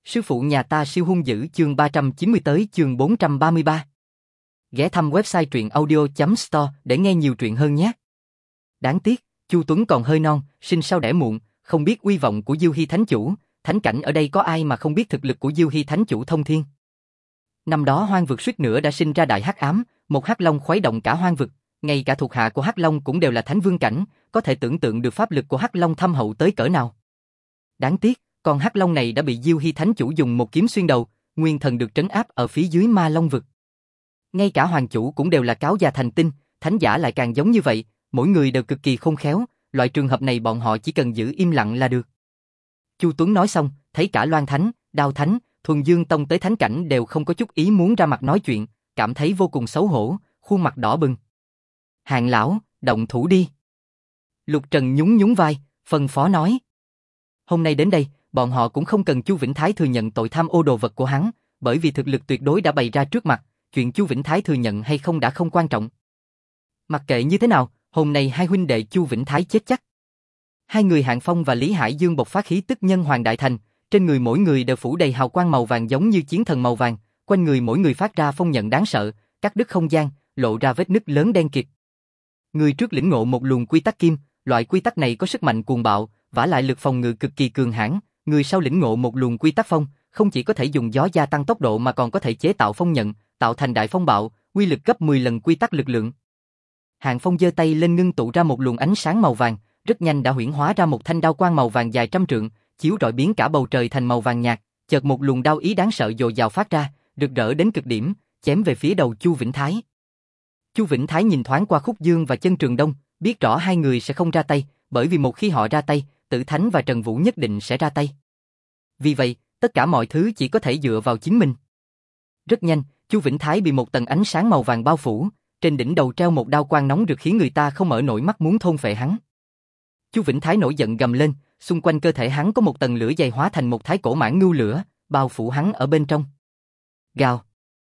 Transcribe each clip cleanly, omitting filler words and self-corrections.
Sư phụ nhà ta siêu hung dữ chương 390 tới chương 433. Ghé thăm website truyệnaudio.store để nghe nhiều truyện hơn nhé. Đáng tiếc, Chu Tuấn còn hơi non, sinh sau đẻ muộn, không biết uy vọng của Diêu Hy Thánh Chủ, thánh cảnh ở đây có ai mà không biết thực lực của Diêu Hy Thánh Chủ thông thiên. Năm đó hoang vực suýt nữa đã sinh ra đại hắc ám, một hắc long khuấy động cả hoang vực, ngay cả thuộc hạ của hắc long cũng đều là thánh vương cảnh, có thể tưởng tượng được pháp lực của hắc long thâm hậu tới cỡ nào. Đáng tiếc, con hắc long này đã bị Diêu Hy Thánh Chủ dùng một kiếm xuyên đầu, nguyên thần được trấn áp ở phía dưới ma long vực. Ngay cả hoàng chủ cũng đều là cáo già thành tinh, thánh giả lại càng giống như vậy, mỗi người đều cực kỳ khôn khéo, loại trường hợp này bọn họ chỉ cần giữ im lặng là được. Chu Tuấn nói xong, thấy cả Loan Thánh, Đao Thánh, Thuần Dương Tông tới thánh cảnh đều không có chút ý muốn ra mặt nói chuyện, cảm thấy vô cùng xấu hổ, khuôn mặt đỏ bừng. Hạng lão, động thủ đi. Lục Trần nhún nhún vai, phân phó nói. Hôm nay đến đây, bọn họ cũng không cần Chu Vĩnh Thái thừa nhận tội tham ô đồ vật của hắn, bởi vì thực lực tuyệt đối đã bày ra trước mặt, chuyện Chu Vĩnh Thái thừa nhận hay không đã không quan trọng. Mặc kệ như thế nào, hôm nay hai huynh đệ Chu Vĩnh Thái chết chắc. Hai người Hạng Phong và Lý Hải Dương bộc phát khí tức nhân hoàng đại thành, trên người mỗi người đều phủ đầy hào quang màu vàng giống như chiến thần màu vàng, quanh người mỗi người phát ra phong nhận đáng sợ, cắt đứt không gian, lộ ra vết nứt lớn đen kịt. Người trước lĩnh ngộ một luồng quy tắc kim, loại quy tắc này có sức mạnh cuồng bạo, vả lại lực phòng ngự cực kỳ cường hãn, người sau lĩnh ngộ một luồng quy tắc phong, không chỉ có thể dùng gió gia tăng tốc độ mà còn có thể chế tạo phong nhận, tạo thành đại phong bạo, uy lực gấp 10 lần quy tắc lực lượng. Hạng Phong giơ tay lên ngưng tụ ra một luồng ánh sáng màu vàng, rất nhanh đã huyễn hóa ra một thanh đao quang màu vàng dài trăm trượng, chiếu rọi biến cả bầu trời thành màu vàng nhạt, chợt một luồng đao ý đáng sợ dồi dào phát ra, rực rỡ đến cực điểm, chém về phía đầu Chu Vĩnh Thái. Chu Vĩnh Thái nhìn thoáng qua Khúc Dương và Chân Trường Đông, biết rõ hai người sẽ không ra tay, bởi vì một khi họ ra tay, Tử Thánh và Trần Vũ nhất định sẽ ra tay. Vì vậy, tất cả mọi thứ chỉ có thể dựa vào chính mình. Rất nhanh, Chu Vĩnh Thái bị một tầng ánh sáng màu vàng bao phủ, trên đỉnh đầu treo một đao quang nóng rực khiến người ta không mở nổi mắt muốn thôn phệ hắn. Chu Vĩnh Thái nổi giận gầm lên, xung quanh cơ thể hắn có một tầng lửa dày hóa thành một thái cổ mãng ngưu lửa, bao phủ hắn ở bên trong. Gào.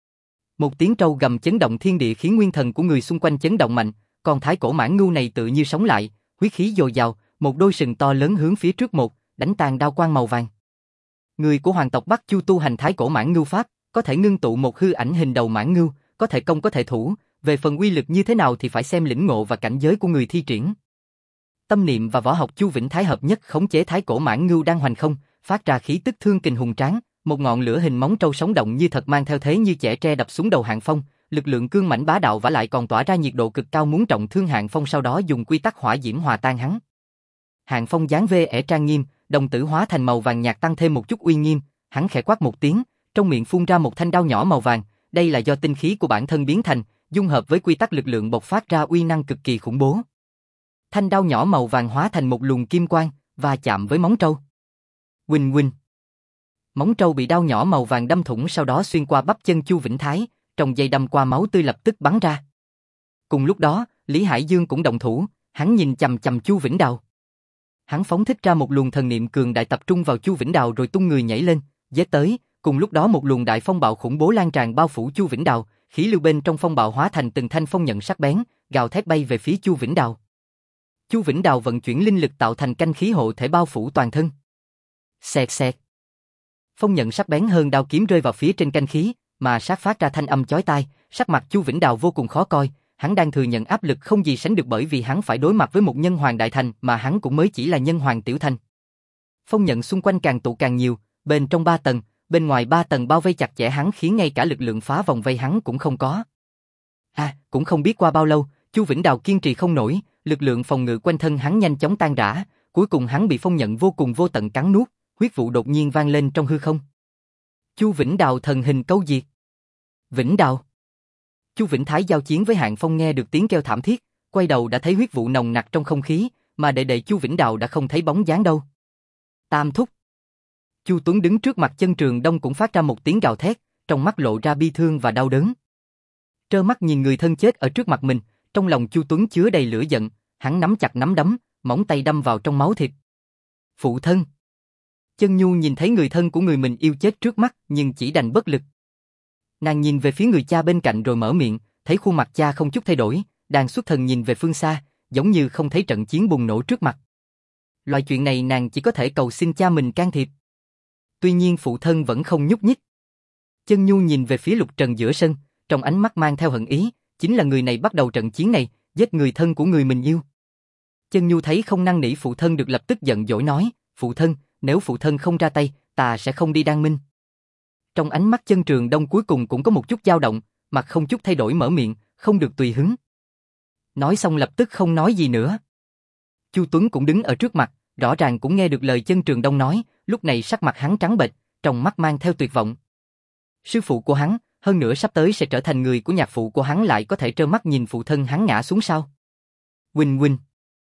Một tiếng trâu gầm chấn động thiên địa khiến nguyên thần của người xung quanh chấn động mạnh, còn thái cổ mãng ngưu này tự như sống lại, huyết khí dồi dào, một đôi sừng to lớn hướng phía trước một, đánh tan đao quang màu vàng. Người của hoàng tộc Bắc Chu tu hành thái cổ mãng ngưu pháp, có thể ngưng tụ một hư ảnh hình đầu mãng ngưu, có thể công có thể thủ, về phần uy lực như thế nào thì phải xem lĩnh ngộ và cảnh giới của người thi triển. Tâm niệm và võ học Chu Vĩnh Thái hợp nhất khống chế thái cổ mãng ngưu đang hoành không, phát ra khí tức thương kình hùng tráng, một ngọn lửa hình móng trâu sống động như thật mang theo thế như chẻ tre đập xuống đầu Hạng Phong, lực lượng cương mãnh bá đạo vả lại còn tỏa ra nhiệt độ cực cao muốn trọng thương Hạng Phong, sau đó dùng quy tắc hỏa diễm hòa tan hắn. Hạng Phong dáng vẻ trang nghiêm, đồng tử hóa thành màu vàng nhạt tăng thêm một chút uy nghiêm, hắn khẽ quát một tiếng, trong miệng phun ra một thanh đao nhỏ màu vàng, đây là do tinh khí của bản thân biến thành, dung hợp với quy tắc lực lượng bộc phát ra uy năng cực kỳ khủng bố. Thanh đao nhỏ màu vàng hóa thành một luồng kim quang, và chạm với móng trâu. Huỳnh huỳnh. Móng trâu bị đao nhỏ màu vàng đâm thủng, sau đó xuyên qua bắp chân Chu Vĩnh Thái, trong dây đâm qua máu tươi lập tức bắn ra. Cùng lúc đó, Lý Hải Dương cũng động thủ, hắn nhìn chằm chằm Chu Vĩnh Đào. Hắn phóng thích ra một luồng thần niệm cường đại tập trung vào Chu Vĩnh Đào rồi tung người nhảy lên, giết tới. Cùng lúc đó một luồng đại phong bạo khủng bố lan tràn bao phủ Chu Vĩnh Đào, khí lưu bên trong phong bạo hóa thành từng thanh phong nhận sắc bén, gào thét bay về phía Chu Vĩnh Đào. Chu Vĩnh Đào vận chuyển linh lực tạo thành canh khí hộ thể bao phủ toàn thân. Xẹt xẹt. Phong nhận sắc bén hơn đao kiếm rơi vào phía trên canh khí, mà sát phát ra thanh âm chói tai, sắc mặt Chu Vĩnh Đào vô cùng khó coi, hắn đang thừa nhận áp lực không gì sánh được bởi vì hắn phải đối mặt với một nhân hoàng đại thành mà hắn cũng mới chỉ là nhân hoàng tiểu thành. Phong nhận xung quanh càng tụ càng nhiều, bên trong 3 tầng, bên ngoài 3 tầng bao vây chặt chẽ hắn khiến ngay cả lực lượng phá vòng vây hắn cũng không có. Cũng không biết qua bao lâu, Chu Vĩnh Đào kiên trì không nổi, lực lượng phòng ngự quanh thân hắn nhanh chóng tan rã, cuối cùng hắn bị phong nhận vô cùng vô tận cắn nuốt, huyết vụ đột nhiên vang lên trong hư không. Chu Vĩnh Đào thần hình câu diệt. Vĩnh Đào. Chu Vĩnh Thái giao chiến với Hạng Phong nghe được tiếng kêu thảm thiết, quay đầu đã thấy huyết vụ nồng nặc trong không khí, mà đệ đệ Chu Vĩnh Đào đã không thấy bóng dáng đâu. Tam thúc. Chu Tuấn đứng trước mặt Chân Trường Đông cũng phát ra một tiếng gào thét, trong mắt lộ ra bi thương và đau đớn. Trơ mắt nhìn người thân chết ở trước mặt mình, trong lòng Chu Tuấn chứa đầy lửa giận, hắn nắm chặt nắm đấm, móng tay đâm vào trong máu thịt. Phụ thân. Chân Nhu nhìn thấy người thân của người mình yêu chết trước mắt, nhưng chỉ đành bất lực. Nàng nhìn về phía người cha bên cạnh rồi mở miệng, thấy khuôn mặt cha không chút thay đổi, đang xuất thần nhìn về phương xa, giống như không thấy trận chiến bùng nổ trước mặt. Loại chuyện này nàng chỉ có thể cầu xin cha mình can thiệp. Tuy nhiên phụ thân vẫn không nhúc nhích. Chân Nhu nhìn về phía Lục Trần giữa sân, trong ánh mắt mang theo hận ý, chính là người này bắt đầu trận chiến này, giết người thân của người mình yêu. Chân Nhu thấy không năn nỉ phụ thân được lập tức giận dỗi nói, phụ thân, nếu phụ thân không ra tay, ta sẽ không đi Đan Minh. Trong ánh mắt Chân Trường Đông cuối cùng cũng có một chút dao động, mặt không chút thay đổi mở miệng, không được tùy hứng. Nói xong lập tức không nói gì nữa. Chu Tuấn cũng đứng ở trước mặt, rõ ràng cũng nghe được lời Chân Trường Đông nói, lúc này sắc mặt hắn trắng bệch, trong mắt mang theo tuyệt vọng. Sư phụ của hắn, hơn nữa sắp tới sẽ trở thành người của nhạc phụ của hắn lại có thể trơ mắt nhìn phụ thân hắn ngã xuống sao? Huynh huynh.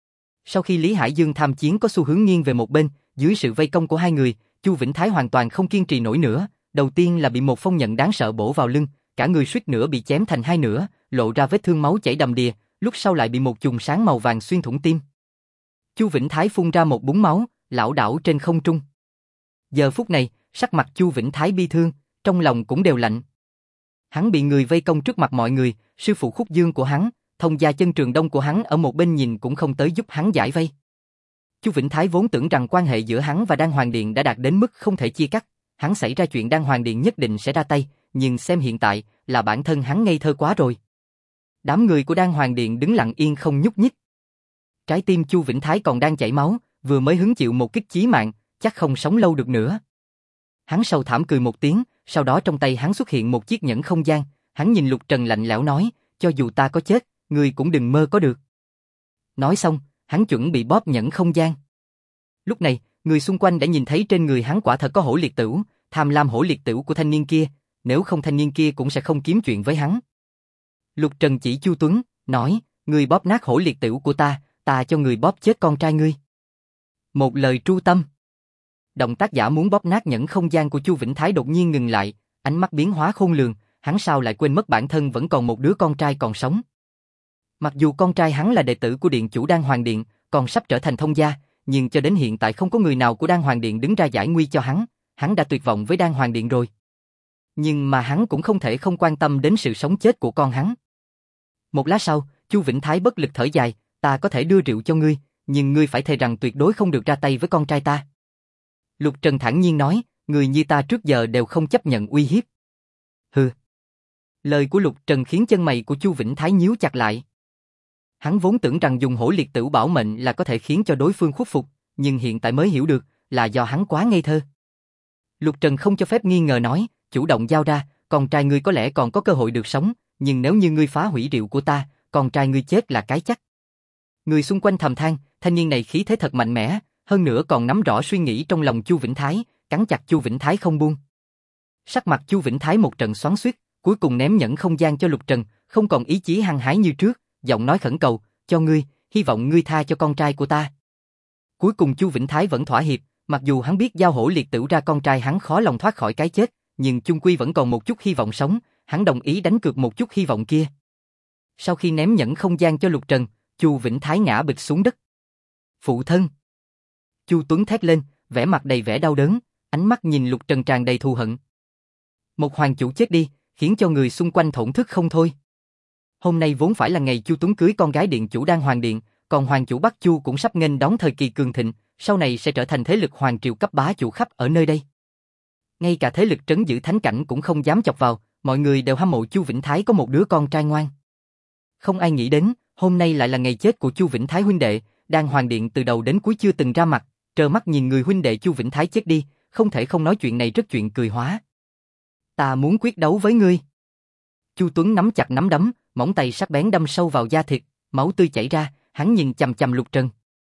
Sau khi Lý Hải Dương tham chiến có xu hướng nghiêng về một bên, dưới sự vây công của hai người, Chu Vĩnh Thái hoàn toàn không kiên trì nổi nữa, đầu tiên là bị một phong nhận đáng sợ bổ vào lưng, cả người suýt nữa bị chém thành hai nửa, lộ ra vết thương máu chảy đầm đìa, lúc sau lại bị một chùm sáng màu vàng xuyên thủng tim. Chu Vĩnh Thái phun ra một búng máu, lảo đảo trên không trung. Giờ phút này, sắc mặt Chu Vĩnh Thái bi thương, trong lòng cũng đều lạnh. Hắn bị người vây công trước mặt mọi người, sư phụ Khúc Dương của hắn, thông gia Chân Trường Đông của hắn ở một bên nhìn cũng không tới giúp hắn giải vây. Chu Vĩnh Thái vốn tưởng rằng quan hệ giữa hắn và Đan Hoàng Điện đã đạt đến mức không thể chia cắt, hắn xảy ra chuyện Đan Hoàng Điện nhất định sẽ ra tay, nhưng xem hiện tại, là bản thân hắn ngây thơ quá rồi. Đám người của Đan Hoàng Điện đứng lặng yên không nhúc nhích. Trái tim Chu Vĩnh Thái còn đang chảy máu, vừa mới hứng chịu một kích chí mạng, chắc không sống lâu được nữa. Hắn sầu thảm cười một tiếng, sau đó trong tay hắn xuất hiện một chiếc nhẫn không gian, hắn nhìn Lục Trần lạnh lẽo nói, cho dù ta có chết, ngươi cũng đừng mơ có được. Nói xong, hắn chuẩn bị bóp nhẫn không gian. Lúc này, người xung quanh đã nhìn thấy trên người hắn quả thật có hổ liệt tửu, tham lam hổ liệt tửu của thanh niên kia, nếu không thanh niên kia cũng sẽ không kiếm chuyện với hắn. Lục Trần chỉ Chu Tuấn, nói, ngươi bóp nát hổ liệt tửu của ta cho người bóp chết con trai ngươi. Một lời tru tâm. Động tác giả muốn bóp nát nhẫn không gian của Chu Vĩnh Thái đột nhiên ngừng lại, ánh mắt biến hóa khôn lường, hắn sao lại quên mất bản thân vẫn còn một đứa con trai còn sống. Mặc dù con trai hắn là đệ tử của Điện chủ Đan Hoàng Điện, còn sắp trở thành thông gia, nhưng cho đến hiện tại không có người nào của Đan Hoàng Điện đứng ra giải nguy cho hắn đã tuyệt vọng với Đan Hoàng Điện rồi. Nhưng mà hắn cũng không thể không quan tâm đến sự sống chết của con hắn. Một lát sau, Chu Vĩnh Thái bất lực thở dài, ta có thể đưa rượu cho ngươi, nhưng ngươi phải thề rằng tuyệt đối không được ra tay với con trai ta. Lục Trần thản nhiên nói, người như ta trước giờ đều không chấp nhận uy hiếp. Hừ. Lời của Lục Trần khiến chân mày của Chu Vĩnh Thái nhíu chặt lại. Hắn vốn tưởng rằng dùng hổ liệt tửu bảo mệnh là có thể khiến cho đối phương khuất phục, nhưng hiện tại mới hiểu được là do hắn quá ngây thơ. Lục Trần không cho phép nghi ngờ nói, chủ động giao ra, con trai ngươi có lẽ còn có cơ hội được sống, nhưng nếu như ngươi phá hủy rượu của ta, con trai ngươi chết là cái chắc. Người xung quanh thầm than, thanh niên này khí thế thật mạnh mẽ, hơn nữa còn nắm rõ suy nghĩ trong lòng Chu Vĩnh Thái, cắn chặt Chu Vĩnh Thái không buông. Sắc mặt Chu Vĩnh Thái một trận xoắn xuýt, cuối cùng ném nhẫn không gian cho Lục Trần, không còn ý chí hăng hái như trước, giọng nói khẩn cầu, cho ngươi, hy vọng ngươi tha cho con trai của ta. Cuối cùng Chu Vĩnh Thái vẫn thỏa hiệp, mặc dù hắn biết giao hổ liệt tửu ra con trai hắn khó lòng thoát khỏi cái chết, nhưng chung quy vẫn còn một chút hy vọng sống, hắn đồng ý đánh cược một chút hy vọng kia. Sau khi ném nhẫn không gian cho Lục Trần, Chu Vĩnh Thái ngã bịch xuống đất. Phụ thân! Chu Tuấn thét lên, vẻ mặt đầy vẻ đau đớn, ánh mắt nhìn Lục Trần tràn đầy thù hận. Một hoàng chủ chết đi, khiến cho người xung quanh thổn thức không thôi. Hôm nay vốn phải là ngày Chu Tuấn cưới con gái điện chủ Đan Hoàng Điện, còn hoàng chủ Bắc Chu cũng sắp nghênh đón thời kỳ cường thịnh, sau này sẽ trở thành thế lực hoàng triều cấp bá chủ khắp ở nơi đây. Ngay cả thế lực trấn giữ thánh cảnh cũng không dám chọc vào, mọi người đều hâm mộ Chu Vĩnh Thái có một đứa con trai ngoan. Không ai nghĩ đến, hôm nay lại là ngày chết của Chu Vĩnh Thái huynh đệ, Đan Hoàng Điện từ đầu đến cuối chưa từng ra mặt, trơ mắt nhìn người huynh đệ Chu Vĩnh Thái chết đi, không thể không nói chuyện này rất chuyện cười hóa. Ta muốn quyết đấu với ngươi. Chu Tuấn nắm chặt nắm đấm, móng tay sắc bén đâm sâu vào da thịt, máu tươi chảy ra, hắn nhìn chằm chằm Lục Trần.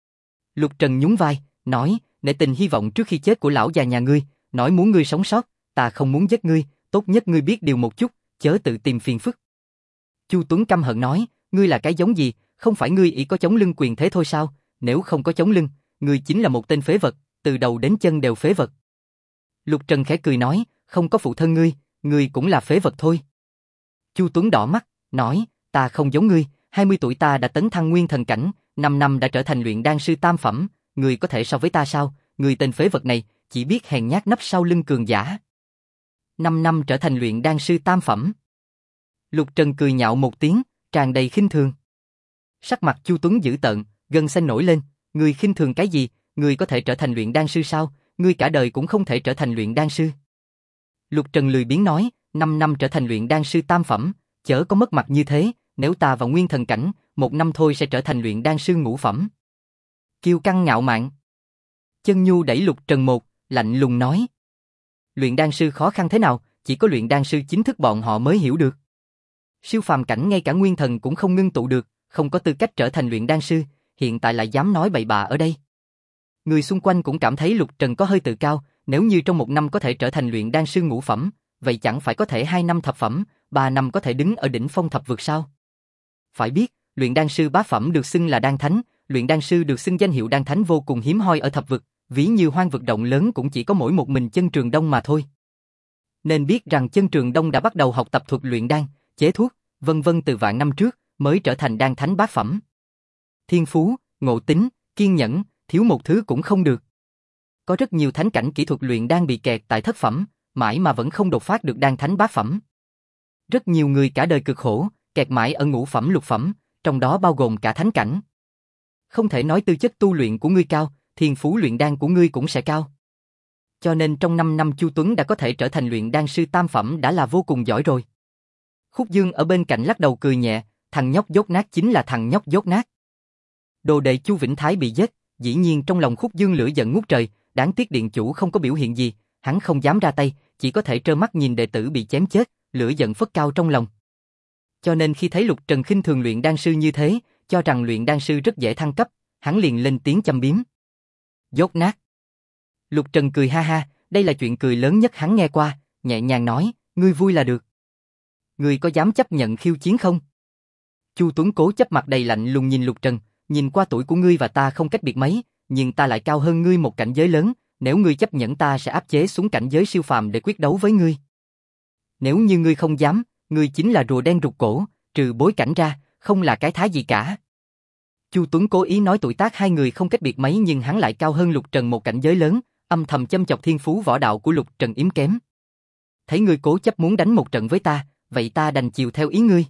Lục Trần nhún vai, nói, nể tình hy vọng trước khi chết của lão già nhà ngươi, nói muốn ngươi sống sót, ta không muốn giết ngươi, tốt nhất ngươi biết điều một chút, chớ tự tìm phiền phức. Chu Tuấn căm hận nói, ngươi là cái giống gì, không phải ngươi ỷ có chống lưng quyền thế thôi sao, nếu không có chống lưng, ngươi chính là một tên phế vật, từ đầu đến chân đều phế vật. Lục Trần khẽ cười nói, không có phụ thân ngươi cũng là phế vật thôi. Chu Tuấn đỏ mắt, nói, ta không giống ngươi, 20 tuổi ta đã tấn thăng nguyên thần cảnh, 5 năm đã trở thành luyện đan sư tam phẩm, ngươi có thể so với ta sao, ngươi tên phế vật này, chỉ biết hèn nhát nấp sau lưng cường giả. 5 năm trở thành luyện đan sư tam phẩm. Lục Trần cười nhạo một tiếng, tràn đầy khinh thường. Sắc mặt Chu Tuấn dữ tợn, gân xanh nổi lên, ngươi khinh thường cái gì, ngươi có thể trở thành luyện đan sư sao, ngươi cả đời cũng không thể trở thành luyện đan sư. Lục Trần lười biếng nói, 5 năm trở thành luyện đan sư tam phẩm, chớ có mất mặt như thế, nếu ta vào nguyên thần cảnh, 1 năm thôi sẽ trở thành luyện đan sư ngũ phẩm. Kiêu căng ngạo mạn. Chân Nhu đẩy Lục Trần một, lạnh lùng nói. Luyện đan sư khó khăn thế nào, chỉ có luyện đan sư chính thức bọn họ mới hiểu được. Siêu phàm cảnh ngay cả nguyên thần cũng không ngưng tụ được, không có tư cách trở thành luyện đan sư, hiện tại lại dám nói bậy bạ ở đây. Người xung quanh cũng cảm thấy Lục Trần có hơi tự cao, nếu như trong 1 năm có thể trở thành luyện đan sư ngũ phẩm, vậy chẳng phải có thể 2 năm thập phẩm, 3 năm có thể đứng ở đỉnh phong thập vực sao? Phải biết, luyện đan sư bá phẩm được xưng là đan thánh, luyện đan sư được xưng danh hiệu đan thánh vô cùng hiếm hoi ở thập vực, ví như hoang vực rộng lớn cũng chỉ có mỗi một mình Chân Trường Đông mà thôi. Nên biết rằng Chân Trường Đông đã bắt đầu học tập thuật luyện đan, chế thuốc, vân vân từ vạn năm trước, mới trở thành đan thánh bá phẩm. Thiên phú, ngộ tính, kiên nhẫn, thiếu một thứ cũng không được. Có rất nhiều thánh cảnh kỹ thuật luyện đan bị kẹt tại thất phẩm, mãi mà vẫn không đột phá được đan thánh bá phẩm. Rất nhiều người cả đời cực khổ, kẹt mãi ở ngũ phẩm lục phẩm, trong đó bao gồm cả thánh cảnh. Không thể nói tư chất tu luyện của ngươi cao, thiên phú luyện đan của ngươi cũng sẽ cao. Cho nên trong 5 năm Chu Tuấn đã có thể trở thành luyện đan sư tam phẩm đã là vô cùng giỏi rồi. Khúc Dương ở bên cạnh lắc đầu cười nhẹ, thằng nhóc dốt nát chính là thằng nhóc dốt nát. Đồ đệ Chu Vĩnh Thái bị giết, dĩ nhiên trong lòng Khúc Dương lửa giận ngút trời, đáng tiếc điện chủ không có biểu hiện gì, hắn không dám ra tay, chỉ có thể trơ mắt nhìn đệ tử bị chém chết, lửa giận phất cao trong lòng. Cho nên khi thấy Lục Trần khinh thường luyện đan sư như thế, cho rằng luyện đan sư rất dễ thăng cấp, hắn liền lên tiếng châm biếm. Dốt nát. Lục Trần cười ha ha, đây là chuyện cười lớn nhất hắn nghe qua, nhẹ nhàng nói, ngươi vui là được. Ngươi có dám chấp nhận khiêu chiến không? Chu Tuấn cố chấp mặt đầy lạnh lùng nhìn Lục Trần, nhìn qua tuổi của ngươi và ta không cách biệt mấy, nhưng ta lại cao hơn ngươi một cảnh giới lớn, nếu ngươi chấp nhận ta sẽ áp chế xuống cảnh giới siêu phàm để quyết đấu với ngươi. Nếu như ngươi không dám, ngươi chính là rùa đen rụt cổ, trừ bối cảnh ra, không là cái thá gì cả. Chu Tuấn cố ý nói tuổi tác hai người không cách biệt mấy nhưng hắn lại cao hơn Lục Trần một cảnh giới lớn, âm thầm châm chọc thiên phú võ đạo của Lục Trần yếu kém. Thấy ngươi cố chấp muốn đánh một trận với ta, vậy ta đành chiều theo ý ngươi.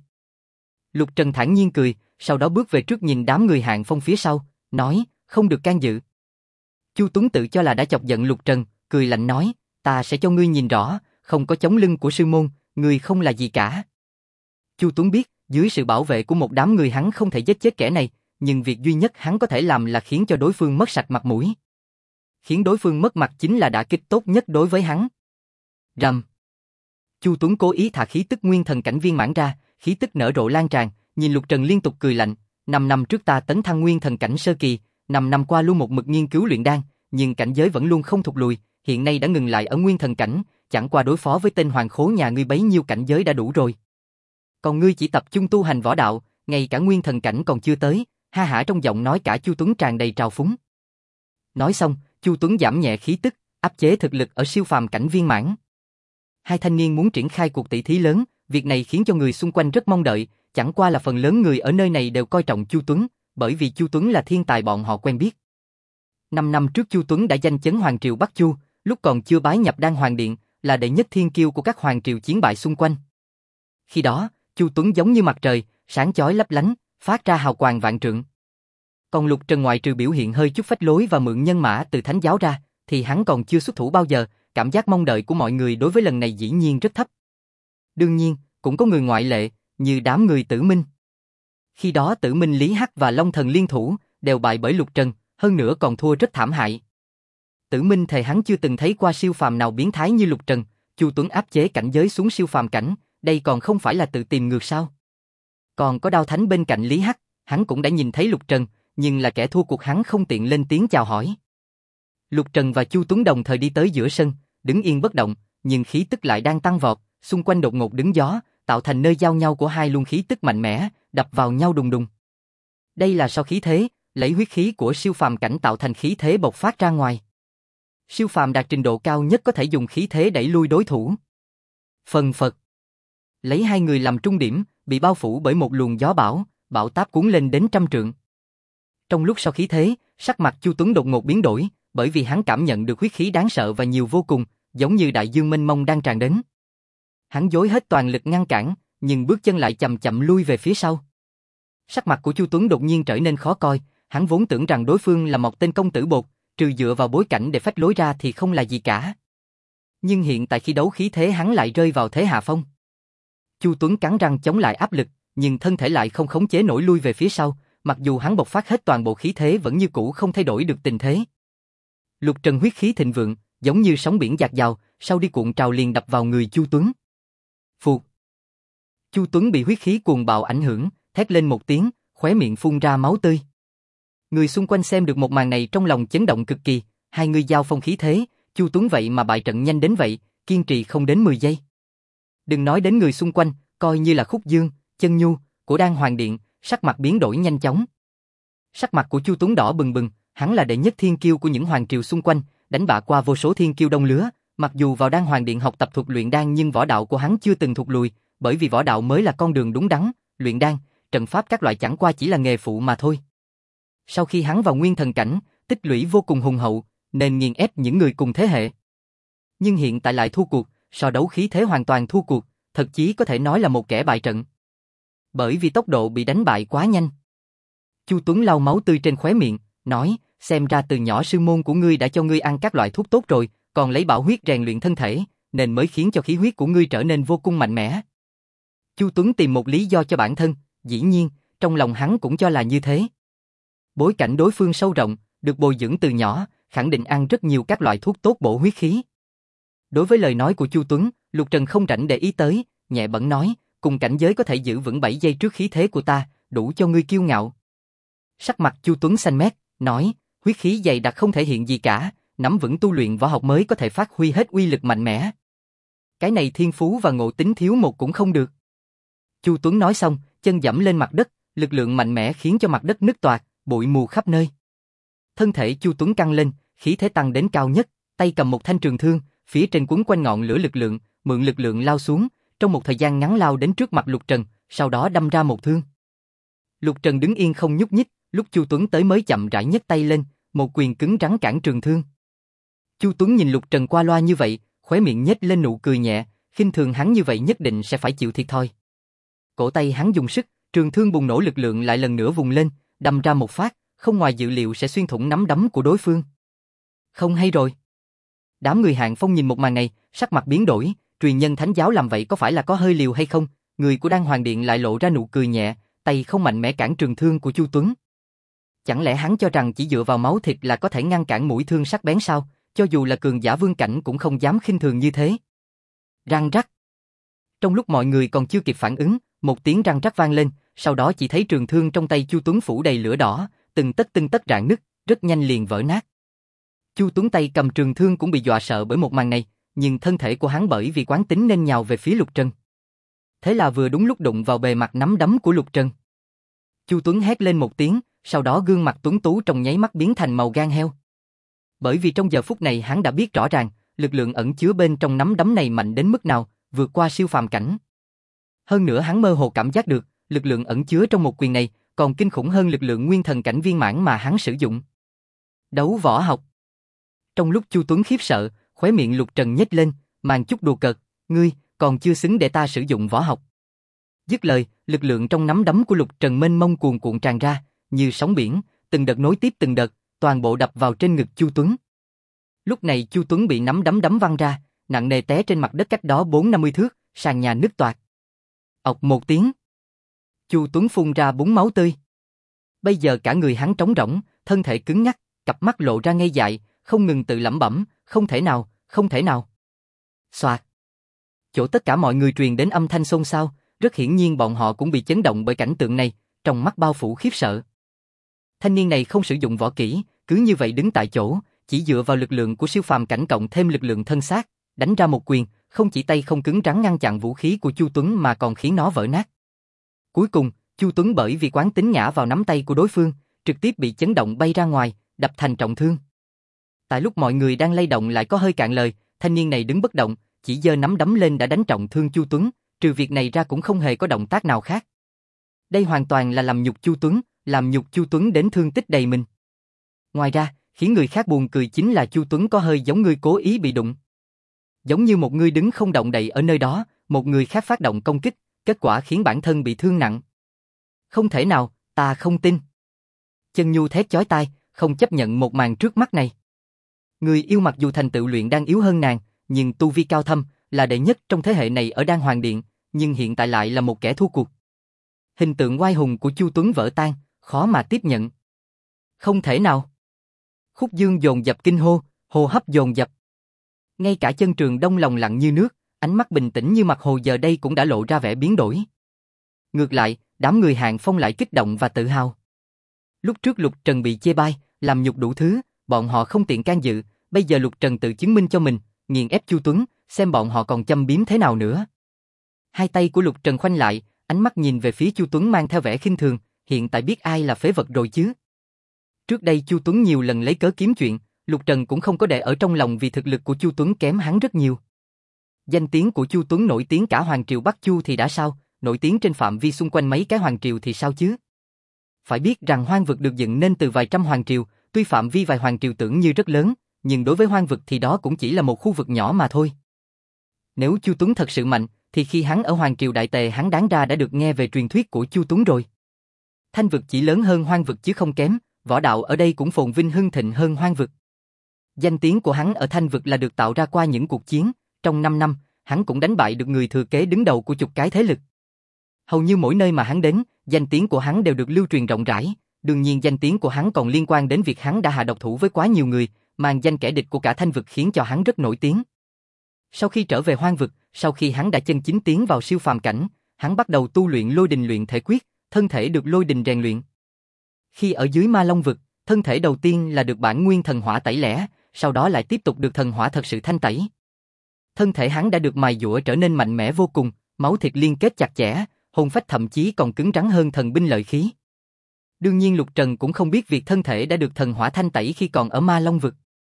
Lục Trần thản nhiên cười, sau đó bước về trước nhìn đám người Hạng Phong phía sau, nói, không được can dự. Chu Tuấn tự cho là đã chọc giận Lục Trần, cười lạnh nói, ta sẽ cho ngươi nhìn rõ, không có chống lưng của sư môn, ngươi không là gì cả. Chu Tuấn biết, dưới sự bảo vệ của một đám người hắn không thể giết chết kẻ này, nhưng việc duy nhất hắn có thể làm là khiến cho đối phương mất sạch mặt mũi. Khiến đối phương mất mặt chính là đả kích tốt nhất đối với hắn. Rầm. Chu Tuấn cố ý thả khí tức nguyên thần cảnh viên mãn ra, khí tức nở rộ lan tràn, nhìn Lục Trần liên tục cười lạnh, 5 năm trước ta tấn thăng nguyên thần cảnh sơ kỳ, 5 năm qua luôn một mực nghiên cứu luyện đan, nhưng cảnh giới vẫn luôn không thụt lùi, hiện nay đã ngừng lại ở nguyên thần cảnh, chẳng qua đối phó với tên hoàng khố nhà ngươi bấy nhiêu cảnh giới đã đủ rồi. Còn ngươi chỉ tập trung tu hành võ đạo, ngay cả nguyên thần cảnh còn chưa tới, ha hả trong giọng nói cả Chu Tuấn tràn đầy trào phúng. Nói xong, Chu Tuấn giảm nhẹ khí tức, áp chế thực lực ở siêu phàm cảnh viên mãn. Hai thanh niên muốn triển khai cuộc tỷ thí lớn, việc này khiến cho người xung quanh rất mong đợi, chẳng qua là phần lớn người ở nơi này đều coi trọng Chu Tuấn, bởi vì Chu Tuấn là thiên tài bọn họ quen biết. 5 năm trước Chu Tuấn đã danh chấn Hoàng Triều Bắc Chu, lúc còn chưa bái nhập Đan Hoàng Điện, là đệ nhất thiên kiêu của các hoàng triều chiến bại xung quanh. Khi đó, Chu Tuấn giống như mặt trời, sáng chói lấp lánh, phát ra hào quang vạn trượng. Còn Lục Trần ngoại trừ biểu hiện hơi chút phách lối và mượn nhân mã từ thánh giáo ra, thì hắn còn chưa xuất thủ bao giờ, cảm giác mong đợi của mọi người đối với lần này dĩ nhiên rất thấp. Đương nhiên, cũng có người ngoại lệ, như đám người Tử Minh. Khi đó Tử Minh Lý Hắc và Long Thần liên thủ, đều bại bởi Lục Trần, hơn nữa còn thua rất thảm hại. Tử Minh thề hắn chưa từng thấy qua siêu phàm nào biến thái như Lục Trần, Chu Tuấn áp chế cảnh giới xuống siêu phàm cảnh, đây còn không phải là tự tìm ngược sao? Còn có Đao Thánh bên cạnh Lý Hắc, hắn cũng đã nhìn thấy Lục Trần, nhưng là kẻ thua cuộc hắn không tiện lên tiếng chào hỏi. Lục Trần và Chu Tuấn đồng thời đi tới giữa sân, đứng yên bất động, nhưng khí tức lại đang tăng vọt, xung quanh đột ngột đứng gió, tạo thành nơi giao nhau của hai luồng khí tức mạnh mẽ, đập vào nhau đùng đùng. Đây là sao khí thế, lấy huyết khí của siêu phàm cảnh tạo thành khí thế bộc phát ra ngoài. Siêu phàm đạt trình độ cao nhất có thể dùng khí thế đẩy lui đối thủ. Phần phật. Lấy hai người làm trung điểm, bị bao phủ bởi một luồng gió bão táp cuốn lên đến 100 trượng. Trong lúc sau khí thế, sắc mặt Chu Tuấn đột ngột biến đổi, bởi vì hắn cảm nhận được huyết khí đáng sợ và nhiều vô cùng, giống như đại dương mênh mông đang tràn đến. Hắn dối hết toàn lực ngăn cản, nhưng bước chân lại chậm chậm lui về phía sau. Sắc mặt của Chu Tuấn đột nhiên trở nên khó coi, hắn vốn tưởng rằng đối phương là một tên công tử bột, trừ dựa vào bối cảnh để phách lối ra thì không là gì cả. Nhưng hiện tại khi đấu khí thế hắn lại rơi vào thế hạ phong. Chu Tuấn cắn răng chống lại áp lực, nhưng thân thể lại không khống chế nổi lui về phía sau, mặc dù hắn bộc phát hết toàn bộ khí thế vẫn như cũ không thay đổi được tình thế. Lục trần huyết khí thịnh vượng, giống như sóng biển dạt dào, sau đi cuộn trào liền đập vào người Chu Tuấn. Phụt! Chu Tuấn bị huyết khí cuồng bạo ảnh hưởng, thét lên một tiếng, khóe miệng phun ra máu tươi. Người xung quanh xem được một màn này trong lòng chấn động cực kỳ, hai người giao phong khí thế, Chu Tuấn vậy mà bại trận nhanh đến vậy, kiên trì không đến 10 giây. Đừng nói đến người xung quanh, coi như là Khúc Dương, Chân Nhu, của Đan Hoàng Điện, sắc mặt biến đổi nhanh chóng. Sắc mặt của Chu Tuấn đỏ bừng bừng, hắn là đệ nhất thiên kiêu của những hoàng triều xung quanh, đánh bại qua vô số thiên kiêu đồng lứa, mặc dù vào Đan Hoàng Điện học tập thuật luyện đan nhưng võ đạo của hắn chưa từng thụt lùi, bởi vì võ đạo mới là con đường đúng đắn, luyện đan, trận pháp các loại chẳng qua chỉ là nghề phụ mà thôi. Sau khi hắn vào nguyên thần cảnh, tích lũy vô cùng hùng hậu, nên nghiền ép những người cùng thế hệ. Nhưng hiện tại lại thua cuộc, so đấu khí thế hoàn toàn thua cuộc, thật chí có thể nói là một kẻ bại trận. Bởi vì tốc độ bị đánh bại quá nhanh. Chu Tuấn lau máu tươi trên khóe miệng, nói, xem ra từ nhỏ sư môn của ngươi đã cho ngươi ăn các loại thuốc tốt rồi, còn lấy bảo huyết rèn luyện thân thể, nên mới khiến cho khí huyết của ngươi trở nên vô cùng mạnh mẽ. Chu Tuấn tìm một lý do cho bản thân, dĩ nhiên, trong lòng hắn cũng cho là như thế. Bối cảnh đối phương sâu rộng, được bồi dưỡng từ nhỏ, khẳng định ăn rất nhiều các loại thuốc tốt bổ huyết khí. Đối với lời nói của Chu Tuấn, Lục Trần không rảnh để ý tới, nhẹ bẫng nói, cùng cảnh giới có thể giữ vững 7 giây trước khí thế của ta, đủ cho ngươi kiêu ngạo. Sắc mặt Chu Tuấn xanh mét, nói, huyết khí dày đặc không thể hiện gì cả, nắm vững tu luyện võ học mới có thể phát huy hết uy lực mạnh mẽ. Cái này thiên phú và ngộ tính thiếu một cũng không được. Chu Tuấn nói xong, chân dẫm lên mặt đất, lực lượng mạnh mẽ khiến cho mặt đất nứt toạc, bụi mù khắp nơi. Thân thể Chu Tuấn căng lên, khí thế tăng đến cao nhất, tay cầm một thanh trường thương, phía trên quấn quanh ngọn lửa lực lượng, mượn lực lượng lao xuống, trong một thời gian ngắn lao đến trước mặt Lục Trần, sau đó đâm ra một thương. Lục Trần đứng yên không nhúc nhích, lúc Chu Tuấn tới mới chậm rãi nhấc tay lên, một quyền cứng rắn cản trường thương. Chu Tuấn nhìn Lục Trần qua loa như vậy, khóe miệng nhếch lên nụ cười nhẹ, khinh thường hắn như vậy nhất định sẽ phải chịu thiệt thòi. Cổ tay hắn dùng sức, trường thương bùng nổ lực lượng lại lần nữa vùng lên, đâm ra một phát, không ngoài dự liệu sẽ xuyên thủng nắm đấm của đối phương. Không hay rồi. Đám người Hạng Phong nhìn một màn này, sắc mặt biến đổi, truyền nhân thánh giáo làm vậy có phải là có hơi liều hay không? Người của Đan Hoàng Điện lại lộ ra nụ cười nhẹ, tay không mạnh mẽ cản trường thương của Chu Tuấn. Chẳng lẽ hắn cho rằng chỉ dựa vào máu thịt là có thể ngăn cản mũi thương sắc bén sao? Cho dù là cường giả vương cảnh cũng không dám khinh thường như thế. Răng rắc. Trong lúc mọi người còn chưa kịp phản ứng, một tiếng răng rắc vang lên, sau đó chỉ thấy trường thương trong tay Chu Tuấn phủ đầy lửa đỏ, từng tấc rạn nứt, rất nhanh liền vỡ nát. Chu Tuấn tay cầm trường thương cũng bị dọa sợ bởi một màn này, nhưng thân thể của hắn bởi vì quán tính nên nhào về phía Lục Trần. Thế là vừa đúng lúc đụng vào bề mặt nắm đấm của Lục Trần. Chu Tuấn hét lên một tiếng, sau đó gương mặt tuấn tú trong nháy mắt biến thành màu gan heo. Bởi vì trong giờ phút này hắn đã biết rõ ràng, lực lượng ẩn chứa bên trong nắm đấm này mạnh đến mức nào, vượt qua siêu phàm cảnh. Hơn nữa hắn mơ hồ cảm giác được, lực lượng ẩn chứa trong một quyền này còn kinh khủng hơn lực lượng nguyên thần cảnh viên mãn mà hắn sử dụng. Đấu võ học. Trong lúc Chu Tuấn khiếp sợ, khóe miệng Lục Trần nhếch lên, màn chút đùa cợt, ngươi còn chưa xứng để ta sử dụng võ học. Dứt lời, lực lượng trong nắm đấm của Lục Trần mênh mông cuồn cuộn tràn ra, như sóng biển, từng đợt nối tiếp từng đợt, toàn bộ đập vào trên ngực Chu Tuấn. Lúc này Chu Tuấn bị nắm đấm đấm văng ra, nặng nề té trên mặt đất cách đó 4-50 thước, sàn nhà nứt toạc. Ộc một tiếng. Chu Tuấn phun ra búng máu tươi. Bây giờ cả người hắn trống rỗng, thân thể cứng ngắc, cặp mắt lộ ra ngây dại, không ngừng tự lẩm bẩm, không thể nào, không thể nào. Xoạt. Chỗ tất cả mọi người truyền đến âm thanh xôn xao, rất hiển nhiên bọn họ cũng bị chấn động bởi cảnh tượng này, trong mắt bao phủ khiếp sợ. Thanh niên này không sử dụng võ kỹ, cứ như vậy đứng tại chỗ, chỉ dựa vào lực lượng của siêu phàm cảnh cộng thêm lực lượng thân xác, đánh ra một quyền, không chỉ tay không cứng rắn ngăn chặn vũ khí của Chu Tuấn mà còn khiến nó vỡ nát. Cuối cùng, Chu Tuấn bởi vì quán tính ngã vào nắm tay của đối phương, trực tiếp bị chấn động bay ra ngoài, đập thành trọng thương. Tại lúc mọi người đang lay động lại có hơi cạn lời, thanh niên này đứng bất động, chỉ giơ nắm đấm lên đã đánh trọng thương Chu Tuấn, trừ việc này ra cũng không hề có động tác nào khác. Đây hoàn toàn là làm nhục Chu Tuấn, làm nhục Chu Tuấn đến thương tích đầy mình. Ngoài ra, khiến người khác buồn cười chính là Chu Tuấn có hơi giống người cố ý bị đụng. Giống như một người đứng không động đậy ở nơi đó, một người khác phát động công kích, kết quả khiến bản thân bị thương nặng. Không thể nào, ta không tin. Chân Nhu thét chói tai, không chấp nhận một màn trước mắt này. Người yêu mặc dù thành tựu luyện đan yếu hơn nàng, nhưng tu vi cao thâm, là đệ nhất trong thế hệ này ở Đan Hoàng Điện, nhưng hiện tại lại là một kẻ thua cuộc. Hình tượng oai hùng của Chu Tuấn vỡ tan, khó mà tiếp nhận. Không thể nào. Khúc Dương dồn dập kinh hô, hô hấp dồn dập. Ngay cả chân Trường Đông lòng lặng như nước, ánh mắt bình tĩnh như mặt hồ giờ đây cũng đã lộ ra vẻ biến đổi. Ngược lại, đám người Hạng Phong lại kích động và tự hào. Lúc trước Lục Trần bị chê bai, làm nhục đủ thứ, bọn họ không tiện can dự, bây giờ Lục Trần tự chứng minh cho mình, nghiền ép Chu Tuấn, xem bọn họ còn châm biếm thế nào nữa. Hai tay của Lục Trần khoanh lại, ánh mắt nhìn về phía Chu Tuấn mang theo vẻ khinh thường, hiện tại biết ai là phế vật rồi chứ. Trước đây Chu Tuấn nhiều lần lấy cớ kiếm chuyện, Lục Trần cũng không có để ở trong lòng vì thực lực của Chu Tuấn kém hắn rất nhiều. Danh tiếng của Chu Tuấn nổi tiếng cả Hoàng Triều Bắc Chu thì đã sao, nổi tiếng trên phạm vi xung quanh mấy cái Hoàng Triều thì sao chứ? Phải biết rằng Hoang Vực được dựng nên từ vài trăm Hoàng Triều, tuy phạm vi vài Hoàng Triều tưởng như rất lớn, nhưng đối với Hoang Vực thì đó cũng chỉ là một khu vực nhỏ mà thôi. Nếu Chu Tuấn thật sự mạnh, thì khi hắn ở Hoàng Triều Đại Tề hắn đáng ra đã được nghe về truyền thuyết của Chu Tuấn rồi. Thanh Vực chỉ lớn hơn Hoang Vực chứ không kém, võ đạo ở đây cũng phồn vinh hưng thịnh hơn Hoang Vực. Danh tiếng của hắn ở Thanh Vực là được tạo ra qua những cuộc chiến, trong 5 năm, hắn cũng đánh bại được người thừa kế đứng đầu của chục cái thế lực. Hầu như mỗi nơi mà hắn đến, danh tiếng của hắn đều được lưu truyền rộng rãi, đương nhiên danh tiếng của hắn còn liên quan đến việc hắn đã hạ độc thủ với quá nhiều người, mang danh kẻ địch của cả Thanh Vực khiến cho hắn rất nổi tiếng. Sau khi trở về Hoang Vực, sau khi hắn đã chân chính tiến vào siêu phàm cảnh, hắn bắt đầu tu luyện lôi đình luyện thể quyết, thân thể được lôi đình rèn luyện. Khi ở dưới Ma Long Vực, thân thể đầu tiên là được bản nguyên thần hỏa tẩy lẻ, sau đó lại tiếp tục được thần hỏa thật sự thanh tẩy. Thân thể hắn đã được mài dũa trở nên mạnh mẽ vô cùng, máu thịt liên kết chặt chẽ, hồn phách thậm chí còn cứng rắn hơn thần binh lợi khí. Đương nhiên Lục Trần cũng không biết việc thân thể đã được thần hỏa thanh tẩy khi còn ở Ma Long Vực.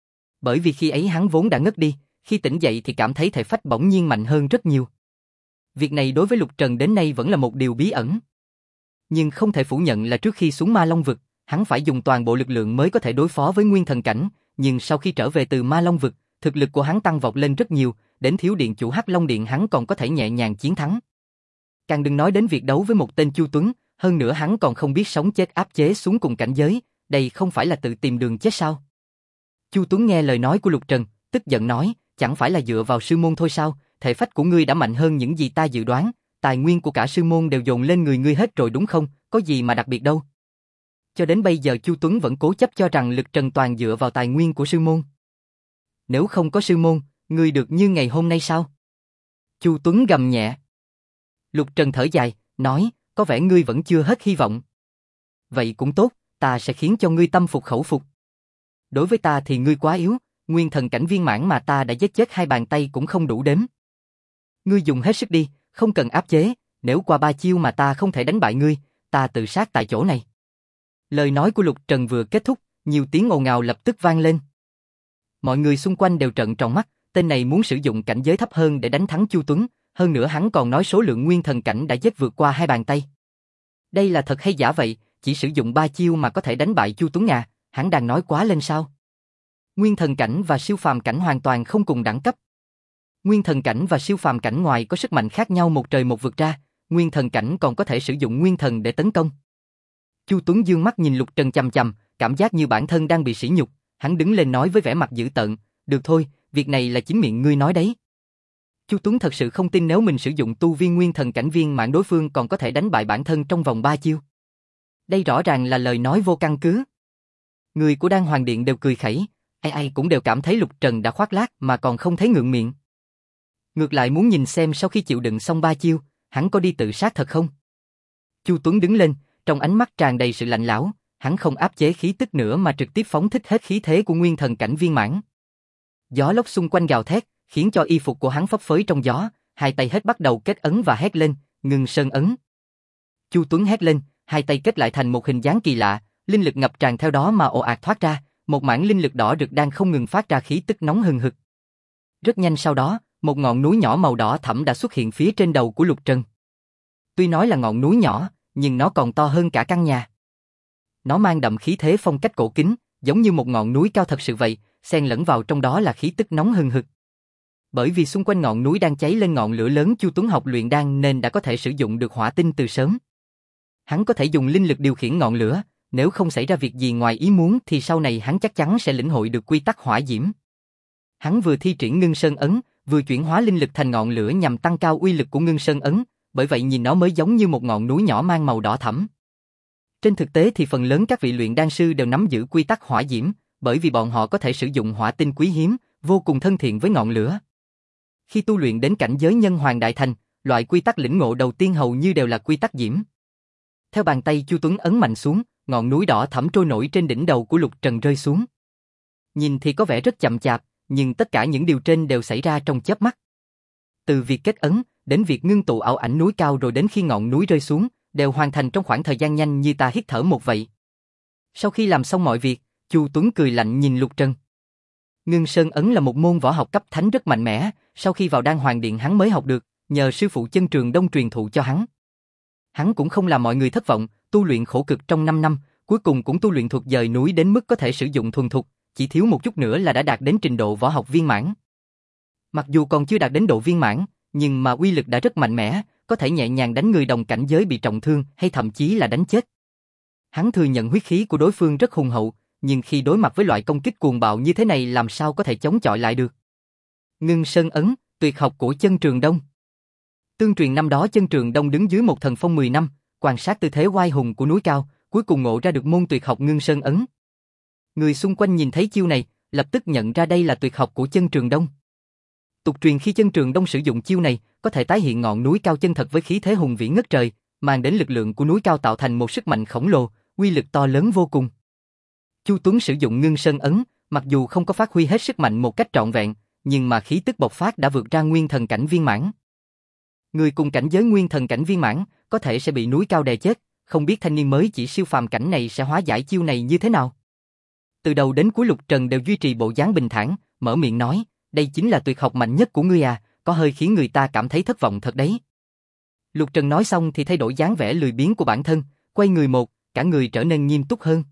Bởi vì khi ấy hắn vốn đã ngất đi, khi tỉnh dậy thì cảm thấy thể phách bỗng nhiên mạnh hơn rất nhiều. Việc này đối với Lục Trần đến nay vẫn là một điều bí ẩn. Nhưng không thể phủ nhận là trước khi xuống Ma Long Vực, hắn phải dùng toàn bộ lực lượng mới có thể đối phó với nguyên thần cảnh, nhưng sau khi trở về từ Ma Long Vực, thực lực của hắn tăng vọt lên rất nhiều, đến thiếu điện chủ Hắc Long Điện hắn còn có thể nhẹ nhàng chiến thắng. Càng đừng nói đến việc đấu với một tên Chu Tuấn, hơn nữa hắn còn không biết sống chết áp chế xuống cùng cảnh giới, đây không phải là tự tìm đường chết sao? Chu Tuấn nghe lời nói của Lục Trần, tức giận nói, chẳng phải là dựa vào sư môn thôi sao, thể phách của ngươi đã mạnh hơn những gì ta dự đoán, tài nguyên của cả sư môn đều dồn lên người ngươi hết rồi đúng không, có gì mà đặc biệt đâu. Cho đến bây giờ Chu Tuấn vẫn cố chấp cho rằng Lực Trần toàn dựa vào tài nguyên của sư môn. Nếu không có sư môn, ngươi được như ngày hôm nay sao? Chu Tuấn gầm nhẹ. Lục Trần thở dài, nói, có vẻ ngươi vẫn chưa hết hy vọng. Vậy cũng tốt, ta sẽ khiến cho ngươi tâm phục khẩu phục. Đối với ta thì ngươi quá yếu, nguyên thần cảnh viên mãn mà ta đã giết chết hai bàn tay cũng không đủ đếm. Ngươi dùng hết sức đi, không cần áp chế, nếu qua 3 chiêu mà ta không thể đánh bại ngươi, ta tự sát tại chỗ này. Lời nói của Lục Trần vừa kết thúc, nhiều tiếng ồn ào lập tức vang lên. Mọi người xung quanh đều trợn tròn mắt, tên này muốn sử dụng cảnh giới thấp hơn để đánh thắng Chu Tuấn, hơn nữa hắn còn nói số lượng nguyên thần cảnh đã giết vượt qua hai bàn tay. Đây là thật hay giả vậy, chỉ sử dụng 3 chiêu mà có thể đánh bại Chu Tuấn à, hắn đang nói quá lên sao? Nguyên thần cảnh và siêu phàm cảnh hoàn toàn không cùng đẳng cấp. Nguyên thần cảnh và siêu phàm cảnh ngoài có sức mạnh khác nhau một trời một vực ra, nguyên thần cảnh còn có thể sử dụng nguyên thần để tấn công. Chu Tuấn dương mắt nhìn Lục Trần chằm chằm, cảm giác như bản thân đang bị sỉ nhục, hắn đứng lên nói với vẻ mặt dữ tợn, được thôi, việc này là chính miệng ngươi nói đấy. Chu Tuấn thật sự không tin nếu mình sử dụng tu vi nguyên thần cảnh viên mãn đối phương còn có thể đánh bại bản thân trong vòng 3 chiêu. Đây rõ ràng là lời nói vô căn cứ. Người của Đan Hoàng Điện đều cười khẩy, ai cũng đều cảm thấy Lục Trần đã khoác lác mà còn không thấy ngượng miệng. Ngược lại muốn nhìn xem sau khi chịu đựng xong 3 chiêu, hắn có đi tự sát thật không? Chu Tuấn đứng lên, trong ánh mắt tràn đầy sự lạnh lẽo, hắn không áp chế khí tức nữa mà trực tiếp phóng thích hết khí thế của nguyên thần cảnh viên mãn. Gió lốc xung quanh gào thét, khiến cho y phục của hắn phấp phới trong gió, hai tay hết bắt đầu kết ấn và hét lên, ngừng sơn ấn. Chu Tuấn hét lên, hai tay kết lại thành một hình dáng kỳ lạ, linh lực ngập tràn theo đó mà ồ ạt thoát ra, một mảng linh lực đỏ rực đang không ngừng phát ra khí tức nóng hừng hực. Rất nhanh sau đó, một ngọn núi nhỏ màu đỏ thẫm đã xuất hiện phía trên đầu của Lục Trần. Tuy nói là ngọn núi nhỏ, nhưng nó còn to hơn cả căn nhà. Nó mang đậm khí thế phong cách cổ kính, giống như một ngọn núi cao thật sự vậy, xen lẫn vào trong đó là khí tức nóng hừng hực. Bởi vì xung quanh ngọn núi đang cháy lên ngọn lửa lớn, Chu Tuấn học luyện đan nên đã có thể sử dụng được hỏa tinh từ sớm. Hắn có thể dùng linh lực điều khiển ngọn lửa, nếu không xảy ra việc gì ngoài ý muốn thì sau này hắn chắc chắn sẽ lĩnh hội được quy tắc hỏa diễm. Hắn vừa thi triển Ngưng Sơn Ấn, vừa chuyển hóa linh lực thành ngọn lửa nhằm tăng cao uy lực của Ngưng Sơn Ấn, bởi vậy nhìn nó mới giống như một ngọn núi nhỏ mang màu đỏ thẫm. Trên thực tế thì phần lớn các vị luyện đan sư đều nắm giữ quy tắc hỏa diễm, bởi vì bọn họ có thể sử dụng hỏa tinh quý hiếm, vô cùng thân thiện với ngọn lửa. Khi tu luyện đến cảnh giới nhân hoàng đại thành, loại quy tắc lĩnh ngộ đầu tiên hầu như đều là quy tắc diễm. Theo bàn tay Chu Tuấn ấn mạnh xuống, ngọn núi đỏ thẫm trôi nổi trên đỉnh đầu của Lục Trần rơi xuống. Nhìn thì có vẻ rất chậm chạp, nhưng tất cả những điều trên đều xảy ra trong chớp mắt. Từ việc kết ấn, đến việc ngưng tụ ảo ảnh núi cao rồi đến khi ngọn núi rơi xuống, đều hoàn thành trong khoảng thời gian nhanh như ta hít thở một vậy. Sau khi làm xong mọi việc, Chu Tuấn cười lạnh nhìn Lục Trần. Ngưng Sơn Ấn là một môn võ học cấp thánh rất mạnh mẽ, sau khi vào Đan Hoàng Điện hắn mới học được, nhờ sư phụ Chân Trường Đông truyền thụ cho hắn. Hắn cũng không làm mọi người thất vọng, tu luyện khổ cực trong 5 năm, cuối cùng cũng tu luyện thuộc dời núi đến mức có thể sử dụng thuần thục, chỉ thiếu một chút nữa là đã đạt đến trình độ võ học viên mãn. Mặc dù còn chưa đạt đến độ viên mãn, nhưng mà uy lực đã rất mạnh mẽ, có thể nhẹ nhàng đánh người đồng cảnh giới bị trọng thương hay thậm chí là đánh chết. Hắn thừa nhận huyết khí của đối phương rất hùng hậu, nhưng khi đối mặt với loại công kích cuồng bạo như thế này làm sao có thể chống chọi lại được. Ngưng Sơn Ấn, tuyệt học của Chân Trường Đông. Tương truyền năm đó Chân Trường Đông đứng dưới một thần phong 10 năm, quan sát tư thế oai hùng của núi cao, cuối cùng ngộ ra được môn tuyệt học Ngưng Sơn Ấn. Người xung quanh nhìn thấy chiêu này, lập tức nhận ra đây là tuyệt học của Chân Trường Đông. Tục truyền khi Chân Trường Đông sử dụng chiêu này, có thể tái hiện ngọn núi cao chân thật với khí thế hùng vĩ ngất trời, mang đến lực lượng của núi cao tạo thành một sức mạnh khổng lồ, uy lực to lớn vô cùng. Chu Tuấn sử dụng Ngưng Sơn Ấn, mặc dù không có phát huy hết sức mạnh một cách trọn vẹn, nhưng mà khí tức bộc phát đã vượt ra nguyên thần cảnh viên mãn. Người cùng cảnh giới nguyên thần cảnh viên mãn, có thể sẽ bị núi cao đè chết, không biết thanh niên mới chỉ siêu phàm cảnh này sẽ hóa giải chiêu này như thế nào. Từ đầu đến cuối Lục Trần đều duy trì bộ dáng bình thản, mở miệng nói, đây chính là tuyệt học mạnh nhất của ngươi à, có hơi khiến người ta cảm thấy thất vọng thật đấy. Lục Trần nói xong thì thay đổi dáng vẻ lười biếng của bản thân, quay người cả người trở nên nghiêm túc hơn.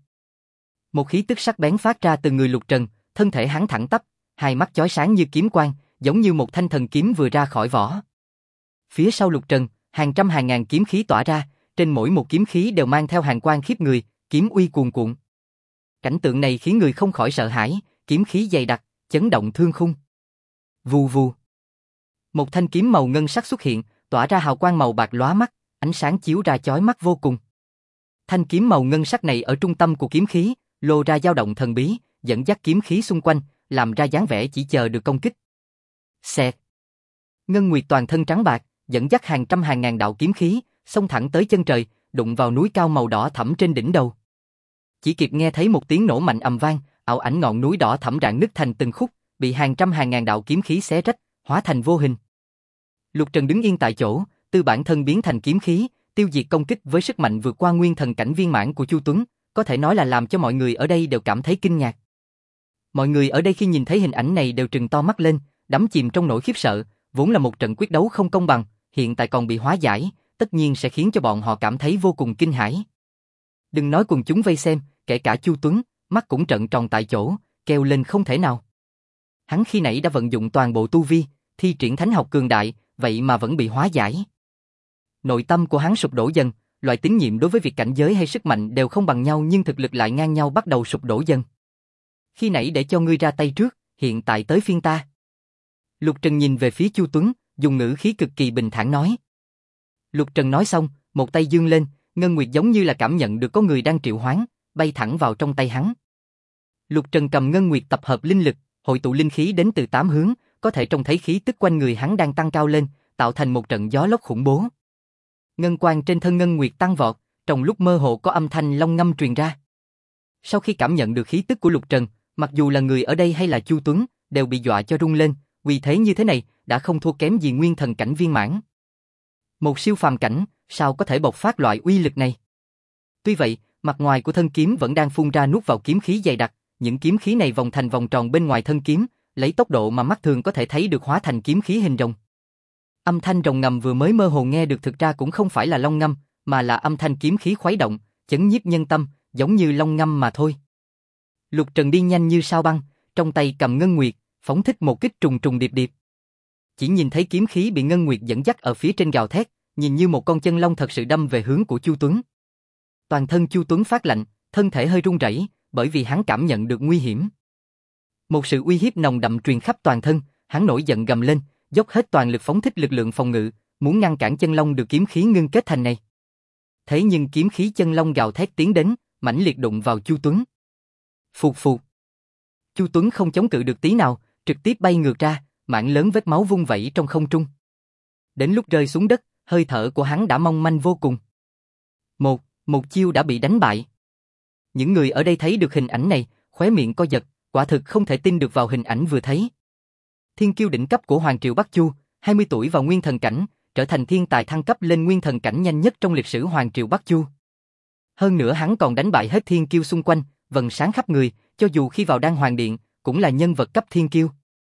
Một khí tức sắc bén phát ra từ người Lục Trần, thân thể hắn thẳng tắp, hai mắt chói sáng như kiếm quang, giống như một thanh thần kiếm vừa ra khỏi vỏ. Phía sau Lục Trần, hàng trăm hàng ngàn kiếm khí tỏa ra, trên mỗi một kiếm khí đều mang theo hàn quang khiếp người, kiếm uy cuồn cuộn. Cảnh tượng này khiến người không khỏi sợ hãi, kiếm khí dày đặc, chấn động thương khung. Vù vù. Một thanh kiếm màu ngân sắc xuất hiện, tỏa ra hào quang màu bạc lóa mắt, ánh sáng chiếu ra chói mắt vô cùng. Thanh kiếm màu ngân sắc này ở trung tâm của kiếm khí, lô ra dao động thần bí, dẫn dắt kiếm khí xung quanh, làm ra dáng vẻ chỉ chờ được công kích. Xẹt. Ngân Nguyệt toàn thân trắng bạc, dẫn dắt hàng trăm hàng ngàn đạo kiếm khí, xông thẳng tới chân trời, đụng vào núi cao màu đỏ thẫm trên đỉnh đầu. Chỉ kịp nghe thấy một tiếng nổ mạnh ầm vang, ảo ảnh ngọn núi đỏ thẫm rạn nứt thành từng khúc, bị hàng trăm hàng ngàn đạo kiếm khí xé rách, hóa thành vô hình. Lục Trần đứng yên tại chỗ, tư bản thân biến thành kiếm khí, tiêu diệt công kích với sức mạnh vượt qua nguyên thần cảnh viên mãn của Chu Tuấn, có thể nói là làm cho mọi người ở đây đều cảm thấy kinh ngạc. Mọi người ở đây khi nhìn thấy hình ảnh này đều trừng to mắt lên, đắm chìm trong nỗi khiếp sợ, vốn là một trận quyết đấu không công bằng, hiện tại còn bị hóa giải, tất nhiên sẽ khiến cho bọn họ cảm thấy vô cùng kinh hãi. Đừng nói quần chúng vây xem, kể cả Chu Tuấn, mắt cũng trợn tròn tại chỗ, kêu lên không thể nào. Hắn khi nãy đã vận dụng toàn bộ tu vi, thi triển thánh học cường đại, vậy mà vẫn bị hóa giải. Nội tâm của hắn sụp đổ dần, loại tín nhiệm đối với việc cảnh giới hay sức mạnh đều không bằng nhau nhưng thực lực lại ngang nhau bắt đầu sụp đổ dần. Khi nãy để cho ngươi ra tay trước, hiện tại tới phiên ta. Lục Trần nhìn về phía Chu Tuấn, dùng ngữ khí cực kỳ bình thản nói. Lục Trần nói xong, một tay giương lên, Ngân Nguyệt giống như là cảm nhận được có người đang triệu hoán, bay thẳng vào trong tay hắn. Lục Trần cầm Ngân Nguyệt tập hợp linh lực, hội tụ linh khí đến từ 8 hướng, có thể trông thấy khí tức quanh người hắn đang tăng cao lên, tạo thành một trận gió lốc khủng bố. Ngân quang trên thân Ngân Nguyệt tăng vọt, trong lúc mơ hồ có âm thanh long ngâm truyền ra. Sau khi cảm nhận được khí tức của Lục Trần, mặc dù là người ở đây hay là Chu Tuấn, đều bị dọa cho rung lên, uy thế như thế này đã không thua kém gì nguyên thần cảnh viên mãn. Một siêu phàm cảnh, sao có thể bộc phát loại uy lực này? Tuy vậy, mặt ngoài của thân kiếm vẫn đang phun ra nuốt vào kiếm khí dày đặc, những kiếm khí này vòng thành vòng tròn bên ngoài thân kiếm, lấy tốc độ mà mắt thường có thể thấy được hóa thành kiếm khí hình rồng. Âm thanh rồng ngầm vừa mới mơ hồ nghe được thực ra cũng không phải là long ngâm, mà là âm thanh kiếm khí khuấy động, chấn nhiếp nhân tâm, giống như long ngâm mà thôi. Lục Trần đi nhanh như sao băng, trong tay cầm Ngân Nguyệt, phóng thích một kích trùng trùng điệp điệp. Chỉ nhìn thấy kiếm khí bị Ngân Nguyệt dẫn dắt ở phía trên gào thét, nhìn như một con chân long thật sự đâm về hướng của Chu Tuấn. Toàn thân Chu Tuấn phát lạnh, thân thể hơi run rẩy, bởi vì hắn cảm nhận được nguy hiểm. Một sự uy hiếp nồng đậm truyền khắp toàn thân, hắn nổi giận gầm lên, dốc hết toàn lực phóng thích lực lượng phòng ngự, muốn ngăn cản chân long được kiếm khí ngưng kết thành này. Thế nhưng kiếm khí chân long gào thét tiến đến, mãnh liệt đụng vào Chu Tuấn. Phụt phụt. Chu Tuấn không chống cự được tí nào, trực tiếp bay ngược ra, mảng lớn vết máu vung vẩy trong không trung. Đến lúc rơi xuống đất, hơi thở của hắn đã mong manh vô cùng. Một chiêu đã bị đánh bại. Những người ở đây thấy được hình ảnh này, khóe miệng co giật, quả thực không thể tin được vào hình ảnh vừa thấy. Thiên kiêu đỉnh cấp của Hoàng Triều Bắc Chu, 20 tuổi vào nguyên thần cảnh, trở thành thiên tài thăng cấp lên nguyên thần cảnh nhanh nhất trong lịch sử Hoàng Triều Bắc Chu. Hơn nữa hắn còn đánh bại hết thiên kiêu xung quanh, vầng sáng khắp người, cho dù khi vào Đan Hoàng Điện, cũng là nhân vật cấp thiên kiêu.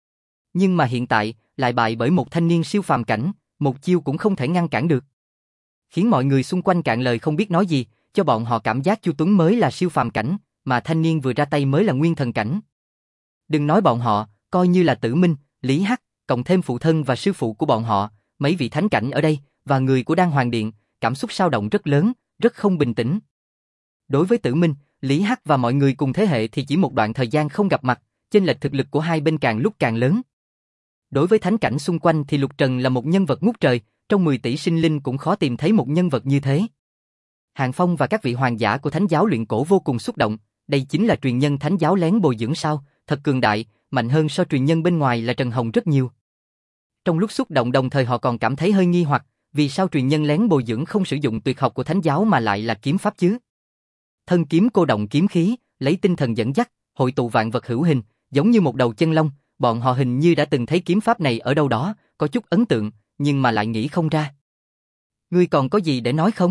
Nhưng mà hiện tại, lại bại bởi một thanh niên siêu phàm cảnh, một chiêu cũng không thể ngăn cản được. Khiến mọi người xung quanh cạn lời không biết nói gì, cho bọn họ cảm giác Chu Tuấn mới là siêu phàm cảnh, mà thanh niên vừa ra tay mới là nguyên thần cảnh. Đừng nói bọn họ, coi như là Tử Minh, Lý Hắc, cộng thêm phụ thân và sư phụ của bọn họ, mấy vị thánh cảnh ở đây, và người của Đan Hoàng Điện, cảm xúc dao động rất lớn, rất không bình tĩnh. Đối với Tử Minh, Lý Hắc và mọi người cùng thế hệ thì chỉ một đoạn thời gian không gặp mặt, chênh lệch thực lực của hai bên càng lúc càng lớn. Đối với thánh cảnh xung quanh thì Lục Trần là một nhân vật ngút trời, trong 10 tỷ sinh linh cũng khó tìm thấy một nhân vật như thế. Hàng Phong và các vị hoàng giả của thánh giáo luyện cổ vô cùng xúc động, đây chính là truyền nhân thánh giáo lén bồi dưỡng sao, thật cường đại, mạnh hơn so truyền nhân bên ngoài là Trần Hồng rất nhiều. Trong lúc xúc động đồng thời họ còn cảm thấy hơi nghi hoặc, vì sao truyền nhân lén bồi dưỡng không sử dụng tuyệt học của thánh giáo mà lại là kiếm pháp chứ? Thân kiếm cô động kiếm khí, lấy tinh thần dẫn dắt, hội tụ vạn vật hữu hình, giống như một đầu chân long, bọn họ hình như đã từng thấy kiếm pháp này ở đâu đó, có chút ấn tượng, nhưng mà lại nghĩ không ra. Ngươi còn có gì để nói không?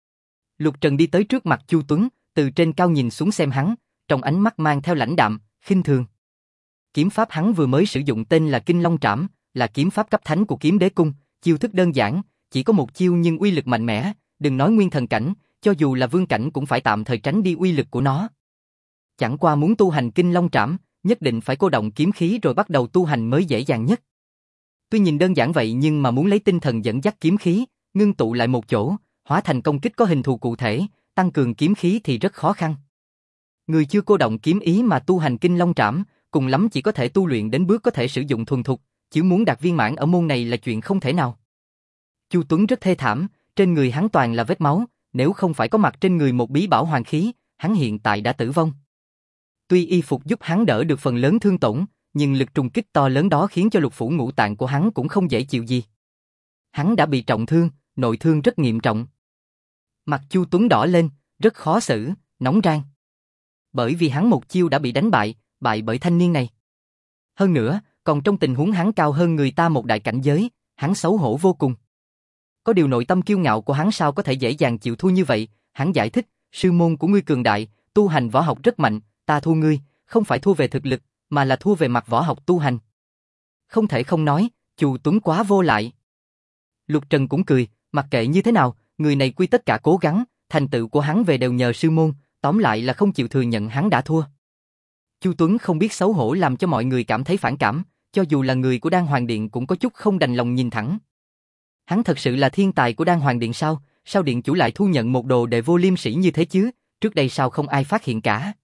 Lục Trần đi tới trước mặt Chu Tuấn, từ trên cao nhìn xuống xem hắn, trong ánh mắt mang theo lãnh đạm, khinh thường. Kiếm pháp hắn vừa mới sử dụng tên là Kinh Long Trảm, là kiếm pháp cấp thánh của Kiếm Đế Cung, chiêu thức đơn giản, chỉ có một chiêu nhưng uy lực mạnh mẽ, đừng nói nguyên thần cảnh, cho dù là vương cảnh cũng phải tạm thời tránh đi uy lực của nó. Chẳng qua muốn tu hành Kinh Long Trảm, nhất định phải cô động kiếm khí rồi bắt đầu tu hành mới dễ dàng nhất. Tuy nhìn đơn giản vậy nhưng mà muốn lấy tinh thần dẫn dắt kiếm khí, ngưng tụ lại một chỗ, hóa thành công kích có hình thù cụ thể, tăng cường kiếm khí thì rất khó khăn. Người chưa cô động kiếm ý mà tu hành Kinh Long Trảm, cùng lắm chỉ có thể tu luyện đến bước có thể sử dụng thuần thục, chứ muốn đạt viên mãn ở môn này là chuyện không thể nào. Chu Tuấn rất thê thảm, trên người hắn toàn là vết máu, nếu không phải có mặt trên người một bí bảo hoàng khí, hắn hiện tại đã tử vong. Tuy y phục giúp hắn đỡ được phần lớn thương tổn, nhưng lực trùng kích to lớn đó khiến cho lục phủ ngũ tạng của hắn cũng không dễ chịu gì. Hắn đã bị trọng thương, nội thương rất nghiêm trọng. Mặt Chu Tuấn đỏ lên, rất khó xử, nóng rang. Bởi vì hắn một chiêu đã bị đánh bại, bại bởi thanh niên này. Hơn nữa, còn trong tình huống hắn cao hơn người ta một đại cảnh giới, hắn xấu hổ vô cùng. Có điều nội tâm kiêu ngạo của hắn sao có thể dễ dàng chịu thua như vậy, hắn giải thích, sư môn của ngươi cường đại, tu hành võ học rất mạnh, ta thua ngươi, không phải thua về thực lực, mà là thua về mặt võ học tu hành. Không thể không nói, Chu Tuấn quá vô lại. Lục Trần cũng cười, mặc kệ như thế nào, người này quy tất cả cố gắng, thành tựu của hắn về đều nhờ sư môn, tóm lại là không chịu thừa nhận hắn đã thua. Chu Tuấn không biết xấu hổ làm cho mọi người cảm thấy phản cảm, cho dù là người của Đan Hoàng Điện cũng có chút không đành lòng nhìn thẳng. Hắn thật sự là thiên tài của Đan Hoàng Điện sao? Sao điện chủ lại thu nhận một đồ đệ vô liêm sỉ như thế chứ? Trước đây sao không ai phát hiện cả?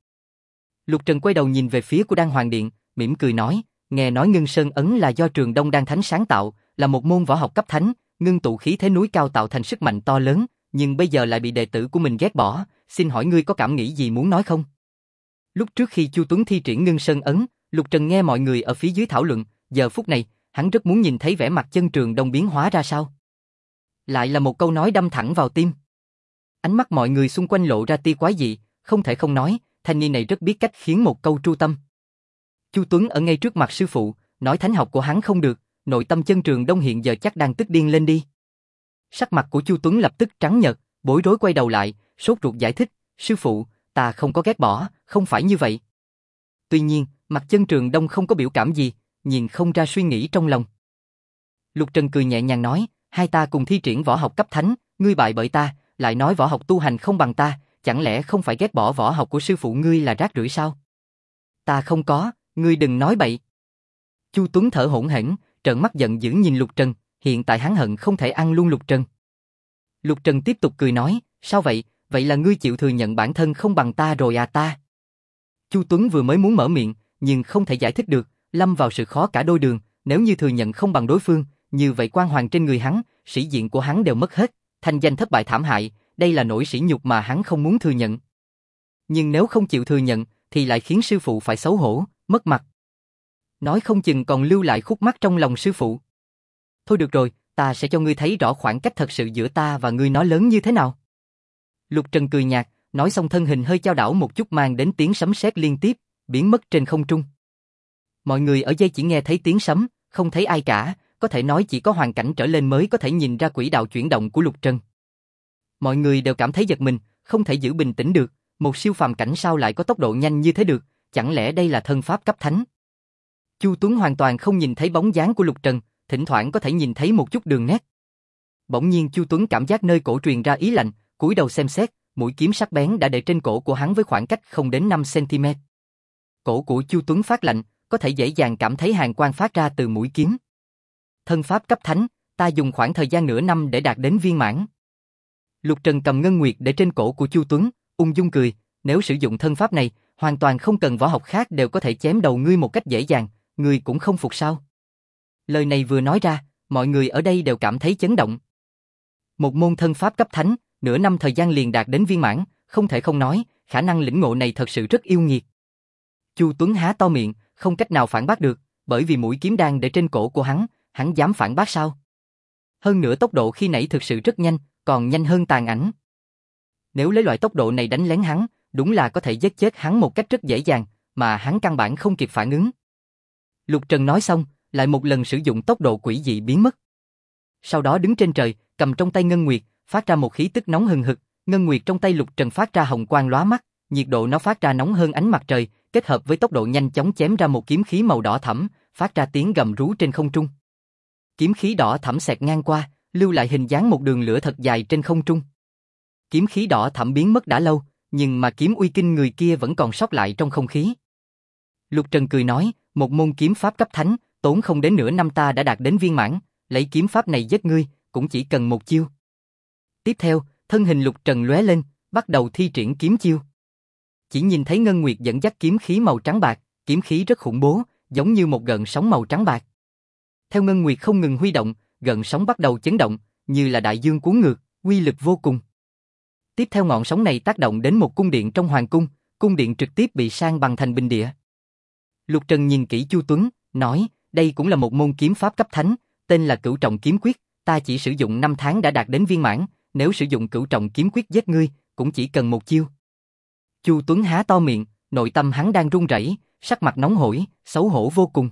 Lục Trần quay đầu nhìn về phía của Đan Hoàng Điện, mỉm cười nói, nghe nói Ngưng Sơn Ấn là do Trường Đông Đan Thánh sáng tạo, là một môn võ học cấp thánh, ngưng tụ khí thế núi cao tạo thành sức mạnh to lớn, nhưng bây giờ lại bị đệ tử của mình ghét bỏ, xin hỏi ngươi có cảm nghĩ gì muốn nói không? Lúc trước khi Chu Tuấn thi triển Ngưng Sơn Ấn, Lục Trần nghe mọi người ở phía dưới thảo luận, giờ phút này, hắn rất muốn nhìn thấy vẻ mặt chân Trường Đông biến hóa ra sao. Lại là một câu nói đâm thẳng vào tim. Ánh mắt mọi người xung quanh lộ ra tia quái dị, không thể không nói, thanh niên này rất biết cách khiến một câu tru tâm. Chu Tuấn ở ngay trước mặt sư phụ, nói thánh học của hắn không được, nội tâm chân Trường Đông hiện giờ chắc đang tức điên lên đi. Sắc mặt của Chu Tuấn lập tức trắng nhợt, bối rối quay đầu lại, sốt ruột giải thích, sư phụ, ta không có ghét bỏ, không phải như vậy. Tuy nhiên, mặt chân Trường Đông không có biểu cảm gì, nhìn không ra suy nghĩ trong lòng. Lục Trần cười nhẹ nhàng nói, hai ta cùng thi triển võ học cấp thánh, ngươi bại bởi ta, lại nói võ học tu hành không bằng ta, chẳng lẽ không phải ghét bỏ võ học của sư phụ ngươi là rác rưởi sao? Ta không có, ngươi đừng nói bậy. Chu Tuấn thở hổn hển, trợn mắt giận dữ nhìn Lục Trần, hiện tại hắn hận không thể ăn luôn Lục Trần. Lục Trần tiếp tục cười nói, sao vậy, vậy là ngươi chịu thừa nhận bản thân không bằng ta rồi à ta? Chu Tuấn vừa mới muốn mở miệng, nhưng không thể giải thích được, lâm vào sự khó cả đôi đường, nếu như thừa nhận không bằng đối phương, như vậy quan hoàng trên người hắn, sĩ diện của hắn đều mất hết, thanh danh thất bại thảm hại, đây là nỗi sỉ nhục mà hắn không muốn thừa nhận. Nhưng nếu không chịu thừa nhận, thì lại khiến sư phụ phải xấu hổ, mất mặt. Nói không chừng còn lưu lại khúc mắc trong lòng sư phụ. Thôi được rồi, ta sẽ cho ngươi thấy rõ khoảng cách thật sự giữa ta và ngươi nó lớn như thế nào. Lục Trần cười nhạt, nói xong thân hình hơi chao đảo một chút mang đến tiếng sấm sét liên tiếp, biến mất trên không trung. Mọi người ở dây chỉ nghe thấy tiếng sấm, không thấy ai cả, có thể nói chỉ có hoàn cảnh trở lên mới có thể nhìn ra quỹ đạo chuyển động của Lục Trần. Mọi người đều cảm thấy giật mình, không thể giữ bình tĩnh được, một siêu phàm cảnh sao lại có tốc độ nhanh như thế được, chẳng lẽ đây là thân pháp cấp thánh? Chu Tuấn hoàn toàn không nhìn thấy bóng dáng của Lục Trần, thỉnh thoảng có thể nhìn thấy một chút đường nét. Bỗng nhiên Chu Tuấn cảm giác nơi cổ truyền ra ý lạnh, cúi đầu xem xét, mũi kiếm sắc bén đã để trên cổ của hắn với khoảng cách không đến 5 cm. Cổ của Chu Tuấn phát lạnh, có thể dễ dàng cảm thấy hàn quang phát ra từ mũi kiếm. Thân pháp cấp thánh, ta dùng khoảng thời gian nửa năm để đạt đến viên mãn. Lục Trần cầm ngân nguyệt để trên cổ của Chu Tuấn, ung dung cười, nếu sử dụng thân pháp này, hoàn toàn không cần võ học khác đều có thể chém đầu ngươi một cách dễ dàng, ngươi cũng không phục sao? Lời này vừa nói ra, mọi người ở đây đều cảm thấy chấn động. Một môn thân pháp cấp thánh, nửa năm thời gian liền đạt đến viên mãn, không thể không nói, khả năng lĩnh ngộ này thật sự rất yêu nghiệt. Chu Tuấn há to miệng, không cách nào phản bác được, bởi vì mũi kiếm đang để trên cổ của hắn dám phản bác sao? Hơn nữa tốc độ khi nãy thực sự rất nhanh, còn nhanh hơn tàn ảnh. Nếu lấy loại tốc độ này đánh lén hắn, đúng là có thể giết chết hắn một cách rất dễ dàng, mà hắn căn bản không kịp phản ứng. Lục Trần nói xong, lại một lần sử dụng tốc độ quỷ dị biến mất. Sau đó đứng trên trời, cầm trong tay ngân nguyệt, phát ra một khí tức nóng hừng hực, ngân nguyệt trong tay Lục Trần phát ra hồng quang lóa mắt, nhiệt độ nó phát ra nóng hơn ánh mặt trời, kết hợp với tốc độ nhanh chóng chém ra một kiếm khí màu đỏ thẫm, phát ra tiếng gầm rú trên không trung. Kiếm khí đỏ thẫm xẹt ngang qua, lưu lại hình dáng một đường lửa thật dài trên không trung. Kiếm khí đỏ thẫm biến mất đã lâu, nhưng mà kiếm uy kinh người kia vẫn còn sót lại trong không khí. Lục Trần cười nói, một môn kiếm pháp cấp thánh, tốn không đến nửa năm ta đã đạt đến viên mãn, lấy kiếm pháp này giết ngươi, cũng chỉ cần một chiêu. Tiếp theo, thân hình Lục Trần lóe lên, bắt đầu thi triển kiếm chiêu. Chỉ nhìn thấy ngân nguyệt dẫn dắt kiếm khí màu trắng bạc, kiếm khí rất khủng bố, giống như một gợn sóng màu trắng bạc. Theo ngân nguyệt không ngừng huy động, gợn sóng bắt đầu chấn động, như là đại dương cuốn ngược, uy lực vô cùng. Tiếp theo ngọn sóng này tác động đến một cung điện trong hoàng cung, cung điện trực tiếp bị san bằng thành bình địa. Lục Trần nhìn kỹ Chu Tuấn, nói, đây cũng là một môn kiếm pháp cấp thánh, tên là Cửu Trọng Kiếm Quyết, ta chỉ sử dụng 5 tháng đã đạt đến viên mãn, nếu sử dụng Cửu Trọng Kiếm Quyết giết ngươi, cũng chỉ cần một chiêu. Chu Tuấn há to miệng, nội tâm hắn đang run rẩy, sắc mặt nóng hổi, xấu hổ vô cùng.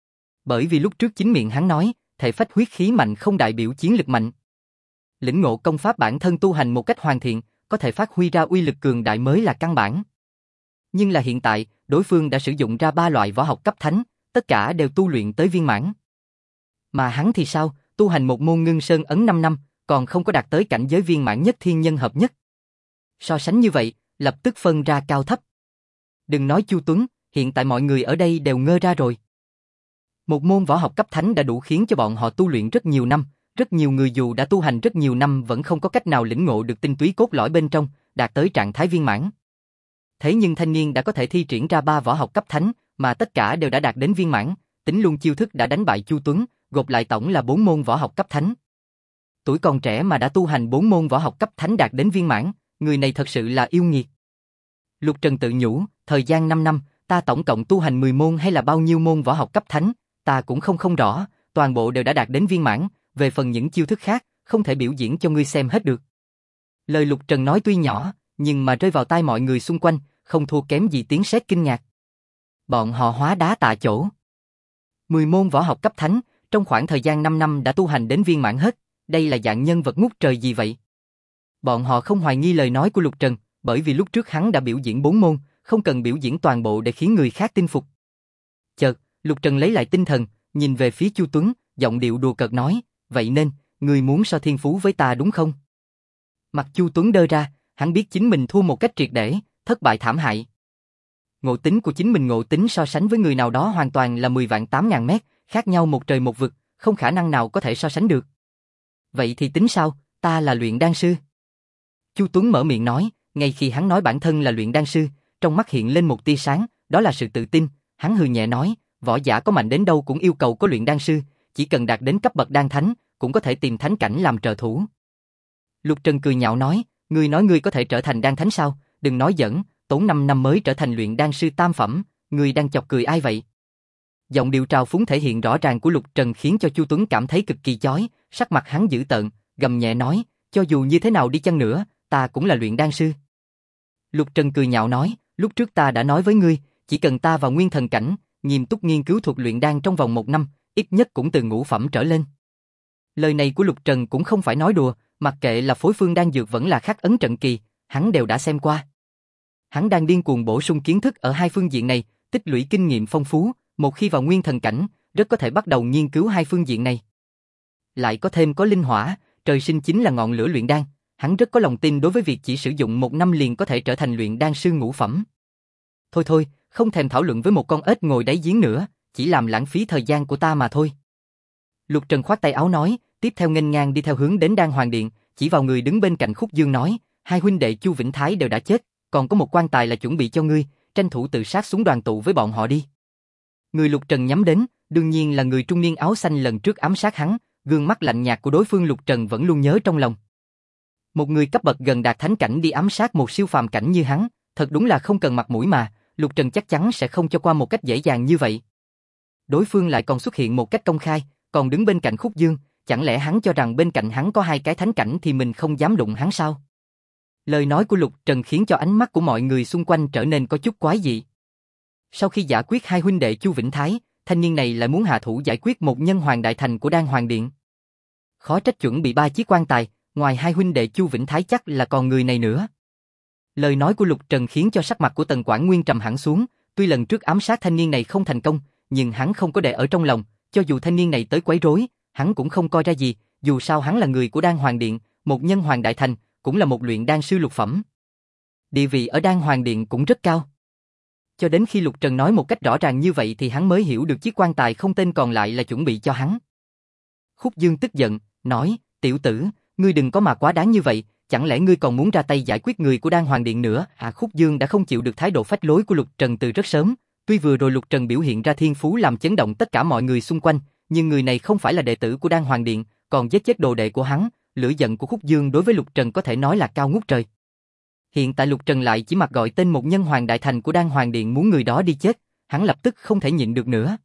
Bởi vì lúc trước chính miệng hắn nói, thể phách huyết khí mạnh không đại biểu chiến lực mạnh. Lĩnh ngộ công pháp bản thân tu hành một cách hoàn thiện, có thể phát huy ra uy lực cường đại mới là căn bản. Nhưng là hiện tại, đối phương đã sử dụng ra 3 loại võ học cấp thánh, tất cả đều tu luyện tới viên mãn. Mà hắn thì sao, tu hành một môn Ngưng Sơn Ấn 5 năm, còn không có đạt tới cảnh giới viên mãn nhất thiên nhân hợp nhất. So sánh như vậy, lập tức phân ra cao thấp. Đừng nói Chu Tuấn, hiện tại mọi người ở đây đều ngơ ra rồi. Một môn võ học cấp thánh đã đủ khiến cho bọn họ tu luyện rất nhiều năm, rất nhiều người dù đã tu hành rất nhiều năm vẫn không có cách nào lĩnh ngộ được tinh túy cốt lõi bên trong, đạt tới trạng thái viên mãn. Thế nhưng thanh niên đã có thể thi triển ra 3 võ học cấp thánh, mà tất cả đều đã đạt đến viên mãn, tính luôn chiêu thức đã đánh bại Chu Tuấn, gộp lại tổng là 4 môn võ học cấp thánh. Tuổi còn trẻ mà đã tu hành 4 môn võ học cấp thánh đạt đến viên mãn, người này thật sự là yêu nghiệt. Lục Trần tự nhủ, thời gian 5 năm, ta tổng cộng tu hành 10 môn hay là bao nhiêu môn võ học cấp thánh, ta cũng không rõ, toàn bộ đều đã đạt đến viên mãn, về phần những chiêu thức khác, không thể biểu diễn cho ngươi xem hết được. Lời Lục Trần nói tuy nhỏ, nhưng mà rơi vào tai mọi người xung quanh, không thua kém gì tiếng sét kinh ngạc. Bọn họ hóa đá tại chỗ. 10 môn võ học cấp thánh, trong khoảng thời gian 5 năm đã tu hành đến viên mãn hết, đây là dạng nhân vật ngút trời gì vậy? Bọn họ không hoài nghi lời nói của Lục Trần, bởi vì lúc trước hắn đã biểu diễn 4 môn, không cần biểu diễn toàn bộ để khiến người khác tin phục. Chợt, Lục Trần lấy lại tinh thần, nhìn về phía Chu Tuấn, giọng điệu đùa cợt nói, vậy nên, ngươi muốn so thiên phú với ta đúng không? Mặt Chu Tuấn đơ ra, hắn biết chính mình thua một cách triệt để, thất bại thảm hại. Ngộ tính của chính mình ngộ tính so sánh với người nào đó hoàn toàn là 10 vạn 8 ngàn mét, khác nhau một trời một vực, không khả năng nào có thể so sánh được. Vậy thì tính sao, ta là luyện đan sư. Chu Tuấn mở miệng nói, ngay khi hắn nói bản thân là luyện đan sư, trong mắt hiện lên một tia sáng, đó là sự tự tin. Hắn hừ nhẹ nói, võ giả có mạnh đến đâu cũng yêu cầu có luyện đan sư, chỉ cần đạt đến cấp bậc đan thánh, cũng có thể tìm thánh cảnh làm trợ thủ. Lục Trần cười nhạo nói ngươi có thể trở thành đan thánh sao? Đừng nói giỡn, tốn 5 năm mới trở thành luyện đan sư tam phẩm, ngươi đang chọc cười ai vậy? Giọng điệu trào phúng thể hiện rõ ràng của Lục Trần khiến cho Chu Tuấn cảm thấy cực kỳ chói, sắc mặt hắn dữ tợn, gầm nhẹ nói, cho dù như thế nào đi chăng nữa, ta cũng là luyện đan sư. Lục Trần cười nhạo nói, lúc trước ta đã nói với ngươi, chỉ cần ta vào nguyên thần cảnh, nghiêm túc nghiên cứu thuật luyện đan trong vòng 1 năm, ít nhất cũng từ ngũ phẩm trở lên. Lời này của Lục Trần cũng không phải nói đùa, mặc kệ là phối phương đan dược vẫn là khắc ấn trận kỳ, hắn đều đã xem qua. Hắn đang điên cuồng bổ sung kiến thức ở hai phương diện này, tích lũy kinh nghiệm phong phú, một khi vào nguyên thần cảnh, rất có thể bắt đầu nghiên cứu hai phương diện này. Lại có thêm có linh hỏa, trời sinh chính là ngọn lửa luyện đan, hắn rất có lòng tin đối với việc chỉ sử dụng 1 năm liền có thể trở thành luyện đan sư ngũ phẩm. Thôi, không thèm thảo luận với một con ếch ngồi đáy giếng nữa, chỉ làm lãng phí thời gian của ta mà thôi. Lục Trần khoát tay áo nói, tiếp theo nghênh ngang đi theo hướng đến Đan Hoàng Điện, chỉ vào người đứng bên cạnh Khúc Dương nói, hai huynh đệ Chu Vĩnh Thái đều đã chết, còn có một quan tài là chuẩn bị cho ngươi, tranh thủ tự sát xuống đoàn tụ với bọn họ đi. Người Lục Trần nhắm đến, đương nhiên là người trung niên áo xanh lần trước ám sát hắn, gương mắt lạnh nhạt của đối phương Lục Trần vẫn luôn nhớ trong lòng. Một người cấp bậc gần đạt thánh cảnh đi ám sát một siêu phàm cảnh như hắn, thật đúng là không cần mặt mũi mà, Lục Trần chắc chắn sẽ không cho qua một cách dễ dàng như vậy. Đối phương lại còn xuất hiện một cách công khai, còn đứng bên cạnh Khúc Dương, chẳng lẽ hắn cho rằng bên cạnh hắn có 2 cái thánh cảnh thì mình không dám đụng hắn sao? Lời nói của Lục Trần khiến cho ánh mắt của mọi người xung quanh trở nên có chút quái dị. Sau khi giải quyết hai huynh đệ Chu Vĩnh Thái, thanh niên này lại muốn hạ thủ giải quyết một nhân hoàng đại thành của Đan Hoàng Điện. Khó trách chuẩn bị 3 chiếc quan tài, ngoài hai huynh đệ Chu Vĩnh Thái chắc là còn người này nữa. Lời nói của Lục Trần khiến cho sắc mặt của Tần Quảng Nguyên trầm hẳn xuống, tuy lần trước ám sát thanh niên này không thành công, nhưng hắn không có để ở trong lòng, cho dù thanh niên này tới quấy rối, hắn cũng không coi ra gì, dù sao hắn là người của Đan Hoàng Điện, một nhân hoàng đại thành, cũng là một luyện đan sư lục phẩm. Địa vị ở Đan Hoàng Điện cũng rất cao. Cho đến khi Lục Trần nói một cách rõ ràng như vậy thì hắn mới hiểu được chiếc quan tài không tên còn lại là chuẩn bị cho hắn. Khúc Dương tức giận, nói, tiểu tử, ngươi đừng có mà quá đáng như vậy, chẳng lẽ ngươi còn muốn ra tay giải quyết người của Đan Hoàng Điện nữa? Khúc Dương đã không chịu được thái độ phách lối của Lục Trần từ rất sớm, tuy vừa rồi Lục Trần biểu hiện ra thiên phú làm chấn động tất cả mọi người xung quanh, nhưng người này không phải là đệ tử của Đan Hoàng Điện, còn giết chết đồ đệ của hắn, lửa giận của Khúc Dương đối với Lục Trần có thể nói là cao ngút trời. Hiện tại Lục Trần lại chỉ mặc gọi tên một nhân hoàng đại thành của Đan Hoàng Điện muốn người đó đi chết, hắn lập tức không thể nhịn được nữa.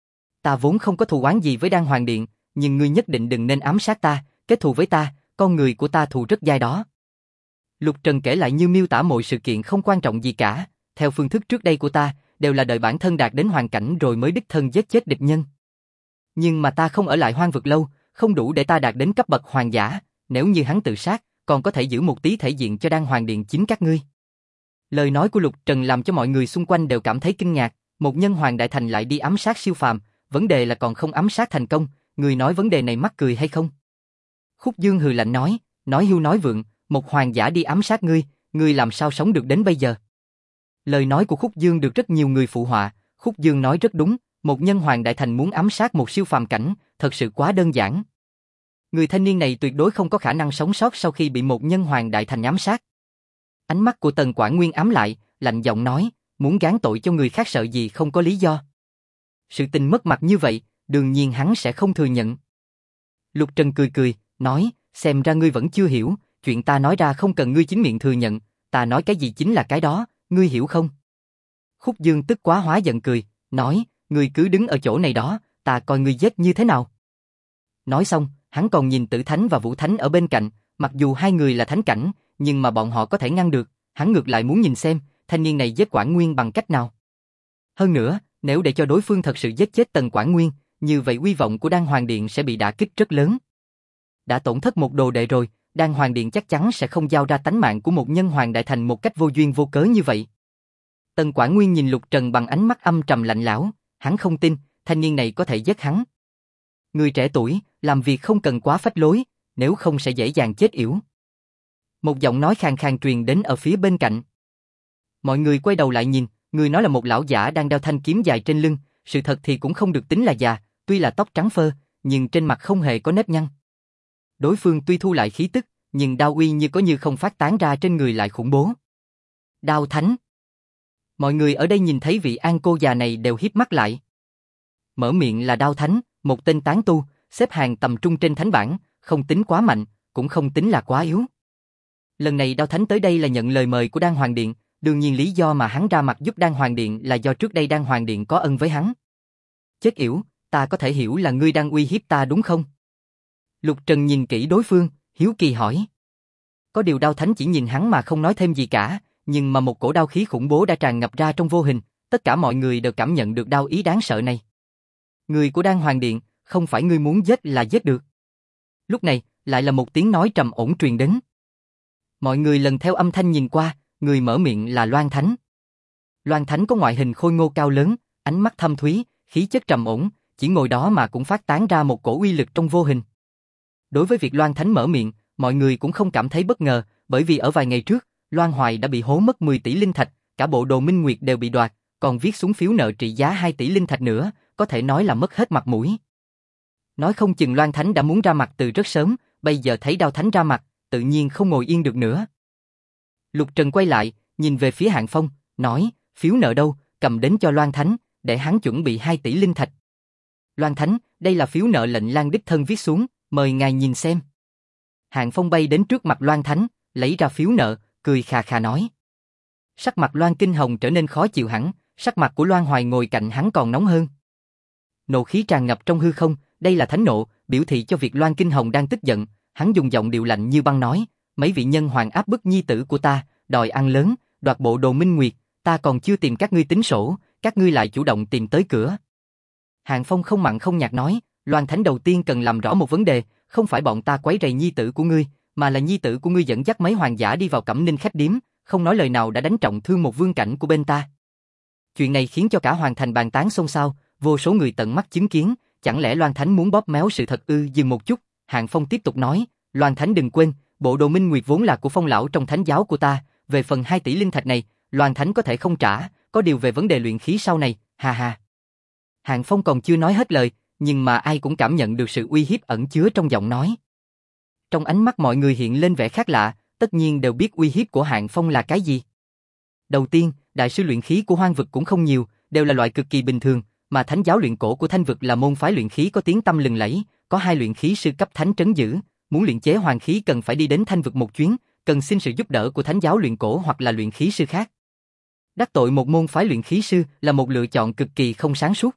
Ta vốn không có thù oán gì với Đan Hoàng Điện, nhưng ngươi nhất định đừng nên ám sát ta, kết thù với ta, con người của ta thù rất dai đó. Lục Trần kể lại như miêu tả mọi sự kiện không quan trọng gì cả, theo phương thức trước đây của ta, đều là đợi bản thân đạt đến hoàn cảnh rồi mới đích thân giết chết địch nhân. Nhưng mà ta không ở lại hoang vực lâu, không đủ để ta đạt đến cấp bậc hoàng giả, nếu như hắn tự sát, còn có thể giữ một tí thể diện cho Đan Hoàng Điện chính các ngươi. Lời nói của Lục Trần làm cho mọi người xung quanh đều cảm thấy kinh ngạc, một nhân hoàng đại thành lại đi ám sát siêu phàm, vấn đề là còn không ám sát thành công, người nói vấn đề này mắc cười hay không? Khúc Dương hừ lạnh nói hưu nói vượng, một hoàng giả đi ám sát ngươi làm sao sống được đến bây giờ? Lời nói của Khúc Dương được rất nhiều người phụ họa, Khúc Dương nói rất đúng, một nhân hoàng đại thành muốn ám sát một siêu phàm cảnh, thật sự quá đơn giản. Người thanh niên này tuyệt đối không có khả năng sống sót sau khi bị một nhân hoàng đại thành ám sát. Ánh mắt của Tần Quảng Nguyên ám lại, lạnh giọng nói, muốn gán tội cho người khác sợ gì không có lý do. Sự tình mất mặt như vậy, đương nhiên hắn sẽ không thừa nhận. Lục Trần cười, nói, xem ra ngươi vẫn chưa hiểu, chuyện ta nói ra không cần ngươi chính miệng thừa nhận, ta nói cái gì chính là cái đó, ngươi hiểu không? Khúc Dương tức quá hóa giận cười, nói, ngươi cứ đứng ở chỗ này đó, ta coi ngươi giết như thế nào. Nói xong, hắn còn nhìn Tử Thánh và Vũ Thánh ở bên cạnh, mặc dù hai người là thánh cảnh, nhưng mà bọn họ có thể ngăn được, hắn ngược lại muốn nhìn xem, thanh niên này giết Quảng Nguyên bằng cách nào. Hơn nữa, nếu để cho đối phương thật sự giết chết Tần Quảng Nguyên, như vậy uy vọng của Đan Hoàng Điện sẽ bị đả kích rất lớn. Đã tổn thất một đồ đệ rồi, Đan Hoàng Điện chắc chắn sẽ không giao ra tánh mạng của một nhân hoàng đại thành một cách vô duyên vô cớ như vậy. Tần Quảng Nguyên nhìn Lục Trần bằng ánh mắt âm trầm lạnh lẽo, hắn không tin, thanh niên này có thể giết hắn. Người trẻ tuổi, làm việc không cần quá phách lối, nếu không sẽ dễ dàng chết yểu. Một giọng nói khàn khàn truyền đến ở phía bên cạnh. Mọi người quay đầu lại nhìn, người nói là một lão giả đang đeo thanh kiếm dài trên lưng, sự thật thì cũng không được tính là già, tuy là tóc trắng phơ, nhưng trên mặt không hề có nếp nhăn. Đối phương tuy thu lại khí tức, nhưng đao uy như có như không phát tán ra trên người lại khủng bố. Đao thánh. Mọi người ở đây nhìn thấy vị An cô già này đều híp mắt lại. Mở miệng là đao thánh, một tên tán tu, xếp hàng tầm trung trên thánh bảng, không tính quá mạnh, cũng không tính là quá yếu. Lần này đao thánh tới đây là nhận lời mời của Đan Hoàng Điện, đương nhiên lý do mà hắn ra mặt giúp Đan Hoàng Điện là do trước đây Đan Hoàng Điện có ân với hắn. Chết yểu, ta có thể hiểu là ngươi đang uy hiếp ta đúng không? Lục Trần nhìn kỹ đối phương, hiếu kỳ hỏi. Có điều đao thánh chỉ nhìn hắn mà không nói thêm gì cả, nhưng mà một cổ đao khí khủng bố đã tràn ngập ra trong vô hình, tất cả mọi người đều cảm nhận được đao ý đáng sợ này. Người của Đan Hoàng Điện, không phải ngươi muốn giết là giết được. Lúc này, lại là một tiếng nói trầm ổn truyền đến. Mọi người lần theo âm thanh nhìn qua, người mở miệng là Loan Thánh. Loan Thánh có ngoại hình khôi ngô cao lớn, ánh mắt thâm thúy, khí chất trầm ổn, chỉ ngồi đó mà cũng phát tán ra một cổ uy lực trong vô hình. Đối với việc Loan Thánh mở miệng, mọi người cũng không cảm thấy bất ngờ, bởi vì ở vài ngày trước, Loan Hoài đã bị hố mất 10 tỷ linh thạch, cả bộ đồ minh nguyệt đều bị đoạt, còn viết xuống phiếu nợ trị giá 2 tỷ linh thạch nữa, có thể nói là mất hết mặt mũi. Nói không chừng Loan Thánh đã muốn ra mặt từ rất sớm, bây giờ thấy Đao Thánh ra mặt, tự nhiên không ngồi yên được nữa. Lục Trần quay lại, nhìn về phía Hạng Phong, nói, phiếu nợ đâu, cầm đến cho Loan Thánh, để hắn chuẩn bị 2 tỷ linh thạch. Loan Thánh, đây là phiếu nợ lệnh Lan đích thân viết xuống, mời ngài nhìn xem. Hạng Phong bay đến trước mặt Loan Thánh, lấy ra phiếu nợ, cười khà khà nói. Sắc mặt Loan Kinh Hồng trở nên khó chịu hẳn, sắc mặt của Loan Hoài ngồi cạnh hắn còn nóng hơn. Nộ khí tràn ngập trong hư không, đây là thánh nộ, biểu thị cho việc Loan Kinh Hồng đang tức giận. Hắn dùng giọng điệu lạnh như băng nói, mấy vị nhân hoàng áp bức nhi tử của ta, đòi ăn lớn, đoạt bộ đồ minh nguyệt, ta còn chưa tìm các ngươi tính sổ, các ngươi lại chủ động tìm tới cửa. Hạng Phong không mặn không nhạt nói, Loan Thánh đầu tiên cần làm rõ một vấn đề, không phải bọn ta quấy rầy nhi tử của ngươi, mà là nhi tử của ngươi dẫn dắt mấy hoàng giả đi vào Cẩm Ninh khách điếm, không nói lời nào đã đánh trọng thương một vương cảnh của bên ta. Chuyện này khiến cho cả hoàng thành bàn tán xôn xao, vô số người tận mắt chứng kiến, chẳng lẽ Loan Thánh muốn bóp méo sự thật ư? Dừng một chút, Hạng Phong tiếp tục nói, Loan Thánh đừng quên, bộ đồ minh nguyệt vốn là của Phong lão trong thánh giáo của ta, về phần 2 tỷ linh thạch này, Loan Thánh có thể không trả, có điều về vấn đề luyện khí sau này, ha ha. Hạng Phong còn chưa nói hết lời, nhưng mà ai cũng cảm nhận được sự uy hiếp ẩn chứa trong giọng nói. Trong ánh mắt mọi người hiện lên vẻ khác lạ, tất nhiên đều biết uy hiếp của Hạng Phong là cái gì. Đầu tiên, đại sư luyện khí của Hoang vực cũng không nhiều, đều là loại cực kỳ bình thường, mà thánh giáo luyện cổ của Thanh vực là môn phái luyện khí có tiếng tăm lừng lẫy, có 2 luyện khí sư cấp thánh trấn giữ, muốn luyện chế hoàng khí cần phải đi đến Thanh vực một chuyến, cần xin sự giúp đỡ của thánh giáo luyện cổ hoặc là luyện khí sư khác. Đắc tội một môn phái luyện khí sư là một lựa chọn cực kỳ không sáng suốt.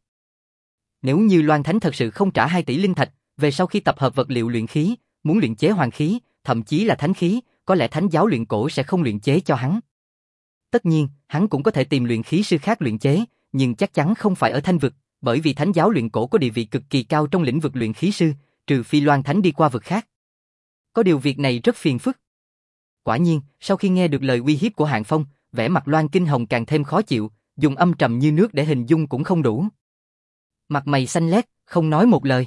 Nếu như Loan Thánh thật sự không trả 2 tỷ linh thạch, về sau khi tập hợp vật liệu luyện khí, muốn luyện chế hoàng khí, thậm chí là thánh khí, có lẽ thánh giáo luyện cổ sẽ không luyện chế cho hắn. Tất nhiên, hắn cũng có thể tìm luyện khí sư khác luyện chế, nhưng chắc chắn không phải ở Thanh vực, bởi vì thánh giáo luyện cổ có địa vị cực kỳ cao trong lĩnh vực luyện khí sư, trừ phi Loan Thánh đi qua vực khác. Có điều việc này rất phiền phức. Quả nhiên, sau khi nghe được lời uy hiếp của Hạng Phong, vẻ mặt Loan Kinh Hồng càng thêm khó chịu, dùng âm trầm như nước để hình dung cũng không đủ. Mặt mày xanh lét, không nói một lời.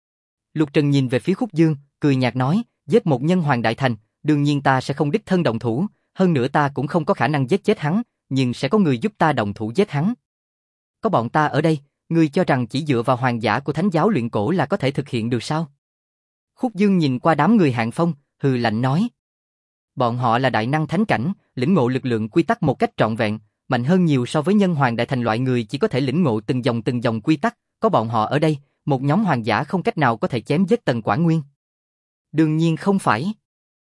Lục Trần nhìn về phía Khúc Dương, cười nhạt nói, giết một nhân hoàng đại thành, đương nhiên ta sẽ không đích thân động thủ, hơn nữa ta cũng không có khả năng giết chết hắn, nhưng sẽ có người giúp ta động thủ giết hắn. Có bọn ta ở đây, ngươi cho rằng chỉ dựa vào hoàng giả của thánh giáo luyện cổ là có thể thực hiện được sao? Khúc Dương nhìn qua đám người Hạng Phong, hừ lạnh nói. Bọn họ là đại năng thánh cảnh, lĩnh ngộ lực lượng quy tắc một cách trọn vẹn, mạnh hơn nhiều so với nhân hoàng đại thành loại người chỉ có thể lĩnh ngộ từng dòng quy tắc, có bọn họ ở đây, một nhóm hoàng giả không cách nào có thể chém giết Tần Quảng Nguyên. Đương nhiên không phải.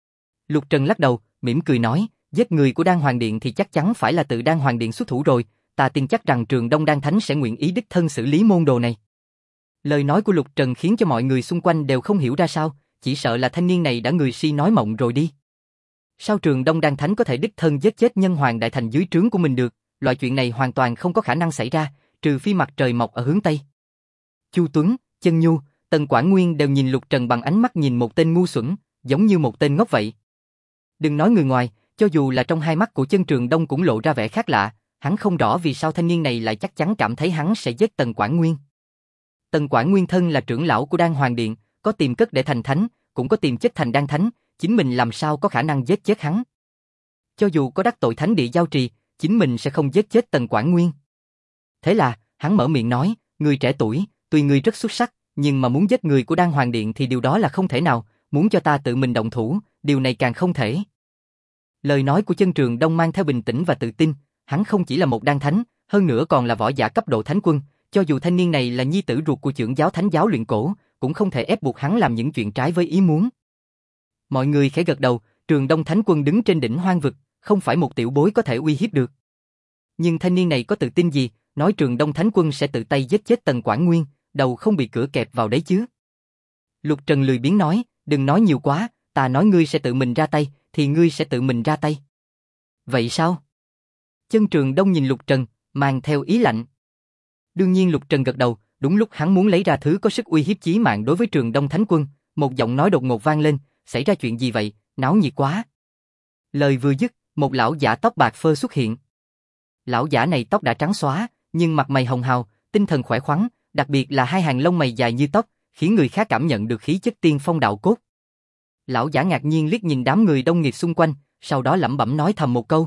Lục Trần lắc đầu, mỉm cười nói, giết người của Đan Hoàng Điện thì chắc chắn phải là tự Đan Hoàng Điện xuất thủ rồi, ta tin chắc rằng Trường Đông Đan Thánh sẽ nguyện ý đích thân xử lý môn đồ này. Lời nói của Lục Trần khiến cho mọi người xung quanh đều không hiểu ra sao, chỉ sợ là thanh niên này đã người si nói mộng rồi đi. Sao Trường Đông Đan Thánh có thể đích thân giết chết nhân hoàng đại thành dưới trướng của mình được, loại chuyện này hoàn toàn không có khả năng xảy ra, trừ phi mặt trời mọc ở hướng Tây. Chu Tuấn, Chân Nhu, Tần Quảng Nguyên đều nhìn Lục Trần bằng ánh mắt nhìn một tên ngu xuẩn, giống như một tên ngốc vậy. Đừng nói người ngoài, cho dù là trong hai mắt của Chân Trường Đông cũng lộ ra vẻ khác lạ, hắn không rõ vì sao thanh niên này lại chắc chắn cảm thấy hắn sẽ giết Tần Quảng Nguyên. Tần Quảng Nguyên thân là trưởng lão của Đan Hoàng Điện, có tiềm cất để thành thánh, cũng có tiềm chất thành đan thánh, chính mình làm sao có khả năng giết chết hắn. Cho dù có đắc tội thánh địa giao trì, chính mình sẽ không giết chết Tần Quảng Nguyên. Thế là, hắn mở miệng nói, người trẻ tuổi, tuy người rất xuất sắc, nhưng mà muốn giết người của Đan Hoàng Điện thì điều đó là không thể nào, muốn cho ta tự mình động thủ, điều này càng không thể. Lời nói của Chân Trường Đông mang theo bình tĩnh và tự tin, hắn không chỉ là một đan thánh, hơn nữa còn là võ giả cấp độ thánh quân, cho dù thanh niên này là nhi tử ruột của trưởng giáo Thánh giáo luyện cổ, cũng không thể ép buộc hắn làm những chuyện trái với ý muốn. Mọi người khẽ gật đầu, Trường Đông Thánh Quân đứng trên đỉnh hoang vực, không phải một tiểu bối có thể uy hiếp được. Nhưng thanh niên này có tự tin gì, nói Trường Đông Thánh Quân sẽ tự tay giết chết Tần Quảng Nguyên, đầu không bị cửa kẹp vào đấy chứ. Lục Trần lười biếng nói, đừng nói nhiều quá, ta nói ngươi sẽ tự mình ra tay, thì ngươi sẽ tự mình ra tay. Vậy sao? Chân Trường Đông nhìn Lục Trần, mang theo ý lạnh. Đương nhiên Lục Trần gật đầu, đúng lúc hắn muốn lấy ra thứ có sức uy hiếp chí mạng đối với Trường Đông Thánh Quân, một giọng nói đột ngột vang lên, xảy ra chuyện gì vậy, náo nhiệt quá. Lời vừa dứt, một lão giả tóc bạc phơ xuất hiện. Lão giả này tóc đã trắng xóa, nhưng mặt mày hồng hào, tinh thần khỏe khoắn, đặc biệt là hai hàng lông mày dài như tóc, khiến người khác cảm nhận được khí chất tiên phong đạo cốt. Lão giả ngạc nhiên liếc nhìn đám người đông nghịt xung quanh, sau đó lẩm bẩm nói thầm một câu.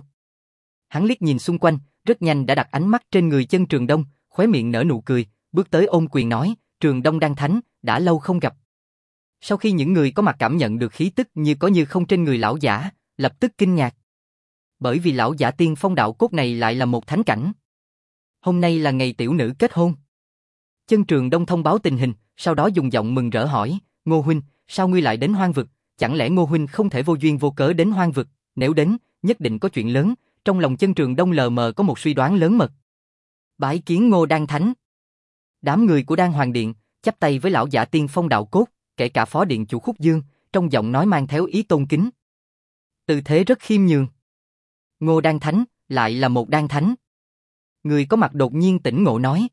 Hắn liếc nhìn xung quanh, rất nhanh đã đặt ánh mắt trên người Chân Trường Đông, khóe miệng nở nụ cười, bước tới ôm quyền nói, Trường Đông Đan Thánh, đã lâu không gặp. Sau khi những người có mặt cảm nhận được khí tức như có như không trên người lão giả, lập tức kinh ngạc. Bởi vì lão giả tiên phong đạo cốt này lại là một thánh cảnh. Hôm nay là ngày tiểu nữ kết hôn. Chân Trường Đông thông báo tình hình, sau đó dùng giọng mừng rỡ hỏi, Ngô huynh, sao ngươi lại đến hoang vực? Chẳng lẽ Ngô huynh không thể vô duyên vô cớ đến hoang vực? Nếu đến, nhất định có chuyện lớn. Trong lòng Chân Trường Đông lờ mờ có một suy đoán lớn mật. Bái kiến Ngô Đan Thánh. Đám người của Đan Hoàng Điện chắp tay với lão giả tiên phong đạo cốt, kể cả phó điện chủ Khúc Dương, trong giọng nói mang theo ý tôn kính. Tư thế rất khiêm nhường. Ngô Đan Thánh, lại là một Đan Thánh. Người có mặt đột nhiên tỉnh ngộ nói.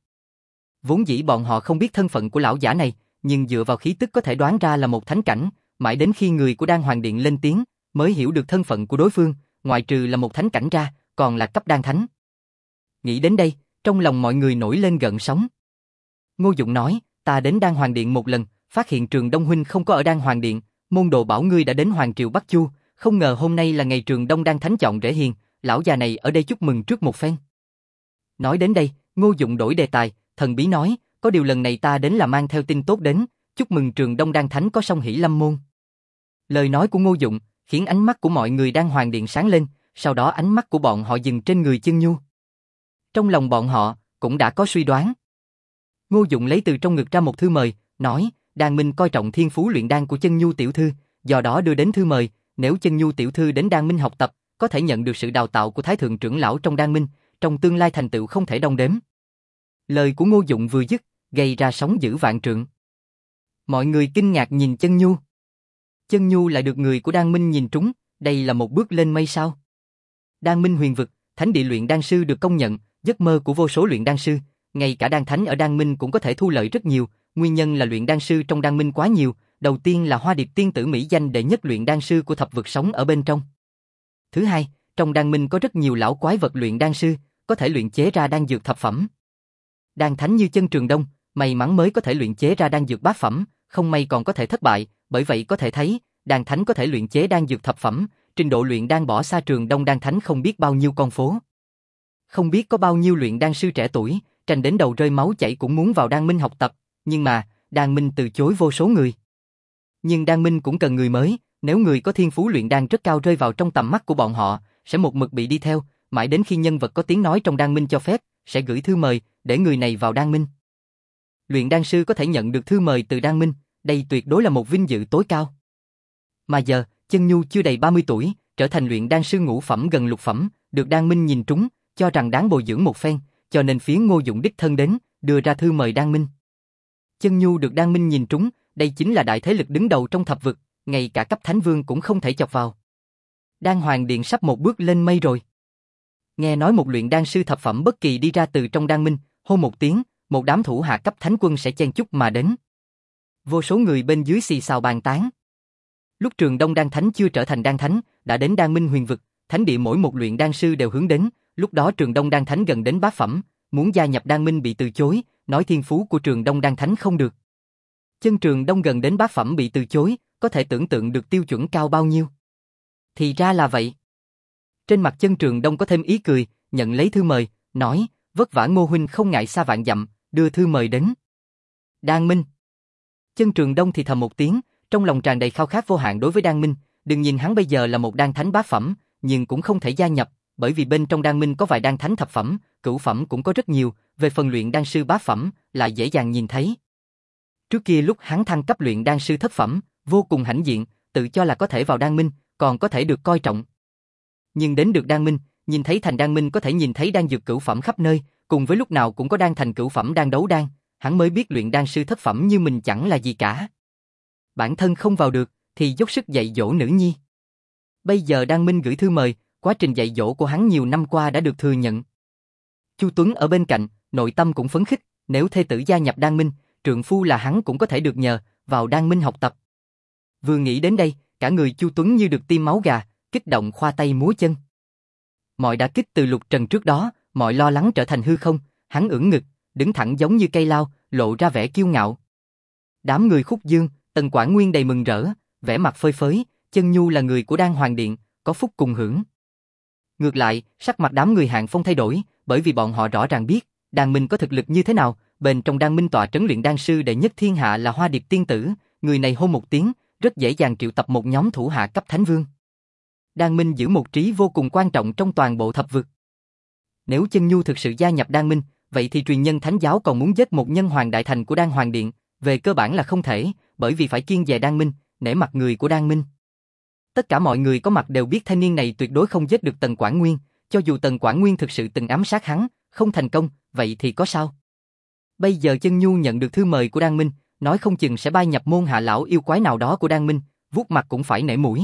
Vốn dĩ bọn họ không biết thân phận của lão giả này, nhưng dựa vào khí tức có thể đoán ra là một thánh cảnh, mãi đến khi người của Đan Hoàng Điện lên tiếng, mới hiểu được thân phận của đối phương, ngoại trừ là một thánh cảnh ra, còn là cấp Đan Thánh. Nghĩ đến đây, trong lòng mọi người nổi lên gợn sóng. Ngô Dụng nói, ta đến Đan Hoàng Điện một lần, phát hiện Trường Đông huynh không có ở Đan Hoàng Điện, môn đồ bảo ngươi đã đến Hoàng Triều Bắc Chu, không ngờ hôm nay là ngày Trường Đông Đan Thánh chọn rể hiền, lão già này ở đây chúc mừng trước một phen. Nói đến đây, Ngô Dụng đổi đề tài, thần bí nói, có điều lần này ta đến là mang theo tin tốt đến, chúc mừng Trường Đông Đan Thánh có song hỷ lâm môn. Lời nói của Ngô Dụng khiến ánh mắt của mọi người Đan Hoàng Điện sáng lên, sau đó ánh mắt của bọn họ dừng trên người Chân Nhu. Trong lòng bọn họ cũng đã có suy đoán. Ngô Dụng lấy từ trong ngực ra một thư mời, nói, Đan Minh coi trọng thiên phú luyện đan của Chân Nhu tiểu thư, do đó đưa đến thư mời, nếu Chân Nhu tiểu thư đến Đan Minh học tập, có thể nhận được sự đào tạo của Thái thượng trưởng lão trong Đan Minh, trong tương lai thành tựu không thể đong đếm. Lời của Ngô Dụng vừa dứt, gây ra sóng dữ vạn trượng. Mọi người kinh ngạc nhìn Chân Nhu. Chân Nhu lại được người của Đan Minh nhìn trúng, đây là một bước lên mây sao? Đan Minh huyền vực, thánh địa luyện đan sư được công nhận, giấc mơ của vô số luyện đan sư, ngay cả đan thánh ở Đan Minh cũng có thể thu lợi rất nhiều, nguyên nhân là luyện đan sư trong Đan Minh quá nhiều, đầu tiên là Hoa Điệp tiên tử mỹ danh đệ nhất luyện đan sư của thập vực sống ở bên trong. Thứ hai, trong Đan Minh có rất nhiều lão quái vật luyện đan sư, có thể luyện chế ra đan dược thập phẩm. Đan thánh như Chân Trường Đông, may mắn mới có thể luyện chế ra đan dược bát phẩm, không may còn có thể thất bại, bởi vậy có thể thấy, đan thánh có thể luyện chế đan dược thập phẩm, trình độ luyện đan bỏ xa Trường Đông đan thánh không biết bao nhiêu con phố. Không biết có bao nhiêu luyện đan sư trẻ tuổi, tranh đến đầu rơi máu chảy cũng muốn vào Đan Minh học tập, nhưng mà, Đan Minh từ chối vô số người. Nhưng Đan Minh cũng cần người mới, nếu người có thiên phú luyện đan rất cao rơi vào trong tầm mắt của bọn họ, sẽ một mực bị đi theo, mãi đến khi nhân vật có tiếng nói trong Đan Minh cho phép, sẽ gửi thư mời, để người này vào Đan Minh. Luyện đan sư có thể nhận được thư mời từ Đan Minh, đây tuyệt đối là một vinh dự tối cao. Mà giờ, Chân Nhu chưa đầy 30 tuổi, trở thành luyện đan sư ngũ phẩm gần lục phẩm, được Đan Minh nhìn trúng, cho rằng đáng bồi dưỡng một phen, cho nên phía Ngô Dụng đích thân đến, đưa ra thư mời Đan Minh. Chân Nhu được Đan Minh nhìn trúng, đây chính là đại thế lực đứng đầu trong thập vực, ngay cả cấp thánh vương cũng không thể chọc vào. Đan Hoàng Điện sắp một bước lên mây rồi. Nghe nói một luyện đan sư thập phẩm bất kỳ đi ra từ trong Đan Minh, hô một tiếng, một đám thủ hạ cấp thánh quân sẽ chen chúc mà đến. Vô số người bên dưới xì xào bàn tán. Lúc Trường Đông Đan Thánh chưa trở thành Đan Thánh, đã đến Đan Minh huyền vực, thánh địa mỗi một luyện đan sư đều hướng đến, lúc đó Trường Đông Đan Thánh gần đến bát phẩm, muốn gia nhập Đan Minh bị từ chối, nói thiên phú của Trường Đông Đan Thánh không được. Chân Trường Đông gần đến bát phẩm bị từ chối, có thể tưởng tượng được tiêu chuẩn cao bao nhiêu. Thì ra là vậy. Trên mặt Chân Trường Đông có thêm ý cười, nhận lấy thư mời, nói, vất vả Ngô huynh không ngại xa vạn dặm, đưa thư mời đến. Đan Minh. Chân Trường Đông thì thầm một tiếng, trong lòng tràn đầy khao khát vô hạn đối với Đan Minh, Đừng nhìn hắn bây giờ là một đan thánh bát phẩm, nhưng cũng không thể gia nhập, bởi vì bên trong đan minh có vài đan thánh thập phẩm, cửu phẩm cũng có rất nhiều, về phần luyện đan sư bát phẩm, lại dễ dàng nhìn thấy. Trước kia lúc hắn thăng cấp luyện đan sư thất phẩm, vô cùng hãnh diện, tự cho là có thể vào đan minh, còn có thể được coi trọng. Nhưng đến được đan minh, nhìn thấy thành đan minh có thể nhìn thấy đan dược cửu phẩm khắp nơi, cùng với lúc nào cũng có đan thành cửu phẩm đang đấu đan, hắn mới biết luyện đan sư thất phẩm như mình chẳng là gì cả. Bản thân không vào được, thì dốc sức dạy dỗ nữ nhi. Bây giờ đan minh gửi thư mời, quá trình dạy dỗ của hắn nhiều năm qua đã được thừa nhận. Chu Tuấn ở bên cạnh, nội tâm cũng phấn khích, nếu thê tử gia nhập đan minh, trượng phu là hắn cũng có thể được nhờ vào đan minh học tập. Vừa nghĩ đến đây, cả người Chu Tuấn như được tiêm máu gà, kích động khoa tay múa chân. Mọi đả kích từ Lục Trần trước đó, mọi lo lắng trở thành hư không, hắn ưỡn ngực, đứng thẳng giống như cây lao, lộ ra vẻ kiêu ngạo. Đám người Khúc Dương, Tần Quảng Nguyên đầy mừng rỡ, vẻ mặt phơi phới, Chân Nhu là người của Đan Hoàng Điện, có phúc cùng hưởng. Ngược lại, sắc mặt đám người Hạng Phong thay đổi, bởi vì bọn họ rõ ràng biết, Đan Minh có thực lực như thế nào, bên trong Đan Minh tọa trấn luyện đan sư đệ nhất thiên hạ là Hoa Điệp tiên tử, người này hô một tiếng, rất dễ dàng triệu tập một nhóm thủ hạ cấp thánh vương. Đan Minh giữ một trí vô cùng quan trọng trong toàn bộ thập vực. Nếu Chân Nhu thực sự gia nhập Đan Minh, vậy thì truyền nhân thánh giáo còn muốn giết một nhân hoàng đại thành của Đan Hoàng Điện, về cơ bản là không thể, bởi vì phải kiêng dè Đan Minh, nể mặt người của Đan Minh. Tất cả mọi người có mặt đều biết thanh niên này tuyệt đối không giết được Tần Quảng Nguyên, cho dù Tần Quảng Nguyên thực sự từng ám sát hắn, không thành công, vậy thì có sao? Bây giờ Chân Nhu nhận được thư mời của Đan Minh, nói không chừng sẽ bay nhập môn hạ lão yêu quái nào đó của Đan Minh, vuốt mặt cũng phải nể mũi.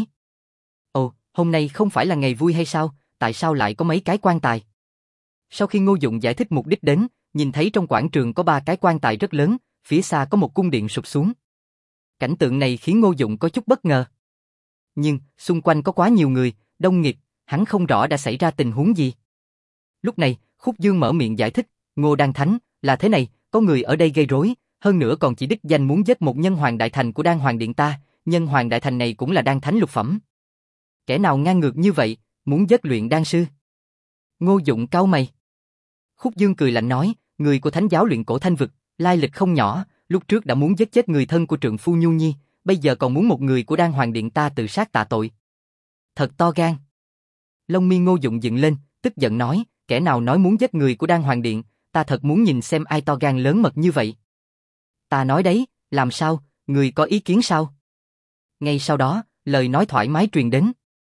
Ồ, hôm nay không phải là ngày vui hay sao, tại sao lại có mấy cái quan tài? Sau khi Ngô Dụng giải thích mục đích đến, nhìn thấy trong quảng trường có 3 cái quan tài rất lớn, phía xa có một cung điện sụp xuống. Cảnh tượng này khiến Ngô Dụng có chút bất ngờ. Nhưng, xung quanh có quá nhiều người, đông nghịt, hắn không rõ đã xảy ra tình huống gì. Lúc này, Khúc Dương mở miệng giải thích, Ngô Đan Thánh, là thế này, có người ở đây gây rối, hơn nữa còn chỉ đích danh muốn giết một nhân hoàng đại thành của Đan Hoàng Điện ta, nhân hoàng đại thành này cũng là đan thánh lục phẩm. Kẻ nào ngang ngược như vậy, muốn giết luyện đan sư? Ngô Dụng cau mày. Khúc Dương cười lạnh nói, người của thánh giáo luyện cổ thanh vực, lai lịch không nhỏ, lúc trước đã muốn giết chết người thân của trượng phu Nhu Nhi, bây giờ còn muốn một người của Đan Hoàng Điện ta tự sát tạ tội. Thật to gan. Lông mi Ngô Dụng dựng lên, tức giận nói, kẻ nào nói muốn giết người của Đan Hoàng Điện, ta thật muốn nhìn xem ai to gan lớn mật như vậy. Ta nói đấy, làm sao, người có ý kiến sao? Ngay sau đó, lời nói thoải mái truyền đến.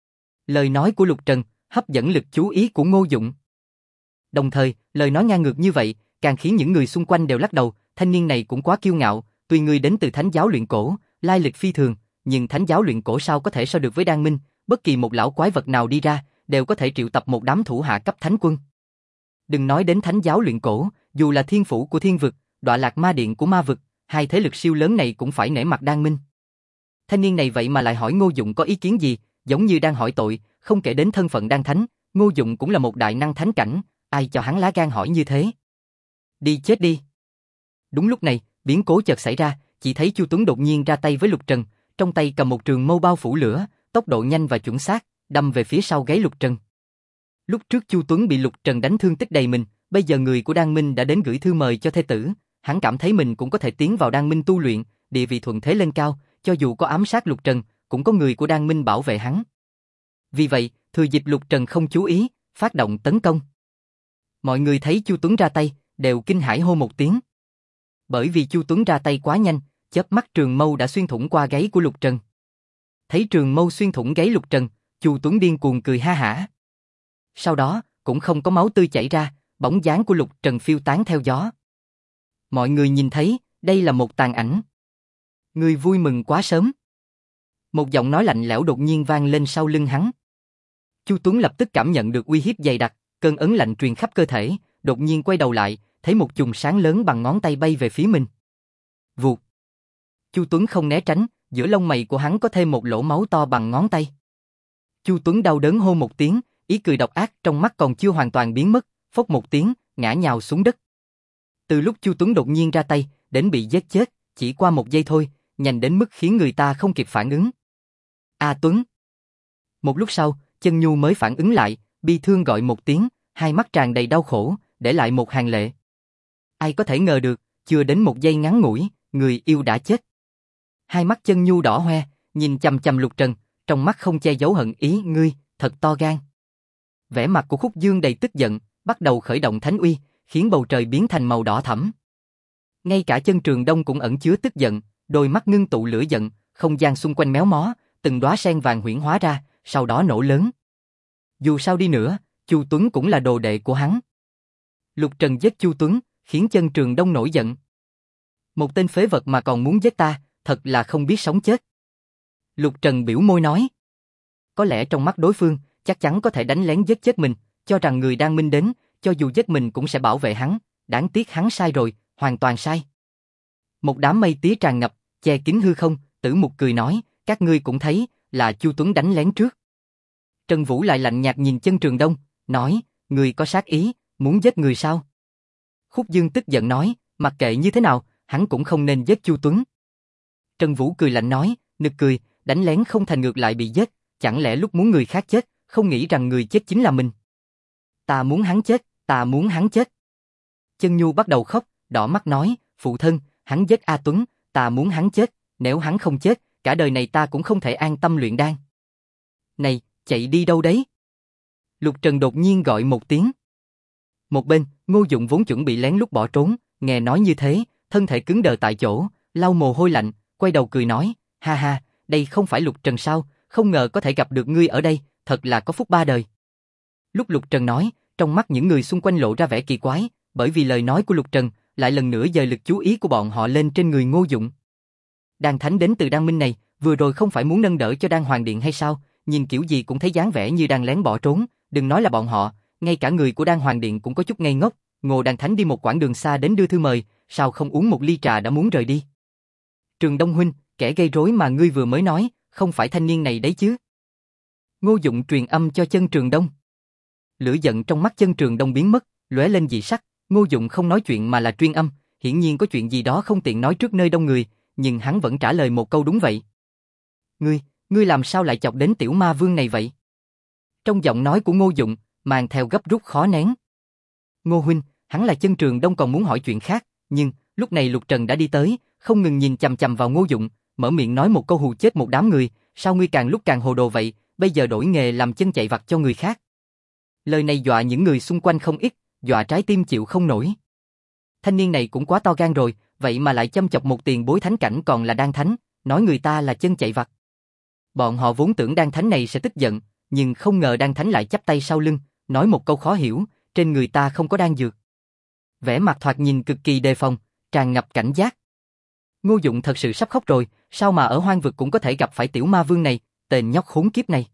Lời nói của Lục Trần hấp dẫn lực chú ý của Ngô Dụng. Đồng thời, lời nói ngang ngược như vậy, càng khiến những người xung quanh đều lắc đầu, thanh niên này cũng quá kiêu ngạo, tuy người đến từ thánh giáo luyện cổ, lai lịch phi thường, nhưng thánh giáo luyện cổ sao có thể so được với Đan Minh, bất kỳ một lão quái vật nào đi ra, đều có thể triệu tập một đám thủ hạ cấp thánh quân. Đừng nói đến thánh giáo luyện cổ, dù là thiên phủ của thiên vực, Đọa Lạc Ma Điện của ma vực, hai thế lực siêu lớn này cũng phải nể mặt Đan Minh. Thanh niên này vậy mà lại hỏi Ngô Dụng có ý kiến gì, giống như đang hỏi tội, không kể đến thân phận đan thánh, Ngô Dụng cũng là một đại năng thánh cảnh, ai cho hắn lá gan hỏi như thế? Đi chết đi. Đúng lúc này, biến cố chợt xảy ra, chỉ thấy Chu Tuấn đột nhiên ra tay với Lục Trần, trong tay cầm một trường mâu bao phủ lửa, tốc độ nhanh và chuẩn xác, đâm về phía sau gáy Lục Trần. Lúc trước Chu Tuấn bị Lục Trần đánh thương tích đầy mình, bây giờ người của Đan Minh đã đến gửi thư mời cho thê tử, hắn cảm thấy mình cũng có thể tiến vào Đan Minh tu luyện, địa vị thuận thế lên cao, cho dù có ám sát Lục Trần, cũng có người của Đan Minh bảo vệ hắn. Vì vậy, thừa dịp Lục Trần không chú ý, phát động tấn công. Mọi người thấy Chu Tuấn ra tay, đều kinh hãi hô một tiếng. Bởi vì Chu Tuấn ra tay quá nhanh, chớp mắt trường mâu đã xuyên thủng qua gáy của Lục Trần. Thấy trường mâu xuyên thủng gáy Lục Trần, Chu Tuấn điên cuồng cười ha hả. Sau đó, cũng không có máu tươi chảy ra, bóng dáng của Lục Trần phiêu tán theo gió. Mọi người nhìn thấy, đây là một tàn ảnh. Người vui mừng quá sớm. Một giọng nói lạnh lẽo đột nhiên vang lên sau lưng hắn. Chu Tuấn lập tức cảm nhận được uy hiếp dày đặc, cơn ấn lạnh truyền khắp cơ thể, đột nhiên quay đầu lại, thấy một chùm sáng lớn bằng ngón tay bay về phía mình. Vụt. Chu Tuấn không né tránh, giữa lông mày của hắn có thêm một lỗ máu to bằng ngón tay. Chu Tuấn đau đớn hô một tiếng, ý cười độc ác trong mắt còn chưa hoàn toàn biến mất, phốc một tiếng, ngã nhào xuống đất. Từ lúc Chu Tuấn đột nhiên ra tay, đến bị giết chết, chỉ qua một giây thôi, nhanh đến mức khiến người ta không kịp phản ứng. A Tuấn. Một lúc sau, Chân Nhu mới phản ứng lại, bi thương gọi một tiếng, hai mắt tràn đầy đau khổ, để lại một hàng lệ. Ai có thể ngờ được, chưa đến một giây ngắn ngủi, người yêu đã chết. Hai mắt Chân Nhu đỏ hoe, nhìn chằm chằm Lục Trần, trong mắt không che giấu hận ý. Ngươi, thật to gan. Vẻ mặt của Khúc Dương đầy tức giận, bắt đầu khởi động thánh uy, khiến bầu trời biến thành màu đỏ thẫm. Ngay cả Chân Trường Đông cũng ẩn chứa tức giận, đôi mắt ngưng tụ lửa giận, không gian xung quanh méo mó, từng đóa sen vàng huyễn hóa ra, sau đó nổ lớn. Dù sao đi nữa, Chu Tuấn cũng là đồ đệ của hắn. Lục Trần giết Chu Tuấn, khiến Chân Trường Đông nổi giận. Một tên phế vật mà còn muốn giết ta, thật là không biết sống chết. Lục Trần biểu môi nói. Có lẽ trong mắt đối phương, chắc chắn có thể đánh lén giết chết mình, cho rằng người đang minh đến, cho dù giết mình cũng sẽ bảo vệ hắn, đáng tiếc hắn sai rồi, hoàn toàn sai. Một đám mây tía tràn ngập, che kín hư không, Tử Mục cười nói, các ngươi cũng thấy, là Chu Tuấn đánh lén trước. Trần Vũ lại lạnh nhạt nhìn Chân Trường Đông, nói, người có sát ý, muốn giết người sao? Khúc Dương tức giận nói, mặc kệ như thế nào, hắn cũng không nên giết Chu Tuấn. Trần Vũ cười lạnh nói, nực cười, đánh lén không thành ngược lại bị giết, chẳng lẽ lúc muốn người khác chết, không nghĩ rằng người chết chính là mình. Ta muốn hắn chết, ta muốn hắn chết. Chân Nhu bắt đầu khóc, đỏ mắt nói, phụ thân, hắn giết A Tuấn, ta muốn hắn chết, nếu hắn không chết, cả đời này ta cũng không thể an tâm luyện đan. Này, chạy đi đâu đấy? Lục Trần đột nhiên gọi một tiếng. Một bên, Ngô Dụng vốn chuẩn bị lén lút bỏ trốn, nghe nói như thế, thân thể cứng đờ tại chỗ, lau mồ hôi lạnh, quay đầu cười nói, ha ha, đây không phải Lục Trần sao, không ngờ có thể gặp được ngươi ở đây, thật là có phúc ba đời. Lúc Lục Trần nói, trong mắt những người xung quanh lộ ra vẻ kỳ quái, bởi vì lời nói của Lục Trần lại lần nữa dời lực chú ý của bọn họ lên trên người Ngô Dụng. Đan Thánh đến từ Đan Minh này, vừa rồi không phải muốn nâng đỡ cho Đan Hoàng Điện hay sao, nhìn kiểu gì cũng thấy dáng vẻ như đang lén bỏ trốn, đừng nói là bọn họ, ngay cả người của Đan Hoàng Điện cũng có chút ngây ngốc, Ngô Đan Thánh đi một quãng đường xa đến đưa thư mời, sao không uống một ly trà đã muốn rời đi. Trường Đông huynh, kẻ gây rối mà ngươi vừa mới nói, không phải thanh niên này đấy chứ? Ngô Dụng truyền âm cho Chân Trường Đông. Lửa giận trong mắt Chân Trường Đông biến mất, lóe lên dị sắc, Ngô Dụng không nói chuyện mà là truyền âm, hiển nhiên có chuyện gì đó không tiện nói trước nơi đông người, nhưng hắn vẫn trả lời một câu đúng vậy. Ngươi làm sao lại chọc đến tiểu ma vương này vậy? Trong giọng nói của Ngô Dụng, mang theo gấp rút khó nén. Ngô huynh, hắn là Chân Trường Đông còn muốn hỏi chuyện khác, nhưng lúc này Lục Trần đã đi tới, không ngừng nhìn chằm chằm vào Ngô Dụng, mở miệng nói một câu hù chết một đám người, sao ngươi càng lúc càng hồ đồ vậy, bây giờ đổi nghề làm chân chạy vặt cho người khác. Lời này dọa những người xung quanh không ít, dọa trái tim chịu không nổi. Thanh niên này cũng quá to gan rồi, vậy mà lại châm chọc một tiền bối thánh cảnh còn là đan thánh, nói người ta là chân chạy vặt. Bọn họ vốn tưởng đan thánh này sẽ tức giận, nhưng không ngờ đan thánh lại chắp tay sau lưng, nói một câu khó hiểu, trên người ta không có đan dược. Vẻ mặt thoạt nhìn cực kỳ đề phòng, tràn ngập cảnh giác. Ngô Dụng thật sự sắp khóc rồi, sao mà ở hoang vực cũng có thể gặp phải tiểu ma vương này, tên nhóc khốn kiếp này.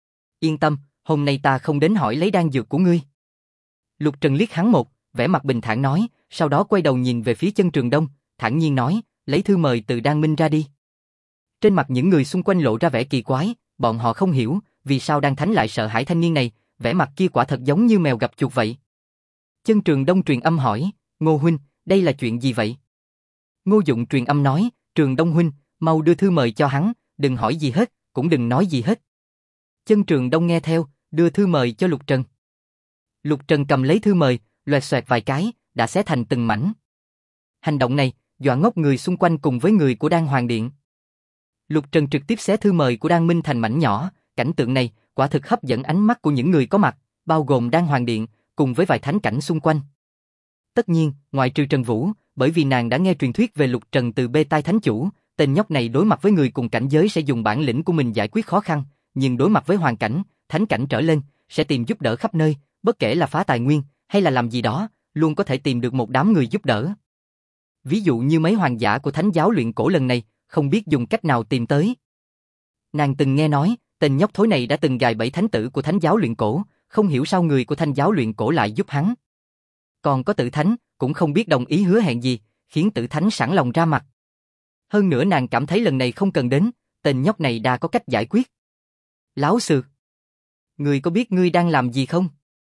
Yên tâm, hôm nay ta không đến hỏi lấy đan dược của ngươi. Lục Trần liếc hắn một, vẻ mặt bình thản nói, sau đó quay đầu nhìn về phía Chân Trường Đông, thản nhiên nói, lấy thư mời từ Đan Minh ra đi. Trên mặt những người xung quanh lộ ra vẻ kỳ quái, bọn họ không hiểu, vì sao Đan Thánh lại sợ hãi thanh niên này, vẻ mặt kia quả thật giống như mèo gặp chuột vậy. Chân Trường Đông truyền âm hỏi, Ngô huynh, đây là chuyện gì vậy? Ngô Dụng truyền âm nói, Trường Đông huynh, mau đưa thư mời cho hắn, đừng hỏi gì hết, cũng đừng nói gì hết. Chân Trường Đông nghe theo, đưa thư mời cho Lục Trần. Lục Trần cầm lấy thư mời, loẹt xoẹt vài cái, đã xé thành từng mảnh. Hành động này, dọa ngốc người xung quanh cùng với người của Đan Hoàng Điện. Lục Trần trực tiếp xé thư mời của Đan Minh thành mảnh nhỏ, cảnh tượng này quả thực hấp dẫn ánh mắt của những người có mặt, bao gồm Đan Hoàng Điện, cùng với vài thánh cảnh xung quanh. Tất nhiên, ngoại trừ Trần Vũ, bởi vì nàng đã nghe truyền thuyết về Lục Trần từ bê tai thánh chủ, tên nhóc này đối mặt với người cùng cảnh giới sẽ dùng bản lĩnh của mình giải quyết khó khăn, nhưng đối mặt với hoàn cảnh, thánh cảnh trở lên, sẽ tìm giúp đỡ khắp nơi, bất kể là phá tài nguyên, hay là làm gì đó, luôn có thể tìm được một đám người giúp đỡ. Ví dụ như mấy hoàng giả của thánh giáo luyện cổ lần này, không biết dùng cách nào tìm tới. Nàng từng nghe nói, tên nhóc thối này đã từng gài bẫy thánh tử của thánh giáo luyện cổ, không hiểu sao người của thánh giáo luyện cổ lại giúp hắn. Còn có Tử Thánh, cũng không biết đồng ý hứa hẹn gì, khiến Tử Thánh sẵn lòng ra mặt. Hơn nữa nàng cảm thấy lần này không cần đến, tên nhóc này đã có cách giải quyết. Láo xược. Ngươi có biết ngươi đang làm gì không?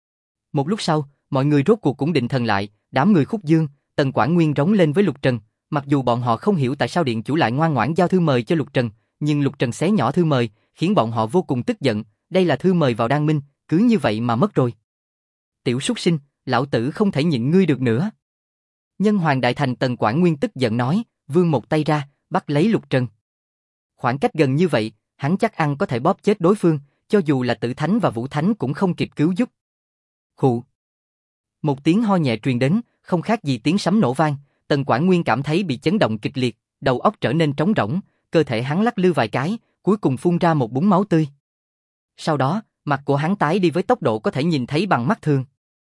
Một lúc sau, mọi người rốt cuộc cũng định thần lại, đám người Khúc Dương, Tần Quảng Nguyên rống lên với Lục Trần, mặc dù bọn họ không hiểu tại sao điện chủ lại ngoan ngoãn giao thư mời cho Lục Trần, nhưng Lục Trần xé nhỏ thư mời, khiến bọn họ vô cùng tức giận, đây là thư mời vào Đan Minh, cứ như vậy mà mất rồi. Tiểu súc sinh, lão tử không thể nhịn ngươi được nữa. Nhân Hoàng Đại Thành Tần Quảng Nguyên tức giận nói, vươn một tay ra, bắt lấy Lục Trần. Khoảng cách gần như vậy, hắn chắc ăn có thể bóp chết đối phương, cho dù là Tử Thánh và Vũ Thánh cũng không kịp cứu giúp. Khụ. Một tiếng ho nhẹ truyền đến, không khác gì tiếng sấm nổ vang, Tần Quảng Nguyên cảm thấy bị chấn động kịch liệt, đầu óc trở nên trống rỗng, cơ thể hắn lắc lư vài cái, cuối cùng phun ra một búng máu tươi. Sau đó, mặt của hắn tái đi với tốc độ có thể nhìn thấy bằng mắt thường.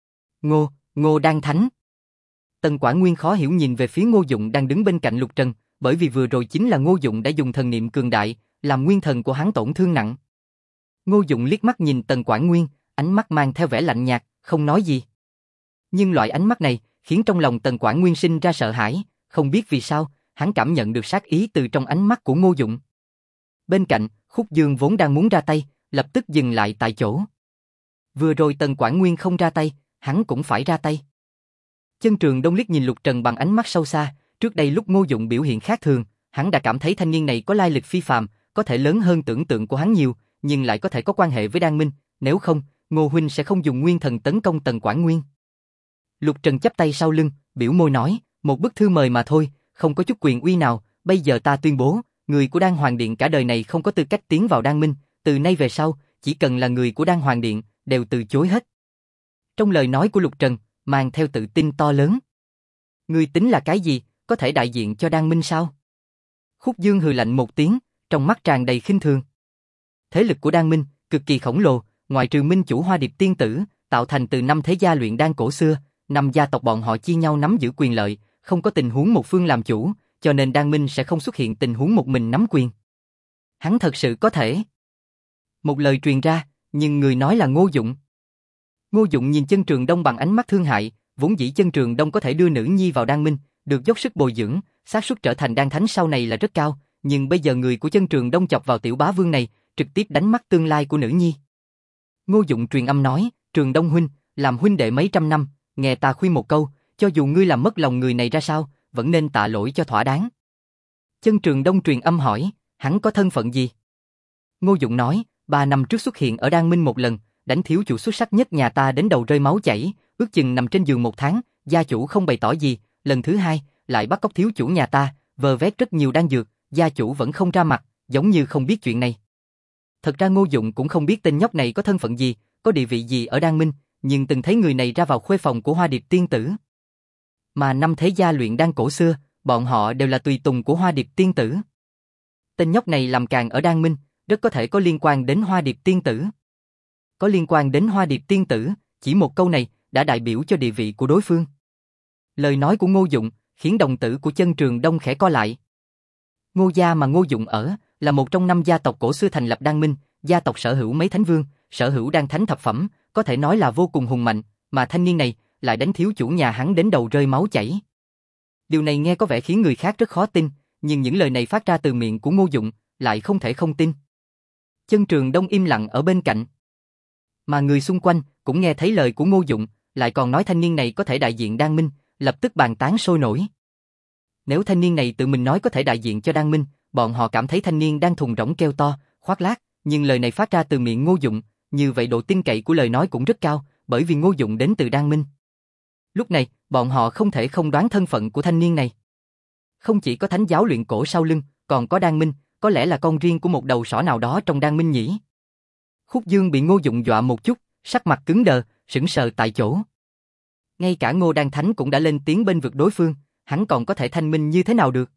Ngô Đan Thánh. Tần Quảng Nguyên khó hiểu nhìn về phía Ngô Dụng đang đứng bên cạnh Lục Trần, bởi vì vừa rồi chính là Ngô Dụng đã dùng thần niệm cường đại, làm nguyên thần của hắn tổn thương nặng. Ngô Dụng liếc mắt nhìn Tần Quảng Nguyên, ánh mắt mang theo vẻ lạnh nhạt, không nói gì. Nhưng loại ánh mắt này khiến trong lòng Tần Quảng Nguyên sinh ra sợ hãi, không biết vì sao, hắn cảm nhận được sát ý từ trong ánh mắt của Ngô Dụng. Bên cạnh, Khúc Dương vốn đang muốn ra tay, lập tức dừng lại tại chỗ. Vừa rồi Tần Quảng Nguyên không ra tay, hắn cũng phải ra tay. Chân Trường Đông liếc nhìn Lục Trần bằng ánh mắt sâu xa, trước đây lúc Ngô Dụng biểu hiện khác thường, hắn đã cảm thấy thanh niên này có lai lịch phi phàm, có thể lớn hơn tưởng tượng của hắn nhiều, nhưng lại có thể có quan hệ với Đan Minh, nếu không, Ngô huynh sẽ không dùng nguyên thần tấn công Tần Quảng Nguyên. Lục Trần chắp tay sau lưng, biểu môi nói, một bức thư mời mà thôi, không có chút quyền uy nào, bây giờ ta tuyên bố, người của Đan Hoàng Điện cả đời này không có tư cách tiến vào Đan Minh, từ nay về sau, chỉ cần là người của Đan Hoàng Điện, đều từ chối hết. Trong lời nói của Lục Trần, mang theo tự tin to lớn. Ngươi tính là cái gì, có thể đại diện cho Đan Minh sao? Khúc Dương hừ lạnh một tiếng, trong mắt tràn đầy khinh thường. Thế lực của Đan Minh, cực kỳ khổng lồ, ngoại trừ Minh chủ Hoa Điệp Tiên Tử, tạo thành từ 5 thế gia luyện đan cổ xưa, 5 gia tộc bọn họ chia nhau nắm giữ quyền lợi, không có tình huống một phương làm chủ, cho nên Đan Minh sẽ không xuất hiện tình huống một mình nắm quyền. Hắn thật sự có thể. Một lời truyền ra, nhưng người nói là Ngô Dụng. Ngô Dụng nhìn Chân Trường Đông bằng ánh mắt thương hại, vốn dĩ Chân Trường Đông có thể đưa nữ nhi vào Đan Minh, được dốc sức bồi dưỡng, xác suất trở thành đan thánh sau này là rất cao, nhưng bây giờ người của Chân Trường Đông chọc vào tiểu bá vương này, trực tiếp đánh mất tương lai của nữ nhi. Ngô Dụng truyền âm nói, Trường Đông huynh, làm huynh đệ mấy trăm năm, nghe ta khuyên một câu, cho dù ngươi làm mất lòng người này ra sao, vẫn nên tạ lỗi cho thỏa đáng. Chân Trường Đông truyền âm hỏi, hắn có thân phận gì? Ngô Dụng nói, 3 năm trước xuất hiện ở Đan Minh một lần, đánh thiếu chủ xuất sắc nhất nhà ta đến đầu rơi máu chảy, ước chừng nằm trên giường 1 tháng, gia chủ không bày tỏ gì, lần thứ 2, lại bắt cóc thiếu chủ nhà ta, vơ vét rất nhiều đan dược, gia chủ vẫn không ra mặt, giống như không biết chuyện này. Thật ra Ngô Dụng cũng không biết tên nhóc này có thân phận gì, có địa vị gì ở Đan Minh, nhưng từng thấy người này ra vào khuê phòng của Hoa Điệp Tiên Tử. Mà 5 thế gia luyện đan cổ xưa, bọn họ đều là tùy tùng của Hoa Điệp Tiên Tử. Tên nhóc này làm càng ở Đan Minh, rất có thể có liên quan đến Hoa Điệp Tiên Tử. Có liên quan đến Hoa Điệp Tiên Tử, chỉ một câu này đã đại biểu cho địa vị của đối phương. Lời nói của Ngô Dụng khiến đồng tử của Chân Trường Đông khẽ co lại. Ngô gia mà Ngô Dụng ở là một trong 5 gia tộc cổ xưa thành lập Đan Minh, gia tộc sở hữu mấy thánh vương, sở hữu đan thánh thập phẩm, có thể nói là vô cùng hùng mạnh, mà thanh niên này lại đánh thiếu chủ nhà hắn đến đầu rơi máu chảy. Điều này nghe có vẻ khiến người khác rất khó tin, nhưng những lời này phát ra từ miệng của Ngô Dụng lại không thể không tin. Chân Trường Đông im lặng ở bên cạnh. Mà người xung quanh cũng nghe thấy lời của Ngô Dụng, lại còn nói thanh niên này có thể đại diện Đan Minh, lập tức bàn tán sôi nổi. Nếu thanh niên này tự mình nói có thể đại diện cho Đan Minh, bọn họ cảm thấy thanh niên đang thùng rỗng kêu to, khoác lác, nhưng lời này phát ra từ miệng Ngô Dụng, như vậy độ tin cậy của lời nói cũng rất cao, bởi vì Ngô Dụng đến từ Đan Minh. Lúc này, bọn họ không thể không đoán thân phận của thanh niên này. Không chỉ có thánh giáo luyện cổ sau lưng, còn có Đan Minh, có lẽ là con riêng của một đầu sỏ nào đó trong Đan Minh nhỉ. Khúc Dương bị Ngô Dụng dọa một chút, sắc mặt cứng đờ, sững sờ tại chỗ. Ngay cả Ngô Đan Thánh cũng đã lên tiếng bên vực đối phương, hắn còn có thể thanh minh như thế nào được?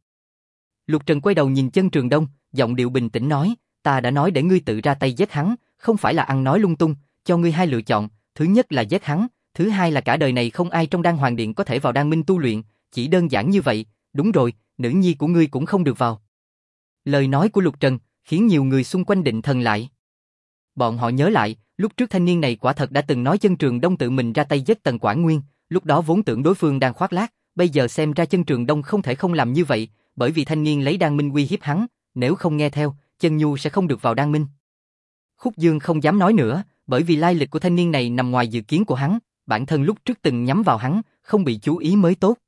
Lục Trần quay đầu nhìn Chân Trường Đông, giọng điệu bình tĩnh nói, ta đã nói để ngươi tự ra tay giết hắn, không phải là ăn nói lung tung, cho ngươi 2 lựa chọn, thứ nhất là giết hắn, thứ hai là cả đời này không ai trong Đan Hoàng Điện có thể vào Đan Minh tu luyện, chỉ đơn giản như vậy, đúng rồi, nữ nhi của ngươi cũng không được vào. Lời nói của Lục Trần khiến nhiều người xung quanh định thần lại. Bọn họ nhớ lại, lúc trước thanh niên này quả thật đã từng nói Chân Trường Đông tự mình ra tay giết Tần Quảng Nguyên, lúc đó vốn tưởng đối phương đang khoác lác, bây giờ xem ra Chân Trường Đông không thể không làm như vậy, bởi vì thanh niên lấy Đan Minh uy hiếp hắn, nếu không nghe theo, Chân Nhu sẽ không được vào Đan Minh. Khúc Dương không dám nói nữa, bởi vì lai lịch của thanh niên này nằm ngoài dự kiến của hắn, bản thân lúc trước từng nhắm vào hắn, không bị chú ý mới tốt.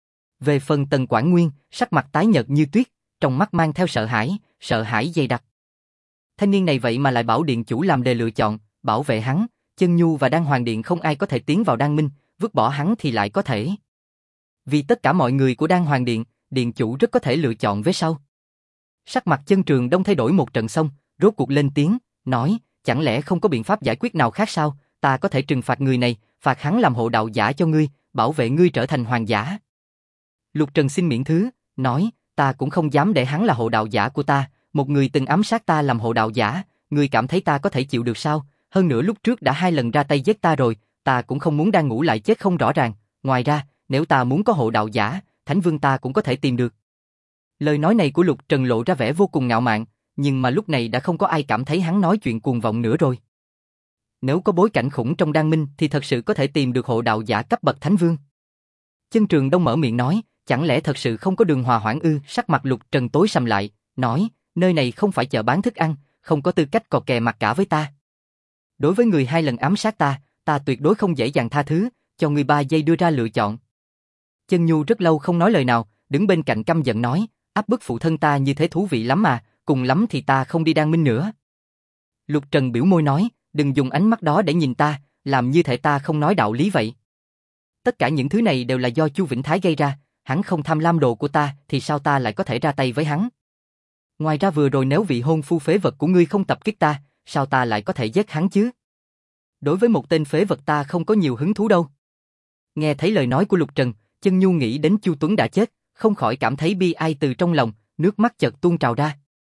Về phần Tần Quảng Nguyên, sắc mặt tái nhợt như tuyết, trong mắt mang theo sợ hãi dày đặc. Thanh niên này vậy mà lại bảo điện chủ làm đề lựa chọn, bảo vệ hắn, Chân Nhu và Đan Hoàng Điện không ai có thể tiến vào Đan Minh, vứt bỏ hắn thì lại có thể. Vì tất cả mọi người của Đan Hoàng Điện, điện chủ rất có thể lựa chọn về sau. Sắc mặt Chân Trường Đông thay đổi một trận xong, rốt cuộc lên tiếng, nói, chẳng lẽ không có biện pháp giải quyết nào khác sao, ta có thể trừng phạt người này, phạt hắn làm hộ đạo giả cho ngươi, bảo vệ ngươi trở thành hoàng giả. Lục Trần xin miễn thứ, nói, ta cũng không dám để hắn là hộ đạo giả của ta, một người từng ám sát ta làm hộ đạo giả, ngươi cảm thấy ta có thể chịu được sao, hơn nữa lúc trước đã 2 lần ra tay giết ta rồi, ta cũng không muốn đang ngủ lại chết không rõ ràng, ngoài ra, nếu ta muốn có hộ đạo giả, Thánh Vương ta cũng có thể tìm được. Lời nói này của Lục Trần lộ ra vẻ vô cùng ngạo mạn, nhưng mà lúc này đã không có ai cảm thấy hắn nói chuyện cuồng vọng nữa rồi. Nếu có bối cảnh khủng trong Đan Minh thì thật sự có thể tìm được hộ đạo giả cấp bậc Thánh Vương. Chân Trường Đông mở miệng nói, chẳng lẽ thật sự không có đường hòa hoãn ư? Sắc mặt Lục Trần tối sầm lại, nói, nơi này không phải chợ bán thức ăn, không có tư cách cò kè mặt cả với ta. Đối với người 2 lần ám sát ta, ta tuyệt đối không dễ dàng tha thứ, cho người 3 giây đưa ra lựa chọn. Chân Nhu rất lâu không nói lời nào, đứng bên cạnh căm giận nói, áp bức phụ thân ta như thế thú vị lắm mà, cùng lắm thì ta không đi Đan Minh nữa. Lục Trần biểu môi nói, đừng dùng ánh mắt đó để nhìn ta, làm như thể ta không nói đạo lý vậy. Tất cả những thứ này đều là do Chu Vĩnh Thái gây ra, hắn không tham lam đồ của ta thì sao ta lại có thể ra tay với hắn. Ngoài ra vừa rồi nếu vị hôn phu phế vật của ngươi không tập kích ta, sao ta lại có thể giết hắn chứ? Đối với một tên phế vật ta không có nhiều hứng thú đâu. Nghe thấy lời nói của Lục Trần, Chân Nhu nghĩ đến Chu Tuấn đã chết, không khỏi cảm thấy bi ai từ trong lòng, nước mắt chợt tuôn trào ra.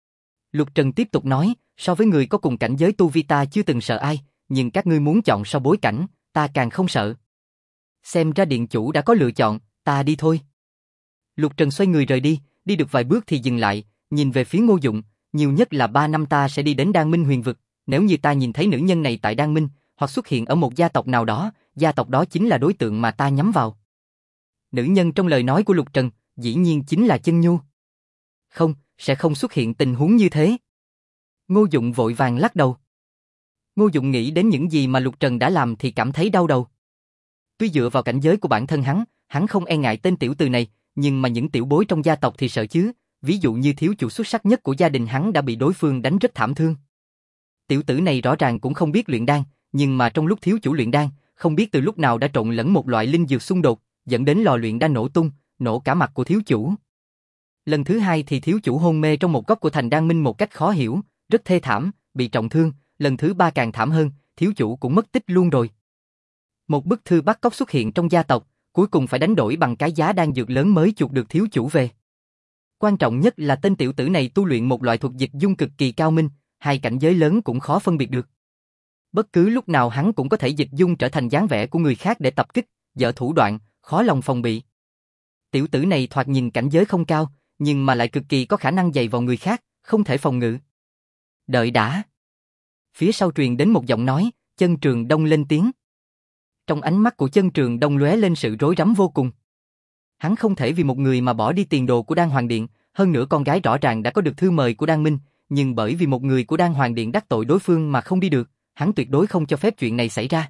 Lục Trần tiếp tục nói, so với người có cùng cảnh giới tu vi ta chưa từng sợ ai, nhưng các ngươi muốn chọn so bối cảnh, ta càng không sợ. Xem ra điện chủ đã có lựa chọn, ta đi thôi. Lục Trần xoay người rời đi, đi được vài bước thì dừng lại, nhìn về phía Ngô Dụng, nhiều nhất là 3 năm ta sẽ đi đến Đan Minh Huyền Vực, nếu như ta nhìn thấy nữ nhân này tại Đan Minh, hoặc xuất hiện ở một gia tộc nào đó, gia tộc đó chính là đối tượng mà ta nhắm vào. Nữ nhân trong lời nói của Lục Trần, dĩ nhiên chính là Chân Nhu. Không, sẽ không xuất hiện tình huống như thế. Ngô Dụng vội vàng lắc đầu. Ngô Dụng nghĩ đến những gì mà Lục Trần đã làm thì cảm thấy đau đầu. Tuy dựa vào cảnh giới của bản thân hắn không e ngại tên tiểu tử này, nhưng mà những tiểu bối trong gia tộc thì sợ chứ, ví dụ như thiếu chủ xuất sắc nhất của gia đình hắn đã bị đối phương đánh rất thảm thương. Tiểu tử này rõ ràng cũng không biết luyện đan, nhưng mà trong lúc thiếu chủ luyện đan, không biết từ lúc nào đã trộn lẫn một loại linh dược xung đột, dẫn đến lò luyện đan nổ tung, nổ cả mặt của thiếu chủ. Lần thứ 2 thì thiếu chủ hôn mê trong một góc của thành Đan Minh một cách khó hiểu, rất thê thảm, bị trọng thương, lần thứ 3 càng thảm hơn, thiếu chủ cũng mất tích luôn rồi. Một bức thư bắt cóc xuất hiện trong gia tộc, cuối cùng phải đánh đổi bằng cái giá đan dược lớn mới chuộc được thiếu chủ về. Quan trọng nhất là tên tiểu tử này tu luyện một loại thuật dịch dung cực kỳ cao minh, 2 cảnh giới lớn cũng khó phân biệt được. Bất cứ lúc nào hắn cũng có thể dịch dung trở thành dáng vẻ của người khác để tập kích, dở thủ đoạn, khó lòng phòng bị. Tiểu tử này thoạt nhìn cảnh giới không cao, nhưng mà lại cực kỳ có khả năng dày vào người khác, không thể phòng ngự. Đợi đã. Phía sau truyền đến một giọng nói, Chân Trường Đông lên tiếng. Trong ánh mắt của Chân Trường Đông lóe lên sự rối rắm vô cùng. Hắn không thể vì một người mà bỏ đi tiền đồ của Đan Hoàng Điện, hơn nữa con gái rõ ràng đã có được thư mời của Đan Minh, nhưng bởi vì một người của Đan Hoàng Điện đắc tội đối phương mà không đi được, hắn tuyệt đối không cho phép chuyện này xảy ra.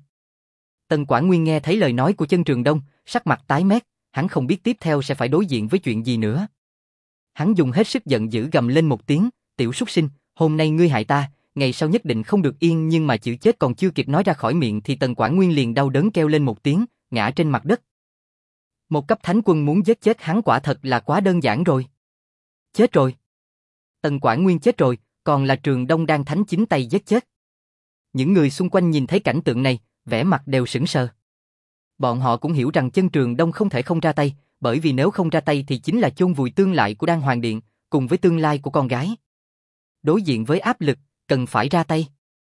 Tần Quảng Nguyên nghe thấy lời nói của Chân Trường Đông, sắc mặt tái mét, hắn không biết tiếp theo sẽ phải đối diện với chuyện gì nữa. Hắn dùng hết sức giận dữ gầm lên một tiếng, tiểu súc sinh, hôm nay ngươi hại ta, ngày sau nhất định không được yên, nhưng mà chữ chết còn chưa kịp nói ra khỏi miệng thì Tần Quảng Nguyên liền đau đớn kêu lên một tiếng, ngã trên mặt đất. Một cấp thánh quân muốn giết chết hắn quả thật là quá đơn giản rồi. Chết rồi. Tần Quảng Nguyên chết rồi, còn là Trường Đông Đan Thánh chính tay giết chết. Những người xung quanh nhìn thấy cảnh tượng này, vẻ mặt đều sững sờ. Bọn họ cũng hiểu rằng Chân Trường Đông không thể không ra tay, bởi vì nếu không ra tay thì chính là chôn vùi tương lai của Đan Hoàng Điện, cùng với tương lai của con gái. Đối diện với áp lực, cần phải ra tay.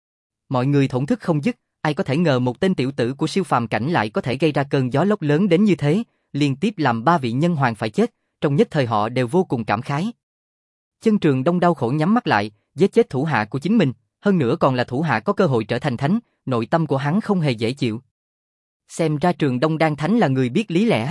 Mọi người thổn thức không dứt, ai có thể ngờ một tên tiểu tử của siêu phàm cảnh lại có thể gây ra cơn gió lốc lớn đến như thế, liên tiếp làm 3 vị nhân hoàng phải chết, trong nhất thời họ đều vô cùng cảm khái. Chân Trường Đông đau khổ nhắm mắt lại, giết chết thủ hạ của chính mình, hơn nữa còn là thủ hạ có cơ hội trở thành thánh, nội tâm của hắn không hề dễ chịu. Xem ra Trường Đông Đan Thánh là người biết lý lẽ.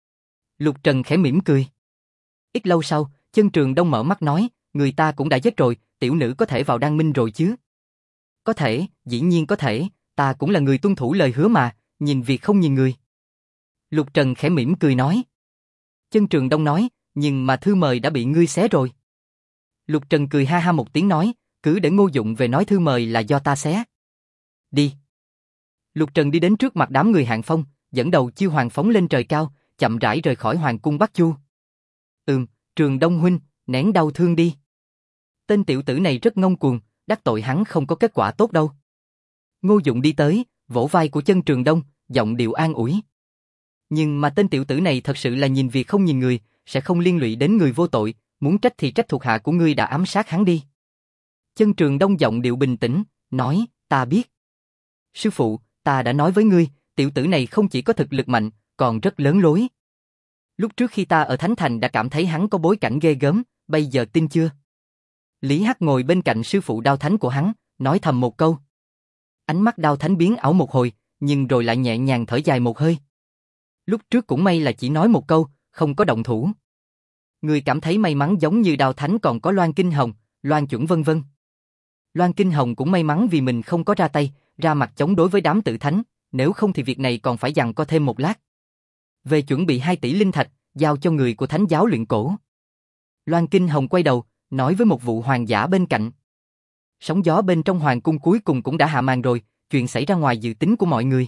Lục Trần khẽ mỉm cười. Ít lâu sau, Chân Trường Đông mở mắt nói, người ta cũng đã giết rồi, tiểu nữ có thể vào Đan Minh rồi chứ? Có thể, dĩ nhiên có thể, ta cũng là người tuân thủ lời hứa mà, nhìn việc không nhìn người. Lục Trần khẽ mỉm cười nói. Chân Trường Đông nói, nhưng mà thư mời đã bị ngươi xé rồi. Lục Trần cười ha ha một tiếng nói, cứ để Ngô Dụng về nói thư mời là do ta xé. Đi. Lục Trần đi đến trước mặt đám người Hạng Phong, dẫn đầu Chiêu Hoàng phóng lên trời cao, chậm rãi rời khỏi Hoàng cung Bắc Chu. Trường Đông huynh, nén đau thương đi. Tên tiểu tử này rất ngông cuồng, đắc tội hắn không có kết quả tốt đâu. Ngô Dụng đi tới, vỗ vai của Chân Trường Đông, giọng điệu an ủi. Nhưng mà tên tiểu tử này thật sự là nhìn việc không nhìn người, sẽ không liên lụy đến người vô tội, muốn trách thì trách thuộc hạ của ngươi đã ám sát hắn đi. Chân Trường Đông giọng điệu bình tĩnh, nói, ta biết. Sư phụ, ta đã nói với ngươi, tiểu tử này không chỉ có thực lực mạnh, còn rất lớn lối. Lúc trước khi ta ở Thánh Thành đã cảm thấy hắn có bối cảnh ghê gớm, bây giờ tin chưa? Lý Hắc ngồi bên cạnh sư phụ Đao Thánh của hắn, nói thầm một câu. Ánh mắt Đao Thánh biến ảo một hồi, nhưng rồi lại nhẹ nhàng thở dài một hơi. Lúc trước cũng may là chỉ nói một câu, không có động thủ. Người cảm thấy may mắn giống như Đao Thánh còn có Loan Kinh Hồng, Loan Chuẩn vân vân. Loan Kinh Hồng cũng may mắn vì mình không có ra tay, ra mặt chống đối với đám tự thánh, nếu không thì việc này còn phải giằng co thêm một lát. Về chuẩn bị 2 tỷ linh thạch, giao cho người của thánh giáo luyện cổ. Loan Kinh Hồng quay đầu, nói với một vụ hoàng giả bên cạnh. Sóng gió bên trong hoàng cung cuối cùng cũng đã hạ màn rồi, chuyện xảy ra ngoài dự tính của mọi người.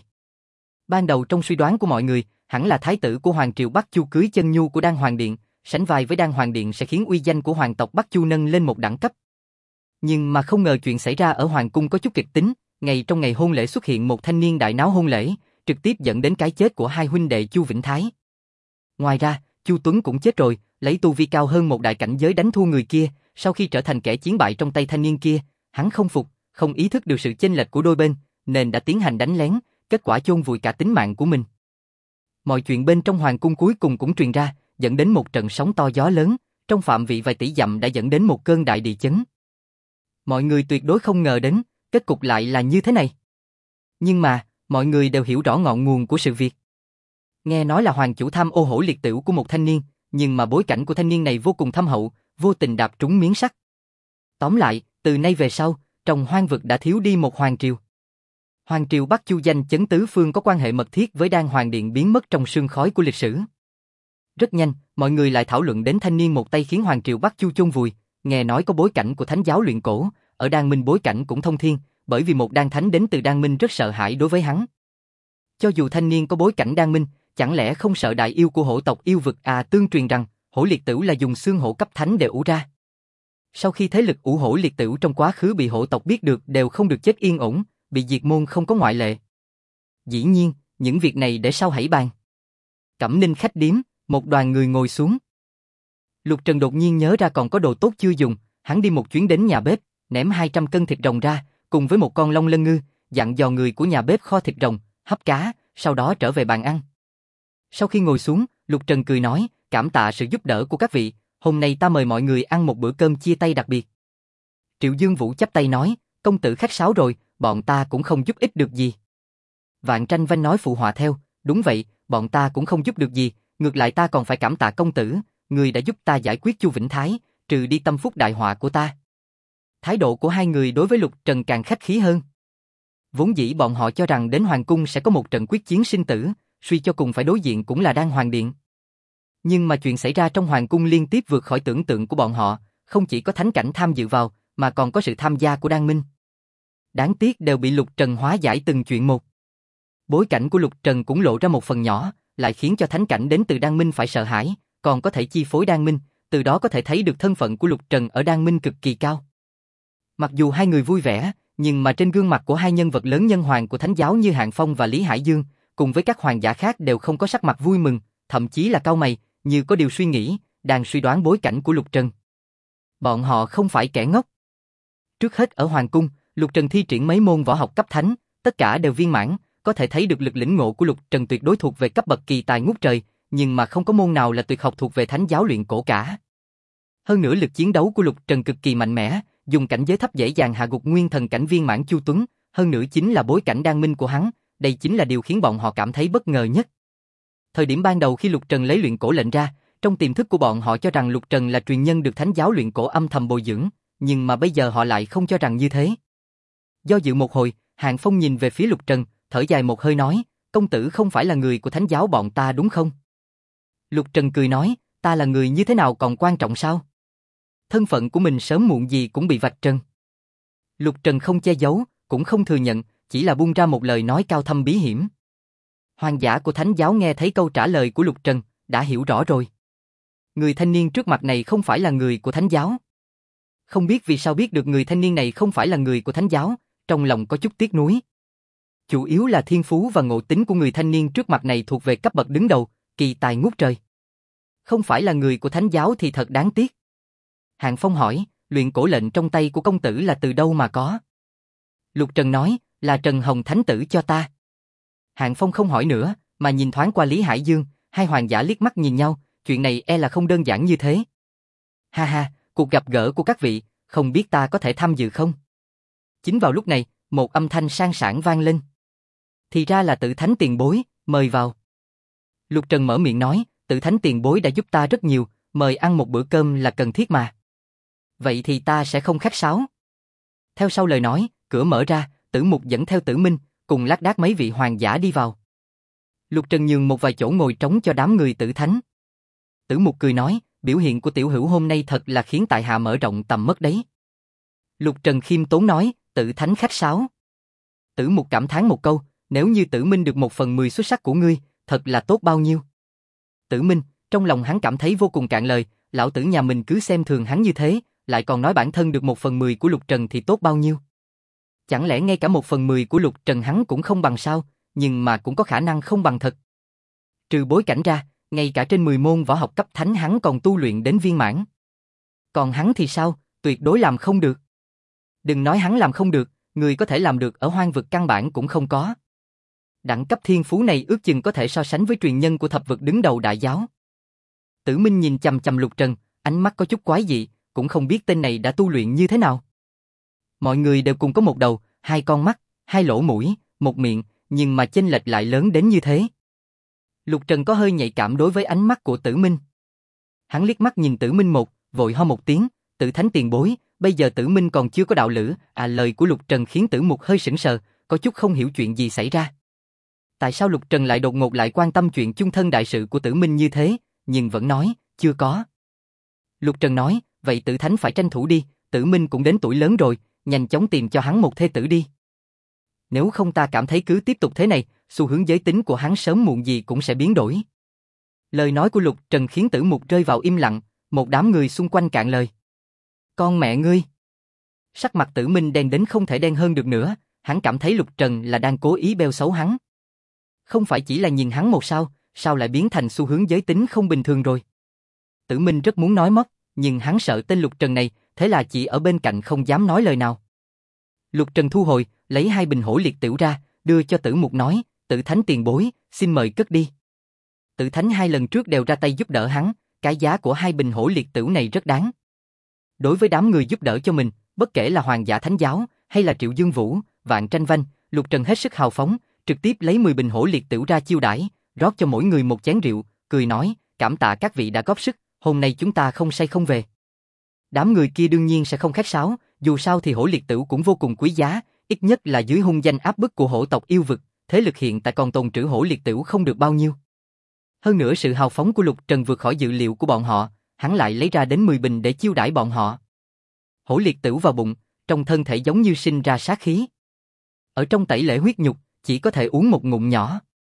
Ban đầu trong suy đoán của mọi người, hẳn là thái tử của Hoàng triều Bắc Chu cưới chân nhu của Đan Hoàng Điện, sánh vai với Đan Hoàng Điện sẽ khiến uy danh của hoàng tộc Bắc Chu nâng lên một đẳng cấp. Nhưng mà không ngờ chuyện xảy ra ở hoàng cung có chút kịch tính, trong ngày hôn lễ xuất hiện một thanh niên đại náo hôn lễ, trực tiếp dẫn đến cái chết của hai huynh đệ Chu Vĩnh Thái. Ngoài ra, Chu Tuấn cũng chết rồi, lấy tu vi cao hơn một đại cảnh giới đánh thua người kia, sau khi trở thành kẻ chiến bại trong tay thanh niên kia, hắn không phục, không ý thức được sự chênh lệch của đôi bên, nên đã tiến hành đánh lén, kết quả chôn vùi cả tính mạng của mình. Mọi chuyện bên trong hoàng cung cuối cùng cũng truyền ra, dẫn đến một trận sóng to gió lớn, trong phạm vị vài tỷ dặm đã dẫn đến một cơn đại địa chấn. Mọi người tuyệt đối không ngờ đến, kết cục lại là như thế này. Nhưng mà, mọi người đều hiểu rõ ngọn nguồn của sự việc. Nghe nói là hoàng chủ tham ô hổ liệt tửu của một thanh niên, nhưng mà bối cảnh của thanh niên này vô cùng thâm hậu, vô tình đạp trúng miếng sắt. Tóm lại, từ nay về sau, trong hoang vực đã thiếu đi một hoàng triều. Hoàng triều Bắc Chu danh chấn tứ phương có quan hệ mật thiết với Đan Hoàng Điện biến mất trong sương khói của lịch sử. Rất nhanh, mọi người lại thảo luận đến thanh niên một tay khiến Hoàng triều Bắc Chu chôn vùi, nghe nói có bối cảnh của thánh giáo luyện cổ, ở Đan Minh bối cảnh cũng thông thiên, bởi vì một đan thánh đến từ Đan Minh rất sợ hãi đối với hắn. Cho dù thanh niên có bối cảnh Đan Minh, chẳng lẽ không sợ đại yêu của hổ tộc yêu vực tương truyền rằng, hổ liệt tửu là dùng xương hổ cấp thánh để ủ ra. Sau khi thế lực ủ hổ liệt tửu trong quá khứ bị hổ tộc biết được đều không được chết yên ổn, bị diệt môn không có ngoại lệ. Dĩ nhiên, những việc này để sau hãy bàn. Cẩm Ninh khách điếm, một đoàn người ngồi xuống. Lục Trần đột nhiên nhớ ra còn có đồ tốt chưa dùng, hắn đi một chuyến đến nhà bếp, ném 200 cân thịt rồng ra, cùng với một con long lân ngư, dặn dò người của nhà bếp kho thịt rồng, hấp cá, sau đó trở về bàn ăn. Sau khi ngồi xuống, Lục Trần cười nói, cảm tạ sự giúp đỡ của các vị, hôm nay ta mời mọi người ăn một bữa cơm chia tay đặc biệt. Triệu Dương Vũ chắp tay nói, công tử khách sáo rồi, bọn ta cũng không giúp ích được gì. Vạn Tranh Vanh nói phụ họa theo, đúng vậy, bọn ta cũng không giúp được gì, ngược lại ta còn phải cảm tạ công tử, người đã giúp ta giải quyết Chu Vĩnh Thái, trừ đi tâm phúc đại họa của ta. Thái độ của hai người đối với Lục Trần càng khách khí hơn. Vốn dĩ bọn họ cho rằng đến hoàng cung sẽ có một trận quyết chiến sinh tử, suy cho cùng phải đối diện cũng là Đan Hoàng Điện. Nhưng mà chuyện xảy ra trong hoàng cung liên tiếp vượt khỏi tưởng tượng của bọn họ, không chỉ có thánh cảnh tham dự vào, mà còn có sự tham gia của Đan Minh. Đáng tiếc đều bị Lục Trần hóa giải từng chuyện một. Bối cảnh của Lục Trần cũng lộ ra một phần nhỏ, lại khiến cho thánh cảnh đến từ Đan Minh phải sợ hãi, còn có thể chi phối Đan Minh, từ đó có thể thấy được thân phận của Lục Trần ở Đan Minh cực kỳ cao. Mặc dù hai người vui vẻ, nhưng mà trên gương mặt của hai nhân vật lớn nhân hoàng của thánh giáo như Hạng Phong và Lý Hải Dương, cùng với các hoàng giả khác đều không có sắc mặt vui mừng, thậm chí là cau mày, như có điều suy nghĩ, đang suy đoán bối cảnh của Lục Trần. Bọn họ không phải kẻ ngốc. Trước hết ở hoàng cung, Lục Trần thi triển mấy môn võ học cấp thánh, tất cả đều viên mãn, có thể thấy được lực lĩnh ngộ của Lục Trần tuyệt đối thuộc về cấp bậc kỳ tài ngút trời, nhưng mà không có môn nào là tuyệt học thuộc về thánh giáo luyện cổ cả. Hơn nữa lực chiến đấu của Lục Trần cực kỳ mạnh mẽ, dùng cảnh giới thấp dễ dàng hạ gục nguyên thần cảnh viên mãn Chu Tuấn, hơn nữa chính là bối cảnh Đan Minh của hắn, đây chính là điều khiến bọn họ cảm thấy bất ngờ nhất. Thời điểm ban đầu khi Lục Trần lấy luyện cổ lệnh ra, trong tiềm thức của bọn họ cho rằng Lục Trần là truyền nhân được thánh giáo luyện cổ âm thầm bồi dưỡng, nhưng mà bây giờ họ lại không cho rằng như thế. Do dự một hồi, Hạng Phong nhìn về phía Lục Trần, thở dài một hơi nói, công tử không phải là người của thánh giáo bọn ta đúng không? Lục Trần cười nói, ta là người như thế nào còn quan trọng sao? Thân phận của mình sớm muộn gì cũng bị vạch trần. Lục Trần không che giấu, cũng không thừa nhận, chỉ là buông ra một lời nói cao thâm bí hiểm. Hoàng giả của thánh giáo nghe thấy câu trả lời của Lục Trần, đã hiểu rõ rồi. Người thanh niên trước mặt này không phải là người của thánh giáo. Không biết vì sao biết được người thanh niên này không phải là người của thánh giáo, trong lòng có chút tiếc nuối. Chủ yếu là thiên phú và ngộ tính của người thanh niên trước mặt này thuộc về cấp bậc đứng đầu, kỳ tài ngút trời. Không phải là người của thánh giáo thì thật đáng tiếc. Hạng Phong hỏi, luyện cổ lệnh trong tay của công tử là từ đâu mà có? Lục Trần nói, là Trần Hồng Thánh tử cho ta. Hạng Phong không hỏi nữa, mà nhìn thoáng qua Lý Hải Dương, hai hoàng giả liếc mắt nhìn nhau, chuyện này e là không đơn giản như thế. Ha ha, cuộc gặp gỡ của các vị, không biết ta có thể tham dự không? Chính vào lúc này, một âm thanh sang sảng vang lên. Thì ra là Tử Thánh tiền bối, mời vào. Lục Trần mở miệng nói, Tử Thánh tiền bối đã giúp ta rất nhiều, mời ăn một bữa cơm là cần thiết mà. Vậy thì ta sẽ không khách sáo. Theo sau lời nói, cửa mở ra, Tử Mục dẫn theo Tử Minh, cùng lác đác mấy vị hoàng giả đi vào. Lục Trần nhường một vài chỗ ngồi trống cho đám người Tử Thánh. Tử Mục cười nói, biểu hiện của tiểu hữu hôm nay thật là khiến tại hạ mở rộng tầm mắt đấy. Lục Trần khiêm tốn nói, Tử Thánh khách sáo. Tử Mục cảm thán một câu, nếu như Tử Minh được 1/10 xuất sắc của ngươi, thật là tốt bao nhiêu. Tử Minh, trong lòng hắn cảm thấy vô cùng cạn lời, lão tử nhà mình cứ xem thường hắn như thế, lại còn nói bản thân được 1/10 của Lục Trần thì tốt bao nhiêu. Chẳng lẽ ngay cả 1/10 của Lục Trần hắn cũng không bằng sao, nhưng mà cũng có khả năng không bằng thật. Trừ bối cảnh ra, ngay cả trên 10 môn võ học cấp thánh hắn còn tu luyện đến viên mãn. Còn hắn thì sao, tuyệt đối làm không được. Đừng nói hắn làm không được, người có thể làm được ở hoang vực căn bản cũng không có. Đẳng cấp thiên phú này ước chừng có thể so sánh với truyền nhân của thập vực đứng đầu đại giáo. Tử Minh nhìn chằm chằm Lục Trần, ánh mắt có chút quái dị, cũng không biết tên này đã tu luyện như thế nào. Mọi người đều cùng có một đầu, hai con mắt, hai lỗ mũi, một miệng, nhưng mà chênh lệch lại lớn đến như thế. Lục Trần có hơi nhạy cảm đối với ánh mắt của Tử Minh. Hắn liếc mắt nhìn Tử Minh một, vội ho một tiếng, Tử Thánh tiền bối, bây giờ Tử Minh còn chưa có đạo lữ, lời của Lục Trần khiến Tử Mục hơi sững sờ, có chút không hiểu chuyện gì xảy ra. Tại sao Lục Trần lại đột ngột lại quan tâm chuyện chung thân đại sự của Tử Minh như thế, nhưng vẫn nói, chưa có. Lục Trần nói, vậy Tử Thánh phải tranh thủ đi, Tử Minh cũng đến tuổi lớn rồi, nhanh chóng tìm cho hắn một thê tử đi. Nếu không ta cảm thấy cứ tiếp tục thế này, xu hướng giới tính của hắn sớm muộn gì cũng sẽ biến đổi. Lời nói của Lục Trần khiến Tử Mục rơi vào im lặng, một đám người xung quanh cạn lời. Con mẹ ngươi! Sắc mặt Tử Minh đen đến không thể đen hơn được nữa, hắn cảm thấy Lục Trần là đang cố ý bêu xấu hắn. Không phải chỉ là nhìn hắn một sao lại biến thành xu hướng giới tính không bình thường rồi. Tử Minh rất muốn nói móc, nhưng hắn sợ tên Lục Trần này, thế là chỉ ở bên cạnh không dám nói lời nào. Lục Trần thu hồi, lấy 2 bình hổ liệt tửu ra, đưa cho Tử Mục nói, Tử Thánh tiền bối, xin mời cất đi. Tử Thánh 2 lần trước đều ra tay giúp đỡ hắn, cái giá của 2 bình hổ liệt tửu này rất đáng. Đối với đám người giúp đỡ cho mình, bất kể là Hoàng giả Thánh giáo, hay là Triệu Dương Vũ, Vạn Tranh Vanh, Lục Trần hết sức hào phóng, trực tiếp lấy 10 bình hổ liệt tửu ra chiêu đãi, rót cho mỗi người một chén rượu, cười nói, cảm tạ các vị đã góp sức, hôm nay chúng ta không say không về. Đám người kia đương nhiên sẽ không khách sáo, dù sao thì hổ liệt tửu cũng vô cùng quý giá, ít nhất là dưới hung danh áp bức của hổ tộc yêu vực, thế lực hiện tại còn tồn trữ hổ liệt tửu không được bao nhiêu. Hơn nữa sự hào phóng của Lục Trần vượt khỏi dự liệu của bọn họ, hắn lại lấy ra đến 10 bình để chiêu đãi bọn họ. Hổ liệt tửu vào bụng, trong thân thể giống như sinh ra sát khí. Ở trong tẩy lễ huyết nhục, chỉ có thể uống một ngụm nhỏ.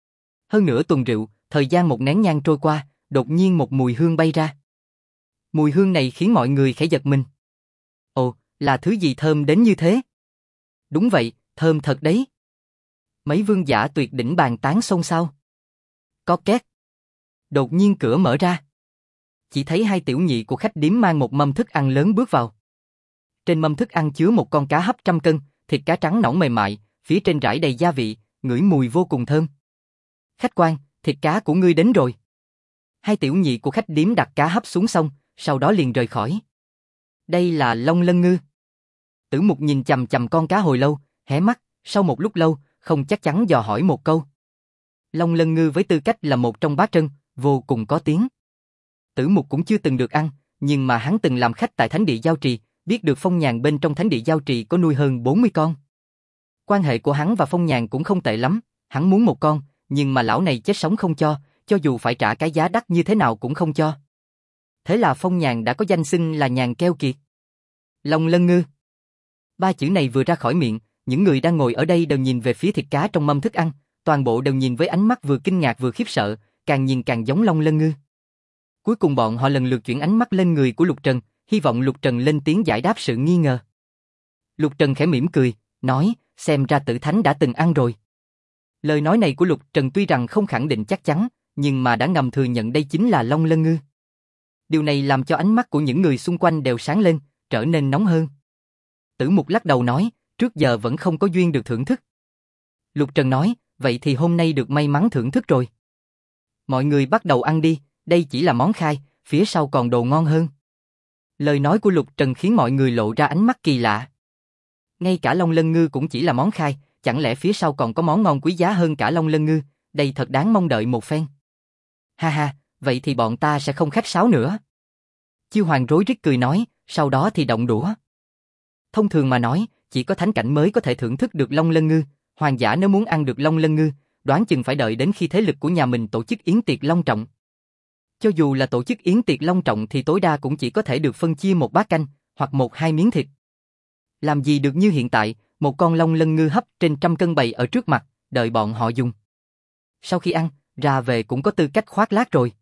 Hơn nữa tuần rượu, thời gian một nén nhang trôi qua, đột nhiên một mùi hương bay ra. Mùi hương này khiến mọi người khẽ giật mình. Ồ, là thứ gì thơm đến như thế? Đúng vậy, thơm thật đấy. Mấy vương giả tuyệt đỉnh bàn tán xôn xao. Có két. Đột nhiên cửa mở ra. Chỉ thấy 2 tiểu nhị của khách điếm mang một mâm thức ăn lớn bước vào. Trên mâm thức ăn chứa một con cá hấp 100 cân, thịt cá trắng nõn mềm mại, phía trên rải đầy gia vị, ngửi mùi vô cùng thơm. Khách quan, thịt cá của ngươi đến rồi. 2 tiểu nhị của khách điếm đặt cá hấp xuống xong, sau đó liền rời khỏi. Đây là Long Lân Ngư. Tử Mục nhìn chằm chằm con cá hồi lâu, hé mắt, sau một lúc lâu, không chắc chắn dò hỏi một câu. Long Lân Ngư với tư cách là một trong bá trân, vô cùng có tiếng. Tử Mục cũng chưa từng được ăn, nhưng mà hắn từng làm khách tại Thánh địa Giao Trì, biết được Phong Nhàn bên trong Thánh địa Giao Trì có nuôi hơn 40 con. Quan hệ của hắn và Phong Nhàn cũng không tệ lắm, hắn muốn một con, nhưng mà lão này chết sống không cho dù phải trả cái giá đắt như thế nào cũng không cho. Thế là Phong Nhàn đã có danh xưng là Nhàn keo kiệt. Long Lân Ngư. 3 chữ này vừa ra khỏi miệng, những người đang ngồi ở đây đều nhìn về phía thịt cá trong mâm thức ăn, toàn bộ đều nhìn với ánh mắt vừa kinh ngạc vừa khiếp sợ, càng nhìn càng giống Long Lân Ngư. Cuối cùng bọn họ lần lượt chuyển ánh mắt lên người của Lục Trần, hy vọng Lục Trần lên tiếng giải đáp sự nghi ngờ. Lục Trần khẽ mỉm cười, nói, xem ra Tử Thánh đã từng ăn rồi. Lời nói này của Lục Trần tuy rằng không khẳng định chắc chắn, nhưng mà đã ngầm thừa nhận đây chính là Long Lân Ngư. Điều này làm cho ánh mắt của những người xung quanh đều sáng lên, trở nên nóng hơn. Tử Mục lắc đầu nói, trước giờ vẫn không có duyên được thưởng thức. Lục Trần nói, vậy thì hôm nay được may mắn thưởng thức rồi. Mọi người bắt đầu ăn đi, đây chỉ là món khai, phía sau còn đồ ngon hơn. Lời nói của Lục Trần khiến mọi người lộ ra ánh mắt kỳ lạ. Ngay cả Long Lân Ngư cũng chỉ là món khai, chẳng lẽ phía sau còn có món ngon quý giá hơn cả Long Lân Ngư, đây thật đáng mong đợi một phen. Ha ha, vậy thì bọn ta sẽ không khách sáo nữa. Chiêu Hoàng rối rít cười nói, sau đó thì động đũa. Thông thường mà nói, chỉ có thánh cảnh mới có thể thưởng thức được Long Lân Ngư, hoàng giả nếu muốn ăn được Long Lân Ngư, đoán chừng phải đợi đến khi thế lực của nhà mình tổ chức yến tiệc long trọng. Cho dù là tổ chức yến tiệc long trọng thì tối đa cũng chỉ có thể được phân chia một bát canh, hoặc một hai miếng thịt. Làm gì được như hiện tại, một con Long Lân Ngư hấp trên 100 cân bày ở trước mặt, đợi bọn họ dùng. Sau khi ăn, ra về cũng có tư cách khoác lác rồi.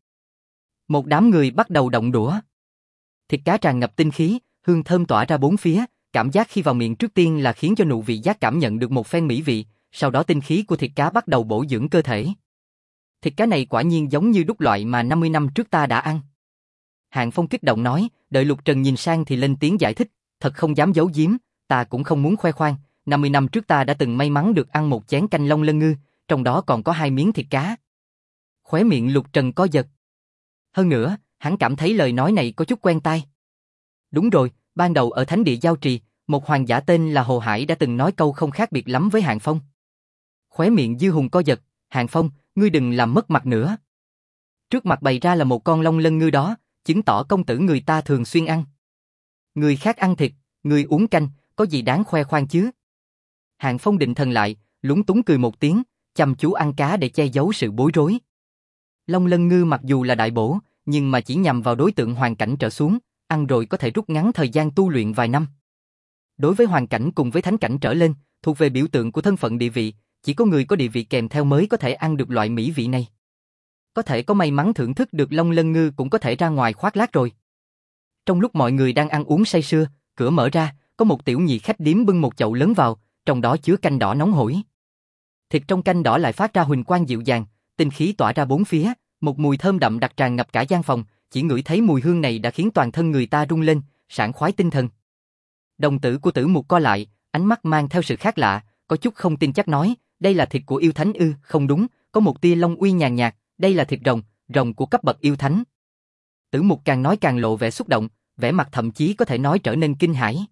Một đám người bắt đầu động đũa. Thịt cá tràn ngập tinh khí, hương thơm tỏa ra bốn phía, cảm giác khi vào miệng trước tiên là khiến cho nụ vị giác cảm nhận được một phen mỹ vị, sau đó tinh khí của thịt cá bắt đầu bổ dưỡng cơ thể. Thịt cá này quả nhiên giống như đúc loại mà 50 năm trước ta đã ăn. Hạng Phong kích động nói, đợi Lục Trần nhìn sang thì lên tiếng giải thích, thật không dám giấu giếm, ta cũng không muốn khoe khoang, 50 năm trước ta đã từng may mắn được ăn một chén canh Long Lân Ngư, trong đó còn có 2 miếng thịt cá. Khóe miệng Lục Trần co giật. Hơn nữa, hắn cảm thấy lời nói này có chút quen tai. Đúng rồi, ban đầu ở Thánh Địa Giao Trì, một hoàng giả tên là Hồ Hải đã từng nói câu không khác biệt lắm với Hạng Phong. Khóe miệng Dư Hùng co giật, Hạng Phong, ngươi đừng làm mất mặt nữa. Trước mặt bày ra là một con Long Lân Ngư đó, chứng tỏ công tử người ta thường xuyên ăn. Người khác ăn thịt, người uống canh, có gì đáng khoe khoang chứ? Hạng Phong định thần lại, lúng túng cười một tiếng, chăm chú ăn cá để che giấu sự bối rối. Long Lân Ngư mặc dù là đại bổ, nhưng mà chỉ nhằm vào đối tượng hoàn cảnh trở xuống, ăn rồi có thể rút ngắn thời gian tu luyện vài năm. Đối với hoàn cảnh cùng với thánh cảnh trở lên, thuộc về biểu tượng của thân phận địa vị, chỉ có người có địa vị kèm theo mới có thể ăn được loại mỹ vị này. Có thể có may mắn thưởng thức được Long Lân Ngư cũng có thể ra ngoài khoác lác rồi. Trong lúc mọi người đang ăn uống say sưa, cửa mở ra, có một tiểu nhị khách điếm bưng một chậu lớn vào, trong đó chứa canh đỏ nóng hổi. Thịt trong canh đỏ lại phát ra huỳnh quang dịu dàng, tinh khí tỏa ra bốn phía, một mùi thơm đậm đặc tràn ngập cả gian phòng, chỉ ngửi thấy mùi hương này đã khiến toàn thân người ta rung lên, sảng khoái tinh thần. Đồng tử của Tử Mục co lại, ánh mắt mang theo sự khác lạ, có chút không tin chắc nói, đây là thịt của yêu thánh ư? Không đúng, có một tia long uy nhàn nhạt, đây là thịt rồng, rồng của cấp bậc yêu thánh. Tử Mục càng nói càng lộ vẻ xúc động, vẻ mặt thậm chí có thể nói trở nên kinh hãi.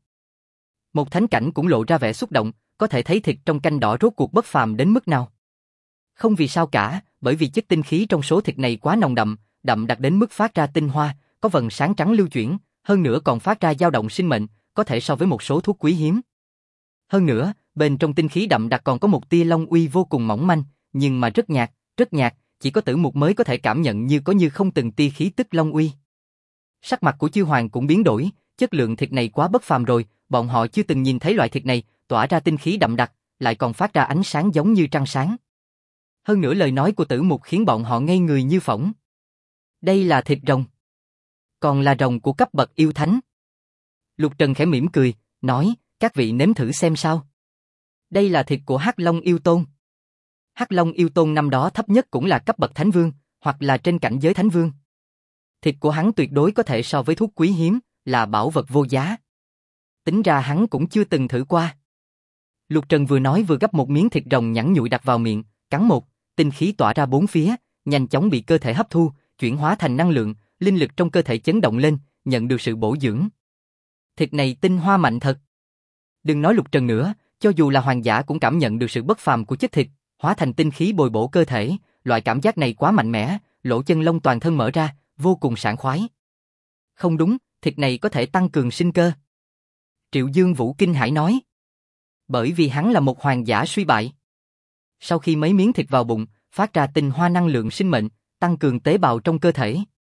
Một thánh cảnh cũng lộ ra vẻ xúc động, có thể thấy thịt trong canh đỏ rốt cuộc bất phàm đến mức nào. Không vì sao cả, bởi vì chất tinh khí trong số thịt này quá nồng đậm, đậm đặc đến mức phát ra tinh hoa, có vầng sáng trắng lưu chuyển, hơn nữa còn phát ra dao động sinh mệnh, có thể so với một số thuốc quý hiếm. Hơn nữa, bên trong tinh khí đậm đặc còn có một tia long uy vô cùng mỏng manh, nhưng mà rất nhạt, chỉ có Tử Mục mới có thể cảm nhận như có như không từng tia khí tức long uy. Sắc mặt của Chư Hoàng cũng biến đổi, chất lượng thịt này quá bất phàm rồi, bọn họ chưa từng nhìn thấy loại thịt này, tỏa ra tinh khí đậm đặc, lại còn phát ra ánh sáng giống như trăng sáng. Hơn nữa lời nói của Tử Mục khiến bọn họ ngây người như phỏng. Đây là thịt rồng. Còn là rồng của cấp bậc yêu thánh. Lục Trần khẽ mỉm cười, nói, các vị nếm thử xem sao. Đây là thịt của Hắc Long Yêu Tôn. Hắc Long Yêu Tôn năm đó thấp nhất cũng là cấp bậc thánh vương, hoặc là trên cảnh giới thánh vương. Thịt của hắn tuyệt đối có thể so với thuốc quý hiếm, là bảo vật vô giá. Tính ra hắn cũng chưa từng thử qua. Lục Trần vừa nói vừa gấp một miếng thịt rồng nhẵn nhụi đặt vào miệng, cắn một, tinh khí tỏa ra bốn phía, nhanh chóng bị cơ thể hấp thu, chuyển hóa thành năng lượng, linh lực trong cơ thể chấn động lên, nhận được sự bổ dưỡng. Thịt này tinh hoa mạnh thật. Đừng nói Lục Trần nữa, cho dù là hoàng giả cũng cảm nhận được sự bất phàm của chất thịt, hóa thành tinh khí bồi bổ cơ thể, loại cảm giác này quá mạnh mẽ, lỗ chân lông toàn thân mở ra, vô cùng sảng khoái. Không đúng, thịt này có thể tăng cường sinh cơ. Triệu Dương Vũ kinh hãi nói. Bởi vì hắn là một hoàng giả suy bại. Sau khi mấy miếng thịt vào bụng, phát ra tinh hoa năng lượng sinh mệnh, tăng cường tế bào trong cơ thể.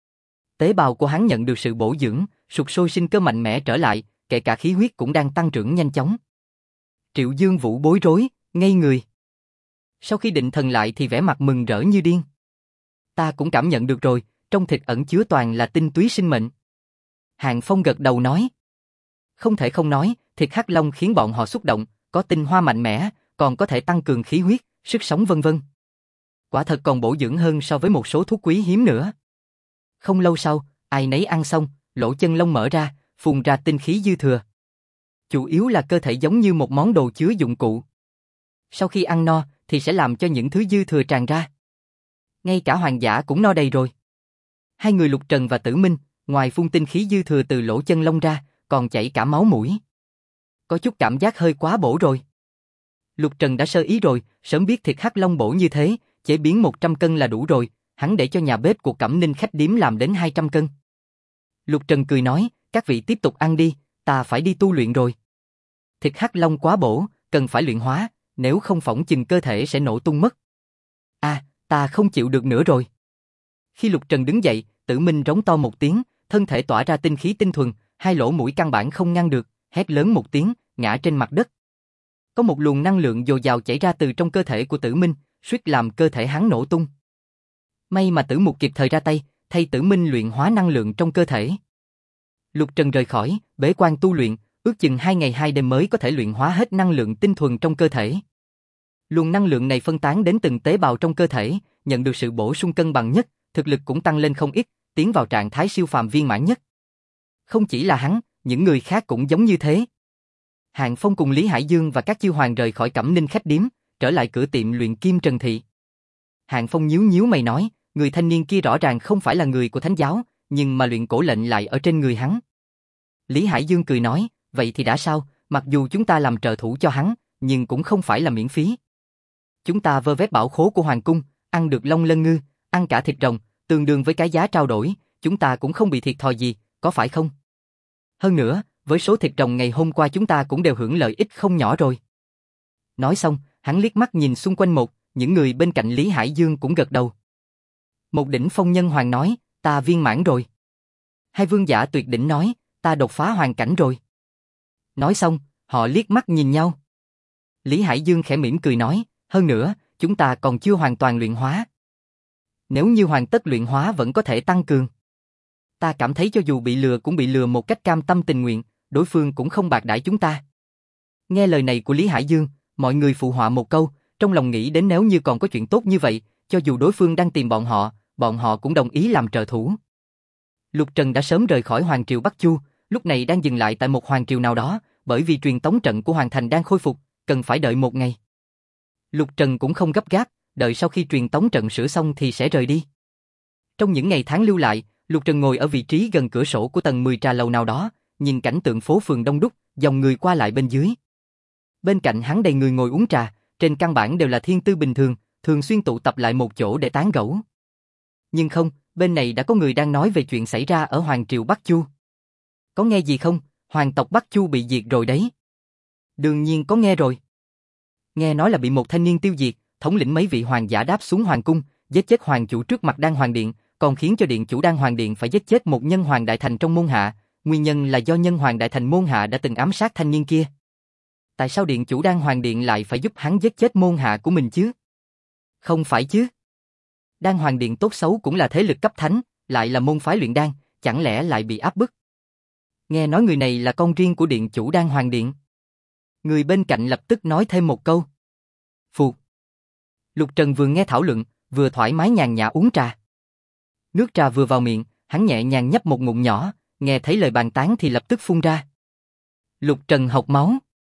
Tế bào của hắn nhận được sự bổ dưỡng, sục sôi sinh cơ mạnh mẽ trở lại, kể cả khí huyết cũng đang tăng trưởng nhanh chóng. Triệu Dương Vũ bối rối, ngây người. Sau khi định thần lại thì vẻ mặt mừng rỡ như điên. Ta cũng cảm nhận được rồi, trong thịt ẩn chứa toàn là tinh túy sinh mệnh. Hạng Phong gật đầu nói. Không thể không nói, thịt hắc long khiến bọn họ xúc động, có tinh hoa mạnh mẽ, còn có thể tăng cường khí huyết, sức sống vân vân. Quả thật còn bổ dưỡng hơn so với một số thuốc quý hiếm nữa. Không lâu sau, ai nấy ăn xong, lỗ chân lông mở ra, phun ra tinh khí dư thừa. Chủ yếu là cơ thể giống như một món đồ chứa dụng cụ. Sau khi ăn no, thì sẽ làm cho những thứ dư thừa tràn ra. Ngay cả hoàng giả cũng no đầy rồi. Hai người Lục Trần và Tử Minh, ngoài phun tinh khí dư thừa từ lỗ chân lông ra, còn chảy cả máu mũi. Có chút cảm giác hơi quá bổ rồi. Lục Trần đã sơ ý rồi, sớm biết thịt hắc long bổ như thế, chế biến 100 cân là đủ rồi, hắn để cho nhà bếp của Cẩm Ninh khách điếm làm đến 200 cân. Lục Trần cười nói, các vị tiếp tục ăn đi, ta phải đi tu luyện rồi. Thịt hắc long quá bổ, cần phải luyện hóa, nếu không phỏng chừng cơ thể sẽ nổ tung mất. Ta không chịu được nữa rồi. Khi Lục Trần đứng dậy, Tử Minh rống to một tiếng, thân thể tỏa ra tinh khí tinh thuần, hai lỗ mũi căn bản không ngăn được, hét lớn một tiếng, ngã trên mặt đất. Có một luồng năng lượng dồi dào chảy ra từ trong cơ thể của Tử Minh, suýt làm cơ thể hắn nổ tung. May mà Tử Mục kịp thời ra tay, thay Tử Minh luyện hóa năng lượng trong cơ thể. Lục Trần rời khỏi, bế quan tu luyện, ước chừng 2 ngày 2 đêm mới có thể luyện hóa hết năng lượng tinh thuần trong cơ thể. Luồng năng lượng này phân tán đến từng tế bào trong cơ thể, nhận được sự bổ sung cân bằng nhất, thực lực cũng tăng lên không ít, tiến vào trạng thái siêu phàm viên mãn nhất. Không chỉ là hắn, những người khác cũng giống như thế. Hạng Phong cùng Lý Hải Dương và các chiêu hoàng rời khỏi Cẩm Ninh khách điếm, trở lại cửa tiệm luyện kim Trần Thị. Hạng Phong nhíu nhíu mày nói, người thanh niên kia rõ ràng không phải là người của Thánh giáo, nhưng mà luyện cổ lệnh lại ở trên người hắn. Lý Hải Dương cười nói, vậy thì đã sao, mặc dù chúng ta làm trợ thủ cho hắn, nhưng cũng không phải là miễn phí. Chúng ta vơ vét bảo khố của Hoàng cung, ăn được long lân ngư, ăn cả thịt rồng, tương đương với cái giá trao đổi, chúng ta cũng không bị thiệt thòi gì, có phải không? Hơn nữa, với số thịt rồng ngày hôm qua chúng ta cũng đều hưởng lợi ích không nhỏ rồi. Nói xong, hắn liếc mắt nhìn xung quanh những người bên cạnh Lý Hải Dương cũng gật đầu. Một đỉnh phong nhân hoàng nói, ta viên mãn rồi. Hai vương giả tuyệt đỉnh nói, ta đột phá hoàn cảnh rồi. Nói xong, họ liếc mắt nhìn nhau. Lý Hải Dương khẽ mỉm cười nói, hơn nữa, chúng ta còn chưa hoàn toàn luyện hóa. Nếu như hoàn tất luyện hóa vẫn có thể tăng cường. Ta cảm thấy cho dù bị lừa cũng bị lừa một cách cam tâm tình nguyện, đối phương cũng không bạc đãi chúng ta. Nghe lời này của Lý Hải Dương, mọi người phụ họa một câu, trong lòng nghĩ đến nếu như còn có chuyện tốt như vậy, cho dù đối phương đang tìm bọn họ cũng đồng ý làm trợ thủ. Lục Trần đã sớm rời khỏi Hoàng Triều Bắc Chu, lúc này đang dừng lại tại một hoàng triều nào đó, bởi vì truyền tống trận của Hoàng Thành đang khôi phục, cần phải đợi 1 ngày. Lục Trần cũng không gấp gáp, đợi sau khi truyền tống trận sửa xong thì sẽ rời đi. Trong những ngày tháng lưu lại, Lục Trần ngồi ở vị trí gần cửa sổ của tầng 10 trà lầu nào đó, nhìn cảnh tượng phố phường đông đúc, dòng người qua lại bên dưới. Bên cạnh hắn đầy người ngồi uống trà, trên căn bản đều là thiên tư bình thường, thường xuyên tụ tập lại một chỗ để tán gẫu. Nhưng không, bên này đã có người đang nói về chuyện xảy ra ở Hoàng Triều Bắc Chu. Có nghe gì không? Hoàng tộc Bắc Chu bị diệt rồi đấy. Đương nhiên có nghe rồi. Nghe nói là bị một thanh niên tiêu diệt, thống lĩnh mấy vị hoàng giả đáp xuống hoàng cung, giết chết hoàng chủ trước mặt Đan Hoàng Điện, còn khiến cho điện chủ Đan Hoàng Điện phải giết chết một nhân hoàng đại thành trong môn hạ, nguyên nhân là do nhân hoàng đại thành môn hạ đã từng ám sát thanh niên kia. Tại sao điện chủ Đan Hoàng Điện lại phải giúp hắn giết chết môn hạ của mình chứ? Không phải chứ? Đan Hoàng Điện tốt xấu cũng là thế lực cấp thánh, lại là môn phái luyện đan, chẳng lẽ lại bị áp bức? Nghe nói người này là con riêng của điện chủ Đan Hoàng Điện. Người bên cạnh lập tức nói thêm một câu. Phụt. Lục Trần vừa nghe thảo luận, vừa thoải mái nhàn nhã uống trà. Nước trà vừa vào miệng, hắn nhẹ nhàng nhấp một ngụm nhỏ, nghe thấy lời bàn tán thì lập tức phun ra. Lục Trần học máu.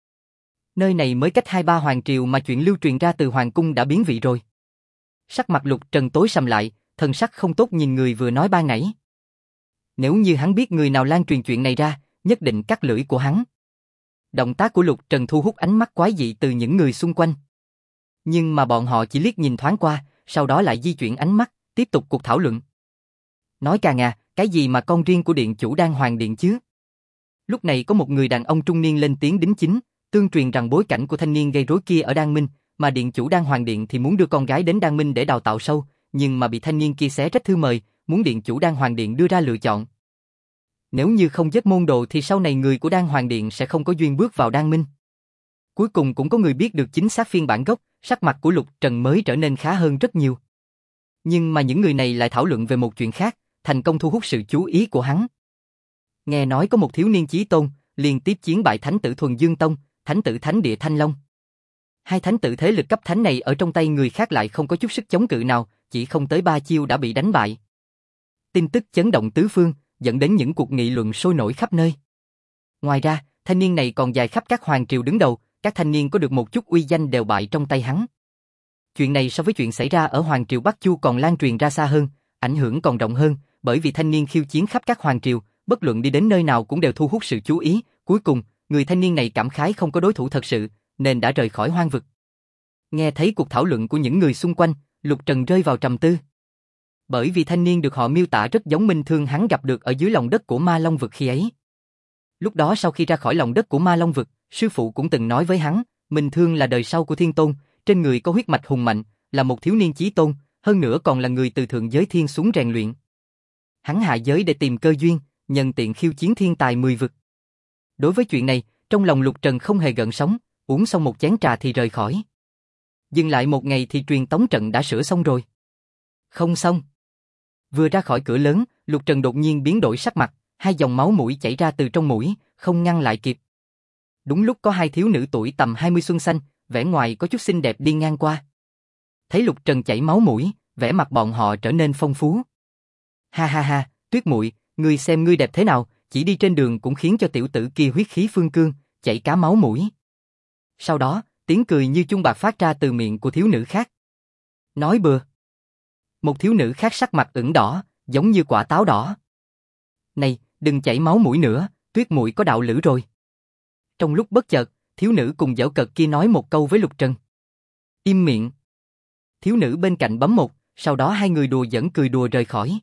Nơi này mới cách 2-3 hoàng triều mà chuyện lưu truyền ra từ hoàng cung đã biến vị rồi. Sắc mặt Lục Trần tối sầm lại, thần sắc không tốt nhìn người vừa nói ban nãy. Nếu như hắn biết người nào lan truyền chuyện này ra, nhất định cắt lưỡi của hắn. Động tác của Lục Trần thu hút ánh mắt quái dị từ những người xung quanh. Nhưng mà bọn họ chỉ liếc nhìn thoáng qua, sau đó lại di chuyển ánh mắt, tiếp tục cuộc thảo luận. Nói càng cái gì mà con riêng của điện chủ Đan Hoàng Điện chứ? Lúc này có một người đàn ông trung niên lên tiếng đính chính, tương truyền rằng bối cảnh của thanh niên gây rối kia ở Đan Minh, mà điện chủ Đan Hoàng Điện thì muốn đưa con gái đến Đan Minh để đào tạo sâu, nhưng mà bị thanh niên kia xé rách thư mời, muốn điện chủ Đan Hoàng Điện đưa ra lựa chọn. Nếu như không giết môn đồ thì sau này người của Đan Hoàng Điện sẽ không có duyên bước vào Đan Minh. Cuối cùng cũng có người biết được chính xác phiên bản gốc, sắc mặt của Lục Trần mới trở nên khá hơn rất nhiều. Nhưng mà những người này lại thảo luận về một chuyện khác, thành công thu hút sự chú ý của hắn. Nghe nói có một thiếu niên chí tôn, liên tiếp chiến bại thánh tử Thuần Dương Tông, thánh tử Thánh Địa Thanh Long. Hai thánh tử thế lực cấp thánh này ở trong tay người khác lại không có chút sức chống cự nào, chỉ không tới 3 chiêu đã bị đánh bại. Tin tức chấn động tứ phương, dẫn đến những cuộc nghị luận sôi nổi khắp nơi. Ngoài ra, thanh niên này còn dài khắp các hoàng triều đứng đầu, các thanh niên có được một chút uy danh đều bại trong tay hắn. Chuyện này so với chuyện xảy ra ở hoàng triều Bắc Chu còn lan truyền ra xa hơn, ảnh hưởng còn rộng hơn, bởi vì thanh niên khiêu chiến khắp các hoàng triều, bất luận đi đến nơi nào cũng đều thu hút sự chú ý, cuối cùng, người thanh niên này cảm khái không có đối thủ thật sự, nên đã rời khỏi hoang vực. Nghe thấy cuộc thảo luận của những người xung quanh, Lục Trần rơi vào trầm tư. Bởi vì thanh niên được họ miêu tả rất giống Minh Thương hắn gặp được ở dưới lòng đất của Ma Long vực khi ấy. Lúc đó sau khi ra khỏi lòng đất của Ma Long vực, sư phụ cũng từng nói với hắn, Minh Thương là đời sau của Thiên Tôn, trên người có huyết mạch hùng mạnh, là một thiếu niên chí tôn, hơn nữa còn là người từ thượng giới thiên xuống rèn luyện. Hắn hạ giới để tìm cơ duyên, nhân tiện khiêu chiến thiên tài 10 vực. Đối với chuyện này, trong lòng Lục Trần không hề gợn sóng, uống xong một chén trà thì rời khỏi. Dừng lại một ngày thì truyền tống trận đã sửa xong rồi. Không xong. Vừa ra khỏi cửa lớn, Lục Trần đột nhiên biến đổi sắc mặt, hai dòng máu mũi chảy ra từ trong mũi, không ngăn lại kịp. Đúng lúc có hai thiếu nữ tuổi tầm 20 xuân xanh, vẻ ngoài có chút xinh đẹp đi ngang qua. Thấy Lục Trần chảy máu mũi, vẻ mặt bọn họ trở nên phong phú. Ha ha ha, Tuyết muội, ngươi xem ngươi đẹp thế nào, chỉ đi trên đường cũng khiến cho tiểu tử kia huyết khí phương cương, chảy cá máu mũi. Sau đó, tiếng cười như chuông bạc phát ra từ miệng của thiếu nữ khác. Nói bừa. Một thiếu nữ khác sắc mặt ửng đỏ, giống như quả táo đỏ. Này, đừng chảy máu mũi nữa, Tuyết muội có đạo lữ rồi. Trong lúc bất chợt, thiếu nữ cùng giễu cợt kia nói một câu với Lục Trần. Im miệng. Thiếu nữ bên cạnh bấm một, sau đó hai người đùa giỡn cười đùa rời khỏi.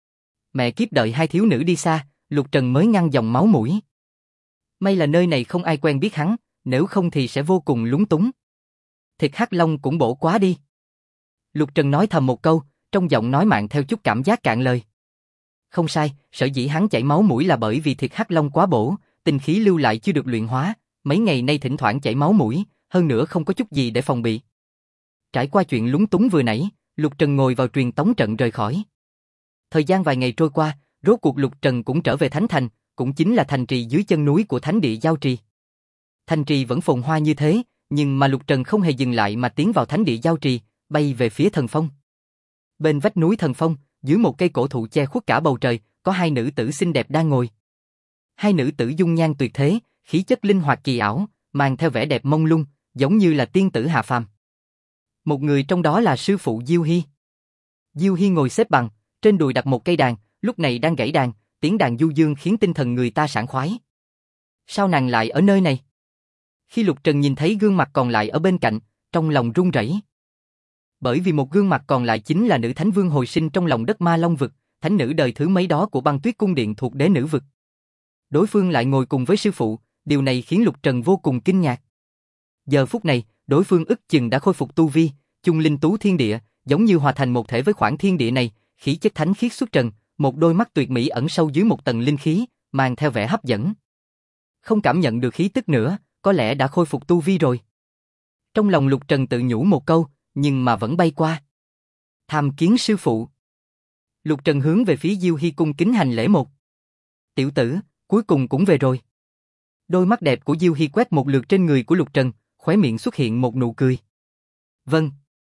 Mẹ kiếp đợi hai thiếu nữ đi xa, Lục Trần mới ngăn dòng máu mũi. May là nơi này không ai quen biết hắn, nếu không thì sẽ vô cùng lúng túng. Thịt hắc long cũng bổ quá đi. Lục Trần nói thầm một câu, trong giọng nói mang theo chút cảm giác cạn lời. Không sai, sở dĩ hắn chảy máu mũi là bởi vì thịt hắc long quá bổ, tinh khí lưu lại chưa được luyện hóa, mấy ngày nay thỉnh thoảng chảy máu mũi, hơn nữa không có chút gì để phòng bị. Trải qua chuyện lúng túng vừa nãy, Lục Trần ngồi vào truyền tống trận rời khỏi. Thời gian vài ngày trôi qua, rốt cuộc Lục Trần cũng trở về Thánh Thành, cũng chính là thành trì dưới chân núi của Thánh Địa Giao Trì. Thành trì vẫn phồn hoa như thế, nhưng mà Lục Trần không hề dừng lại mà tiến vào Thánh Địa Giao Trì, bay về phía Thần Phong. Bên vách núi Thần Phong, dưới một cây cổ thụ che khuất cả bầu trời, có hai nữ tử xinh đẹp đang ngồi. Hai nữ tử dung nhan tuyệt thế, khí chất linh hoạt kỳ ảo, mang theo vẻ đẹp mông lung, giống như là tiên tử hạ phàm. Một người trong đó là sư phụ Diêu Hy. Diêu Hy ngồi xếp bằng, trên đùi đặt một cây đàn, lúc này đang gảy đàn, tiếng đàn du dương khiến tinh thần người ta sảng khoái. Sao nàng lại ở nơi này? Khi Lục Trần nhìn thấy gương mặt còn lại ở bên cạnh, trong lòng run rẩy. Bởi vì một gương mặt còn lại chính là nữ thánh vương hồi sinh trong lòng đất Ma Long vực, thánh nữ đời thứ mấy đó của Băng Tuyết cung điện thuộc đế nữ vực. Đối phương lại ngồi cùng với sư phụ, điều này khiến Lục Trần vô cùng kinh ngạc. Giờ phút này, đối phương ức chừng đã khôi phục tu vi, chung linh tú thiên địa, giống như hòa thành một thể với khoảng thiên địa này, khí chất thánh khiết xuất trần, một đôi mắt tuyệt mỹ ẩn sâu dưới một tầng linh khí, mang theo vẻ hấp dẫn. Không cảm nhận được khí tức nữa, có lẽ đã khôi phục tu vi rồi. Trong lòng Lục Trần tự nhủ một câu, nhưng mà vẫn bay qua. Tham kiến sư phụ. Lục Trần hướng về phía Diêu Hy cung kính hành lễ một. Tiểu tử, cuối cùng cũng về rồi. Đôi mắt đẹp của Diêu Hy quét một lượt trên người của Lục Trần, khóe miệng xuất hiện một nụ cười. Vâng.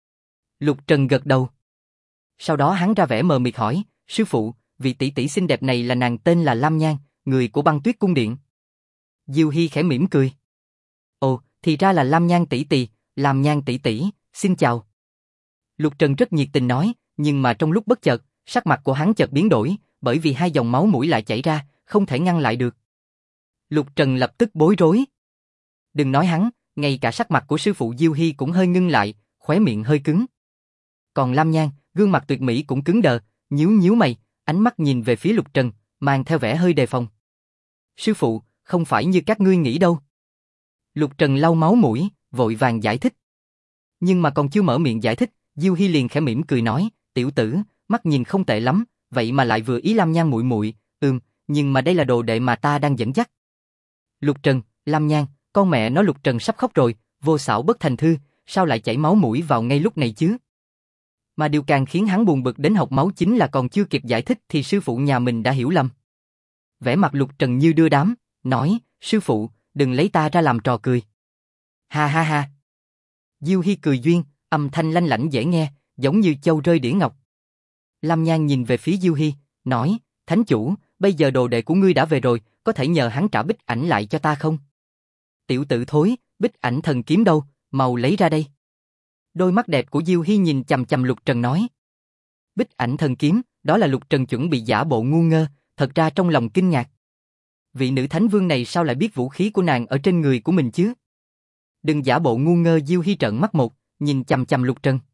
Lục Trần gật đầu. Sau đó hắn ra vẻ mờ mịt hỏi, sư phụ, vị tỷ tỷ xinh đẹp này là nàng tên là Lam Nhan, người của Băng Tuyết cung điện. Diêu Hy khẽ mỉm cười. Ồ, thì ra là Lam Nhan tỷ tỷ, Lam Nhan tỷ tỷ, xin chào. Lục Trần rất nhiệt tình nói, nhưng mà trong lúc bất chợt, sắc mặt của hắn chợt biến đổi, bởi vì hai dòng máu mũi lại chảy ra, không thể ngăn lại được. Lục Trần lập tức bối rối. Đừng nói hắn, ngay cả sắc mặt của sư phụ Diêu Hy cũng hơi ngưng lại, khóe miệng hơi cứng. Còn Lam Nhan, gương mặt tuyệt mỹ cũng cứng đờ, nhíu nhíu mày, ánh mắt nhìn về phía Lục Trần, mang theo vẻ hơi đề phòng. Sư phụ, không phải như các ngươi nghĩ đâu. Lục Trần lau máu mũi, vội vàng giải thích. Nhưng mà còn chưa mở miệng giải thích, Diêu Hy liền khẽ mỉm cười nói, tiểu tử, mắt nhìn không tệ lắm, vậy mà lại vừa ý Lam Nhan muội muội, nhưng mà đây là đồ đệ mà ta đang dẫn dắt. Lục Trần, Lam Nhan, con mẹ nó Lục Trần sắp khóc rồi, vô xảo bất thành thư, sao lại chảy máu mũi vào ngay lúc này chứ? Mà điều càng khiến hắn buồn bực đến học máu chính là còn chưa kịp giải thích thì sư phụ nhà mình đã hiểu lầm. Vẻ mặt Lục Trần như đưa đám, nói, sư phụ, đừng lấy ta ra làm trò cười. Ha ha ha. Diêu Hy cười duyên, âm thanh lanh lảnh dễ nghe, giống như châu rơi đĩa ngọc. Lam Nhan nhìn về phía Diêu Hy, nói, thánh chủ, bây giờ đồ đệ của ngươi đã về rồi, có thể nhờ hắn trả bích ảnh lại cho ta không? Tiểu tử thối, bích ảnh thần kiếm đâu, mau lấy ra đây. Đôi mắt đẹp của Diêu Hy nhìn chằm chằm Lục Trần nói. Bích ảnh thần kiếm, đó là Lục Trần chuẩn bị giả bộ ngu ngơ, thật ra trong lòng kinh ngạc. Vị nữ thánh vương này sao lại biết vũ khí của nàng ở trên người của mình chứ? Đừng giả bộ ngu ngơ. Diêu Hy trợn mắt một, nhìn chằm chằm Lục Trần.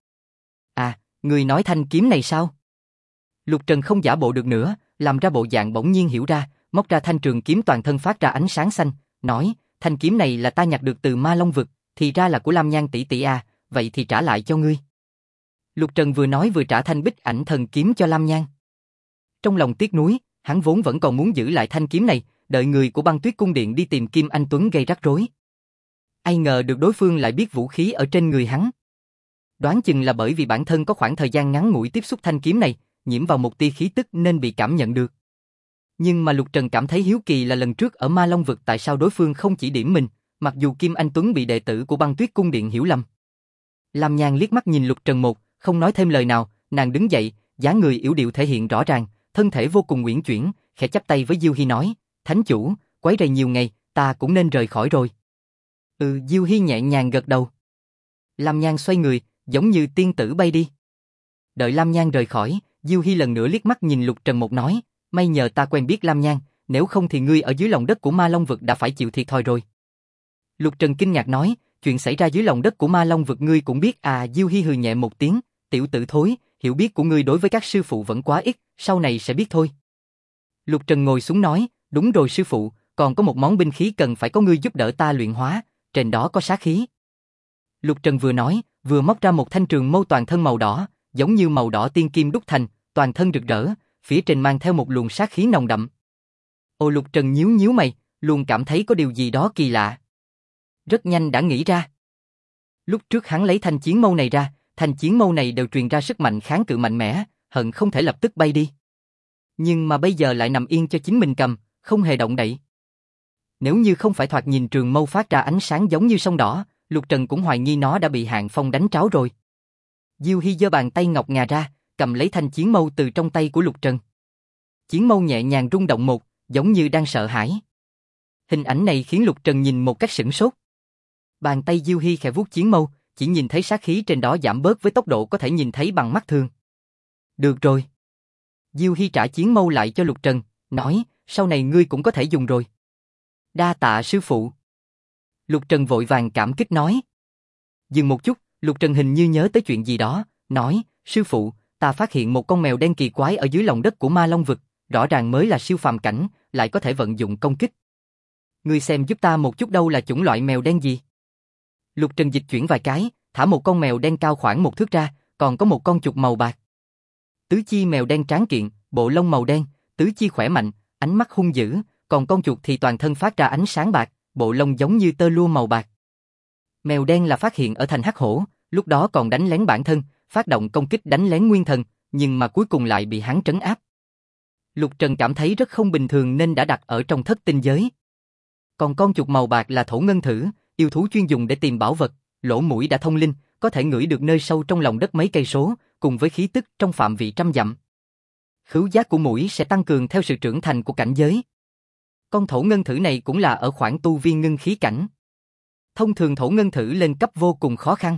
À, người nói thanh kiếm này sao? Lục Trần không giả bộ được nữa, làm ra bộ dạng bỗng nhiên hiểu ra, móc ra thanh trường kiếm toàn thân phát ra ánh sáng xanh, nói, thanh kiếm này là ta nhặt được từ Ma Long vực, thì ra là của Lam Nhan tỷ tỷ à, vậy thì trả lại cho ngươi. Lục Trần vừa nói vừa trả thanh bích ảnh thần kiếm cho Lam Nhan. Trong lòng tiếc nuối, hắn vốn vẫn còn muốn giữ lại thanh kiếm này, đợi người của Băng Tuyết cung điện đi tìm Kim Anh Tuấn gây rắc rối. Ai ngờ được đối phương lại biết vũ khí ở trên người hắn. Đoán chừng là bởi vì bản thân có khoảng thời gian ngắn ngủi tiếp xúc thanh kiếm này, nhiễm vào một tia khí tức nên bị cảm nhận được. Nhưng mà Lục Trần cảm thấy hiếu kỳ là lần trước ở Ma Long vực tại sao đối phương không chỉ điểm mình, mặc dù Kim Anh Tuấn bị đệ tử của Băng Tuyết cung điện hiểu lầm. Lam Nhan liếc mắt nhìn Lục Trần một, không nói thêm lời nào, nàng đứng dậy, dáng người yểu điệu thể hiện rõ ràng, thân thể vô cùng uyển chuyển, khẽ chắp tay với Diêu Hy nói, thánh chủ, quấy rầy nhiều ngày, ta cũng nên rời khỏi rồi. Diêu Hy nhẹ nhàng gật đầu. Lam Nhan xoay người, giống như tiên tử bay đi. Đợi Lam Nhan rời khỏi, Diêu Hy lần nữa liếc mắt nhìn Lục Trần một nói, may nhờ ta quen biết Lam Nhan, nếu không thì ngươi ở dưới lòng đất của Ma Long vực đã phải chịu thiệt thòi rồi. Lục Trần kinh ngạc nói, chuyện xảy ra dưới lòng đất của Ma Long vực ngươi cũng biết à? Diêu Hy hừ nhẹ một tiếng, tiểu tử thối, hiểu biết của ngươi đối với các sư phụ vẫn quá ít, sau này sẽ biết thôi. Lục Trần ngồi xuống nói, đúng rồi sư phụ, còn có một món binh khí cần phải có ngươi giúp đỡ ta luyện hóa, trên đó có sát khí. Lục Trần vừa nói, vừa móc ra một thanh trường mâu toàn thân màu đỏ, giống như màu đỏ tiên kim đúc thành, toàn thân rực rỡ, phía trên mang theo một luồng sát khí nồng đậm. Lục Trần nhíu nhíu mày, luôn cảm thấy có điều gì đó kỳ lạ. Rất nhanh đã nghĩ ra. Lúc trước hắn lấy thanh chiến mâu này ra, thanh chiến mâu này đều truyền ra sức mạnh kháng cự mạnh mẽ, hận không thể lập tức bay đi. Nhưng mà bây giờ lại nằm yên cho chính mình cầm, không hề động đậy. Nếu như không phải thoạt nhìn trường mâu phát ra ánh sáng giống như sông đỏ, Lục Trần cũng hoài nghi nó đã bị Hạng Phong đánh tráo rồi. Diêu Hy giơ bàn tay ngọc ngà ra, cầm lấy thanh chiến mâu từ trong tay của Lục Trần. Chiến mâu nhẹ nhàng rung động một, giống như đang sợ hãi. Hình ảnh này khiến Lục Trần nhìn một cách sửng sốt. Bàn tay Diêu Hy khẽ vuốt chiến mâu, chỉ nhìn thấy sát khí trên đó giảm bớt với tốc độ có thể nhìn thấy bằng mắt thường. Được rồi. Diêu Hy trả chiến mâu lại cho Lục Trần, nói, sau này ngươi cũng có thể dùng rồi. Đa tạ sư phụ. Lục Trần vội vàng cảm kích nói. Dừng một chút, Lục Trần hình như nhớ tới chuyện gì đó, nói, sư phụ, ta phát hiện một con mèo đen kỳ quái ở dưới lòng đất của Ma Long vực, rõ ràng mới là siêu phàm cảnh, lại có thể vận dụng công kích. Ngươi xem giúp ta một chút, đâu là chủng loại mèo đen gì? Lục Trần dịch chuyển vài cái, thả một con mèo đen cao khoảng 1 thước ra, còn có một con chuột màu bạc. Tứ chi mèo đen tráng kiện, bộ lông màu đen, tứ chi khỏe mạnh, ánh mắt hung dữ, còn con chuột thì toàn thân phát ra ánh sáng bạc, bộ lông giống như tơ lụa màu bạc. Mèo đen là phát hiện ở thành Hắc Hổ, lúc đó còn đánh lén bản thân, phát động công kích đánh lén Nguyên Thần, nhưng mà cuối cùng lại bị hắn trấn áp. Lục Trần cảm thấy rất không bình thường nên đã đặt ở trong thất tinh giới. Còn con chuột màu bạc là thổ ngân thử, yêu thú chuyên dùng để tìm bảo vật, lỗ mũi đã thông linh, có thể ngửi được nơi sâu trong lòng đất mấy cây số, cùng với khí tức trong phạm vị trăm dặm. Khứu giác của mũi sẽ tăng cường theo sự trưởng thành của cảnh giới. Con thổ ngân thử này cũng là ở khoảng tu vi ngưng khí cảnh. Thông thường thổ ngân thử lên cấp vô cùng khó khăn.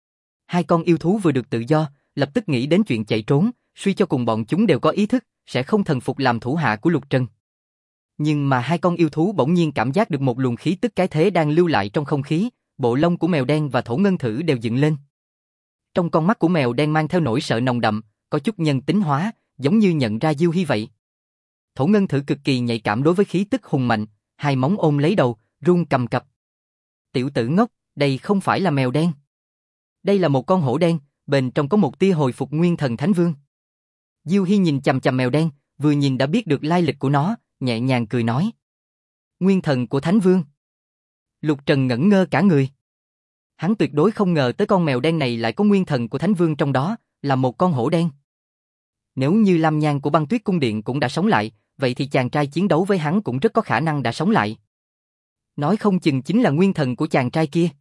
Hai con yêu thú vừa được tự do, lập tức nghĩ đến chuyện chạy trốn, suy cho cùng bọn chúng đều có ý thức, sẽ không thần phục làm thủ hạ của Lục Trần. Nhưng mà hai con yêu thú bỗng nhiên cảm giác được một luồng khí tức cái thế đang lưu lại trong không khí, bộ lông của mèo đen và thổ ngân thử đều dựng lên. Trong con mắt của mèo đen mang theo nỗi sợ nồng đậm, có chút nhân tính hóa, giống như nhận ra Diêu Hy vậy. Thổ ngân thử cực kỳ nhạy cảm đối với khí tức hùng mạnh, hai móng ôm lấy đầu, run cầm cập. Tiểu tử ngốc, đây không phải là mèo đen. Đây là một con hổ đen, bên trong có một tia hồi phục Nguyên Thần Thánh Vương. Diêu Hy nhìn chằm chằm mèo đen, vừa nhìn đã biết được lai lịch của nó, nhẹ nhàng cười nói. Nguyên Thần của Thánh Vương. Lục Trần ngẩn ngơ cả người. Hắn tuyệt đối không ngờ tới con mèo đen này lại có Nguyên Thần của Thánh Vương trong đó, là một con hổ đen. Nếu như Lam Nhan của Băng Tuyết cung điện cũng đã sống lại, vậy thì chàng trai chiến đấu với hắn cũng rất có khả năng đã sống lại. Nói không chừng chính là nguyên thần của chàng trai kia.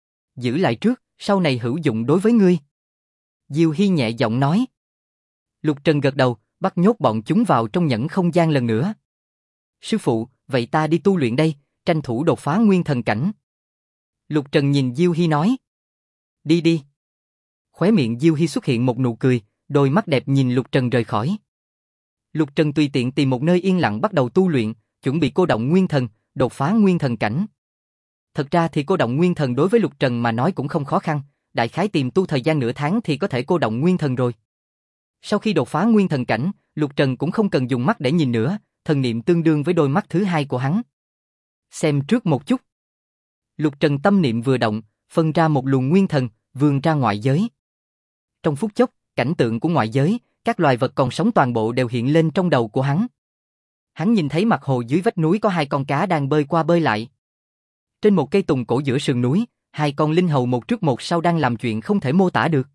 Giữ lại trước, sau này hữu dụng đối với ngươi. Diêu Hy nhẹ giọng nói. Lục Trần gật đầu, bắt nhốt bọn chúng vào trong nhẫn không gian lần nữa. Sư phụ, vậy ta đi tu luyện đây, tranh thủ đột phá nguyên thần cảnh. Lục Trần nhìn Diêu Hy nói. Đi đi. Khóe miệng Diêu Hy xuất hiện một nụ cười, đôi mắt đẹp nhìn Lục Trần rời khỏi. Lục Trần tùy tiện tìm một nơi yên lặng bắt đầu tu luyện, chuẩn bị cô động nguyên thần, đột phá nguyên thần cảnh. Thật ra thì cô động nguyên thần đối với Lục Trần mà nói cũng không khó khăn, đại khái tìm tu thời gian nửa tháng thì có thể cô động nguyên thần rồi. Sau khi đột phá nguyên thần cảnh, Lục Trần cũng không cần dùng mắt để nhìn nữa, thần niệm tương đương với đôi mắt thứ hai của hắn. Xem trước một chút. Lục Trần tâm niệm vừa động, phân ra một luồng nguyên thần, vươn ra ngoại giới. Trong phút chốc, cảnh tượng của ngoại giới, các loài vật còn sống toàn bộ đều hiện lên trong đầu của hắn. Hắn nhìn thấy mặt hồ dưới vách núi có hai con cá đang bơi qua bơi lại. Trên một cây tùng cổ giữa sườn núi, hai con linh hầu một trước một sau đang làm chuyện không thể mô tả được.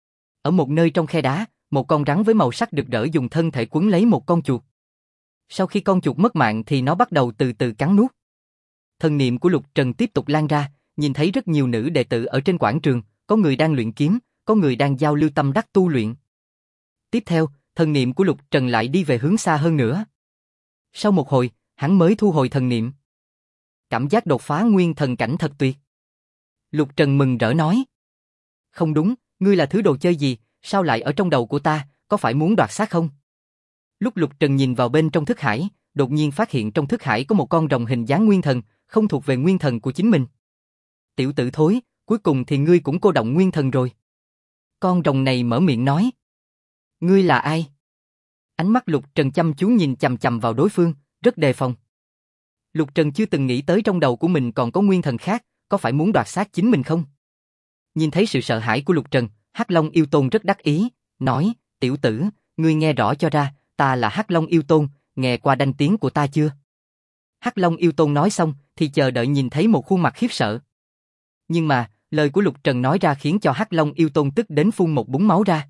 Ở một nơi trong khe đá, một con rắn với màu sắc rực rỡ dùng thân thể quấn lấy một con chuột. Sau khi con chuột mất mạng thì nó bắt đầu từ từ cắn nuốt. Thần niệm của Lục Trần tiếp tục lan ra, nhìn thấy rất nhiều nữ đệ tử ở trên quảng trường, có người đang luyện kiếm, có người đang giao lưu tâm đắc tu luyện. Tiếp theo, thần niệm của Lục Trần lại đi về hướng xa hơn nữa. Sau một hồi, hắn mới thu hồi thần niệm. Cảm giác đột phá nguyên thần cảnh thật tuyệt. Lục Trần mừng rỡ nói. Không đúng, ngươi là thứ đồ chơi gì, sao lại ở trong đầu của ta, có phải muốn đoạt xác không? Lúc Lục Trần nhìn vào bên trong thức hải, đột nhiên phát hiện trong thức hải có một con rồng hình dáng nguyên thần, không thuộc về nguyên thần của chính mình. Tiểu tử thối, cuối cùng thì ngươi cũng cô động nguyên thần rồi. Con rồng này mở miệng nói. Ngươi là ai? Ánh mắt Lục Trần chăm chú nhìn chằm chằm vào đối phương, rất đề phòng. Lục Trần chưa từng nghĩ tới trong đầu của mình còn có nguyên thần khác, có phải muốn đoạt xác chính mình không? Nhìn thấy sự sợ hãi của Lục Trần, Hắc Long Yêu Tôn rất đắc ý, nói, tiểu tử, ngươi nghe rõ cho ra, ta là Hắc Long Yêu Tôn, nghe qua danh tiếng của ta chưa? Hắc Long Yêu Tôn nói xong, thì chờ đợi nhìn thấy một khuôn mặt khiếp sợ. Nhưng mà, lời của Lục Trần nói ra khiến cho Hắc Long Yêu Tôn tức đến phun một búng máu ra.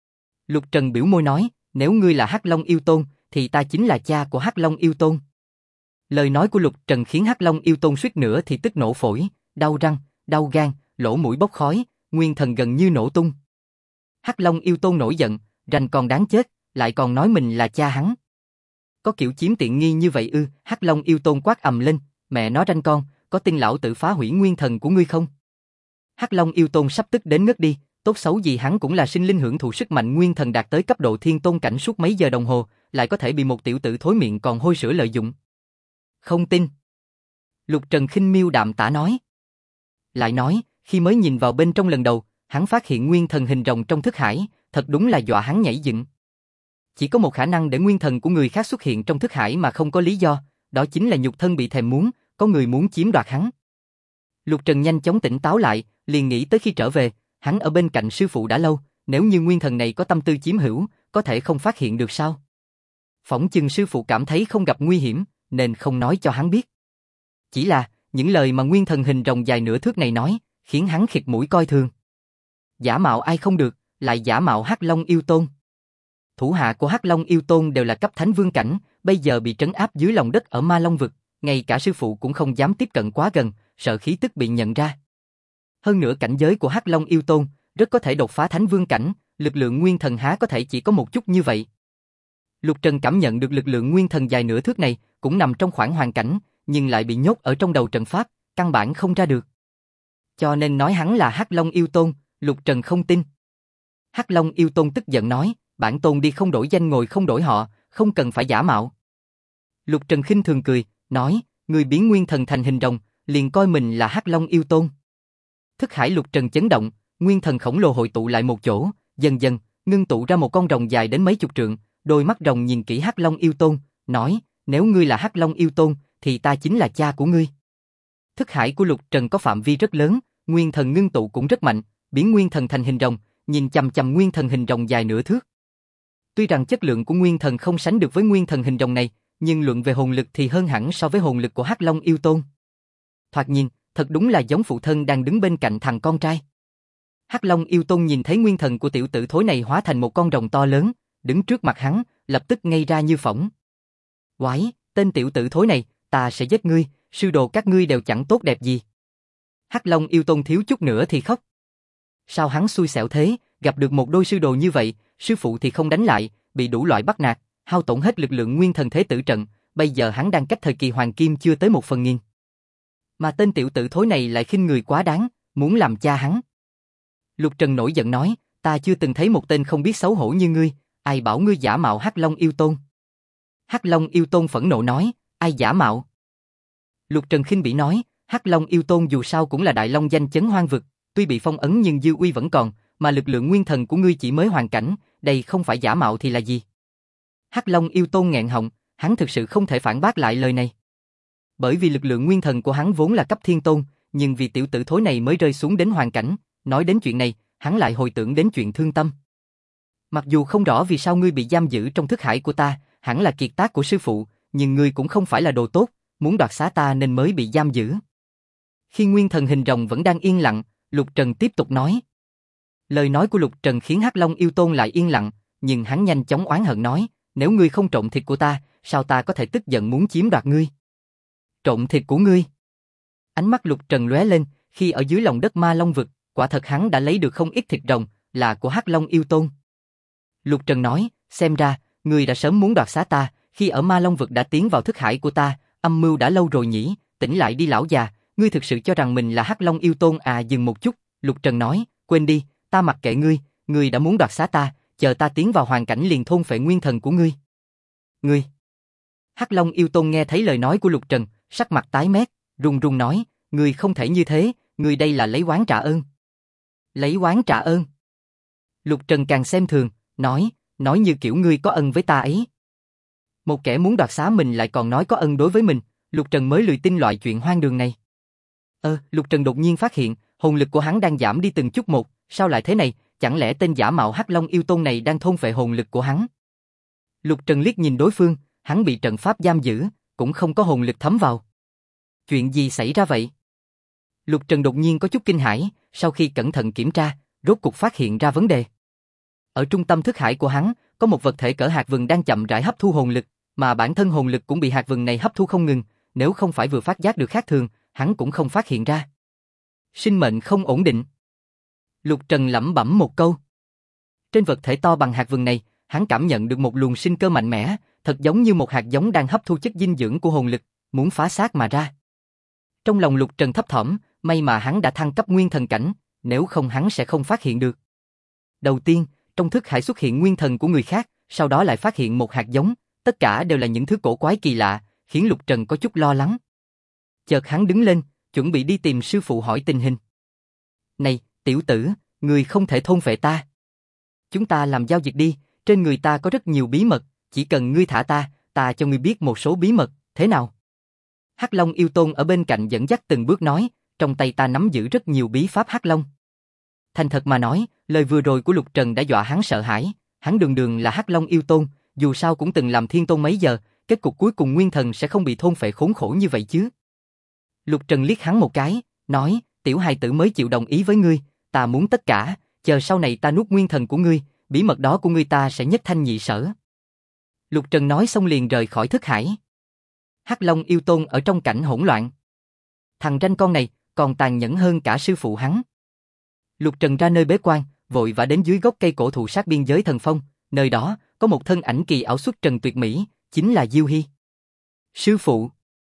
Lục Trần biểu môi nói, nếu ngươi là Hắc Long Yêu Tôn, thì ta chính là cha của Hắc Long Yêu Tôn. Lời nói của Lục Trần khiến Hắc Long Yêu Tôn suýt nữa thì tức nổ phổi, đau răng, đau gan, lỗ mũi bốc khói, nguyên thần gần như nổ tung. Hắc Long Yêu Tôn nổi giận, ranh con đáng chết, lại còn nói mình là cha hắn. Có kiểu chiếm tiện nghi như vậy ư? Hắc Long Yêu Tôn quát ầm lên, mẹ nó ranh con, có tin lão tự phá hủy nguyên thần của ngươi không? Hắc Long Yêu Tôn sắp tức đến ngất đi, tốt xấu gì hắn cũng là sinh linh hưởng thụ sức mạnh nguyên thần đạt tới cấp độ thiên tôn cảnh suốt mấy giờ đồng hồ, lại có thể bị một tiểu tử thối miệng còn hôi sữa lợi dụng. Không tin. Lục Trần khinh miêu đạm tả nói. Lại nói, khi mới nhìn vào bên trong lần đầu, hắn phát hiện nguyên thần hình rồng trong thức hải, thật đúng là dọa hắn nhảy dựng. Chỉ có một khả năng để nguyên thần của người khác xuất hiện trong thức hải mà không có lý do, đó chính là nhục thân bị thèm muốn, có người muốn chiếm đoạt hắn. Lục Trần nhanh chóng tỉnh táo lại, liền nghĩ tới khi trở về, hắn ở bên cạnh sư phụ đã lâu, nếu như nguyên thần này có tâm tư chiếm hữu, có thể không phát hiện được sao? Phỏng chừng sư phụ cảm thấy không gặp nguy hiểm, nên không nói cho hắn biết. Chỉ là, những lời mà nguyên thần hình rồng dài nửa thước này nói, khiến hắn khịt mũi coi thường. Giả mạo ai không được, lại giả mạo Hắc Long Yêu Tôn. Thủ hạ của Hắc Long Yêu Tôn đều là cấp thánh vương cảnh, bây giờ bị trấn áp dưới lòng đất ở Ma Long vực, ngay cả sư phụ cũng không dám tiếp cận quá gần, sợ khí tức bị nhận ra. Hơn nữa cảnh giới của Hắc Long Yêu Tôn, rất có thể đột phá thánh vương cảnh, lực lượng nguyên thần há có thể chỉ có một chút như vậy. Lục Trần cảm nhận được lực lượng nguyên thần dài nửa thước này, cũng nằm trong khoảng hoàn cảnh, nhưng lại bị nhốt ở trong đầu trận pháp, căn bản không ra được. Cho nên nói hắn là Hắc Long Yêu Tôn, Lục Trần không tin. Hắc Long Yêu Tôn tức giận nói, bản tôn đi không đổi danh ngồi không đổi họ, không cần phải giả mạo. Lục Trần khinh thường cười, nói, người biến nguyên thần thành hình rồng, liền coi mình là Hắc Long Yêu Tôn. Thức hải Lục Trần chấn động, nguyên thần khổng lồ hội tụ lại một chỗ, dần dần, ngưng tụ ra một con rồng dài đến mấy chục trượng, đôi mắt rồng nhìn kỹ Hắc Long Yêu Tôn, nói, nếu ngươi là Hắc Long Yêu Tôn, thì ta chính là cha của ngươi. Thức hải của Lục Trần có phạm vi rất lớn, nguyên thần ngưng tụ cũng rất mạnh, biến nguyên thần thành hình rồng, nhìn chằm chằm nguyên thần hình rồng dài nửa thước. Tuy rằng chất lượng của nguyên thần không sánh được với nguyên thần hình rồng này, nhưng luận về hồn lực thì hơn hẳn so với hồn lực của Hắc Long Yêu Tôn. Thoạt nhìn, thật đúng là giống phụ thân đang đứng bên cạnh thằng con trai. Hắc Long Yêu Tôn nhìn thấy nguyên thần của tiểu tử thối này hóa thành một con rồng to lớn, đứng trước mặt hắn, lập tức ngây ra như phỗng. Quái, tên tiểu tử thối này, ta sẽ giết ngươi, sư đồ các ngươi đều chẳng tốt đẹp gì. Hắc Long yêu tôn thiếu chút nữa thì khóc. Sao hắn xui xẻo thế, gặp được một đôi sư đồ như vậy, sư phụ thì không đánh lại, bị đủ loại bắt nạt, hao tổn hết lực lượng nguyên thần thế tử trận, bây giờ hắn đang cách thời kỳ hoàng kim chưa tới 1/1000. Mà tên tiểu tử thối này lại khinh người quá đáng, muốn làm cha hắn. Lục Trần nổi giận nói, ta chưa từng thấy một tên không biết xấu hổ như ngươi, ai bảo ngươi giả mạo Hắc Long yêu tôn. Hắc Long yêu tôn phẫn nộ nói, ai giả mạo? Lục Trần khinh bỉ nói, Hắc Long yêu tôn dù sao cũng là đại long danh chấn hoang vực, tuy bị phong ấn nhưng dư uy vẫn còn, mà lực lượng nguyên thần của ngươi chỉ mới hoàn cảnh, đây không phải giả mạo thì là gì? Hắc Long yêu tôn nghẹn họng, hắn thực sự không thể phản bác lại lời này. Bởi vì lực lượng nguyên thần của hắn vốn là cấp thiên tôn, nhưng vì tiểu tử thối này mới rơi xuống đến hoàn cảnh, nói đến chuyện này, hắn lại hồi tưởng đến chuyện thương tâm. Mặc dù không rõ vì sao ngươi bị giam giữ trong thức hải của ta, hẳn là kiệt tác của sư phụ, nhưng ngươi cũng không phải là đồ tốt, muốn đoạt xá ta nên mới bị giam giữ. Khi nguyên thần hình rồng vẫn đang yên lặng, Lục Trần tiếp tục nói. Lời nói của Lục Trần khiến Hắc Long yêu tôn lại yên lặng, nhưng hắn nhanh chóng oán hận nói, nếu ngươi không trộn thịt của ta, sao ta có thể tức giận muốn chiếm đoạt ngươi? Trộn thịt của ngươi? Ánh mắt Lục Trần lóe lên, khi ở dưới lòng đất Ma Long vực, quả thật hắn đã lấy được không ít thịt rồng, là của Hắc Long yêu tôn. Lục Trần nói, xem ra, ngươi đã sớm muốn đoạt xá ta, khi ở Ma Long vực đã tiến vào thức hải của ta, âm mưu đã lâu rồi nhỉ, tỉnh lại đi lão già, ngươi thực sự cho rằng mình là Hắc Long yêu tôn à? Dừng một chút, Lục Trần nói, quên đi, ta mặc kệ ngươi đã muốn đoạt xá ta, chờ ta tiến vào hoàn cảnh liền thôn phệ nguyên thần của ngươi. Ngươi? Hắc Long yêu tôn nghe thấy lời nói của Lục Trần, sắc mặt tái mét, run run nói, ngươi không thể như thế, ngươi đây là lấy oán trả ơn. Lấy oán trả ơn? Lục Trần càng xem thường, nói như kiểu ngươi có ân với ta ấy. Một kẻ muốn đoạt xá mình lại còn nói có ân đối với mình, Lục Trần mới lười tin loại chuyện hoang đường này. Lục Trần đột nhiên phát hiện, hồn lực của hắn đang giảm đi từng chút một, sao lại thế này, chẳng lẽ tên giả mạo Hắc Long yêu tôn này đang thôn phệ hồn lực của hắn? Lục Trần liếc nhìn đối phương, hắn bị trận pháp giam giữ, cũng không có hồn lực thấm vào. Chuyện gì xảy ra vậy? Lục Trần đột nhiên có chút kinh hãi, sau khi cẩn thận kiểm tra, rốt cục phát hiện ra vấn đề. Ở trung tâm thức hải của hắn, có một vật thể cỡ hạt vừng đang chậm rãi hấp thu hồn lực, mà bản thân hồn lực cũng bị hạt vừng này hấp thu không ngừng, nếu không phải vừa phát giác được khác thường, hắn cũng không phát hiện ra. Sinh mệnh không ổn định. Lục Trần lẩm bẩm một câu. Trên vật thể to bằng hạt vừng này, hắn cảm nhận được một luồng sinh cơ mạnh mẽ, thật giống như một hạt giống đang hấp thu chất dinh dưỡng của hồn lực, muốn phá xác mà ra. Trong lòng Lục Trần thấp thỏm, may mà hắn đã thăng cấp nguyên thần cảnh, nếu không hắn sẽ không phát hiện được. Đầu tiên, trong thức hải xuất hiện nguyên thần của người khác, sau đó lại phát hiện một hạt giống, tất cả đều là những thứ cổ quái kỳ lạ, khiến Lục Trần có chút lo lắng. Chợt hắn đứng lên, chuẩn bị đi tìm sư phụ hỏi tình hình. Này, tiểu tử, ngươi không thể thôn phệ ta. Chúng ta làm giao dịch đi, trên người ta có rất nhiều bí mật, chỉ cần ngươi thả ta, ta cho ngươi biết một số bí mật, thế nào? Hắc Long yêu tôn ở bên cạnh dẫn dắt từng bước nói, trong tay ta nắm giữ rất nhiều bí pháp Hắc Long. Thành thật mà nói, lời vừa rồi của Lục Trần đã dọa hắn sợ hãi, hắn đường đường là Hắc Long yêu tôn, dù sao cũng từng làm thiên tôn mấy giờ, kết cục cuối cùng nguyên thần sẽ không bị thôn phệ khốn khổ như vậy chứ. Lục Trần liếc hắn một cái, nói, tiểu hài tử mới chịu đồng ý với ngươi, ta muốn tất cả, chờ sau này ta nuốt nguyên thần của ngươi, bí mật đó của ngươi ta sẽ nhất thanh nhị sở. Lục Trần nói xong liền rời khỏi thức hải. Hắc Long yêu tôn ở trong cảnh hỗn loạn. Thằng ranh con này còn tàn nhẫn hơn cả sư phụ hắn. Lục Trần ra nơi bế quan, vội vã đến dưới gốc cây cổ thụ sát biên giới thần phong, nơi đó có một thân ảnh kỳ ảo xuất trần tuyệt mỹ, chính là Diêu Hy. Sư phụ.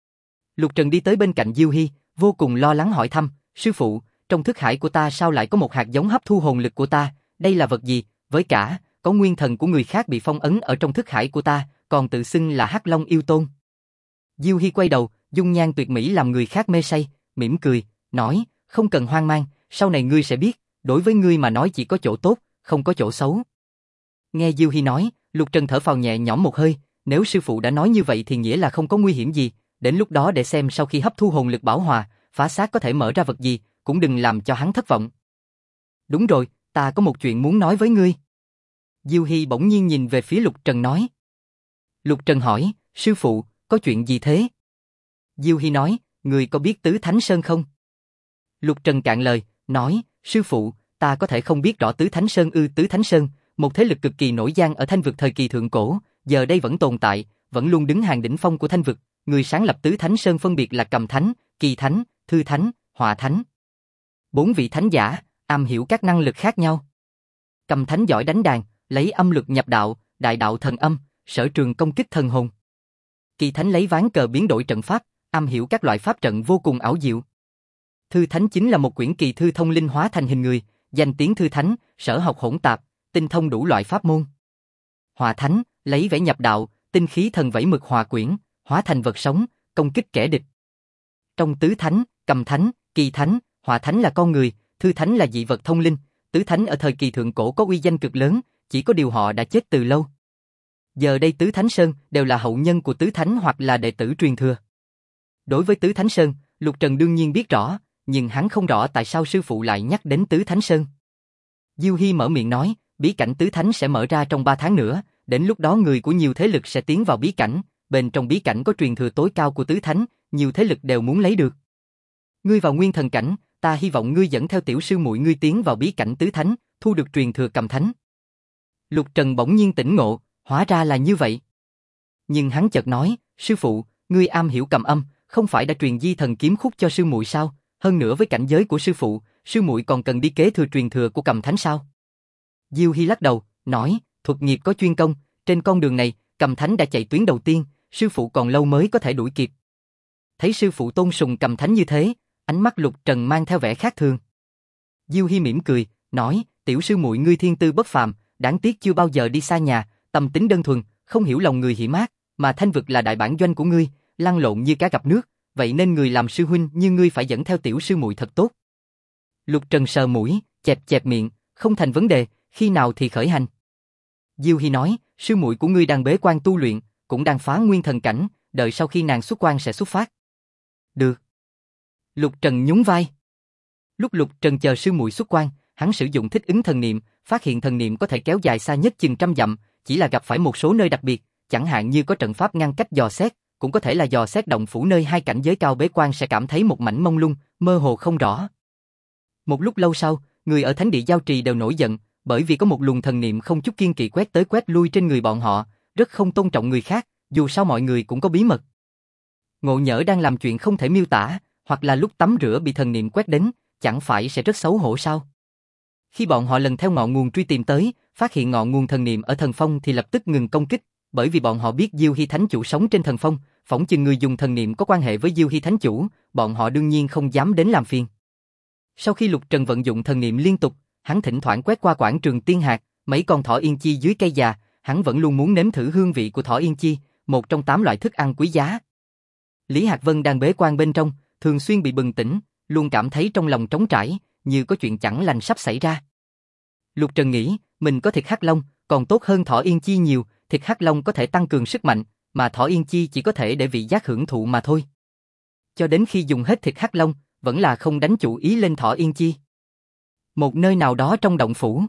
Lục Trần đi tới bên cạnh Diêu Hy, vô cùng lo lắng hỏi thăm, sư phụ, trong thức hải của ta sao lại có một hạt giống hấp thu hồn lực của ta, đây là vật gì, với cả, có nguyên thần của người khác bị phong ấn ở trong thức hải của ta, còn tự xưng là Hắc Long yêu tôn. Diêu Hy quay đầu, dung nhan tuyệt mỹ làm người khác mê say, mỉm cười, nói, không cần hoang mang, sau này ngươi sẽ biết, đối với ngươi mà nói chỉ có chỗ tốt, không có chỗ xấu. Nghe Diêu Hy nói, Lục Trần thở phào nhẹ nhõm một hơi, nếu sư phụ đã nói như vậy thì nghĩa là không có nguy hiểm gì, đến lúc đó để xem sau khi hấp thu hồn lực bảo hòa, phá xác có thể mở ra vật gì, cũng đừng làm cho hắn thất vọng. Đúng rồi, ta có một chuyện muốn nói với ngươi. Diêu Hy bỗng nhiên nhìn về phía Lục Trần nói. Lục Trần hỏi, sư phụ, có chuyện gì thế? Diêu Hy nói, ngươi có biết Tứ Thánh Sơn không? Lục Trần cạn lời, nói, sư phụ, ta có thể không biết rõ Tứ Thánh Sơn Tứ Thánh Sơn, một thế lực cực kỳ nổi danh ở Thanh vực thời kỳ thượng cổ, giờ đây vẫn tồn tại, vẫn luôn đứng hàng đỉnh phong của Thanh vực, người sáng lập Tứ Thánh Sơn phân biệt là Cầm Thánh, Kỳ Thánh, Thư Thánh, Hỏa Thánh. 4 vị thánh giả, am hiểu các năng lực khác nhau. Cầm Thánh giỏi đánh đàn, lấy âm lực nhập đạo, đại đạo thần âm, sở trường công kích thần hồn. Kỳ Thánh lấy ván cờ biến đổi trận pháp, am hiểu các loại pháp trận vô cùng ảo diệu. Thư Thánh chính là một quyển kỳ thư thông linh hóa thành hình người, danh tiếng Thư Thánh, sở học hỗn tạp, tinh thông đủ loại pháp môn. Hỏa Thánh lấy vẽ nhập đạo, tinh khí thần vẫy mực hòa quyển, hóa thành vật sống, công kích kẻ địch. Trong Tứ Thánh, Cầm Thánh, Kỳ Thánh, Hỏa Thánh là con người, Thư Thánh là dị vật thông linh, Tứ Thánh ở thời kỳ thượng cổ có uy danh cực lớn, chỉ có điều họ đã chết từ lâu. Giờ đây Tứ Thánh Sơn đều là hậu nhân của Tứ Thánh hoặc là đệ tử truyền thừa. Đối với Tứ Thánh Sơn, Lục Trần đương nhiên biết rõ, nhưng hắn không rõ tại sao sư phụ lại nhắc đến Tứ Thánh Sơn. Diêu Hy mở miệng nói, bí cảnh Tứ Thánh sẽ mở ra trong 3 tháng nữa, đến lúc đó người của nhiều thế lực sẽ tiến vào bí cảnh, bên trong bí cảnh có truyền thừa tối cao của Tứ Thánh, nhiều thế lực đều muốn lấy được. Ngươi vào nguyên thần cảnh, ta hy vọng ngươi dẫn theo tiểu sư muội ngươi tiến vào bí cảnh Tứ Thánh, thu được truyền thừa Cầm Thánh. Lục Trần bỗng nhiên tỉnh ngộ, hóa ra là như vậy. Nhưng hắn chợt nói, sư phụ, ngươi am hiểu cầm âm, không phải đã truyền di thần kiếm khúc cho sư muội sao? Hơn nữa với cảnh giới của sư phụ, sư muội còn cần đi kế thừa truyền thừa của Cầm Thánh sao? Diêu Hy lắc đầu, nói, thuật nghiệp có chuyên công, trên con đường này, Cầm Thánh đã chạy tuyến đầu tiên, sư phụ còn lâu mới có thể đuổi kịp. Thấy sư phụ tôn sùng Cầm Thánh như thế, ánh mắt Lục Trần mang theo vẻ khác thường. Diêu Hy mỉm cười, nói, tiểu sư muội ngươi thiên tư bất phàm, đáng tiếc chưa bao giờ đi xa nhà, tâm tính đơn thuần, không hiểu lòng người hiểm ác, mà Thanh vực là đại bản doanh của ngươi, lăn lộn như cá gặp nước, vậy nên người làm sư huynh như ngươi phải dẫn theo tiểu sư muội thật tốt. Lục Trần sờ mũi, chẹp chẹp miệng, không thành vấn đề, khi nào thì khởi hành. Diêu Hy nói, sư muội của ngươi đang bế quan tu luyện, cũng đang phá nguyên thần cảnh, đợi sau khi nàng xuất quan sẽ xuất phát. Được. Lục Trần nhún vai. Lúc Lục Trần chờ sư muội xuất quan, hắn sử dụng thích ứng thần niệm, phát hiện thần niệm có thể kéo dài xa nhất chừng 100 dặm, chỉ là gặp phải một số nơi đặc biệt, chẳng hạn như có trận pháp ngăn cách dò xét, cũng có thể là dò xét động phủ nơi hai cảnh giới cao bế quan sẽ cảm thấy một mảnh mông lung, mơ hồ không rõ. Một lúc lâu sau, người ở thánh địa giao trì đều nổi giận, bởi vì có một luồng thần niệm không chút kiêng kỵ quét tới quét lui trên người bọn họ, rất không tôn trọng người khác, dù sao mọi người cũng có bí mật. Ngộ Nhỡ đang làm chuyện không thể miêu tả, hoặc là lúc tắm rửa bị thần niệm quét đến, chẳng phải sẽ rất xấu hổ sao? Khi bọn họ lần theo ngọn nguồn truy tìm tới, phát hiện ngọn nguồn thần niệm ở thần phong thì lập tức ngừng công kích, bởi vì bọn họ biết Diêu Hy Thánh Chủ sống trên thần phong, phỏng chừng người dùng thần niệm có quan hệ với Diêu Hy Thánh Chủ, bọn họ đương nhiên không dám đến làm phiền. Sau khi Lục Trần vận dụng thần niệm liên tục, hắn thỉnh thoảng quét qua quảng trường Tiên Hạc, mấy con thỏ yên chi dưới cây già, hắn vẫn luôn muốn nếm thử hương vị của thỏ yên chi, một trong 8 loại thức ăn quý giá. Lý Hạc Vân đang bế quan bên trong, thường xuyên bị bừng tỉnh, luôn cảm thấy trong lòng trống trải, như có chuyện chẳng lành sắp xảy ra. Lục Trần nghĩ, mình có thịt hắc long, còn tốt hơn thỏ yên chi nhiều, thịt hắc long có thể tăng cường sức mạnh, mà thỏ yên chi chỉ có thể để vị giác hưởng thụ mà thôi. Cho đến khi dùng hết thịt hắc long, vẫn là không đánh chủ ý lên thỏ yên chi. Một nơi nào đó trong động phủ,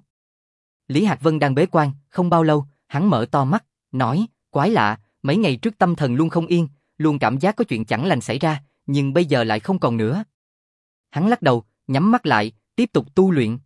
Lý Hạc Vân đang bế quan, không bao lâu, hắn mở to mắt, nói, quái lạ, mấy ngày trước tâm thần luôn không yên, luôn cảm giác có chuyện chẳng lành xảy ra, nhưng bây giờ lại không còn nữa. Hắn lắc đầu, nhắm mắt lại, tiếp tục tu luyện.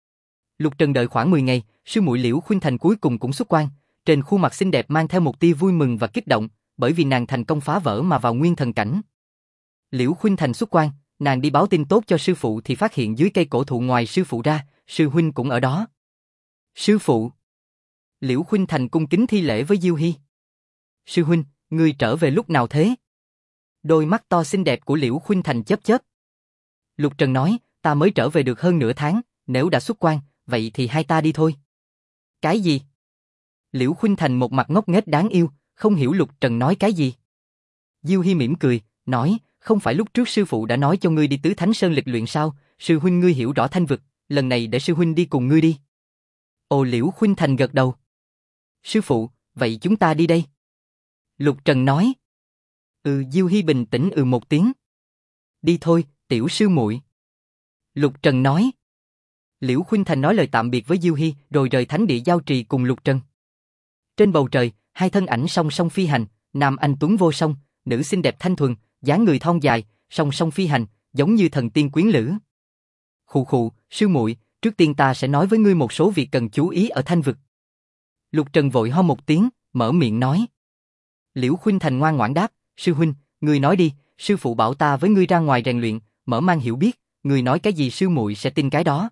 Lục Trần đợi khoảng 10 ngày, sư muội Liễu Khuynh Thành cuối cùng cũng xuất quan, trên khuôn mặt xinh đẹp mang theo một tia vui mừng và kích động, bởi vì nàng thành công phá vỡ mà vào nguyên thần cảnh. Liễu Khuynh Thành xuất quan, nàng đi báo tin tốt cho sư phụ thì phát hiện dưới cây cổ thụ ngoài sư phụ ra, sư huynh cũng ở đó. Sư phụ. Liễu Khuynh Thành cung kính thi lễ với Diêu Hy. Sư huynh, ngươi trở về lúc nào thế? Đôi mắt to xinh đẹp của Liễu Khuynh Thành chớp chớp. Lục Trần nói, ta mới trở về được hơn nửa tháng, nếu đã xuất quan, vậy thì hai ta đi thôi. Cái gì? Liễu Khuynh Thành một mặt ngốc nghếch đáng yêu, không hiểu Lục Trần nói cái gì. Diêu Hy mỉm cười, nói, không phải lúc trước sư phụ đã nói cho ngươi đi Tứ Thánh Sơn lịch luyện sao, sư huynh ngươi hiểu rõ thanh vực, lần này để sư huynh đi cùng ngươi đi. Ồ, Liễu Khuynh Thành gật đầu. Sư phụ, vậy chúng ta đi đây. Lục Trần nói. Diêu Hy bình tĩnh một tiếng. Đi thôi, tiểu sư muội. Lục Trần nói. Liễu Khuynh Thành nói lời tạm biệt với Diêu Hy rồi rời thánh địa giao trì cùng Lục Trần. Trên bầu trời, hai thân ảnh song song phi hành, nam anh tuấn vô song, nữ xinh đẹp thanh thuần, dáng người thon dài, song song phi hành, giống như thần tiên quyến lữ. Khụ khụ, sư muội, trước tiên ta sẽ nói với ngươi một số việc cần chú ý ở thanh vực. Lục Trần vội ho một tiếng, mở miệng nói. Liễu Khuynh Thành ngoan ngoãn đáp, sư huynh, ngươi nói đi, sư phụ bảo ta với ngươi ra ngoài rèn luyện, mở mang hiểu biết, ngươi nói cái gì sư muội sẽ tin cái đó.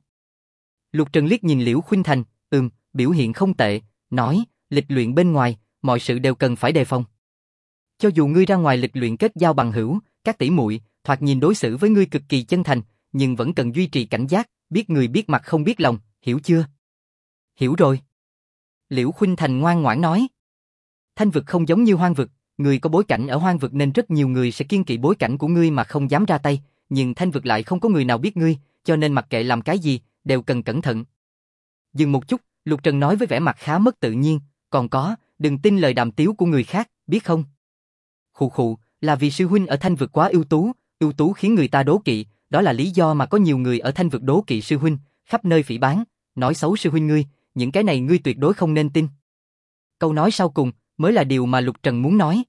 Lục Trần liếc nhìn Liễu Khuynh Thành, biểu hiện không tệ, nói, lịch luyện bên ngoài, mọi sự đều cần phải đề phòng. Cho dù ngươi ra ngoài lịch luyện kết giao bằng hữu, các tỷ muội, thoạt nhìn đối xử với ngươi cực kỳ chân thành, nhưng vẫn cần duy trì cảnh giác, biết người biết mặt không biết lòng, hiểu chưa? Hiểu rồi. Liễu Khuynh Thành ngoan ngoãn nói. Thanh vực không giống như hoang vực, ngươi có bối cảnh ở hoang vực nên rất nhiều người sẽ kiêng kỵ bối cảnh của ngươi mà không dám ra tay, nhưng thanh vực lại không có người nào biết ngươi, cho nên mặc kệ làm cái gì, đều cần cẩn thận. Dừng một chút, Lục Trần nói với vẻ mặt khá mất tự nhiên, còn có, đừng tin lời đàm tiếu của người khác, biết không? Khụ khụ, là vì sư huynh ở thanh vực quá ưu tú khiến người ta đố kỵ, đó là lý do mà có nhiều người ở thanh vực đố kỵ sư huynh, khắp nơi phỉ báng, nói xấu sư huynh ngươi, những cái này ngươi tuyệt đối không nên tin. Câu nói sau cùng mới là điều mà Lục Trần muốn nói.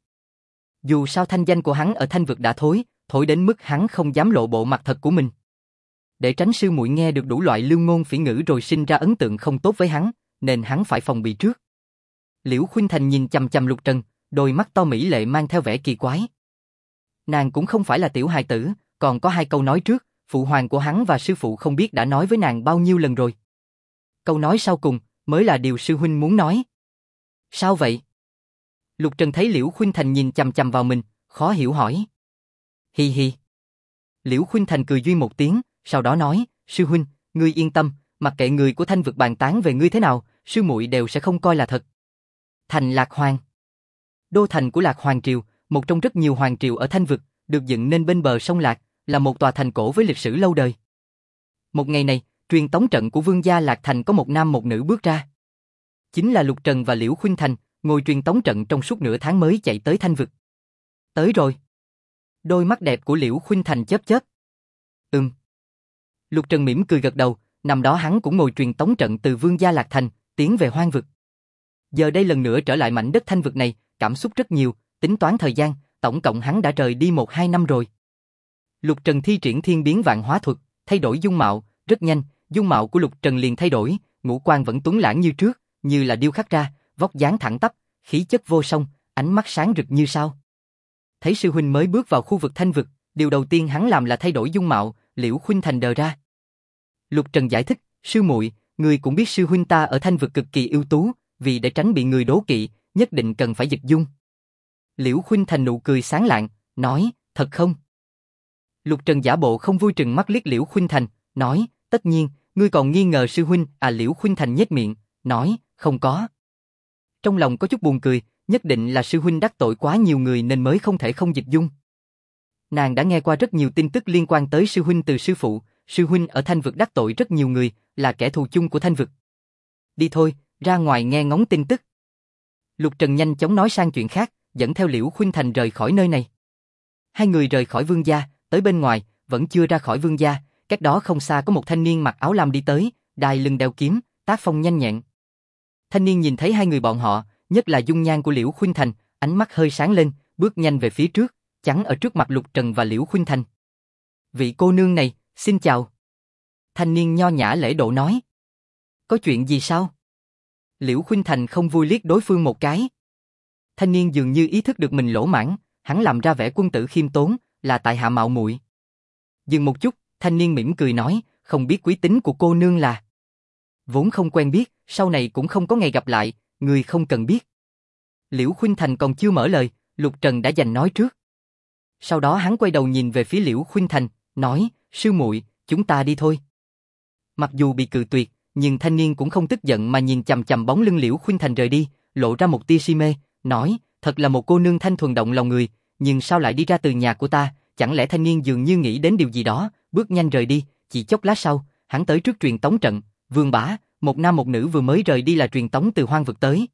Dù sao thanh danh của hắn ở thanh vực đã thối đến mức hắn không dám lộ bộ mặt thật của mình. Để tránh sư muội nghe được đủ loại lương ngôn phỉ ngữ rồi sinh ra ấn tượng không tốt với hắn, nên hắn phải phòng bị trước. Liễu Khuynh Thành nhìn chằm chằm Lục Trần, đôi mắt to mỹ lệ mang theo vẻ kỳ quái. Nàng cũng không phải là tiểu hài tử, còn có 2 câu nói trước, phụ hoàng của hắn và sư phụ không biết đã nói với nàng bao nhiêu lần rồi. Câu nói sau cùng mới là điều sư huynh muốn nói. Sao vậy? Lục Trần thấy Liễu Khuynh Thành nhìn chằm chằm vào mình, khó hiểu hỏi. Hi hi. Liễu Khuynh Thành cười duyên một tiếng, sau đó nói, sư huynh, ngươi yên tâm, mặc kệ người của thanh vực bàn tán về ngươi thế nào, sư muội đều sẽ không coi là thật. Thành Lạc Hoàng. Đô thành của Lạc Hoàng Triều, một trong rất nhiều hoàng triều ở thanh vực, được dựng nên bên bờ sông Lạc, là một tòa thành cổ với lịch sử lâu đời. Một ngày này, truyền tống trận của vương gia Lạc Thành có một nam một nữ bước ra. Chính là Lục Trần và Liễu Khuynh Thành, ngồi truyền tống trận trong suốt nửa tháng mới chạy tới thanh vực. Tới rồi. Đôi mắt đẹp của Liễu Khuynh Thành chớp chớp. Lục Trần mỉm cười gật đầu, năm đó hắn cũng ngồi truyền tống trận từ vương gia Lạc Thành, tiến về hoang vực. Giờ đây lần nữa trở lại mảnh đất thanh vực này, cảm xúc rất nhiều, tính toán thời gian, tổng cộng hắn đã rời đi 1-2 năm rồi. Lục Trần thi triển thiên biến vạn hóa thuật, thay đổi dung mạo, rất nhanh, dung mạo của Lục Trần liền thay đổi, ngũ quan vẫn tuấn lãng như trước, như là điêu khắc ra, vóc dáng thẳng tắp, khí chất vô song, ánh mắt sáng rực như sao. Thấy sư huynh mới bước vào khu vực thanh vực, điều đầu tiên hắn làm là thay đổi dung mạo, Liễu Khuynh Thành đờ ra. Lục Trần giải thích, sư muội, người cũng biết sư huynh ta ở thanh vực cực kỳ ưu tú, vì để tránh bị người đố kỵ, nhất định cần phải dịch dung. Liễu Khuynh Thành nụ cười sáng lạng, nói, thật không? Lục Trần giả bộ không vui trừng mắt liếc Liễu Khuynh Thành, nói, tất nhiên, ngươi còn nghi ngờ sư huynh, Liễu Khuynh Thành nhếch miệng, nói, không có. Trong lòng có chút buồn cười, nhất định là sư huynh đắc tội quá nhiều người nên mới không thể không dịch dung. Nàng đã nghe qua rất nhiều tin tức liên quan tới sư huynh từ sư phụ, sư huynh ở thanh vực đắc tội rất nhiều người, là kẻ thù chung của thanh vực. Đi thôi, ra ngoài nghe ngóng tin tức. Lục Trần nhanh chóng nói sang chuyện khác, dẫn theo Liễu Khuynh Thành rời khỏi nơi này. 2 người rời khỏi vương gia, tới bên ngoài, vẫn chưa ra khỏi vương gia, cách đó không xa có một thanh niên mặc áo lam đi tới, đai lưng đeo kiếm, tác phong nhanh nhẹn. Thanh niên nhìn thấy 2 người bọn họ, nhất là dung nhan của Liễu Khuynh Thành, ánh mắt hơi sáng lên, bước nhanh về phía trước, chắn ở trước mặt Lục Trần và Liễu Khuynh Thành. Vị cô nương này, xin chào. Thanh niên nho nhã lễ độ nói. Có chuyện gì sao? Liễu Khuynh Thành không vui liếc đối phương một cái. Thanh niên dường như ý thức được mình lỗ mãng, hắn làm ra vẻ quân tử khiêm tốn, là tại hạ mạo muội. Dừng một chút, thanh niên mỉm cười nói, không biết quý tính của cô nương là. Vốn không quen biết, sau này cũng không có ngày gặp lại, người không cần biết. Liễu Khuynh Thành còn chưa mở lời, Lục Trần đã giành nói trước. Sau đó hắn quay đầu nhìn về phía Liễu Khuynh Thành, nói, sư muội, chúng ta đi thôi. Mặc dù bị cự tuyệt, nhưng thanh niên cũng không tức giận mà nhìn chằm chằm bóng lưng Liễu Khuynh Thành rời đi, lộ ra một tia si mê, nói, thật là một cô nương thanh thuần động lòng người, nhưng sao lại đi ra từ nhà của ta, chẳng lẽ thanh niên dường như nghĩ đến điều gì đó, bước nhanh rời đi, chỉ chốc lát sau, hắn tới trước truyền tống trận, Vương Bá, một nam một nữ vừa mới rời đi là truyền tống từ hoang vực tới.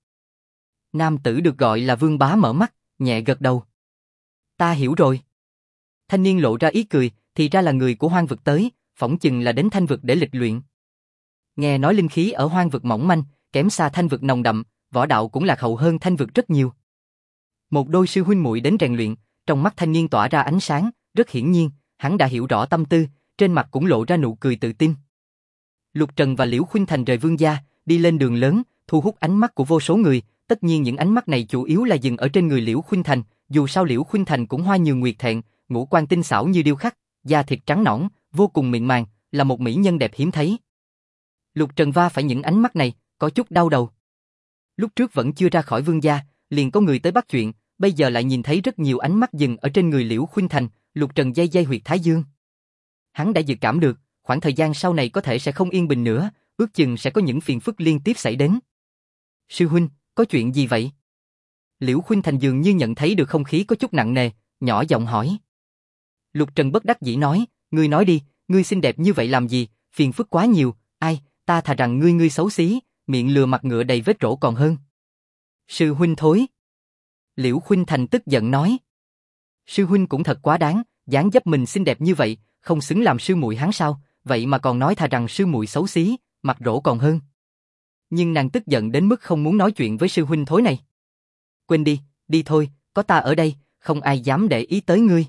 Nam tử được gọi là Vương Bá mở mắt, nhẹ gật đầu. Ta hiểu rồi. Thanh niên lộ ra ý cười, thì ra là người của hoang vực tới, phỏng chừng là đến thanh vực để lịch luyện. Nghe nói linh khí ở hoang vực mỏng manh, kém xa thanh vực nồng đậm, võ đạo cũng lạc hậu hơn thanh vực rất nhiều. Một đôi sư huynh muội đến rèn luyện, trong mắt thanh niên tỏa ra ánh sáng, rất hiển nhiên, hắn đã hiểu rõ tâm tư, trên mặt cũng lộ ra nụ cười tự tin. Lục Trần và Liễu Khuynh Thành rời vương gia, đi lên đường lớn, thu hút ánh mắt của vô số người, Tất nhiên những ánh mắt này chủ yếu là dừng ở trên người Liễu Khuynh Thành, dù sao Liễu Khuynh Thành cũng hoa nhường nguyệt thẹn, ngũ quan tinh xảo như điêu khắc, da thịt trắng nõn, vô cùng mịn màng, là một mỹ nhân đẹp hiếm thấy. Lục Trần va phải những ánh mắt này, có chút đau đầu. Lúc trước vẫn chưa ra khỏi vương gia, liền có người tới bắt chuyện, bây giờ lại nhìn thấy rất nhiều ánh mắt dừng ở trên người Liễu Khuynh Thành, Lục Trần day day huyệt thái dương. Hắn đã dự cảm được, khoảng thời gian sau này có thể sẽ không yên bình nữa, ước chừng sẽ có những phiền phức liên tiếp xảy đến. Sư huynh, có chuyện gì vậy? Liễu Khuynh Thành dường như nhận thấy được không khí có chút nặng nề, nhỏ giọng hỏi. Lục Trần bất đắc dĩ nói đi, ngươi xinh đẹp như vậy làm gì, phiền phức quá nhiều, ai, ta thà rằng ngươi xấu xí, miệng lừa mặt ngựa đầy vết rỗ còn hơn. Sư huynh thối. Liễu Khuynh Thành tức giận nói. Sư huynh cũng thật quá đáng, dáng dấp mình xinh đẹp như vậy, không xứng làm sư muội hắn sao, vậy mà còn nói thà rằng sư muội xấu xí, mặt rỗ còn hơn. Nhưng nàng tức giận đến mức không muốn nói chuyện với sư huynh thối này. Quên đi, đi thôi, có ta ở đây, không ai dám để ý tới ngươi.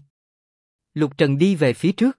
Lục Trần đi về phía trước.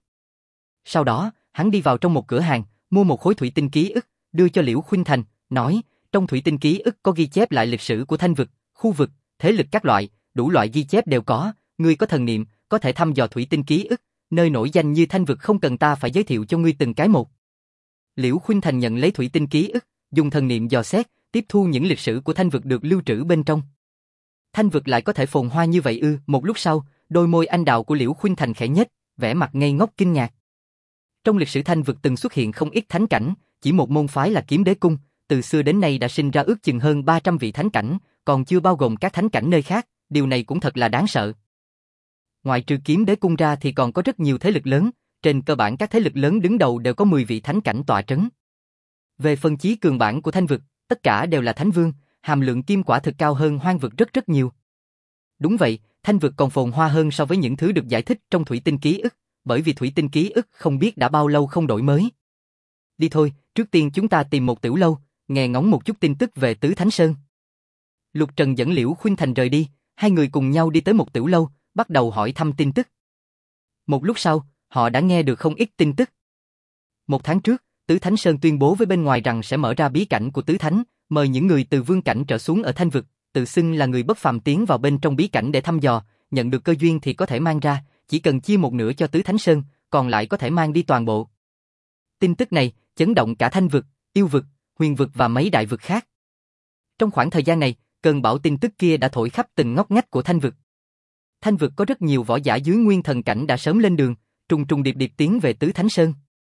Sau đó, hắn đi vào trong một cửa hàng, mua một khối thủy tinh ký ức, đưa cho Liễu Khuynh Thành, nói, trong thủy tinh ký ức có ghi chép lại lịch sử của Thanh vực, khu vực, thế lực các loại, đủ loại ghi chép đều có, ngươi có thần niệm, có thể thăm dò thủy tinh ký ức, nơi nổi danh như Thanh vực không cần ta phải giới thiệu cho ngươi từng cái một. Liễu Khuynh Thành nhận lấy thủy tinh ký ức, dùng thần niệm dò xét, tiếp thu những lịch sử của Thanh vực được lưu trữ bên trong. Thanh vực lại có thể phồn hoa như vậy ư? Một lúc sau, đôi môi anh đào của Liễu Khuynh Thành khẽ nhếch, vẻ mặt ngây ngốc kinh ngạc. Trong lịch sử Thanh vực từng xuất hiện không ít thánh cảnh, chỉ một môn phái là Kiếm Đế Cung, từ xưa đến nay đã sinh ra ước chừng hơn 300 vị thánh cảnh, còn chưa bao gồm các thánh cảnh nơi khác, điều này cũng thật là đáng sợ. Ngoài trừ Kiếm Đế Cung ra thì còn có rất nhiều thế lực lớn, trên cơ bản các thế lực lớn đứng đầu đều có 10 vị thánh cảnh tọa trấn. Về phần chí cường bản của Thanh vực, tất cả đều là thánh vương, hàm lượng kim quả thực cao hơn Hoang vực rất nhiều. Đúng vậy, Thanh vực còn phồn hoa hơn so với những thứ được giải thích trong thủy tinh ký ức, bởi vì thủy tinh ký ức không biết đã bao lâu không đổi mới. Đi thôi, trước tiên chúng ta tìm một tiểu lâu, nghe ngóng một chút tin tức về Tứ Thánh Sơn. Lục Trần dẫn Liễu Khuynh Thành rời đi, hai người cùng nhau đi tới một tiểu lâu, bắt đầu hỏi thăm tin tức. Một lúc sau, họ đã nghe được không ít tin tức. Một tháng trước, Tứ Thánh Sơn tuyên bố với bên ngoài rằng sẽ mở ra bí cảnh của Tứ Thánh, mời những người từ vương cảnh trở xuống ở Thanh vực, tự xưng là người bất phàm tiến vào bên trong bí cảnh để thăm dò, nhận được cơ duyên thì có thể mang ra, chỉ cần chia một nửa cho Tứ Thánh Sơn, còn lại có thể mang đi toàn bộ. Tin tức này chấn động cả Thanh vực, Yêu vực, Huyền vực và mấy đại vực khác. Trong khoảng thời gian này, cơn bão tin tức kia đã thổi khắp từng ngóc ngách của Thanh vực. Thanh vực có rất nhiều võ giả dưới nguyên thần cảnh đã sớm lên đường, trùng trùng điệp điệp tiến về Tứ Thánh Sơn.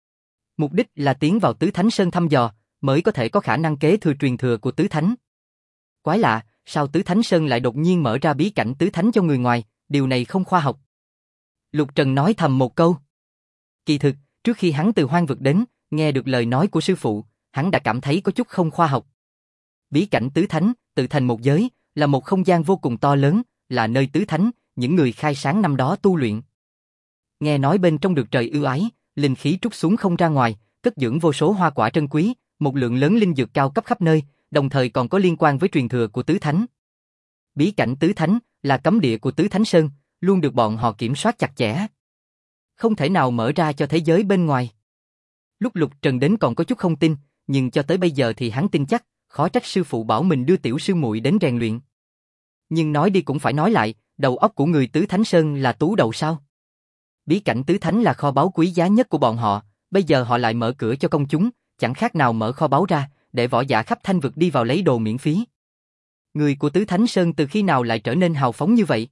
Mục đích là tiến vào Tứ Thánh Sơn thăm dò, mới có thể có khả năng kế thừa truyền thừa của Tứ Thánh. Quái lạ, sao Tứ Thánh Sơn lại đột nhiên mở ra bí cảnh Tứ Thánh cho người ngoài, điều này không khoa học. Lục Trần nói thầm một câu. Kỳ thực, trước khi hắn từ Hoang vực đến, nghe được lời nói của sư phụ, hắn đã cảm thấy có chút không khoa học. Bí cảnh Tứ Thánh, tự thành một giới, là một không gian vô cùng to lớn, là nơi Tứ Thánh, những người khai sáng năm đó tu luyện. Nghe nói bên trong được trời ưu ái, linh khí trút xuống không ra ngoài, cất dưỡng vô số hoa quả trân quý, một lượng lớn linh dược cao cấp khắp nơi, đồng thời còn có liên quan với truyền thừa của Tứ Thánh. Bí cảnh Tứ Thánh là cấm địa của Tứ Thánh Sơn, luôn được bọn họ kiểm soát chặt chẽ. Không thể nào mở ra cho thế giới bên ngoài. Lúc Lục Trần đến còn có chút không tin, nhưng cho tới bây giờ thì hắn tin chắc, khó trách sư phụ bảo mình đưa tiểu sư muội đến rèn luyện. Nhưng nói đi cũng phải nói lại, đầu óc của người Tứ Thánh Sơn là tú đầu sao? Bí cảnh Tứ Thánh là kho báu quý giá nhất của bọn họ, bây giờ họ lại mở cửa cho công chúng, chẳng khác nào mở kho báu ra, để võ giả khắp Thanh vực đi vào lấy đồ miễn phí. Người của Tứ Thánh Sơn từ khi nào lại trở nên hào phóng như vậy?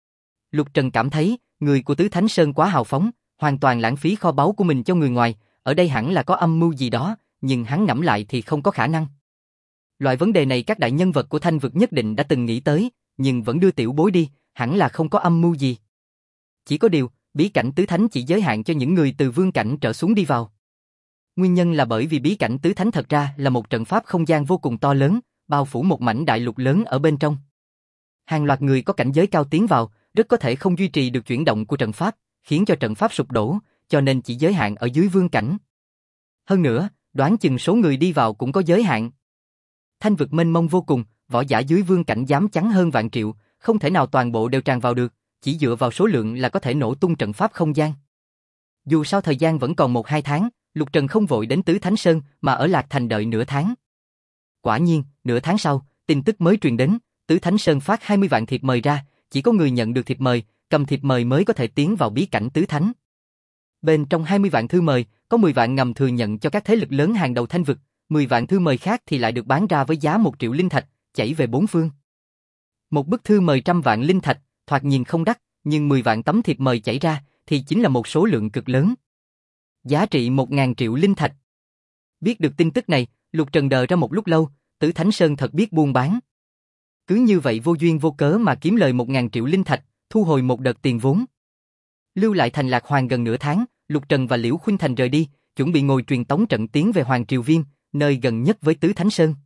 Lục Trần cảm thấy, người của Tứ Thánh Sơn quá hào phóng, hoàn toàn lãng phí kho báu của mình cho người ngoài, ở đây hẳn là có âm mưu gì đó, nhưng hắn ngẫm lại thì không có khả năng. Loại vấn đề này các đại nhân vật của Thanh vực nhất định đã từng nghĩ tới, nhưng vẫn đưa tiểu bối đi, hẳn là không có âm mưu gì. Chỉ có điều, bí cảnh Tứ Thánh chỉ giới hạn cho những người từ vương cảnh trở xuống đi vào. Nguyên nhân là bởi vì bí cảnh Tứ Thánh thật ra là một trận pháp không gian vô cùng to lớn, bao phủ một mảnh đại lục lớn ở bên trong. Hàng loạt người có cảnh giới cao tiến vào, rất có thể không duy trì được chuyển động của trận pháp, khiến cho trận pháp sụp đổ, cho nên chỉ giới hạn ở dưới vương cảnh. Hơn nữa, đoán chừng số người đi vào cũng có giới hạn. Thanh vực mênh mông vô cùng, võ giả dưới vương cảnh dám chắn hơn vạn triệu, không thể nào toàn bộ đều tràn vào được, chỉ dựa vào số lượng là có thể nổ tung trận pháp không gian. Dù sao thời gian vẫn còn 1-2 tháng, Lục Trần không vội đến Tứ Thánh Sơn mà ở Lạc Thành đợi nửa tháng. Quả nhiên, nửa tháng sau, tin tức mới truyền đến, Tứ Thánh Sơn phát 20 vạn thiệp mời ra, chỉ có người nhận được thiệp mời, cầm thiệp mời mới có thể tiến vào bí cảnh Tứ Thánh. Bên trong 20 vạn thư mời, có 10 vạn ngầm thừa nhận cho các thế lực lớn hàng đầu Thanh vực, 10 vạn thư mời khác thì lại được bán ra với giá 1 triệu linh thạch, chảy về bốn phương. Một bức thư mời 100 vạn linh thạch, thoạt nhìn không đắt, nhưng 10 vạn tấm thiệp mời chảy ra thì chính là một số lượng cực lớn. Giá trị 1.000 triệu linh thạch. Biết được tin tức này, Lục Trần đờ ra một lúc lâu, Tứ Thánh Sơn thật biết buôn bán. Cứ như vậy vô duyên vô cớ mà kiếm lời 1.000 triệu linh thạch, thu hồi một đợt tiền vốn. Lưu lại thành Lạc Hoàng gần nửa tháng, Lục Trần và Liễu Khuynh Thành rời đi, chuẩn bị ngồi truyền tống trận tiến về Hoàng Triều Viêm, nơi gần nhất với Tứ Thánh Sơn.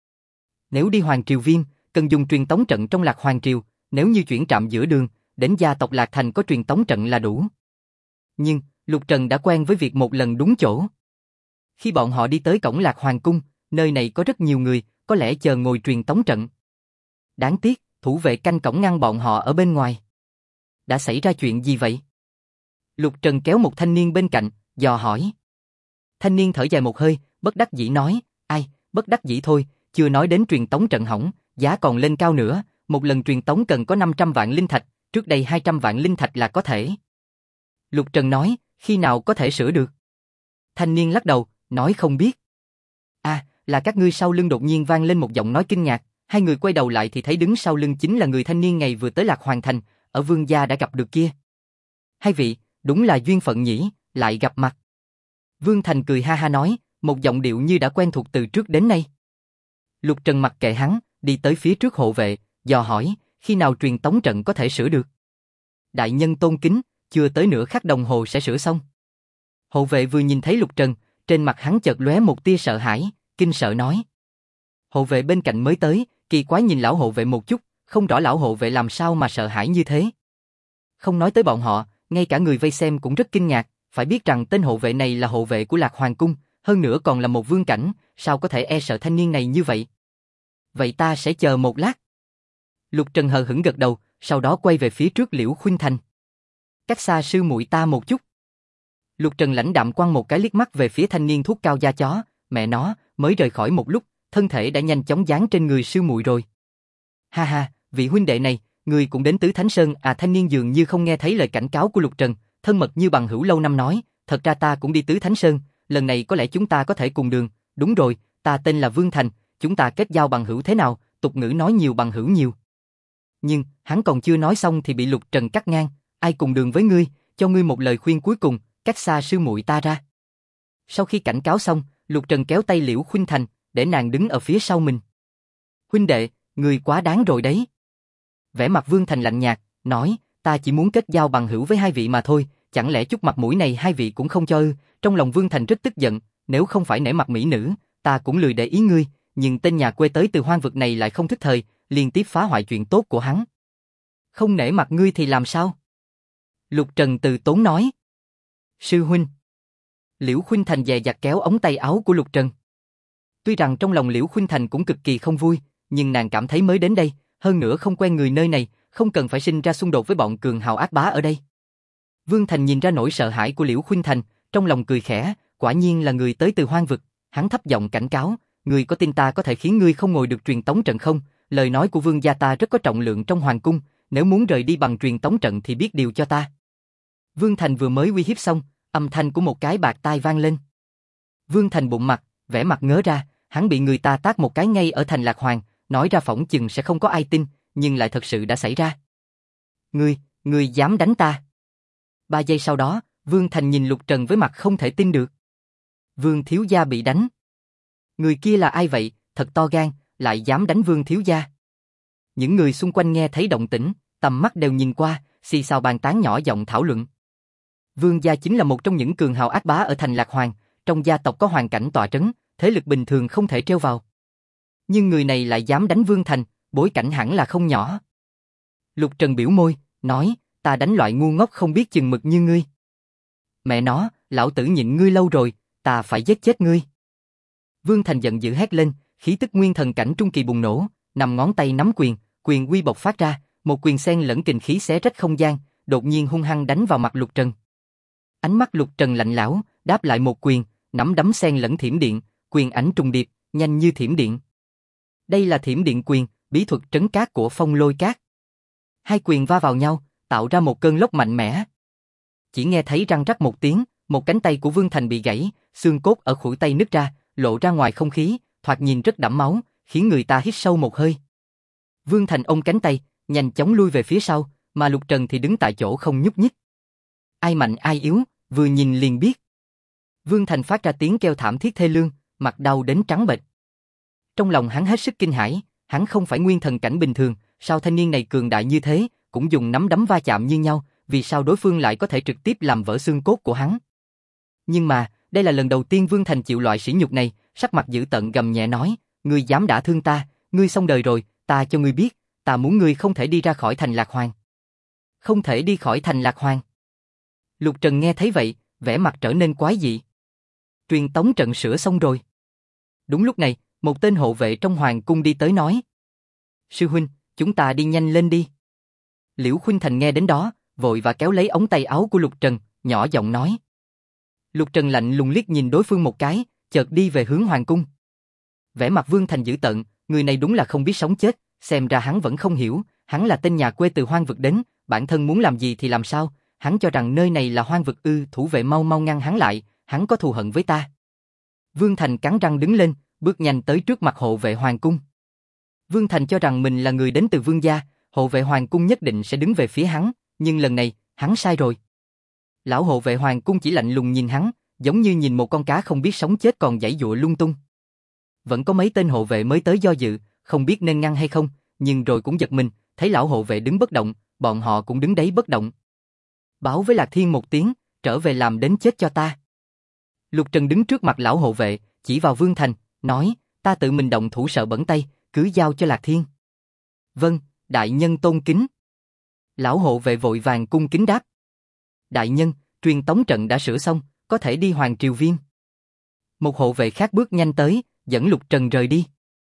Nếu đi Hoàng Triều Viêm, cần dùng truyền tống trận trong Lạc Hoàng Triều, nếu như chuyển trạm giữa đường, đến gia tộc Lạc Thành có truyền tống trận là đủ. Nhưng, Lục Trần đã quen với việc một lần đúng chỗ. Khi bọn họ đi tới cổng Lạc Hoàng Cung, nơi này có rất nhiều người, có lẽ chờ ngồi truyền tống trận. Đáng tiếc, thủ vệ canh cổng ngăn bọn họ ở bên ngoài. Đã xảy ra chuyện gì vậy? Lục Trần kéo một thanh niên bên cạnh, dò hỏi. Thanh niên thở dài một hơi, bất đắc dĩ nói, ai, bất đắc dĩ thôi, chưa nói đến truyền tống trận hỏng, giá còn lên cao nữa, một lần truyền tống cần có 500 vạn linh thạch, trước đây 200 vạn linh thạch là có thể. Lục Trần nói, khi nào có thể sửa được? Thanh niên lắc đầu, nói không biết. À, là các ngươi. Sau lưng đột nhiên vang lên một giọng nói kinh ngạc, hai người quay đầu lại thì thấy đứng sau lưng chính là người thanh niên ngày vừa tới Lạc Hoàng Thành, ở Vương gia đã gặp được kia. Hai vị, đúng là duyên phận nhỉ, lại gặp mặt. Vương Thành cười ha ha nói, một giọng điệu như đã quen thuộc từ trước đến nay. Lục Trần mặc kệ hắn, đi tới phía trước hộ vệ, dò hỏi, khi nào truyền tống trận có thể sửa được? Đại nhân tôn kính, chưa tới nửa khắc đồng hồ sẽ sửa xong. Hộ vệ vừa nhìn thấy Lục Trần, trên mặt hắn chợt lóe một tia sợ hãi, kinh sợ nói. Hộ vệ bên cạnh mới tới, kỳ quái nhìn lão hộ vệ một chút, không rõ lão hộ vệ làm sao mà sợ hãi như thế. Không nói tới bọn họ, ngay cả người vây xem cũng rất kinh ngạc, phải biết rằng tên hộ vệ này là hộ vệ của Lạc Hoàng Cung, hơn nữa còn là một vương cảnh, sao có thể e sợ thanh niên này như vậy? Vậy ta sẽ chờ một lát. Lục Trần hờ hững gật đầu, sau đó quay về phía trước Liễu Khuynh Thành. Cách xa sư muội ta một chút. Lục Trần lãnh đạm quăng một cái liếc mắt về phía thanh niên thuốc cao da chó, mẹ nó, mới rời khỏi một lúc, thân thể đã nhanh chóng dán trên người sư muội rồi. Ha ha, vị huynh đệ này, người cũng đến Tứ Thánh Sơn à? Thanh niên dường như không nghe thấy lời cảnh cáo của Lục Trần, thân mật như bằng hữu lâu năm nói, thật ra ta cũng đi Tứ Thánh Sơn, lần này có lẽ chúng ta có thể cùng đường, đúng rồi, ta tên là Vương Thành, chúng ta kết giao bằng hữu thế nào, tục ngữ nói nhiều bằng hữu nhiều. Nhưng, hắn còn chưa nói xong thì bị Lục Trần cắt ngang, ai cùng đường với ngươi, cho ngươi một lời khuyên cuối cùng, cách xa sư muội ta ra. Sau khi cảnh cáo xong, Lục Trần kéo tay Liễu Khuynh Thành, để nàng đứng ở phía sau mình. Huynh đệ, ngươi quá đáng rồi đấy. Vẻ mặt Vương Thành lạnh nhạt, nói, ta chỉ muốn kết giao bằng hữu với hai vị mà thôi, chẳng lẽ chút mặt mũi này hai vị cũng không cho ư? Trong lòng Vương Thành rất tức giận, nếu không phải nể mặt mỹ nữ, ta cũng lười để ý ngươi, nhưng tên nhà quê tới từ hoang vực này lại không thức thời, liên tiếp phá hoại chuyện tốt của hắn. Không nể mặt ngươi thì làm sao? Lục Trần từ tốn nói. Sư huynh. Liễu Khuynh Thành dè dặt kéo ống tay áo của Lục Trần. Tuy rằng trong lòng Liễu Khuynh Thành cũng cực kỳ không vui, nhưng nàng cảm thấy mới đến đây, hơn nữa không quen người nơi này, không cần phải sinh ra xung đột với bọn cường hào ác bá ở đây. Vương Thành nhìn ra nỗi sợ hãi của Liễu Khuynh Thành, trong lòng cười khẽ, quả nhiên là người tới từ hoang vực, hắn thấp giọng cảnh cáo, ngươi có tin ta có thể khiến ngươi không ngồi được truyền tống trận không? Lời nói của vương gia ta rất có trọng lượng trong hoàng cung, nếu muốn rời đi bằng truyền tống trận thì biết điều cho ta. Vương Thành vừa mới uy hiếp xong, âm thanh của một cái bạt tai vang lên. Vương Thành bụng mặt, vẻ mặt ngớ ra, hắn bị người ta tát một cái ngay ở thành Lạc Hoàng, nói ra phỏng chừng sẽ không có ai tin, nhưng lại thật sự đã xảy ra. Ngươi dám đánh ta? 3 giây sau đó, Vương Thành nhìn Lục Trần với mặt không thể tin được. Vương thiếu gia bị đánh. Người kia là ai vậy, thật to gan, lại dám đánh Vương thiếu gia. Những người xung quanh nghe thấy động tĩnh, tầm mắt đều nhìn qua, xì xào bàn tán nhỏ giọng thảo luận. Vương gia chính là một trong những cường hào ác bá ở thành Lạc Hoàng, trong gia tộc có hoàn cảnh tọa trấn, thế lực bình thường không thể trêu vào. Nhưng người này lại dám đánh Vương Thành, bối cảnh hẳn là không nhỏ. Lục Trần biểu môi, nói, ta đánh loại ngu ngốc không biết chừng mực như ngươi. Mẹ nó, lão tử nhịn ngươi lâu rồi, ta phải giết chết ngươi. Vương Thành giận dữ hét lên, khí tức nguyên thần cảnh trung kỳ bùng nổ, nằm ngón tay nắm quyền, quyền uy bộc phát ra, một quyền xen lẫn kình khí xé rách không gian, đột nhiên hung hăng đánh vào mặt Lục Trần. Ánh mắt Lục Trần lạnh lẽo, đáp lại một quyền, nắm đấm xen lẫn thiểm điện, quyền ảnh trùng điệp, nhanh như thiểm điện. Đây là Thiểm Điện Quyền, bí thuật trấn cát của Phong Lôi Cát. Hai quyền va vào nhau, tạo ra một cơn lốc mạnh mẽ. Chỉ nghe thấy răng rắc một tiếng, một cánh tay của Vương Thành bị gãy, xương cốt ở khuỷu tay nứt ra, lộ ra ngoài không khí, thoạt nhìn rất đẫm máu, khiến người ta hít sâu một hơi. Vương Thành ôm cánh tay, nhanh chóng lui về phía sau, mà Lục Trần thì đứng tại chỗ không nhúc nhích. Ai mạnh ai yếu, vừa nhìn liền biết. Vương Thành phát ra tiếng kêu thảm thiết thê lương, mặt đau đến trắng bệch. Trong lòng hắn hết sức kinh hãi, hắn không phải nguyên thần cảnh bình thường, sao thanh niên này cường đại như thế, cũng dùng nắm đấm va chạm như nhau, vì sao đối phương lại có thể trực tiếp làm vỡ xương cốt của hắn. Nhưng mà, đây là lần đầu tiên Vương Thành chịu loại sỉ nhục này, sắc mặt dữ tợn gầm nhẹ nói, ngươi dám đả thương ta, ngươi xong đời rồi, ta cho ngươi biết, ta muốn ngươi không thể đi ra khỏi thành Lạc Hoàng. Không thể đi khỏi thành Lạc Hoàng. Lục Trần nghe thấy vậy, vẻ mặt trở nên quái dị. Truyền tống trận sửa xong rồi. Đúng lúc này, một tên hộ vệ trong hoàng cung đi tới nói. Sư huynh, chúng ta đi nhanh lên đi. Liễu Khuynh Thành nghe đến đó, vội và kéo lấy ống tay áo của Lục Trần, nhỏ giọng nói. Lục Trần lạnh lùng liếc nhìn đối phương một cái, chợt đi về hướng hoàng cung. Vẻ mặt Vương Thành dữ tợn, người này đúng là không biết sống chết, xem ra hắn vẫn không hiểu, hắn là tên nhà quê từ hoang vực đến, bản thân muốn làm gì thì làm sao, hắn cho rằng nơi này là hoang vực ư, thủ vệ mau mau ngăn hắn lại, hắn có thù hận với ta. Vương Thành cắn răng đứng lên, bước nhanh tới trước mặt hộ vệ hoàng cung. Vương Thành cho rằng mình là người đến từ Vương gia, hộ vệ hoàng cung nhất định sẽ đứng về phía hắn, nhưng lần này, hắn sai rồi. Lão hộ vệ hoàng cung chỉ lạnh lùng nhìn hắn, giống như nhìn một con cá không biết sống chết còn giãy giụa lung tung. Vẫn có mấy tên hộ vệ mới tới do dự, không biết nên ngăn hay không, nhưng rồi cũng giật mình, thấy lão hộ vệ đứng bất động, bọn họ cũng đứng đấy bất động. Báo với Lạc Thiên một tiếng, trở về làm đến chết cho ta. Lục Trần đứng trước mặt lão hộ vệ, chỉ vào Vương Thành, nói, ta tự mình động thủ sợ bẩn tay, cứ giao cho Lạc Thiên. Vâng, đại nhân tôn kính. Lão hộ vệ vội vàng cung kính đáp. Đại nhân, truyền tống trận đã sửa xong, có thể đi Hoàng Triều Viên. Một hộ vệ khác bước nhanh tới, dẫn Lục Trần rời đi.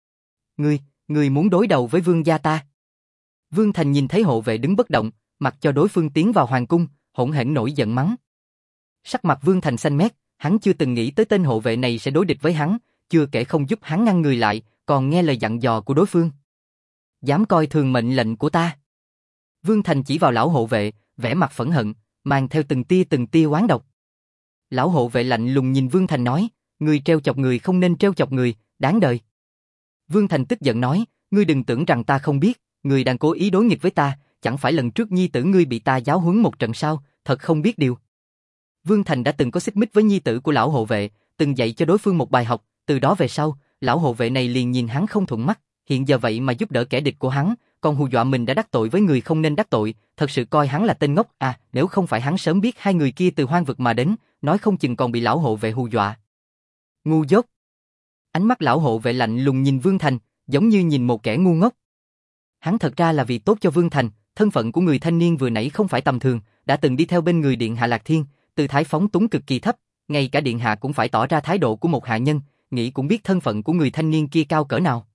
Ngươi muốn đối đầu với vương gia ta. Vương Thành nhìn thấy hộ vệ đứng bất động, mặc cho đối phương tiến vào hoàng cung, hỗn hển nổi giận mắng. Sắc mặt Vương Thành xanh mét, hắn chưa từng nghĩ tới tên hộ vệ này sẽ đối địch với hắn, chưa kể không giúp hắn ngăn người lại, còn nghe lời dặn dò của đối phương. Dám coi thường mệnh lệnh của ta. Vương Thành chỉ vào lão hộ vệ, vẻ mặt phẫn hận, mang theo từng tia oán độc. Lão hộ vệ lạnh lùng nhìn Vương Thành nói, ngươi trêu chọc người không nên trêu chọc người, đáng đời. Vương Thành tức giận nói, ngươi đừng tưởng rằng ta không biết, ngươi đang cố ý đối nghịch với ta, chẳng phải lần trước nhi tử ngươi bị ta giáo huấn một trận sao, thật không biết điều. Vương Thành đã từng có xích mích với nhi tử của lão hộ vệ, từng dạy cho đối phương một bài học, từ đó về sau, lão hộ vệ này liền nhìn hắn không thuận mắt, hiện giờ vậy mà giúp đỡ kẻ địch của hắn, còn hù dọa mình đã đắc tội với người không nên đắc tội, thật sự coi hắn là tên ngốc à, nếu không phải hắn sớm biết hai người kia từ hoang vực mà đến, nói không chừng còn bị lão hộ vệ hù dọa. Ngu dốt. Ánh mắt lão hộ vệ lạnh lùng nhìn Vương Thành, giống như nhìn một kẻ ngu ngốc. Hắn thật ra là vì tốt cho Vương Thành, thân phận của người thanh niên vừa nãy không phải tầm thường, đã từng đi theo bên người điện hạ Lạc Thiên, tư thái phóng túng cực kỳ thấp, ngay cả điện hạ cũng phải tỏ ra thái độ của một hạ nhân, nghĩ cũng biết thân phận của người thanh niên kia cao cỡ nào.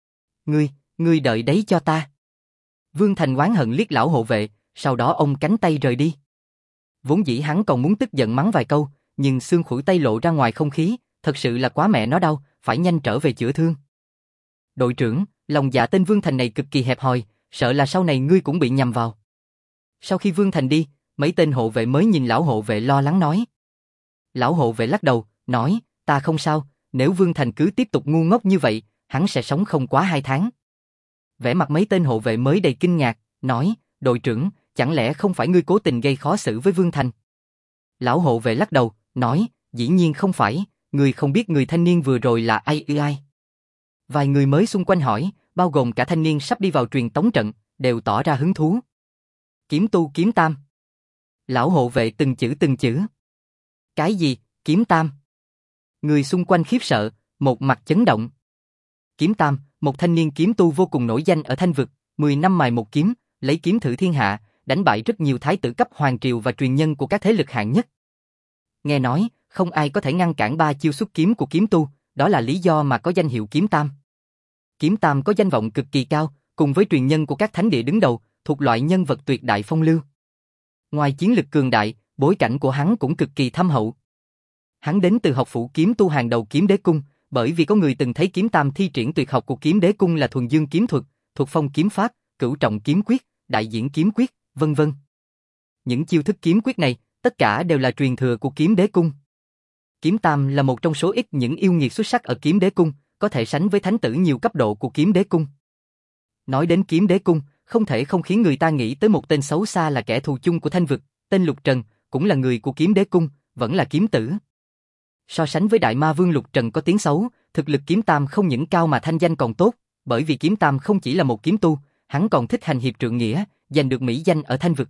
Ngươi đợi đấy cho ta. Vương Thành oán hận liếc lão hộ vệ, sau đó ôm cánh tay rời đi. Vốn dĩ hắn còn muốn tức giận mắng vài câu, nhưng xương khuỷu tay lộ ra ngoài không khí, thật sự là quá mẹ nó đau, phải nhanh trở về chữa thương. Đội trưởng, lòng dạ tên Vương Thành này cực kỳ hẹp hòi, sợ là sau này ngươi cũng bị nhầm vào. Sau khi Vương Thành đi, mấy tên hộ vệ mới nhìn lão hộ vệ lo lắng nói. Lão hộ vệ lắc đầu, nói, ta không sao, nếu Vương Thành cứ tiếp tục ngu ngốc như vậy, hắn sẽ sống không quá 2 tháng. Vẻ mặt mấy tên hộ vệ mới đầy kinh ngạc, nói, đội trưởng, chẳng lẽ không phải ngươi cố tình gây khó xử với Vương Thành? Lão hộ vệ lắc đầu, nói, dĩ nhiên không phải, ngươi không biết người thanh niên vừa rồi là ai ư ai. Vài người mới xung quanh hỏi, bao gồm cả thanh niên sắp đi vào truyền tống trận, đều tỏ ra hứng thú. Kiếm tu kiếm tam. Lão hộ vệ từng chữ. Cái gì, kiếm tam? Người xung quanh khiếp sợ, một mặt chấn động. Kiếm tam, một thanh niên kiếm tu vô cùng nổi danh ở Thanh Vực, 10 năm mài một kiếm, lấy kiếm thử thiên hạ, đánh bại rất nhiều thái tử cấp hoàng triều và truyền nhân của các thế lực hạng nhất. Nghe nói, không ai có thể ngăn cản 3 chiêu xuất kiếm của kiếm tu, đó là lý do mà có danh hiệu kiếm tam. Kiếm tam có danh vọng cực kỳ cao, cùng với truyền nhân của các thánh địa đứng đầu, thuộc loại nhân vật tuyệt đại phong lưu. Ngoài chiến lực cường đại, bối cảnh của hắn cũng cực kỳ thâm hậu. Hắn đến từ học phủ kiếm tu hàng đầu Kiếm Đế Cung, bởi vì có người từng thấy kiếm tam thi triển tuyệt học của kiếm đế cung là thuần dương kiếm thuật, thuộc phong kiếm pháp, cửu trọng kiếm quyết, đại diễn kiếm quyết, vân vân. Những chiêu thức kiếm quyết này, tất cả đều là truyền thừa của kiếm đế cung. Kiếm tam là một trong số ít những yêu nghiệt xuất sắc ở kiếm đế cung, có thể sánh với thánh tử nhiều cấp độ của kiếm đế cung. Nói đến kiếm đế cung, không thể không khiến người ta nghĩ tới một tên xấu xa là kẻ thù chung của Thanh Vực, tên Lục Trần, cũng là người của kiếm đế cung, vẫn là kiếm tử. So sánh với đại ma vương Lục Trần có tiếng xấu, thực lực kiếm tam không những cao mà thanh danh còn tốt, bởi vì kiếm tam không chỉ là một kiếm tu, hắn còn thích hành hiệp trượng nghĩa, giành được mỹ danh ở Thanh Vực.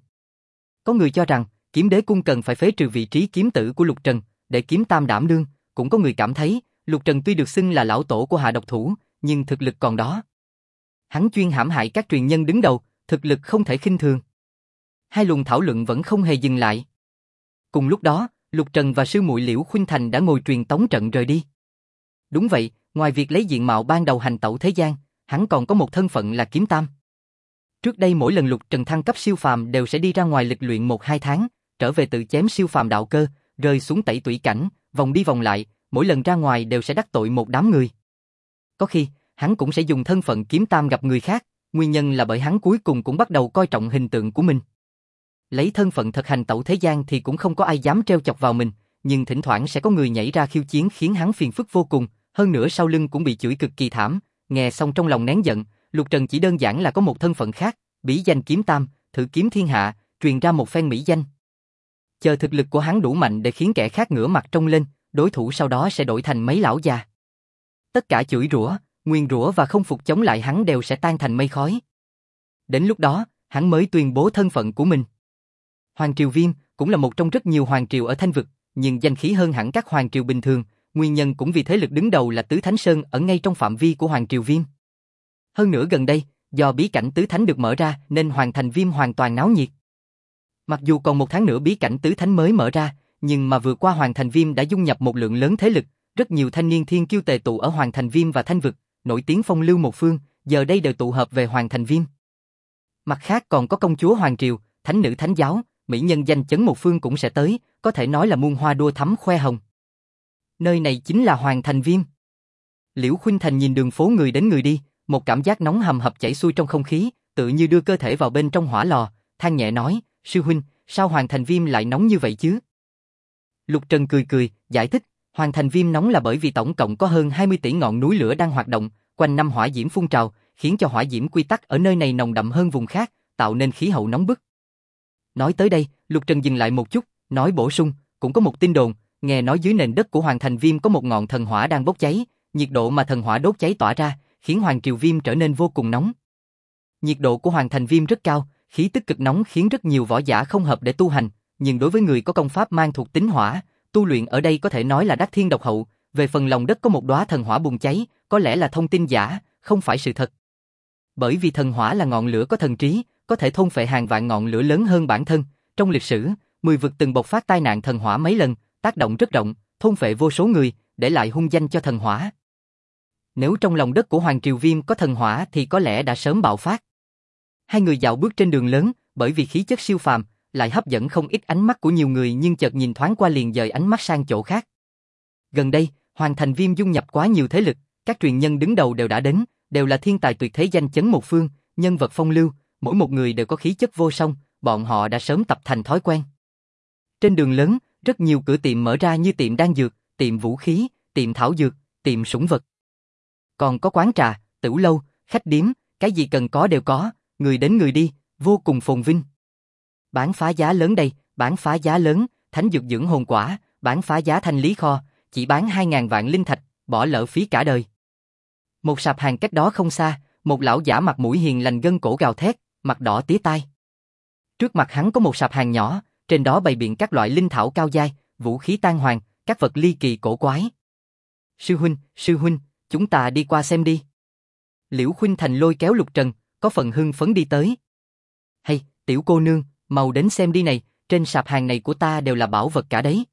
Có người cho rằng, kiếm đế cung cần phải phế trừ vị trí kiếm tử của Lục Trần, để kiếm tam đảm đương, cũng có người cảm thấy, Lục Trần tuy được xưng là lão tổ của hạ độc thủ, nhưng thực lực còn đó. Hắn chuyên hãm hại các truyền nhân đứng đầu, thực lực không thể khinh thường. Hai luồng thảo luận vẫn không hề dừng lại. Cùng lúc đó, Lục Trần và sư muội Liễu Khuynh Thành đã ngồi truyền tống trận rời đi. Đúng vậy, ngoài việc lấy diện mạo ban đầu hành tẩu thế gian, hắn còn có một thân phận là kiếm tam. Trước đây mỗi lần Lục Trần thăng cấp siêu phàm đều sẽ đi ra ngoài lịch luyện 1-2 tháng, trở về tự chém siêu phàm đạo cơ, rơi xuống tẩy tủy cảnh, vòng đi vòng lại, mỗi lần ra ngoài đều sẽ đắc tội một đám người. Có khi, hắn cũng sẽ dùng thân phận kiếm tam gặp người khác, nguyên nhân là bởi hắn cuối cùng cũng bắt đầu coi trọng hình tượng của mình. Lấy thân phận thật hành tẩu thế gian thì cũng không có ai dám trêu chọc vào mình, nhưng thỉnh thoảng sẽ có người nhảy ra khiêu chiến khiến hắn phiền phức vô cùng, hơn nữa sau lưng cũng bị chửi cực kỳ thảm. Nghe xong trong lòng nén giận, Lục Trần chỉ đơn giản là có một thân phận khác, bí danh kiếm tam, thử kiếm thiên hạ, truyền ra một phen mỹ danh. Chờ thực lực của hắn đủ mạnh để khiến kẻ khác ngửa mặt trông lên, đối thủ sau đó sẽ đổi thành mấy lão già. Tất cả chửi rủa, nguyền rủa và không phục chống lại hắn đều sẽ tan thành mây khói. Đến lúc đó, hắn mới tuyên bố thân phận của mình. Hoàng Triều Viêm cũng là một trong rất nhiều hoàng triều ở Thanh Vực, nhưng danh khí hơn hẳn các hoàng triều bình thường, nguyên nhân cũng vì thế lực đứng đầu là Tứ Thánh Sơn ở ngay trong phạm vi của Hoàng Triều Viêm. Hơn nữa gần đây, do bí cảnh Tứ Thánh được mở ra nên Hoàng Thành Viêm hoàn toàn náo nhiệt. Mặc dù còn 1 tháng nữa bí cảnh Tứ Thánh mới mở ra, nhưng mà vừa qua Hoàng Thành Viêm đã dung nhập một lượng lớn thế lực, rất nhiều thanh niên thiên kiêu tề tụ ở Hoàng Thành Viêm và Thanh Vực, nổi tiếng phong lưu một phương, giờ đây đều tụ hợp về Hoàng Thành Viêm. Mặt khác còn có công chúa Hoàng Triều, thánh nữ thánh giáo, mỹ nhân danh chấn một phương cũng sẽ tới, có thể nói là muôn hoa đua thắm khoe hồng. Nơi này chính là Hoàng Thành Viêm. Liễu Khuynh Thành nhìn đường phố người đến người đi, một cảm giác nóng hầm hập chảy xuôi trong không khí, tự như đưa cơ thể vào bên trong hỏa lò, than nhẹ nói, sư huynh, sao Hoàng Thành Viêm lại nóng như vậy chứ? Lục Trần cười cười, giải thích, Hoàng Thành Viêm nóng là bởi vì tổng cộng có hơn 20 tỷ ngọn núi lửa đang hoạt động, quanh năm hỏa diễm phun trào, khiến cho hỏa diễm quy tắc ở nơi này nồng đậm hơn vùng khác, tạo nên khí hậu nóng bức. Nói tới đây, Lục Trần dừng lại một chút, nói bổ sung, cũng có một tin đồn, nghe nói dưới nền đất của Hoàng Thành Viêm có một ngọn thần hỏa đang bốc cháy, nhiệt độ mà thần hỏa đốt cháy tỏa ra, khiến Hoàng Triều Viêm trở nên vô cùng nóng. Nhiệt độ của Hoàng Thành Viêm rất cao, khí tức cực nóng khiến rất nhiều võ giả không hợp để tu hành, nhưng đối với người có công pháp mang thuộc tính hỏa, tu luyện ở đây có thể nói là đắc thiên độc hậu, về phần lòng đất có một đóa thần hỏa bùng cháy, có lẽ là thông tin giả, không phải sự thật. Bởi vì thần hỏa là ngọn lửa có thần trí, có thể thôn phệ hàng vạn ngọn lửa lớn hơn bản thân, trong lịch sử, 10 vực từng bộc phát tai nạn thần hỏa mấy lần, tác động rất rộng, thôn phệ vô số người, để lại hung danh cho thần hỏa. Nếu trong lòng đất của Hoàng Triều Viêm có thần hỏa thì có lẽ đã sớm bạo phát. Hai người dạo bước trên đường lớn, bởi vì khí chất siêu phàm, lại hấp dẫn không ít ánh mắt của nhiều người nhưng chợt nhìn thoáng qua liền dời ánh mắt sang chỗ khác. Gần đây, Hoàng Thành Viêm dung nhập quá nhiều thế lực, các truyền nhân đứng đầu đều đã đến, đều là thiên tài tuyệt thế danh chấn một phương, nhân vật phong lưu, mỗi một người đều có khí chất vô song, bọn họ đã sớm tập thành thói quen. Trên đường lớn, rất nhiều cửa tiệm mở ra như tiệm đan dược, tiệm vũ khí, tiệm thảo dược, tiệm sủng vật. Còn có quán trà, tửu lâu, khách điếm, cái gì cần có đều có, người đến người đi, vô cùng phồn vinh. Bán phá giá lớn đây, bán phá giá lớn, thánh dược dưỡng hồn quả, bán phá giá thanh lý kho, chỉ bán 2.000 vạn linh thạch, bỏ lỡ phí cả đời. Một sạp hàng cách đó không xa, một lão giả mặt mũi hiền lành gân cổ gào thét, mặt đỏ tía tai. Trước mặt hắn có một sạp hàng nhỏ, trên đó bày biện các loại linh thảo cao giai, vũ khí tan hoàng, các vật ly kỳ cổ quái. Sư huynh, chúng ta đi qua xem đi. Liễu Khuynh Thành lôi kéo Lục Trần, có phần hưng phấn đi tới. Hay, tiểu cô nương, mau đến xem đi này, trên sạp hàng này của ta đều là bảo vật cả đấy.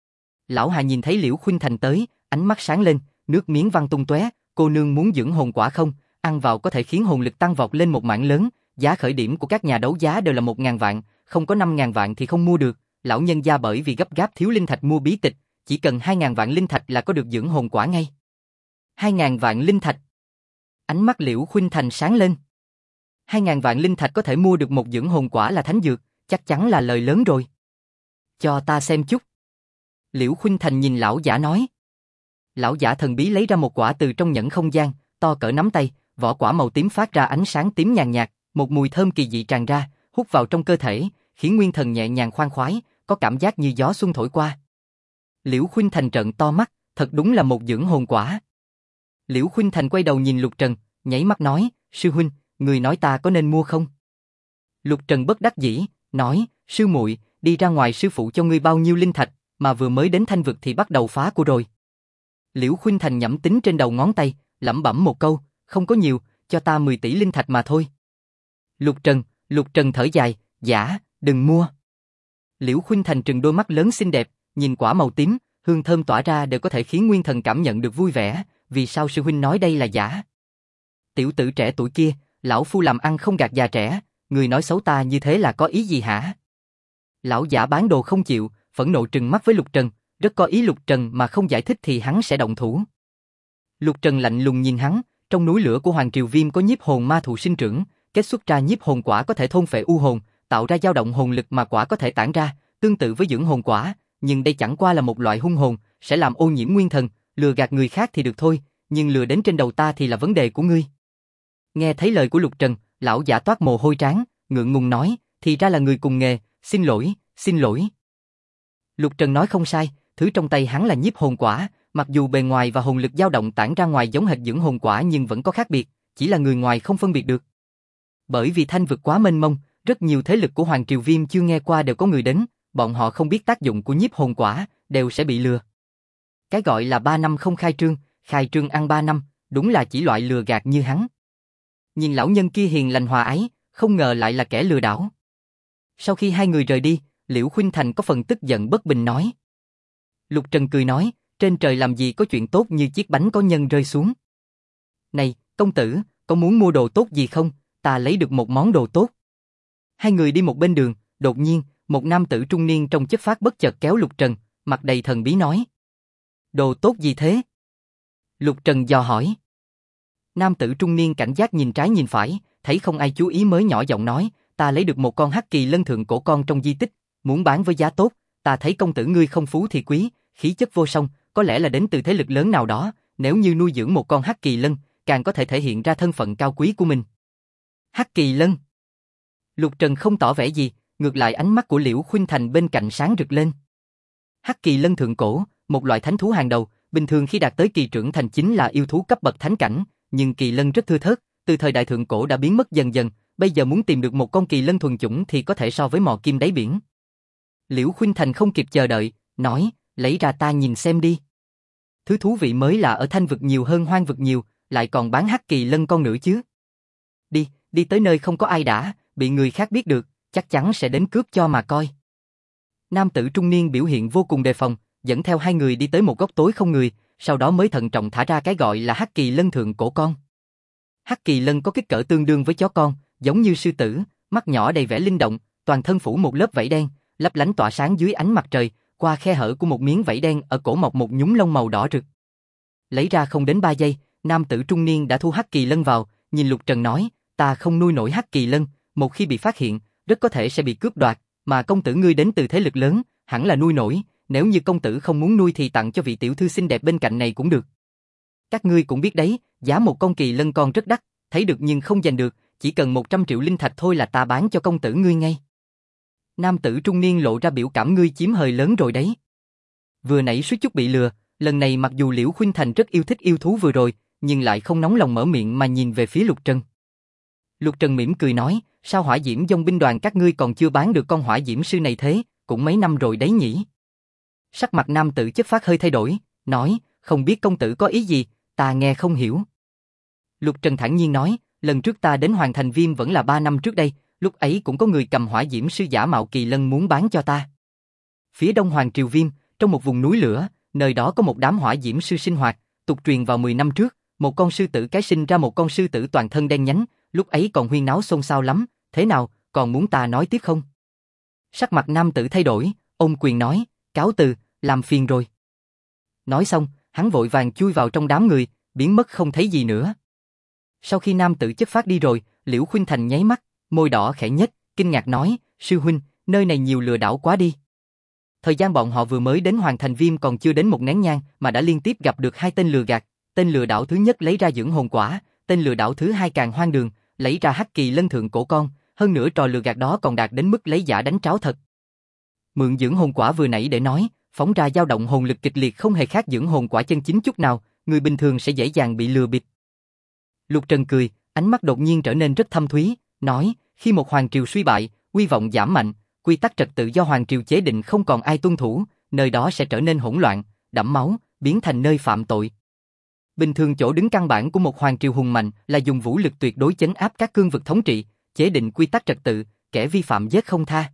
Lão Hà nhìn thấy Liễu Khuynh Thành tới, ánh mắt sáng lên, nước miếng văng tung tóe. Cô nương muốn dưỡng hồn quả không? Ăn vào có thể khiến hồn lực tăng vọt lên một mảng lớn. Giá khởi điểm của các nhà đấu giá đều là 1.000 vạn, không có 5.000 vạn thì không mua được. Lão nhân gia bởi vì gấp gáp thiếu linh thạch mua bí tịch, chỉ cần 2.000 vạn linh thạch là có được dưỡng hồn quả ngay. 2.000 vạn linh thạch. Ánh mắt Liễu Khuynh Thành sáng lên. 2.000 vạn linh thạch có thể mua được một dưỡng hồn quả là thánh dược, chắc chắn là lời lớn rồi. Cho ta xem chút. Liễu Khuynh Thành nhìn lão giả nói. Lão giả thần bí lấy ra một quả từ trong nhẫn không gian, to cỡ nắm tay, vỏ quả màu tím phát ra ánh sáng tím nhàn nhạt, một mùi thơm kỳ dị tràn ra, hút vào trong cơ thể, khiến nguyên thần nhẹ nhàng khoan khoái, có cảm giác như gió xuân thổi qua. Liễu Khuynh Thành trợn to mắt, thật đúng là một dưỡng hồn quả. Liễu Khuynh Thành quay đầu nhìn Lục Trần, nháy mắt nói, sư huynh, người nói ta có nên mua không? Lục Trần bất đắc dĩ, nói, sư muội, đi ra ngoài sư phụ cho ngươi bao nhiêu linh thạch, mà vừa mới đến Thanh vực thì bắt đầu phá của rồi. Liễu Khuynh Thành nhẩm tính trên đầu ngón tay, lẩm bẩm một câu, không có nhiều, cho ta 10 tỷ linh thạch mà thôi. Lục Trần thở dài, giả, đừng mua. Liễu Khuynh Thành trừng đôi mắt lớn xinh đẹp, nhìn quả màu tím, hương thơm tỏa ra đều có thể khiến nguyên thần cảm nhận được vui vẻ, vì sao sư huynh nói đây là giả? Tiểu tử trẻ tuổi kia, lão phu làm ăn không gạt già trẻ, người nói xấu ta như thế là có ý gì hả? Lão giả bán đồ không chịu, phẫn nộ trừng mắt với Lục Trần, rất có ý Lục Trần mà không giải thích thì hắn sẽ động thủ. Lục Trần lạnh lùng nhìn hắn, trong núi lửa của Hoàng Triều Viêm có nhiếp hồn ma thụ sinh trưởng, kết xuất ra nhiếp hồn quả có thể thôn phệ u hồn, tạo ra dao động hồn lực mà quả có thể tản ra, tương tự với dưỡng hồn quả, nhưng đây chẳng qua là một loại hung hồn, sẽ làm ô nhiễm nguyên thần, lừa gạt người khác thì được thôi, nhưng lừa đến trên đầu ta thì là vấn đề của ngươi. Nghe thấy lời của Lục Trần, lão giả toát mồ hôi trán, ngượng ngùng nói, thì ra là người cùng nghề, xin lỗi. Lục Trần nói không sai, thứ trong tay hắn là nhiếp hồn quả, mặc dù bề ngoài và hồn lực dao động tản ra ngoài giống hệt dưỡng hồn quả nhưng vẫn có khác biệt, chỉ là người ngoài không phân biệt được. Bởi vì Thanh vực quá mênh mông, rất nhiều thế lực của Hoàng Triều Viêm chưa nghe qua đều có người đến, bọn họ không biết tác dụng của nhiếp hồn quả, đều sẽ bị lừa. Cái gọi là 3 năm không khai trương ăn 3 năm, đúng là chỉ loại lừa gạt như hắn. Nhìn lão nhân kia hiền lành hòa ái, không ngờ lại là kẻ lừa đảo. Sau khi hai người rời đi, Liễu Khuynh Thành có phần tức giận bất bình nói. Lục Trần cười nói, trên trời làm gì có chuyện tốt như chiếc bánh có nhân rơi xuống. Này, công tử, có muốn mua đồ tốt gì không? Ta lấy được một món đồ tốt. Hai người đi một bên đường, đột nhiên, một nam tử trung niên trong chất phác bất chợt kéo Lục Trần, mặt đầy thần bí nói. Đồ tốt gì thế? Lục Trần dò hỏi. Nam tử trung niên cảnh giác nhìn trái nhìn phải, thấy không ai chú ý mới nhỏ giọng nói, ta lấy được một con hắc kỳ lân thượng cổ con trong di tích, muốn bán với giá tốt, ta thấy công tử ngươi không phú thì quý, khí chất vô song, có lẽ là đến từ thế lực lớn nào đó, nếu như nuôi dưỡng một con hắc kỳ lân, càng có thể thể hiện ra thân phận cao quý của mình. Hắc kỳ lân. Lục Trần không tỏ vẻ gì, ngược lại ánh mắt của Liễu Khuynh Thành bên cạnh sáng rực lên. Hắc kỳ lân thượng cổ, một loại thánh thú hàng đầu, bình thường khi đạt tới kỳ trưởng thành chính là yêu thú cấp bậc thánh cảnh, nhưng kỳ lân rất thưa thớt, từ thời đại thượng cổ đã biến mất dần dần, bây giờ muốn tìm được một con kỳ lân thuần chủng thì có thể so với mò kim đáy biển. Liễu Khuynh Thành không kịp chờ đợi, nói, lấy ra ta nhìn xem đi. Thứ thú vị mới là ở Thanh vực nhiều hơn Hoang vực nhiều, lại còn bán hắc kỳ lân con nữa chứ. Đi tới nơi không có ai đã, bị người khác biết được, chắc chắn sẽ đến cướp cho mà coi. Nam tử trung niên biểu hiện vô cùng đề phòng, dẫn theo hai người đi tới một góc tối không người, sau đó mới thận trọng thả ra cái gọi là hắc kỳ lân thượng cổ con. Hắc kỳ lân có kích cỡ tương đương với chó con, giống như sư tử, mắt nhỏ đầy vẻ linh động, toàn thân phủ một lớp vảy đen, lấp lánh tỏa sáng dưới ánh mặt trời, qua khe hở của một miếng vảy đen ở cổ mọc một nhúm lông màu đỏ rực. Lấy ra không đến 3 giây, nam tử trung niên đã thu hắc kỳ lân vào, nhìn Lục Trần nói, ta không nuôi nổi hắc kỳ lân, một khi bị phát hiện, rất có thể sẽ bị cướp đoạt, mà công tử ngươi đến từ thế lực lớn, hẳn là nuôi nổi, nếu như công tử không muốn nuôi thì tặng cho vị tiểu thư xinh đẹp bên cạnh này cũng được. Các ngươi cũng biết đấy, giá một con kỳ lân con rất đắt, thấy được nhưng không giành được, chỉ cần 100 triệu linh thạch thôi là ta bán cho công tử ngươi ngay. Nam tử trung niên lộ ra biểu cảm, ngươi chiếm hời lớn rồi đấy. Vừa nãy suýt chút bị lừa, lần này mặc dù Liễu Khuynh Thành rất yêu thích yêu thú vừa rồi, nhưng lại không nóng lòng mở miệng mà nhìn về phía Lục Trần. Lục Trần mỉm cười nói, sao hỏa diễm dông binh đoàn các ngươi còn chưa bán được con hỏa diễm sư này thế, cũng mấy năm rồi đấy nhỉ. Sắc mặt nam tử chất phác hơi thay đổi, nói, không biết công tử có ý gì, ta nghe không hiểu. Lục Trần thản nhiên nói, lần trước ta đến Hoàng Thành Viêm vẫn là 3 năm trước đây, lúc ấy cũng có người cầm hỏa diễm sư giả mạo kỳ lân muốn bán cho ta. Phía đông Hoàng Triều Viêm, trong một vùng núi lửa, nơi đó có một đám hỏa diễm sư sinh hoạt, tục truyền vào 10 năm trước, một con sư tử cái sinh ra một con sư tử toàn thân đen nhánh, lúc ấy còn huyên náo xôn xao lắm, thế nào, còn muốn ta nói tiếp không? Sắc mặt nam tử thay đổi, ôm quyền nói, cáo từ, làm phiền rồi. Nói xong, hắn vội vàng chui vào trong đám người, biến mất không thấy gì nữa. Sau khi nam tử chất phát đi rồi, Liễu Khuynh Thành nháy mắt, môi đỏ khẽ nhếch, kinh ngạc nói, sư huynh, nơi này nhiều lừa đảo quá đi. Thời gian bọn họ vừa mới đến Hoàng Thành Viêm còn chưa đến một nén nhang mà đã liên tiếp gặp được hai tên lừa gạt. Tên lừa đảo thứ nhất lấy ra dưỡng hồn quả, tên lừa đảo thứ hai càng hoang đường, lấy ra hắc kỳ lân thượng cổ con, hơn nữa trò lừa gạt đó còn đạt đến mức lấy giả đánh tráo thật. Mượn dưỡng hồn quả vừa nãy để nói, phóng ra dao động hồn lực kịch liệt không hề khác dưỡng hồn quả chân chính chút nào, người bình thường sẽ dễ dàng bị lừa bịp. Lục Trần cười, ánh mắt đột nhiên trở nên rất thâm thúy, nói, khi một hoàng triều suy bại, uy vọng giảm mạnh, quy tắc trật tự do hoàng triều chế định không còn ai tuân thủ, nơi đó sẽ trở nên hỗn loạn, đẫm máu, biến thành nơi phạm tội. Bình thường chỗ đứng căn bản của một hoàng triều hùng mạnh là dùng vũ lực tuyệt đối chấn áp các cương vực thống trị, chế định quy tắc trật tự, kẻ vi phạm giết không tha.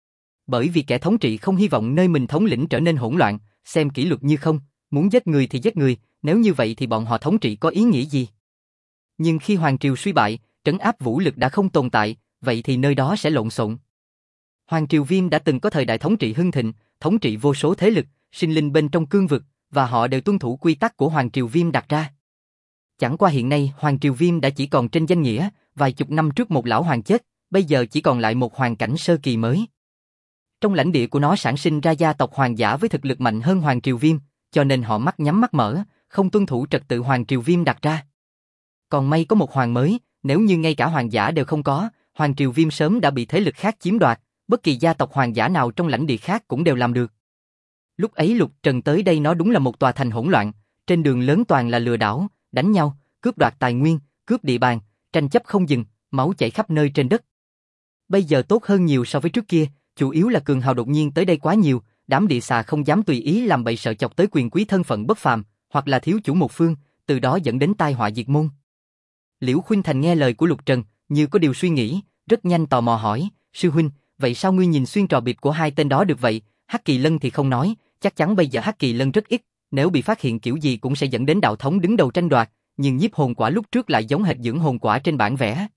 Bởi vì kẻ thống trị không hy vọng nơi mình thống lĩnh trở nên hỗn loạn, xem kỷ luật như không, muốn giết người thì giết người, nếu như vậy thì bọn họ thống trị có ý nghĩa gì? Nhưng khi hoàng triều suy bại, trấn áp vũ lực đã không tồn tại, vậy thì nơi đó sẽ lộn xộn. Hoàng triều Viêm đã từng có thời đại thống trị hưng thịnh, thống trị vô số thế lực, sinh linh bên trong cương vực, và họ đều tuân thủ quy tắc của Hoàng triều Viêm đặt ra. Chẳng qua hiện nay Hoàng triều Viêm đã chỉ còn trên danh nghĩa, vài chục năm trước một lão hoàng chết, bây giờ chỉ còn lại một hoàng cảnh sơ kỳ mới. Trong lãnh địa của nó sản sinh ra gia tộc hoàng giả với thực lực mạnh hơn Hoàng triều Viêm, cho nên họ mắt nhắm mắt mở, không tuân thủ trật tự Hoàng triều Viêm đặt ra. Còn may có một hoàng mới, nếu như ngay cả hoàng giả đều không có, Hoàng triều Viêm sớm đã bị thế lực khác chiếm đoạt, bất kỳ gia tộc hoàng giả nào trong lãnh địa khác cũng đều làm được. Lúc ấy Lục Trần tới đây nó đúng là một tòa thành hỗn loạn, trên đường lớn toàn là lừa đảo, đánh nhau, cướp đoạt tài nguyên, cướp địa bàn, tranh chấp không dừng, máu chảy khắp nơi trên đất. Bây giờ tốt hơn nhiều so với trước kia, chủ yếu là cường hào đột nhiên tới đây quá nhiều, đám địa xà không dám tùy ý làm bậy sợ chọc tới quyền quý thân phận bất phàm, hoặc là thiếu chủ một phương, từ đó dẫn đến tai họa diệt môn. Liễu Khuynh Thành nghe lời của Lục Trần, như có điều suy nghĩ, rất nhanh tò mò hỏi, sư huynh, vậy sao ngươi nhìn xuyên trò bịp của hai tên đó được vậy? Hắc Kỳ Lân thì không nói, chắc chắn bây giờ Hắc Kỳ Lân rất ít, nếu bị phát hiện kiểu gì cũng sẽ dẫn đến đạo thống đứng đầu tranh đoạt, nhưng nhiếp hồn quả lúc trước lại giống hệt dưỡng hồn quả trên bản vẽ.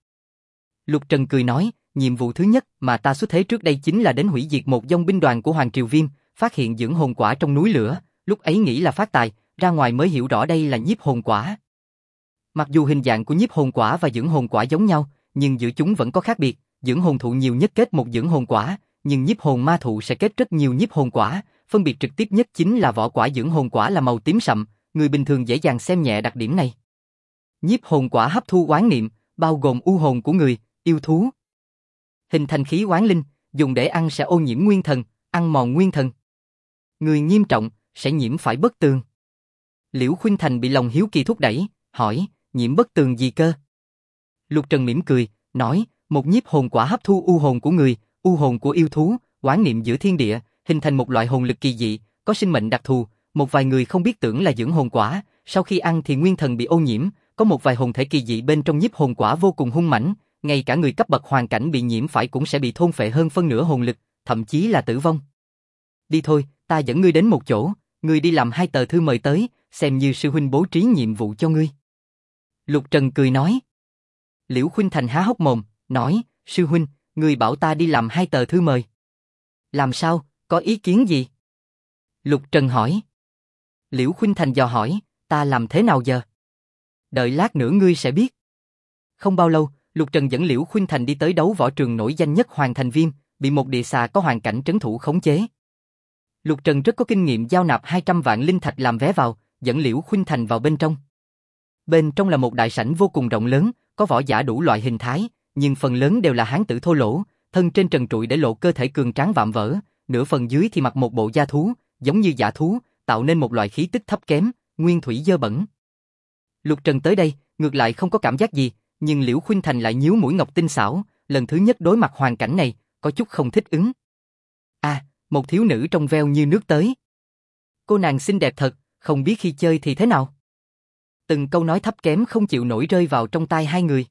Lục Trần cười nói, nhiệm vụ thứ nhất mà ta xuất thế trước đây chính là đến hủy diệt một dòng binh đoàn của Hoàng triều Viêm, phát hiện dưỡng hồn quả trong núi lửa, lúc ấy nghĩ là phát tài, ra ngoài mới hiểu rõ đây là nhiếp hồn quả. Mặc dù hình dạng của nhiếp hồn quả và dưỡng hồn quả giống nhau, nhưng giữa chúng vẫn có khác biệt, dưỡng hồn thụ nhiều nhất kết một dưỡng hồn quả, nhưng nhiếp hồn ma thụ sẽ kết rất nhiều nhiếp hồn quả, phân biệt trực tiếp nhất chính là vỏ quả dưỡng hồn quả là màu tím sậm, người bình thường dễ dàng xem nhẹ đặc điểm này. Nhiếp hồn quả hấp thu oán niệm, bao gồm u hồn của người, yêu thú. Hình thành khí oán linh, dùng để ăn sẽ ô nhiễm nguyên thần, ăn mòn nguyên thần. Người nghiêm trọng, sẽ nhiễm phải bất tường. Liễu Khuynh Thành bị lòng hiếu kỳ thúc đẩy, hỏi, nhiễm bất tường gì cơ? Lục Trần mỉm cười, nói, một nhiếp hồn quả hấp thu u hồn của người, u hồn của yêu thú, oán niệm giữa thiên địa, hình thành một loại hồn lực kỳ dị, có sinh mệnh đặc thù, một vài người không biết tưởng là dưỡng hồn quả, sau khi ăn thì nguyên thần bị ô nhiễm, có một vài hồn thể kỳ dị bên trong nhiếp hồn quả vô cùng hung mãnh, ngay cả người cấp bậc hoàn cảnh bị nhiễm phải cũng sẽ bị thôn phệ hơn phân nửa hồn lực, thậm chí là tử vong. Đi thôi, ta dẫn ngươi đến một chỗ, ngươi đi làm 2 tờ thư mời tới, xem như sư huynh bố trí nhiệm vụ cho ngươi. Lục Trần cười nói. Liễu Khuynh Thành há hốc mồm, nói, sư huynh, ngươi bảo ta đi làm 2 tờ thư mời. Làm sao, có ý kiến gì? Lục Trần hỏi. Liễu Khuynh Thành dò hỏi, ta làm thế nào giờ? Đợi lát nữa ngươi sẽ biết. Không bao lâu, Lục Trần dẫn Liễu Khuynh Thành đi tới đấu võ trường nổi danh nhất Hoàng Thành Viêm, bị một địa xà có hoàn cảnh trấn thủ khống chế. Lục Trần rất có kinh nghiệm giao nạp 200 vạn linh thạch làm vé vào, dẫn Liễu Khuynh Thành vào bên trong. Bên trong là một đại sảnh vô cùng rộng lớn, có võ giả đủ loại hình thái, nhưng phần lớn đều là hán tử thô lỗ, thân trên trần trụi để lộ cơ thể cường tráng vạm vỡ, nửa phần dưới thì mặc một bộ da thú, giống như dã thú, tạo nên một loại khí tức thấp kém, nguyên thủy dơ bẩn. Lục Trần tới đây, ngược lại không có cảm giác gì, nhưng Liễu Khuynh Thành lại nhíu mũi ngọc tinh xảo, lần thứ nhất đối mặt hoàn cảnh này, có chút không thích ứng. À, một thiếu nữ trong veo như nước tới. Cô nàng xinh đẹp thật, không biết khi chơi thì thế nào. Từng câu nói thấp kém không chịu nổi rơi vào trong tai hai người.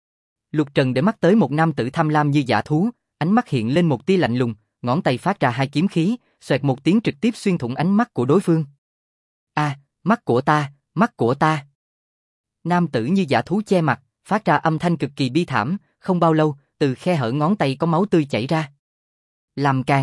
Lục Trần để mắt tới một nam tử tham lam như dã thú, ánh mắt hiện lên một tia lạnh lùng, ngón tay phát ra 2 kiếm khí, xoẹt một tiếng trực tiếp xuyên thủng ánh mắt của đối phương. À, mắt của ta, mắt của ta. Nam tử như dã thú che mặt, phát ra âm thanh cực kỳ bi thảm, không bao lâu, từ khe hở ngón tay có máu tươi chảy ra. Làm càn.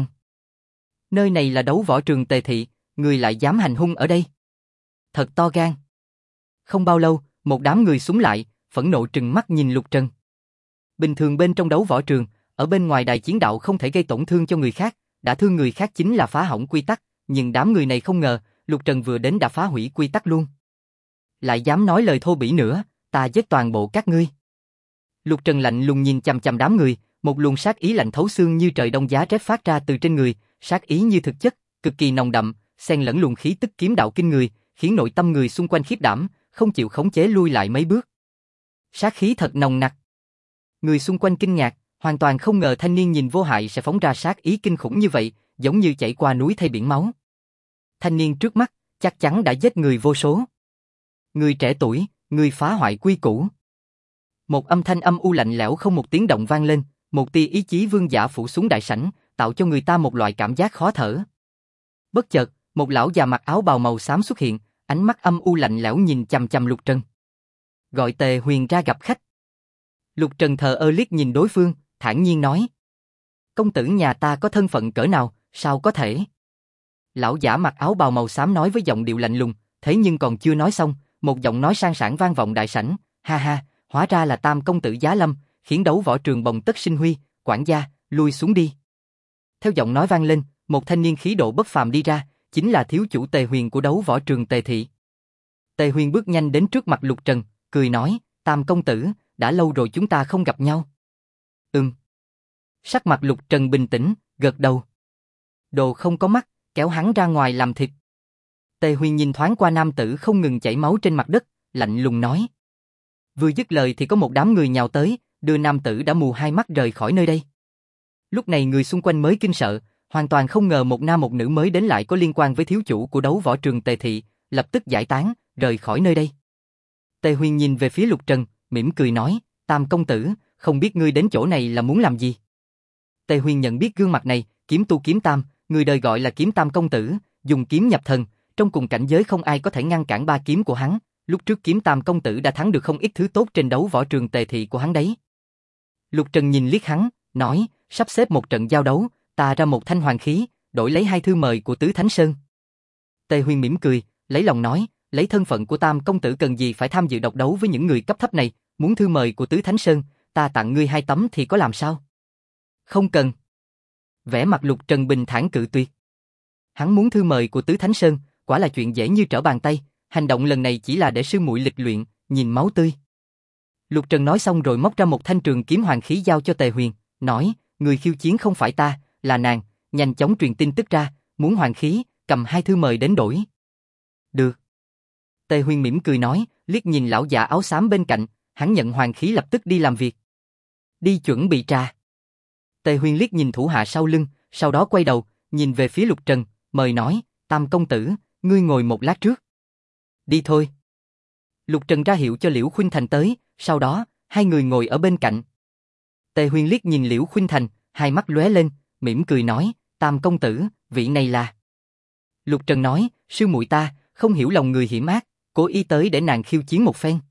Nơi này là đấu võ trường Tề Thị, người lại dám hành hung ở đây. Thật to gan. Không bao lâu, một đám người xúm lại, phẫn nộ trừng mắt nhìn Lục Trần. Bình thường bên trong đấu võ trường, ở bên ngoài đài chiến đạo không thể gây tổn thương cho người khác, đã thương người khác chính là phá hỏng quy tắc, nhưng đám người này không ngờ, Lục Trần vừa đến đã phá hủy quy tắc luôn. Lại dám nói lời thô bỉ nữa, ta giết toàn bộ các ngươi. Lục Trần lạnh lùng nhìn chằm chằm đám người, một luồng sát ý lạnh thấu xương như trời đông giá rét phát ra từ trên người, sát ý như thực chất, cực kỳ nồng đậm, xen lẫn luồng khí tức kiếm đạo kinh người, khiến nội tâm người xung quanh khiếp đảm, không chịu khống chế lui lại mấy bước. Sát khí thật nồng nặc. Người xung quanh kinh ngạc, hoàn toàn không ngờ thanh niên nhìn vô hại sẽ phóng ra sát ý kinh khủng như vậy, giống như chảy qua núi thay biển máu. Thanh niên trước mắt, chắc chắn đã giết người vô số. Người trẻ tuổi, người phá hoại quy củ. Một âm thanh âm u lạnh lẽo không một tiếng động vang lên, một tia ý chí vương giả phủ xuống đại sảnh, tạo cho người ta một loại cảm giác khó thở. Bất chợt, một lão già mặc áo bào màu xám xuất hiện, ánh mắt âm u lạnh lẽo nhìn chằm chằm Lục Trần. Gọi Tề Huyền ra gặp khách. Lục Trần thờ ơ liếc nhìn đối phương, thản nhiên nói: công tử nhà ta có thân phận cỡ nào, sao có thể? Lão giả mặc áo bào màu xám nói với giọng điệu lạnh lùng, thế nhưng còn chưa nói xong, một giọng nói sang sảng vang vọng đại sảnh, ha ha, hóa ra là Tam công tử Giá Lâm, khiến đấu võ trường bồng tất sinh huy, quản gia, lui xuống đi. Theo giọng nói vang lên, một thanh niên khí độ bất phàm đi ra, chính là thiếu chủ Tề Huyền của đấu võ trường Tề Thị. Tề Huyền bước nhanh đến trước mặt Lục Trần, cười nói: Tam công tử, đã lâu rồi chúng ta không gặp nhau. Sắc mặt Lục Trần bình tĩnh, gật đầu. Đồ không có mắt, kéo hắn ra ngoài làm thịt. Tề Huyền nhìn thoáng qua nam tử không ngừng chảy máu trên mặt đất, lạnh lùng nói. Vừa dứt lời thì có một đám người nhào tới, đưa nam tử đã mù hai mắt rời khỏi nơi đây. Lúc này người xung quanh mới kinh sợ, hoàn toàn không ngờ một nam một nữ mới đến lại có liên quan với thiếu chủ của đấu võ trường Tề Thị, lập tức giải tán, rời khỏi nơi đây. Tề Huyền nhìn về phía Lục Trần, mỉm cười nói, Tam công tử, không biết ngươi đến chỗ này là muốn làm gì? Tề Huyền nhận biết gương mặt này, kiếm tu kiếm tam, người đời gọi là kiếm tam công tử, dùng kiếm nhập thần, trong cùng cảnh giới không ai có thể ngăn cản ba kiếm của hắn. Lúc trước kiếm tam công tử đã thắng được không ít thứ tốt trên đấu võ trường Tề Thị của hắn đấy. Lục Trần nhìn liếc hắn, nói, sắp xếp một trận giao đấu, ta ra một thanh hoàng khí, đổi lấy 2 thư mời của Tứ Thánh Sơn. Tề Huyền mỉm cười, lấy lòng nói, lấy thân phận của Tam công tử cần gì phải tham dự độc đấu với những người cấp thấp này, muốn thư mời của Tứ Thánh Sơn, ta tặng ngươi 2 tấm thì có làm sao? Không cần. Vẻ mặt Lục Trần bình thản cự tuyệt. Hắn muốn thư mời của Tứ Thánh Sơn, quả là chuyện dễ như trở bàn tay, hành động lần này chỉ là để sư muội lịch luyện, nhìn máu tươi. Lục Trần nói xong rồi móc ra một thanh trường kiếm hoàng khí giao cho Tề Huyền, nói, người khiêu chiến không phải ta, là nàng, nhanh chóng truyền tin tức ra, muốn hoàng khí, cầm 2 thư mời đến đổi. Được. Tề Huyền mỉm cười nói, liếc nhìn lão già áo xám bên cạnh, hắn nhận hoàng khí lập tức đi làm việc. Đi chuẩn bị trà. Tề Huyền liếc nhìn thủ hạ sau lưng, sau đó quay đầu, nhìn về phía Lục Trần, mời nói, Tam công tử, ngươi ngồi một lát trước. Đi thôi. Lục Trần ra hiệu cho Liễu Khuynh Thành tới, sau đó, 2 người ngồi ở bên cạnh. Tề Huyền liếc nhìn Liễu Khuynh Thành, hai mắt lóe lên, mỉm cười nói, Tam công tử, vị này là. Lục Trần nói, sư muội ta, không hiểu lòng người hiểm ác, cố ý tới để nàng khiêu chiến một phen.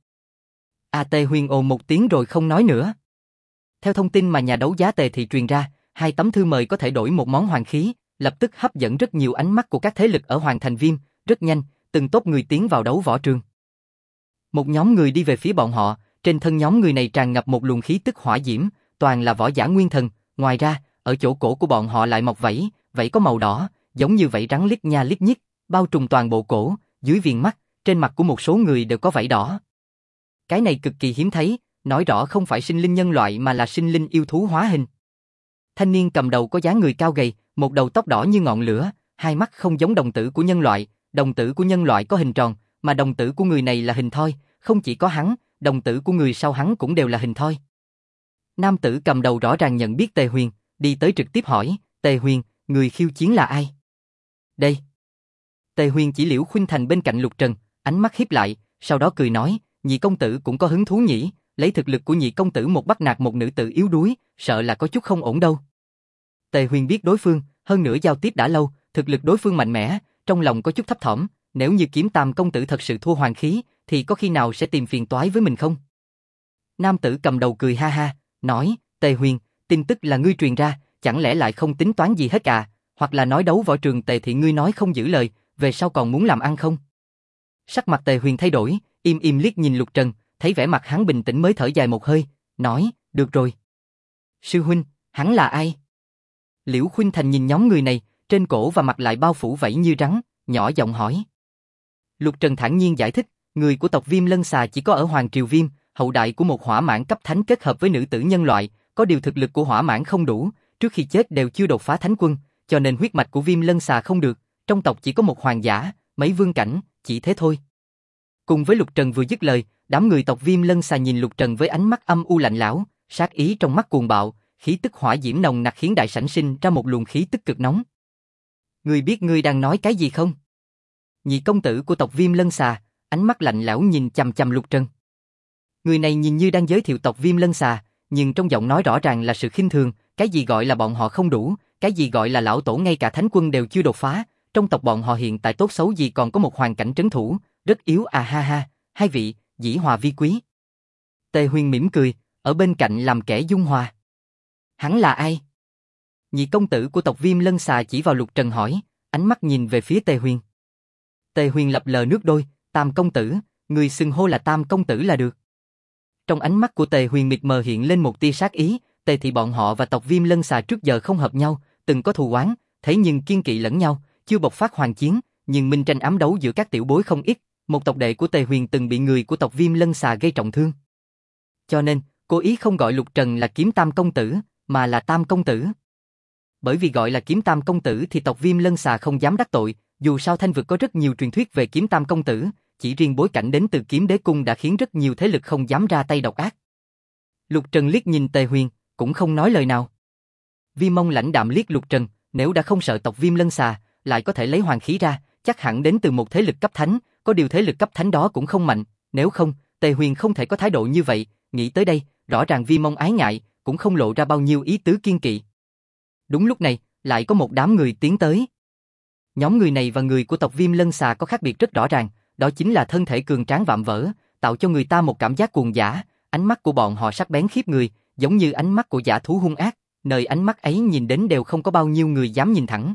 Tề Huyền ồ một tiếng rồi không nói nữa. Theo thông tin mà nhà đấu giá Tề Thị truyền ra, 2 tấm thư mời có thể đổi một món hoàng khí, lập tức hấp dẫn rất nhiều ánh mắt của các thế lực ở Hoàng Thành Viêm, rất nhanh, từng tốp người tiến vào đấu võ trường. Một nhóm người đi về phía bọn họ, trên thân nhóm người này tràn ngập một luồng khí tức hỏa diễm, toàn là võ giả nguyên thần, ngoài ra, ở chỗ cổ của bọn họ lại mọc vảy, vảy có màu đỏ, giống như vảy rắn lít nha lít nhít, bao trùm toàn bộ cổ, dưới viền mắt, trên mặt của một số người đều có vảy đỏ. Cái này cực kỳ hiếm thấy, nói rõ không phải sinh linh nhân loại mà là sinh linh yêu thú hóa hình. Thanh niên cầm đầu có dáng người cao gầy, một đầu tóc đỏ như ngọn lửa, hai mắt không giống đồng tử của nhân loại, đồng tử của nhân loại có hình tròn, mà đồng tử của người này là hình thoi, không chỉ có hắn, đồng tử của người sau hắn cũng đều là hình thoi. Nam tử cầm đầu rõ ràng nhận biết Tề Huyền, đi tới trực tiếp hỏi, Tề Huyền, người khiêu chiến là ai? Đây. Tề Huyền chỉ Liễu Khuynh Thành bên cạnh Lục Trần, ánh mắt híp lại, sau đó cười nói, nhị công tử cũng có hứng thú nhỉ, lấy thực lực của nhị công tử một bắt nạt một nữ tử yếu đuối, sợ là có chút không ổn đâu. Tề Huyền biết đối phương, hơn nữa giao tiếp đã lâu, thực lực đối phương mạnh mẽ, trong lòng có chút thấp thỏm, nếu như kiếm Tam công tử thật sự thua hoàng khí, thì có khi nào sẽ tìm phiền toái với mình không? Nam tử cầm đầu cười ha ha, nói, Tề Huyền, tin tức là ngươi truyền ra, chẳng lẽ lại không tính toán gì hết à, hoặc là nói đấu võ trường Tề Thị ngươi nói không giữ lời, về sau còn muốn làm ăn không? Sắc mặt Tề Huyền thay đổi, im im liếc nhìn Lục Trần, thấy vẻ mặt hắn bình tĩnh mới thở dài một hơi, nói, được rồi. Sư huynh, hắn là ai? Liễu Khuynh Thành nhìn nhóm người này, trên cổ và mặt lại bao phủ vảy như rắn, nhỏ giọng hỏi. Lục Trần thản nhiên giải thích, người của tộc Viêm Lân Xà chỉ có ở Hoàng Triều Viêm, hậu đại của một hỏa mãn cấp thánh kết hợp với nữ tử nhân loại, có điều thực lực của hỏa mãn không đủ, trước khi chết đều chưa đột phá thánh quân, cho nên huyết mạch của Viêm Lân Xà không được, trong tộc chỉ có một hoàng giả, mấy vương cảnh, chỉ thế thôi. Cùng với Lục Trần vừa dứt lời, đám người tộc Viêm Lân Xà nhìn Lục Trần với ánh mắt âm u lạnh lẽo, sát ý trong mắt cuồng bạo, khí tức hỏa diễm nồng nặc khiến đại sảnh sinh ra một luồng khí tức cực nóng. Ngươi biết ngươi đang nói cái gì không? Nhị công tử của tộc Viêm Lân Xà, ánh mắt lạnh lẽo nhìn chằm chằm Lục Trần. Người này nhìn như đang giới thiệu tộc Viêm Lân Xà, nhưng trong giọng nói rõ ràng là sự khinh thường, cái gì gọi là bọn họ không đủ, cái gì gọi là lão tổ ngay cả thánh quân đều chưa đột phá, trong tộc bọn họ hiện tại tốt xấu gì còn có một hoàn cảnh trấn thủ, rất yếu à ha ha, hai vị, dĩ hòa vi quý. Tề Huyền mỉm cười, ở bên cạnh làm kẻ dung hòa. Hắn là ai? Nhị công tử của tộc Viêm Lân Xà chỉ vào Lục Trần hỏi, ánh mắt nhìn về phía Tề Huyền. Tề Huyền lập lờ nước đôi, Tam công tử, người xưng hô là Tam công tử là được. Trong ánh mắt của Tề Huyền mịt mờ hiện lên một tia sát ý, Tề thị bọn họ và tộc Viêm Lân Xà trước giờ không hợp nhau, từng có thù oán, thế nhưng kiên kỵ lẫn nhau, chưa bộc phát hoàng chiến, nhưng minh tranh ám đấu giữa các tiểu bối không ít, một tộc đệ của Tề Huyền từng bị người của tộc Viêm Lân Xà gây trọng thương. Cho nên, cố ý không gọi Lục Trần là Kiếm Tam công tử, mà là Tam công tử. Bởi vì gọi là Kiếm Tam công tử thì tộc Viêm Lân Xà không dám đắc tội, dù sao Thanh Vực có rất nhiều truyền thuyết về Kiếm Tam công tử, chỉ riêng bối cảnh đến từ Kiếm Đế cung đã khiến rất nhiều thế lực không dám ra tay độc ác. Lục Trần liếc nhìn Tề Huyền, cũng không nói lời nào. Viêm Mông lãnh đạm liếc Lục Trần, nếu đã không sợ tộc Viêm Lân Xà, lại có thể lấy hoàng khí ra, chắc hẳn đến từ một thế lực cấp thánh, có điều thế lực cấp thánh đó cũng không mạnh, nếu không, Tề Huyền không thể có thái độ như vậy, nghĩ tới đây, rõ ràng Viêm Mông ái ngại, cũng không lộ ra bao nhiêu ý tứ kiên kỵ. Đúng lúc này, lại có một đám người tiến tới. Nhóm người này và người của tộc Viêm Lân Xà có khác biệt rất rõ ràng, đó chính là thân thể cường tráng vạm vỡ, tạo cho người ta một cảm giác cuồng dã, ánh mắt của bọn họ sắc bén khiếp người, giống như ánh mắt của dã thú hung ác, nơi ánh mắt ấy nhìn đến đều không có bao nhiêu người dám nhìn thẳng.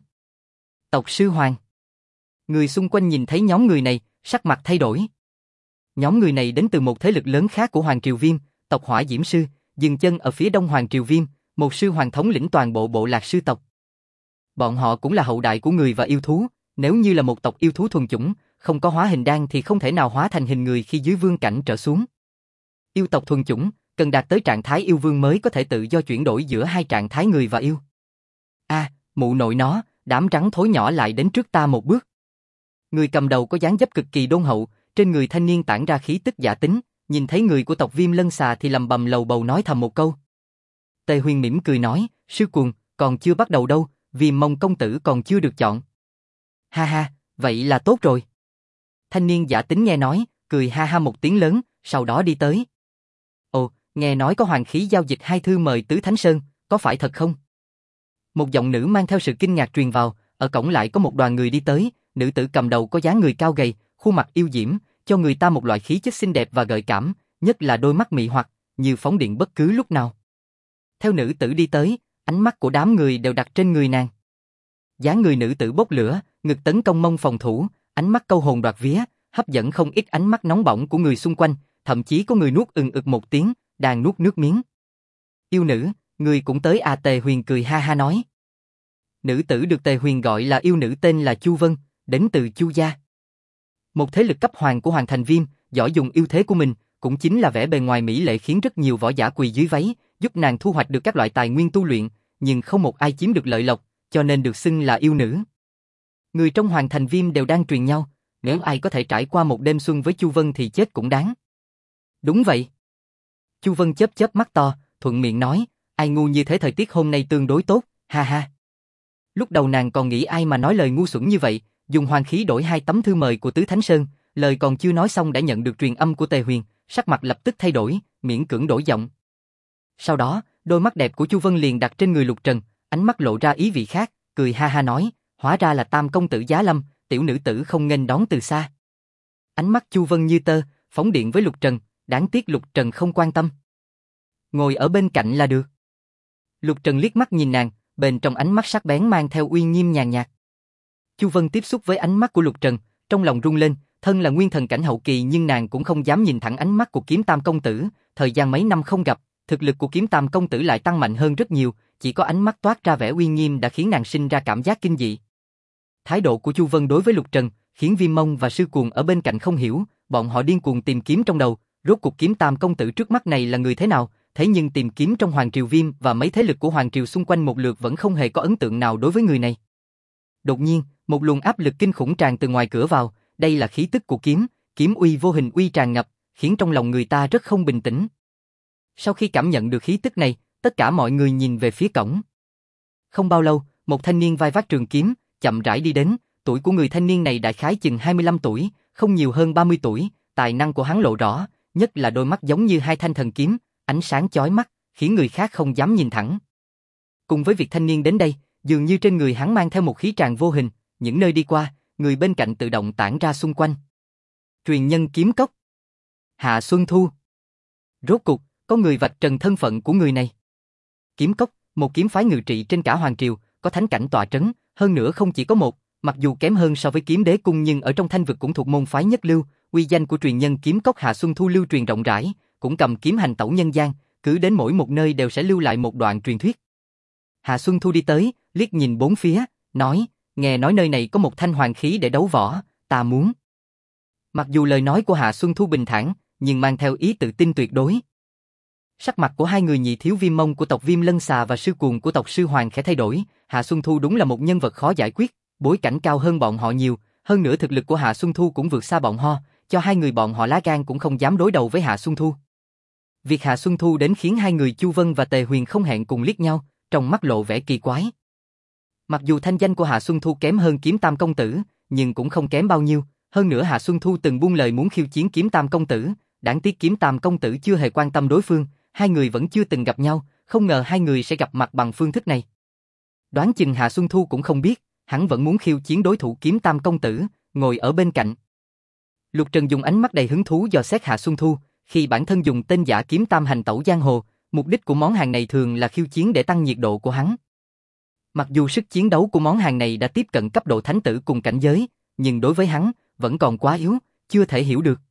Tộc Sư Hoàng. Người xung quanh nhìn thấy nhóm người này, sắc mặt thay đổi. Nhóm người này đến từ một thế lực lớn khác của Hoàng Triều Viêm, tộc Hỏa Diễm Sư, dừng chân ở phía đông Hoàng Triều Viêm, một sư hoàng thống lĩnh toàn bộ bộ lạc sư tộc. Bọn họ cũng là hậu đại của người và yêu thú, nếu như là một tộc yêu thú thuần chủng, không có hóa hình đan thì không thể nào hóa thành hình người khi dưới vương cảnh trở xuống. Yêu tộc thuần chủng, cần đạt tới trạng thái yêu vương mới có thể tự do chuyển đổi giữa hai trạng thái người và yêu. Mụ nội nó, đám rắn thối nhỏ lại đến trước ta một bước. Người cầm đầu có dáng dấp cực kỳ đôn hậu, trên người thanh niên tản ra khí tức giả tính, nhìn thấy người của tộc Viêm Lân Xà thì lầm bầm lầu bầu nói thầm một câu. Tề Huyền mỉm cười nói, sư cuồng, còn chưa bắt đầu đâu, Viêm Mông công tử còn chưa được chọn. Ha ha, vậy là tốt rồi. Thanh niên giả tính nghe nói, cười ha ha một tiếng lớn, sau đó đi tới. Ồ, nghe nói có hoàng khí giao dịch hai thư mời Tứ Thánh Sơn, có phải thật không? Một giọng nữ mang theo sự kinh ngạc truyền vào, ở cổng lại có một đoàn người đi tới, nữ tử cầm đầu có dáng người cao gầy, khuôn mặt yêu diễm, cho người ta một loại khí chất xinh đẹp và gợi cảm, nhất là đôi mắt mị hoặc, như phóng điện bất cứ lúc nào. Theo nữ tử đi tới, ánh mắt của đám người đều đặt trên người nàng. Dáng người nữ tử bốc lửa, ngực tấn công mông phòng thủ, ánh mắt câu hồn đoạt vía, hấp dẫn không ít ánh mắt nóng bỏng của người xung quanh, thậm chí có người nuốt ực một tiếng, đang nuốt nước miếng. Yêu nữ, người cũng tới à? Tề Huyền cười ha ha nói. Nữ tử được Tề Huyền gọi là yêu nữ tên là Chu Vân, đến từ Chu gia. Một thế lực cấp hoàng của Hoàng Thành Viêm, giỏi dùng ưu thế của mình, cũng chính là vẻ bề ngoài mỹ lệ khiến rất nhiều võ giả quỳ dưới váy, giúp nàng thu hoạch được các loại tài nguyên tu luyện, nhưng không một ai chiếm được lợi lộc, cho nên được xưng là yêu nữ. Người trong Hoàng Thành Viêm đều đang truyền nhau, nếu ai có thể trải qua một đêm xuân với Chu Vân thì chết cũng đáng. Đúng vậy. Chu Vân chớp chớp mắt to, thuận miệng nói, ai ngu như thế, thời tiết hôm nay tương đối tốt, ha ha. Lúc đầu nàng còn nghĩ ai mà nói lời ngu xuẩn như vậy, dùng hoàng khí đổi hai tấm thư mời của Tứ Thánh Sơn, lời còn chưa nói xong đã nhận được truyền âm của Tề Huyền, sắc mặt lập tức thay đổi, miễn cưỡng đổi giọng. Sau đó, đôi mắt đẹp của Chu Vân liền đặt trên người Lục Trần, ánh mắt lộ ra ý vị khác, cười ha ha nói, hóa ra là Tam công tử giá lâm, tiểu nữ tử không nghênh đón từ xa. Ánh mắt Chu Vân như tơ, phóng điện với Lục Trần, đáng tiếc Lục Trần không quan tâm. Ngồi ở bên cạnh là được. Lục Trần liếc mắt nhìn nàng, bên trong ánh mắt sắc bén mang theo uy nghiêm nhàn nhạt. Chu Vân tiếp xúc với ánh mắt của Lục Trần, trong lòng rung lên, thân là nguyên thần cảnh hậu kỳ nhưng nàng cũng không dám nhìn thẳng ánh mắt của Kiếm Tam công tử, thời gian mấy năm không gặp, thực lực của Kiếm Tam công tử lại tăng mạnh hơn rất nhiều, chỉ có ánh mắt toát ra vẻ uy nghiêm đã khiến nàng sinh ra cảm giác kinh dị. Thái độ của Chu Vân đối với Lục Trần khiến Viêm Mông và Sư Cuồng ở bên cạnh không hiểu, bọn họ điên cuồng tìm kiếm trong đầu, rốt cuộc Kiếm Tam công tử trước mắt này là người thế nào, thế nhưng tìm kiếm trong Hoàng Triều Viêm và mấy thế lực của Hoàng Triều xung quanh một lượt vẫn không hề có ấn tượng nào đối với người này. Đột nhiên, một luồng áp lực kinh khủng tràn từ ngoài cửa vào, đây là khí tức của kiếm uy vô hình uy tràn ngập, khiến trong lòng người ta rất không bình tĩnh. Sau khi cảm nhận được khí tức này, tất cả mọi người nhìn về phía cổng. Không bao lâu, một thanh niên vai vác trường kiếm, chậm rãi đi đến, tuổi của người thanh niên này đại khái chừng 25 tuổi, không nhiều hơn 30 tuổi, tài năng của hắn lộ rõ, nhất là đôi mắt giống như hai thanh thần kiếm, ánh sáng chói mắt, khiến người khác không dám nhìn thẳng. Cùng với việc thanh niên đến đây, dường như trên người hắn mang theo một khí tràng vô hình, những nơi đi qua, người bên cạnh tự động tản ra xung quanh. Truyền nhân kiếm cốc. Hạ Xuân Thu. Rốt cuộc, có người vạch trần thân phận của người này. Kiếm cốc, một kiếm phái ngự trị trên cả Hoàng Triều, có thánh cảnh tọa trấn, hơn nữa không chỉ có một, mặc dù kém hơn so với Kiếm Đế cung nhưng ở trong Thanh vực cũng thuộc môn phái nhất lưu, uy danh của truyền nhân kiếm cốc Hạ Xuân Thu lưu truyền rộng rãi, cũng cầm kiếm hành tẩu nhân gian, cứ đến mỗi một nơi đều sẽ lưu lại một đoạn truyền thuyết. Hạ Xuân Thu đi tới, liếc nhìn bốn phía, nói, nghe nói nơi này có một thanh hoàng khí để đấu võ, ta muốn. Mặc dù lời nói của Hạ Xuân Thu bình thản, nhưng mang theo ý tự tin tuyệt đối. Sắc mặt của hai người Nhị Thiếu Viêm Mông của tộc Viêm Lân Xà và Sư Cuồng của tộc Sư Hoàng khẽ thay đổi, Hạ Xuân Thu đúng là một nhân vật khó giải quyết, bối cảnh cao hơn bọn họ nhiều, hơn nữa thực lực của Hạ Xuân Thu cũng vượt xa bọn họ, cho hai người bọn họ lá gan cũng không dám đối đầu với Hạ Xuân Thu. Việc Hạ Xuân Thu đến khiến hai người Chu Vân và Tề Huyền không hẹn cùng liếc nhau, trong mắt lộ vẻ kỳ quái. Mặc dù thanh danh của Hạ Xuân Thu kém hơn Kiếm Tam công tử, nhưng cũng không kém bao nhiêu, hơn nữa Hạ Xuân Thu từng buông lời muốn khiêu chiến Kiếm Tam công tử, đáng tiếc Kiếm Tam công tử chưa hề quan tâm đối phương, hai người vẫn chưa từng gặp nhau, không ngờ hai người sẽ gặp mặt bằng phương thức này. Đoán chừng Hạ Xuân Thu cũng không biết, hắn vẫn muốn khiêu chiến đối thủ Kiếm Tam công tử, ngồi ở bên cạnh. Lục Trần dùng ánh mắt đầy hứng thú dò xét Hạ Xuân Thu, khi bản thân dùng tên giả Kiếm Tam hành tẩu giang hồ, mục đích của món hàng này thường là khiêu chiến để tăng nhiệt độ của hắn. Mặc dù sức chiến đấu của món hàng này đã tiếp cận cấp độ thánh tử cùng cảnh giới, nhưng đối với hắn, vẫn còn quá yếu, chưa thể hiểu được.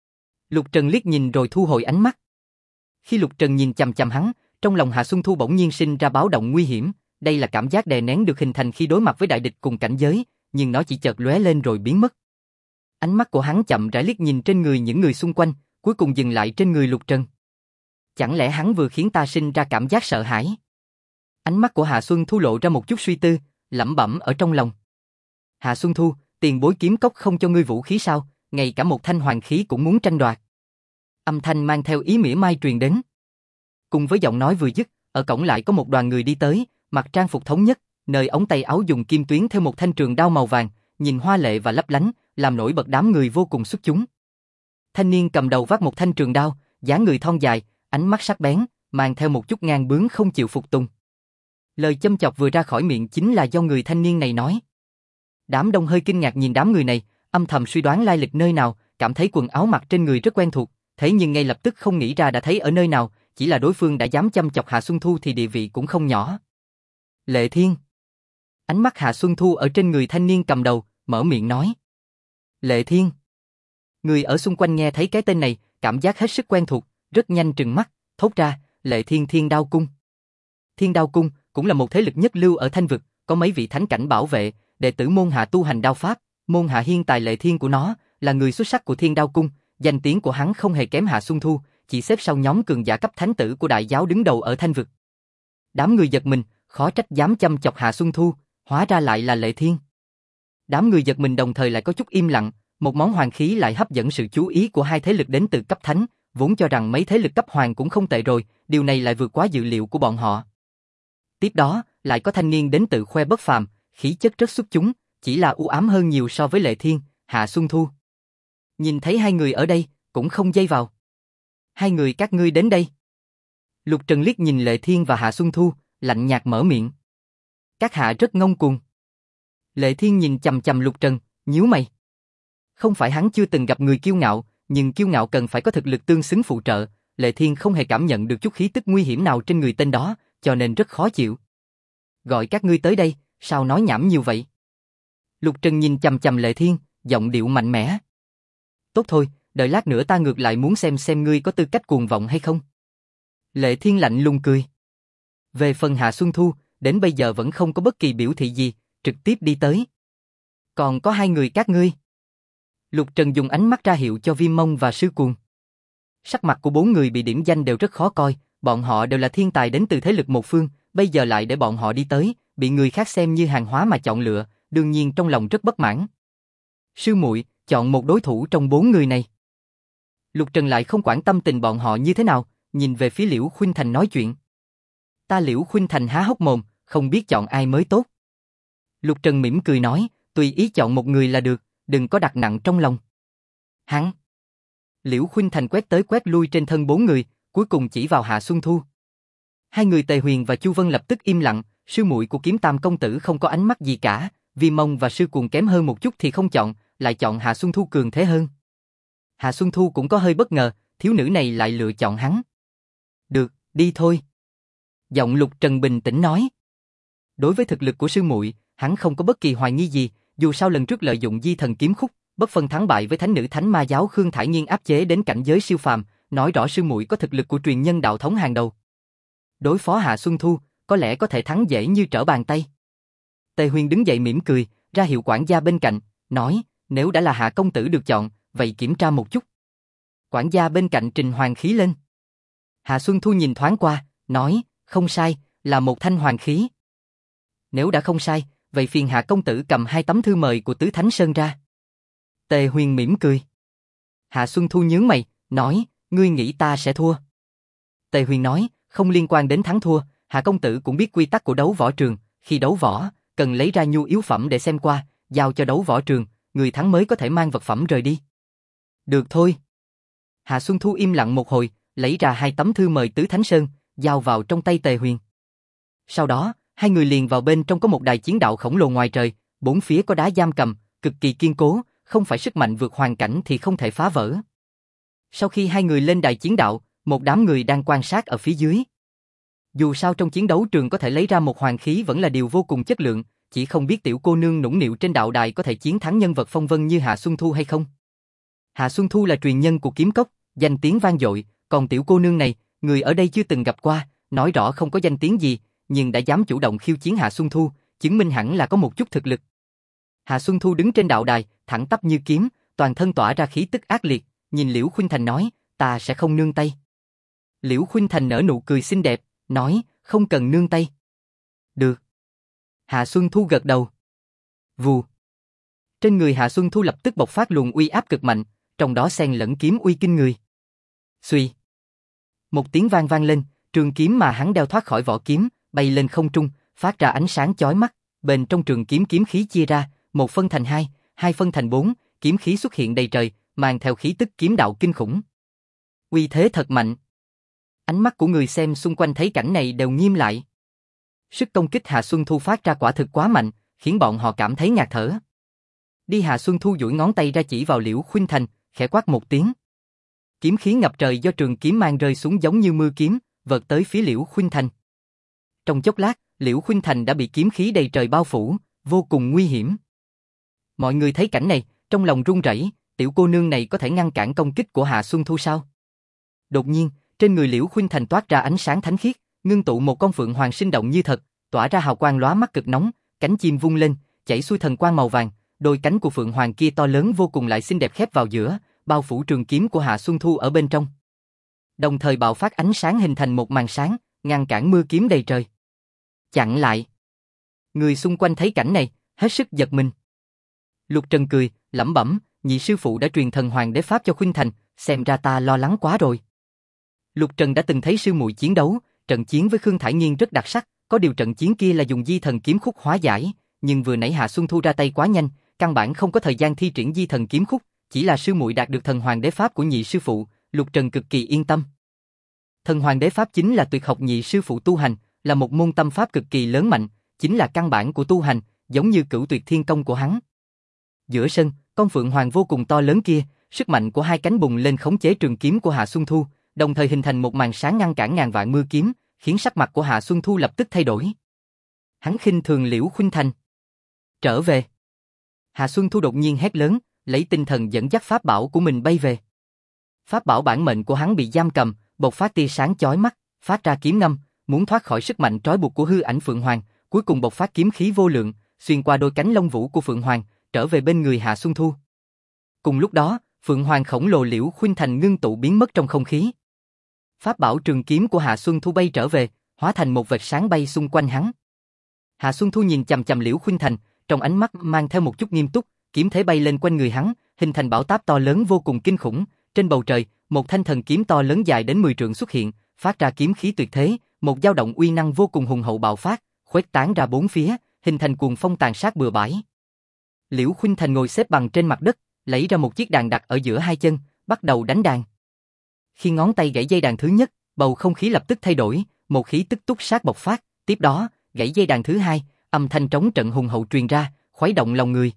Lục Trần liếc nhìn rồi thu hồi ánh mắt. Khi Lục Trần nhìn chằm chằm hắn, trong lòng Hạ Xuân Thu bỗng nhiên sinh ra báo động nguy hiểm, đây là cảm giác đè nén được hình thành khi đối mặt với đại địch cùng cảnh giới, nhưng nó chỉ chợt lóe lên rồi biến mất. Ánh mắt của hắn chậm rãi liếc nhìn trên người những người xung quanh, cuối cùng dừng lại trên người Lục Trần. Chẳng lẽ hắn vừa khiến ta sinh ra cảm giác sợ hãi? Ánh mắt của Hạ Xuân Thu lộ ra một chút suy tư, lẩm bẩm ở trong lòng. Hạ Xuân Thu, tiền bối kiếm cốc không cho ngươi vũ khí sao, ngay cả một thanh hoàng khí cũng muốn tranh đoạt. Âm thanh mang theo ý mỉa mai truyền đến. Cùng với giọng nói vừa dứt, ở cổng lại có một đoàn người đi tới, mặc trang phục thống nhất, nơi ống tay áo dùng kim tuyến theo một thanh trường đao màu vàng, nhìn hoa lệ và lấp lánh, làm nổi bật đám người vô cùng xuất chúng. Thanh niên cầm đầu vác một thanh trường đao, dáng người thon dài, ánh mắt sắc bén, mang theo một chút ngang bướng không chịu phục tùng. Lời châm chọc vừa ra khỏi miệng chính là do người thanh niên này nói. Đám đông hơi kinh ngạc nhìn đám người này, âm thầm suy đoán lai lịch nơi nào, cảm thấy quần áo mặc trên người rất quen thuộc, thế nhưng ngay lập tức không nghĩ ra đã thấy ở nơi nào, chỉ là đối phương đã dám châm chọc Hạ Xuân Thu thì địa vị cũng không nhỏ. Lệ Thiên. Ánh mắt Hạ Xuân Thu ở trên người thanh niên cầm đầu, mở miệng nói. Lệ Thiên. Người ở xung quanh nghe thấy cái tên này, cảm giác hết sức quen thuộc, rất nhanh trừng mắt, thốt ra, Lệ Thiên Thiên Đao Cung. Thiên Đao Cung cũng là một thế lực nhất lưu ở Thanh vực, có mấy vị thánh cảnh bảo vệ, đệ tử môn hạ tu hành đao pháp, môn hạ hiên tài Lệ Thiên của nó, là người xuất sắc của Thiên Đao Cung, danh tiếng của hắn không hề kém Hạ Xuân Thu, chỉ xếp sau nhóm cường giả cấp thánh tử của đại giáo đứng đầu ở Thanh vực. Đám người giật mình, khó trách dám châm chọc Hạ Xuân Thu, hóa ra lại là Lệ Thiên. Đám người giật mình đồng thời lại có chút im lặng, một món hoàng khí lại hấp dẫn sự chú ý của hai thế lực đến từ cấp thánh, vốn cho rằng mấy thế lực cấp hoàng cũng không tệ rồi, điều này lại vượt quá dự liệu của bọn họ. Tiếp đó, lại có thanh niên đến tự khoe bất phàm, khí chất rất xuất chúng, chỉ là u ám hơn nhiều so với Lệ Thiên, Hạ Xuân Thu. Nhìn thấy hai người ở đây, cũng không dây vào. Hai người các ngươi đến đây. Lục Trần liếc nhìn Lệ Thiên và Hạ Xuân Thu, lạnh nhạt mở miệng. Các hạ rất ngông cuồng. Lệ Thiên nhìn chằm chằm Lục Trần, nhíu mày. Không phải hắn chưa từng gặp người kiêu ngạo, nhưng kiêu ngạo cần phải có thực lực tương xứng phụ trợ. Lệ Thiên không hề cảm nhận được chút khí tức nguy hiểm nào trên người tên đó, cho nên rất khó chịu. Gọi các ngươi tới đây, sao nói nhảm nhiều vậy? Lục Trần nhìn chằm chằm Lệ Thiên, giọng điệu mạnh mẽ. Tốt thôi, đợi lát nữa ta ngược lại muốn xem ngươi có tư cách cuồng vọng hay không. Lệ Thiên lạnh lùng cười. Về phần Hạ Xuân Thu, đến bây giờ vẫn không có bất kỳ biểu thị gì, trực tiếp đi tới. Còn có hai người các ngươi. Lục Trần dùng ánh mắt ra hiệu cho Viêm Mông và Sư Cuồng. Sắc mặt của bốn người bị điểm danh đều rất khó coi, bọn họ đều là thiên tài đến từ thế lực một phương, bây giờ lại để bọn họ đi tới, bị người khác xem như hàng hóa mà chọn lựa, đương nhiên trong lòng rất bất mãn. Sư muội, chọn một đối thủ trong bốn người này. Lục Trần lại không quản tâm tình bọn họ như thế nào, nhìn về phía Liễu Khuynh Thành nói chuyện. Ta Liễu Khuynh Thành há hốc mồm, không biết chọn ai mới tốt. Lục Trần mỉm cười nói, tùy ý chọn một người là được, đừng có đặt nặng trong lòng. Hắn. Liễu Khuynh Thành quét tới quét lui trên thân bốn người, cuối cùng chỉ vào Hạ Xuân Thu. Hai người Tề Huyền và Chu Vân lập tức im lặng, sư muội của Kiếm Tam công tử không có ánh mắt gì cả, Viêm Mông và Sư Cuồng kém hơn một chút thì không chọn, lại chọn Hạ Xuân Thu cường thế hơn. Hạ Xuân Thu cũng có hơi bất ngờ, thiếu nữ này lại lựa chọn hắn. Được, đi thôi. Giọng Lục Trần bình tĩnh nói. Đối với thực lực của sư muội, hắn không có bất kỳ hoài nghi gì, dù sao lần trước lợi dụng di thần kiếm khúc, bất phân thắng bại với thánh nữ Thánh Ma giáo Khương Thải Nhiên áp chế đến cảnh giới siêu phàm, nói rõ sư muội có thực lực của truyền nhân đạo thống hàng đầu. Đối phó Hạ Xuân Thu, có lẽ có thể thắng dễ như trở bàn tay. Tề Huyền đứng dậy mỉm cười, ra hiệu quản gia bên cạnh, nói, nếu đã là Hạ công tử được chọn, vậy kiểm tra một chút. Quản gia bên cạnh trình hoàng khí lên. Hạ Xuân Thu nhìn thoáng qua, nói, không sai, là một thanh hoàng khí. Nếu đã không sai, vậy phiền Hạ công tử cầm 2 tấm thư mời của Tứ Thánh Sơn ra. Tề Huyền mỉm cười. Hạ Xuân Thu nhướng mày, nói, ngươi nghĩ ta sẽ thua. Tề Huyền nói, không liên quan đến thắng thua, Hạ công tử cũng biết quy tắc của đấu võ trường, khi đấu võ, cần lấy ra nhu yếu phẩm để xem qua, giao cho đấu võ trường, người thắng mới có thể mang vật phẩm rời đi. Được thôi. Hạ Xuân Thu im lặng một hồi, lấy ra 2 tấm thư mời Tứ Thánh Sơn, giao vào trong tay Tề Huyền. Sau đó, hai người liền vào bên trong có một đài chiến đạo khổng lồ ngoài trời, bốn phía có đá giam cầm, cực kỳ kiên cố, không phải sức mạnh vượt hoàn cảnh thì không thể phá vỡ. Sau khi hai người lên đài chiến đạo, một đám người đang quan sát ở phía dưới. Dù sao trong chiến đấu trường có thể lấy ra một hoàng khí vẫn là điều vô cùng chất lượng, chỉ không biết tiểu cô nương nũng nịu trên đạo đài có thể chiến thắng nhân vật phong vân như Hạ Xuân Thu hay không. Hạ Xuân Thu là truyền nhân của kiếm cốc, danh tiếng vang dội, còn tiểu cô nương này, người ở đây chưa từng gặp qua, nói rõ không có danh tiếng gì, nhưng đã dám chủ động khiêu chiến Hạ Xuân Thu, chứng minh hẳn là có một chút thực lực. Hạ Xuân Thu đứng trên đạo đài, thẳng tắp như kiếm, toàn thân tỏa ra khí tức ác liệt, nhìn Liễu Khuynh Thành nói, ta sẽ không nương tay. Liễu Khuynh Thành nở nụ cười xinh đẹp, nói, không cần nương tay. Được. Hạ Xuân Thu gật đầu. Vù. Trên người Hạ Xuân Thu lập tức bộc phát luồng uy áp cực mạnh, trong đó xen lẫn kiếm uy kinh người. Xuy. Một tiếng vang vang lên, trường kiếm mà hắn đeo thoát khỏi vỏ kiếm, bay lên không trung, phát ra ánh sáng chói mắt, bên trong trường kiếm kiếm khí chia ra, 1 phân thành 2, 2 phân thành 4, kiếm khí xuất hiện đầy trời, mang theo khí tức kiếm đạo kinh khủng. Uy thế thật mạnh. Ánh mắt của người xem xung quanh thấy cảnh này đều nghiêm lại. Sức công kích Hạ Xuân Thu phát ra quả thực quá mạnh, khiến bọn họ cảm thấy ngạt thở. Đi. Hạ Xuân Thu duỗi ngón tay ra chỉ vào Liễu Khuynh Thành, khẽ quát một tiếng. Kiếm khí ngập trời do trường kiếm mang rơi xuống giống như mưa kiếm, vọt tới phía Liễu Khuynh Thành. Trong chốc lát, Liễu Khuynh Thành đã bị kiếm khí đầy trời bao phủ, vô cùng nguy hiểm. Mọi người thấy cảnh này, trong lòng run rẩy, tiểu cô nương này có thể ngăn cản công kích của Hạ Xuân Thu sao? Đột nhiên, trên người Liễu Khuynh Thành toát ra ánh sáng thánh khiết, ngưng tụ một con phượng hoàng sinh động như thật, tỏa ra hào quang lóa mắt cực nóng, cánh chim vung lên, chảy xuôi thần quang màu vàng, đôi cánh của phượng hoàng kia to lớn vô cùng lại xinh đẹp khép vào giữa, bao phủ trường kiếm của Hạ Xuân Thu ở bên trong. Đồng thời bạo phát ánh sáng hình thành một màn sáng, ngăn cản mưa kiếm đầy trời. Chặn lại. Người xung quanh thấy cảnh này, hết sức giật mình. Lục Trần cười, lẩm bẩm, nhị sư phụ đã truyền thần hoàng đế pháp cho Khuynh Thành, xem ra ta lo lắng quá rồi. Lục Trần đã từng thấy sư muội chiến đấu, trận chiến với Khương Thải Nhiên rất đặc sắc, có điều trận chiến kia là dùng di thần kiếm khúc hóa giải, nhưng vừa nãy Hạ Xuân Thu ra tay quá nhanh, căn bản không có thời gian thi triển di thần kiếm khúc, chỉ là sư muội đạt được thần hoàng đế pháp của nhị sư phụ, Lục Trần cực kỳ yên tâm. Thần hoàng đế pháp chính là tuyệt học nhị sư phụ tu hành, là một môn tâm pháp cực kỳ lớn mạnh, chính là căn bản của tu hành, giống như Cửu Tuyệt Thiên Công của hắn. Giữa sân, con phượng hoàng vô cùng to lớn kia, sức mạnh của 2 cánh bùng lên khống chế trường kiếm của Hạ Xuân Thu, đồng thời hình thành một màn sáng ngăn cản ngàn vạn mưa kiếm, khiến sắc mặt của Hạ Xuân Thu lập tức thay đổi. Hắn khinh thường Liễu Khuynh Thành. Trở về. Hạ Xuân Thu đột nhiên hét lớn, lấy tinh thần dẫn dắt pháp bảo của mình bay về. Pháp bảo bản mệnh của hắn bị giam cầm, bộc phát tia sáng chói mắt, phát ra kiếm ngâm, muốn thoát khỏi sức mạnh trói buộc của hư ảnh Phượng Hoàng, cuối cùng bộc phát kiếm khí vô lượng, xuyên qua đôi cánh lông vũ của Phượng Hoàng, trở về bên người Hạ Xuân Thu. Cùng lúc đó, Phượng Hoàng khổng lồ Liễu Khuynh Thành ngưng tụ biến mất trong không khí. Pháp bảo trường kiếm của Hạ Xuân Thu bay trở về, hóa thành một vệt sáng bay xung quanh hắn. Hạ Xuân Thu nhìn chằm chằm Liễu Khuynh Thành, trong ánh mắt mang theo một chút nghiêm túc, kiếm thế bay lên quanh người hắn, hình thành bão táp to lớn vô cùng kinh khủng. Trên bầu trời, một thanh thần kiếm to lớn dài đến 10 trượng xuất hiện, phát ra kiếm khí tuyệt thế, một dao động uy năng vô cùng hùng hậu bạo phát, khuếch tán ra bốn phía, hình thành cuồng phong tàn sát bừa bãi. Liễu Khuynh Thành ngồi xếp bằng trên mặt đất, lấy ra một chiếc đàn đặt ở giữa hai chân, bắt đầu đánh đàn. Khi ngón tay gãy dây đàn thứ nhất, bầu không khí lập tức thay đổi, một khí tức túc sát bộc phát, tiếp đó, gãy dây đàn thứ hai, âm thanh trống trận hùng hậu truyền ra, khuấy động lòng người.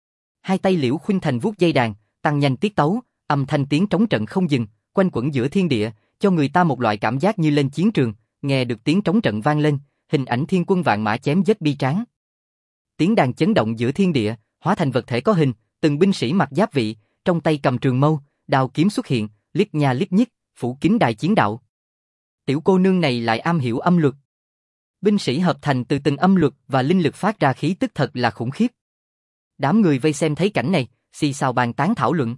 Hai tay Liễu Khuynh Thành vuốt dây đàn, tăng nhanh tiết tấu, âm thanh tiếng trống trận không dừng, quanh quẩn giữa thiên địa, cho người ta một loại cảm giác như lên chiến trường, nghe được tiếng trống trận vang lên, hình ảnh thiên quân vạn mã chém giết bi tráng. Tiếng đàn chấn động giữa thiên địa, hóa thành vật thể có hình, từng binh sĩ mặc giáp vị, trong tay cầm trường mâu, đao kiếm xuất hiện, liếc nha liếc nhích, phủ kín đài chiến đạo. Tiểu cô nương này lại am hiểu âm luật. Binh sĩ hợp thành từ từng âm luật và linh lực phát ra khí tức thật là khủng khiếp. Đám người vây xem thấy cảnh này, xì xào bàn tán thảo luận.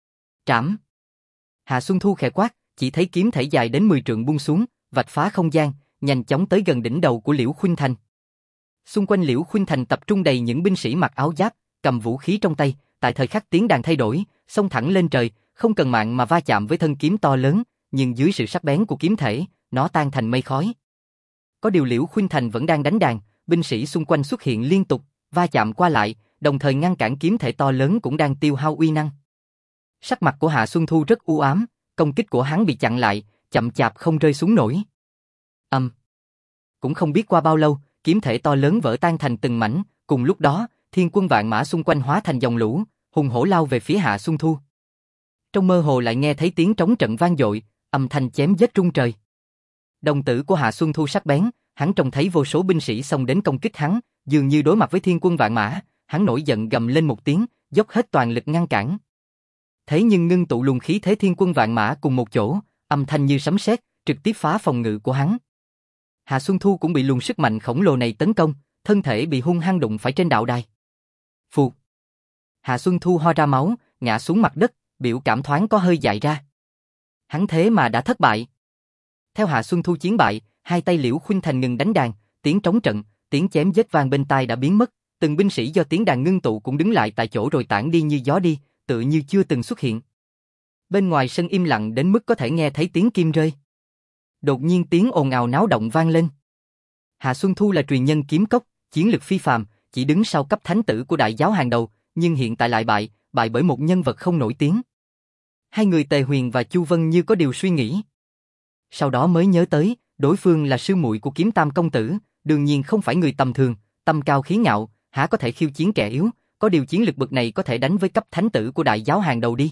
Trảm. Hạ Xuân Thu khẽ quát, chỉ thấy kiếm thể dài đến 10 trượng buông xuống, vạch phá không gian, nhanh chóng tới gần đỉnh đầu của Liễu Khuynh Thành. Xung quanh Liễu Khuynh Thành tập trung đầy những binh sĩ mặc áo giáp, cầm vũ khí trong tay, tại thời khắc tiếng đàn thay đổi, xông thẳng lên trời, không cần mạng mà va chạm với thân kiếm to lớn, nhưng dưới sự sắc bén của kiếm thể, nó tan thành mây khói. Có điều Liễu Khuynh Thành vẫn đang đánh đàn, binh sĩ xung quanh xuất hiện liên tục, va chạm qua lại, đồng thời ngăn cản kiếm thể to lớn cũng đang tiêu hao uy năng. Sắc mặt của Hạ Xuân Thu rất u ám, công kích của hắn bị chặn lại, chậm chạp không rơi xuống nổi. Cũng không biết qua bao lâu, kiếm thể to lớn vỡ tan thành từng mảnh, cùng lúc đó, thiên quân vạn mã xung quanh hóa thành dòng lũ, hùng hổ lao về phía Hạ Xuân Thu. Trong mơ hồ lại nghe thấy tiếng trống trận vang dội, âm thanh chém giết rung trời. Đồng tử của Hạ Xuân Thu sắc bén, hắn trông thấy vô số binh sĩ xông đến công kích hắn, dường như đối mặt với thiên quân vạn mã, hắn nổi giận gầm lên một tiếng, dốc hết toàn lực ngăn cản. Thế nhưng ngưng tụ luồng khí thế thiên quân vạn mã cùng một chỗ, âm thanh như sấm sét, trực tiếp phá phòng ngự của hắn. Hạ Xuân Thu cũng bị luồng sức mạnh khổng lồ này tấn công, thân thể bị hung hăng đụng phải trên đạo đài. Phụt. Hạ Xuân Thu ho ra máu, ngã xuống mặt đất, biểu cảm thoáng có hơi dại ra. Hắn thế mà đã thất bại. Theo Hạ Xuân Thu chiến bại, hai tay Liễu Khuynh Thành ngừng đánh đàn, tiếng trống trận, tiếng chém giết vang bên tai đã biến mất, từng binh sĩ do tiếng đàn ngưng tụ cũng đứng lại tại chỗ rồi tản đi như gió đi, tựa như chưa từng xuất hiện. Bên ngoài sân im lặng đến mức có thể nghe thấy tiếng kim rơi. Đột nhiên tiếng ồn ào náo động vang lên. Hạ Xuân Thu là truyền nhân kiếm cốc, chiến lực phi phàm, chỉ đứng sau cấp thánh tử của đại giáo hàng đầu, nhưng hiện tại lại bại bởi một nhân vật không nổi tiếng. Hai người Tề Huyền và Chu Vân như có điều suy nghĩ. Sau đó mới nhớ tới, đối phương là sư muội của Kiếm Tam công tử, đương nhiên không phải người tầm thường, tâm cao khí ngạo, há có thể khiêu chiến kẻ yếu, có điều chiến lực bậc này có thể đánh với cấp thánh tử của đại giáo hàng đầu đi.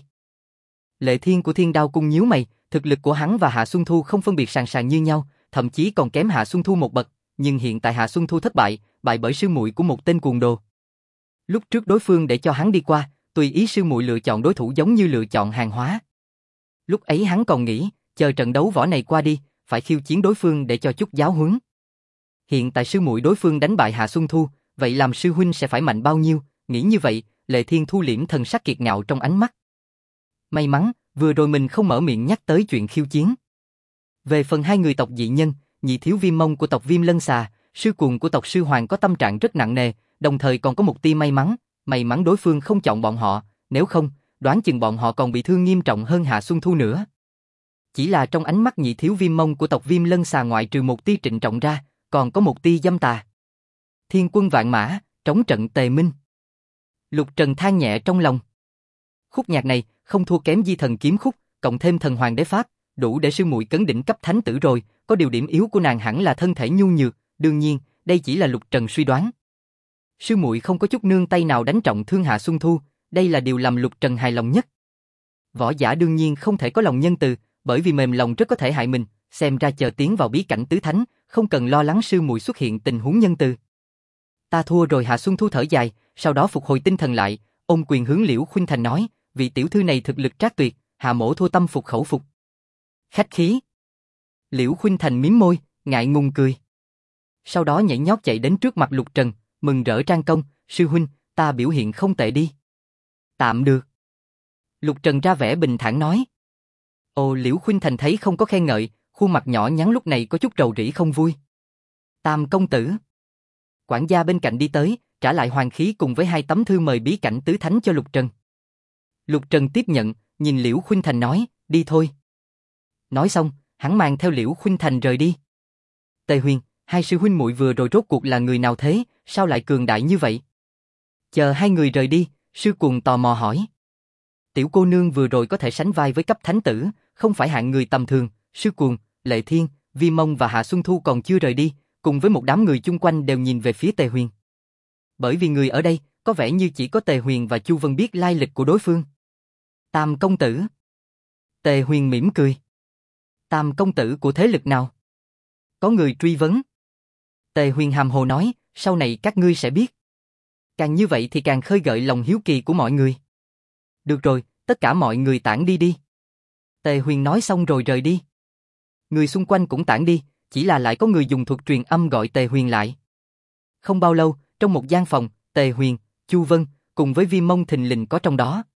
Lệ Thiên của Thiên Đao Cung nhíu mày, thực lực của hắn và Hạ Xuân Thu không phân biệt sàn sàn như nhau, thậm chí còn kém Hạ Xuân Thu một bậc, nhưng hiện tại Hạ Xuân Thu thất bại bởi sư muội của một tên cuồng đồ. Lúc trước đối phương để cho hắn đi qua, tùy ý sư muội lựa chọn đối thủ giống như lựa chọn hàng hóa. Lúc ấy hắn còn nghĩ, chờ trận đấu võ này qua đi, phải khiêu chiến đối phương để cho chút giáo huấn. Hiện tại sư muội đối phương đánh bại Hạ Xuân Thu, vậy làm sư huynh sẽ phải mạnh bao nhiêu? Nghĩ như vậy, Lệ Thiên thu liễm thần sắc kiệt ngạo trong ánh mắt. May mắn, vừa rồi mình không mở miệng nhắc tới chuyện khiêu chiến. Về phần hai người tộc dị nhân, nhị thiếu Viêm Mông của tộc Viêm Lân Xà, sư cuồng của tộc Sư Hoàng có tâm trạng rất nặng nề, đồng thời còn có một tia may mắn đối phương không chọn bọn họ, nếu không, đoán chừng bọn họ còn bị thương nghiêm trọng hơn Hạ Xuân Thu nữa. Chỉ là trong ánh mắt nhị thiếu Viêm Mông của tộc Viêm Lân Xà ngoại trừ một tia trịnh trọng ra, còn có một tia dâm tà. Thiên quân vạn mã, trống trận tề minh. Lục Trần than nhẹ trong lòng. Khúc nhạc này không thua kém Di Thần Kiếm Khúc, cộng thêm Thần Hoàng Đế Pháp, đủ để sư muội cấn đỉnh cấp thánh tử rồi, có điều điểm yếu của nàng hẳn là thân thể nhu nhược, đương nhiên, đây chỉ là Lục Trần suy đoán. Sư muội không có chút nương tay nào đánh trọng thương Hạ Xuân Thu, đây là điều làm Lục Trần hài lòng nhất. Võ giả đương nhiên không thể có lòng nhân từ, bởi vì mềm lòng rất có thể hại mình, xem ra chờ tiến vào bí cảnh tứ thánh, không cần lo lắng sư muội xuất hiện tình huống nhân từ. Ta thua rồi. Hạ Xuân Thu thở dài, sau đó phục hồi tinh thần lại, ôm quyền hướng Liễu Khuynh Thành nói, vị tiểu thư này thực lực trác tuyệt, hạ mỗ thua tâm phục khẩu phục. Khách khí. Liễu Khuynh Thành mím môi, ngại ngùng cười. Sau đó nhảy nhót chạy đến trước mặt Lục Trần, mừng rỡ trang công, sư huynh, ta biểu hiện không tệ đi. Tạm được. Lục Trần ra vẻ bình thản nói. Ồ, Liễu Khuynh Thành thấy không có khen ngợi, khuôn mặt nhỏ nhắn lúc này có chút rầu rĩ không vui. Tam công tử. Quản gia bên cạnh đi tới, trả lại hoàng khí cùng với 2 tấm thư mời bí cảnh tứ thánh cho Lục Trần. Lục Trần tiếp nhận, nhìn Liễu Khuynh Thành nói, đi thôi. Nói xong, hắn mang theo Liễu Khuynh Thành rời đi. Tề Huyền, hai sư huynh muội vừa rồi rốt cuộc là người nào thế, sao lại cường đại như vậy? Chờ hai người rời đi, sư Cuồng tò mò hỏi. Tiểu cô nương vừa rồi có thể sánh vai với cấp thánh tử, không phải hạng người tầm thường. Sư Cuồng, Lệ Thiên, Vi Mông và Hạ Xuân Thu còn chưa rời đi, cùng với một đám người chung quanh đều nhìn về phía Tề Huyền. Bởi vì người ở đây, có vẻ như chỉ có Tề Huyền và Chu Vân biết lai lịch của đối phương. Tam công tử. Tề Huyền mỉm cười. Tam công tử của thế lực nào? Có người truy vấn. Tề Huyền hàm hồ nói, sau này các ngươi sẽ biết. Càng như vậy thì càng khơi gợi lòng hiếu kỳ của mọi người. Được rồi, tất cả mọi người tản đi đi. Tề Huyền nói xong rồi rời đi. Người xung quanh cũng tản đi, chỉ là lại có người dùng thuật truyền âm gọi Tề Huyền lại. Không bao lâu, trong một gian phòng, Tề Huyền, Chu Vân, cùng với Vi Mông thình lình có trong đó.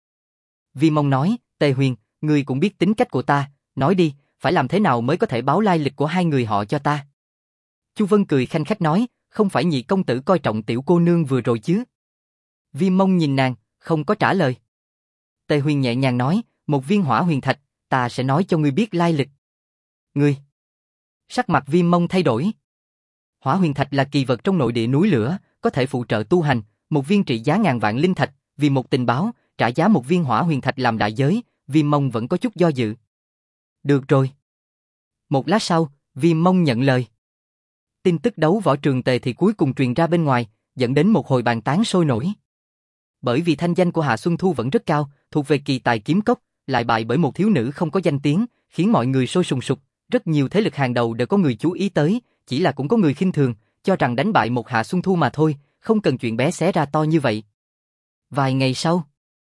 Vi Mông nói, Tề Huyền, ngươi cũng biết tính cách của ta, nói đi, phải làm thế nào mới có thể báo lai lịch của hai người họ cho ta? Chu Vân cười khanh khách nói, không phải nhị công tử coi trọng tiểu cô nương vừa rồi chứ? Vi Mông nhìn nàng, không có trả lời. Tề Huyền nhẹ nhàng nói, một viên hỏa huyền thạch, ta sẽ nói cho ngươi biết lai lịch. Ngươi. Sắc mặt Vi Mông thay đổi. Hỏa huyền thạch là kỳ vật trong nội địa núi lửa, có thể phụ trợ tu hành, một viên trị giá ngàn vạn linh thạch, vì một tình báo, trả giá một viên hỏa huyền thạch làm đại giới, Vi Mông vẫn có chút do dự. Được rồi. Một lát sau, Vi Mông nhận lời. Tin tức đấu võ trường Tề thì cuối cùng truyền ra bên ngoài, dẫn đến một hồi bàn tán sôi nổi. Bởi vì thanh danh của Hạ Xuân Thu vẫn rất cao, thuộc về kỳ tài kiếm cốc, lại bại bởi một thiếu nữ không có danh tiếng, khiến mọi người sôi sùng sục, rất nhiều thế lực hàng đầu đều có người chú ý tới, chỉ là cũng có người khinh thường, cho rằng đánh bại một Hạ Xuân Thu mà thôi, không cần chuyện bé xé ra to như vậy. Vài ngày sau,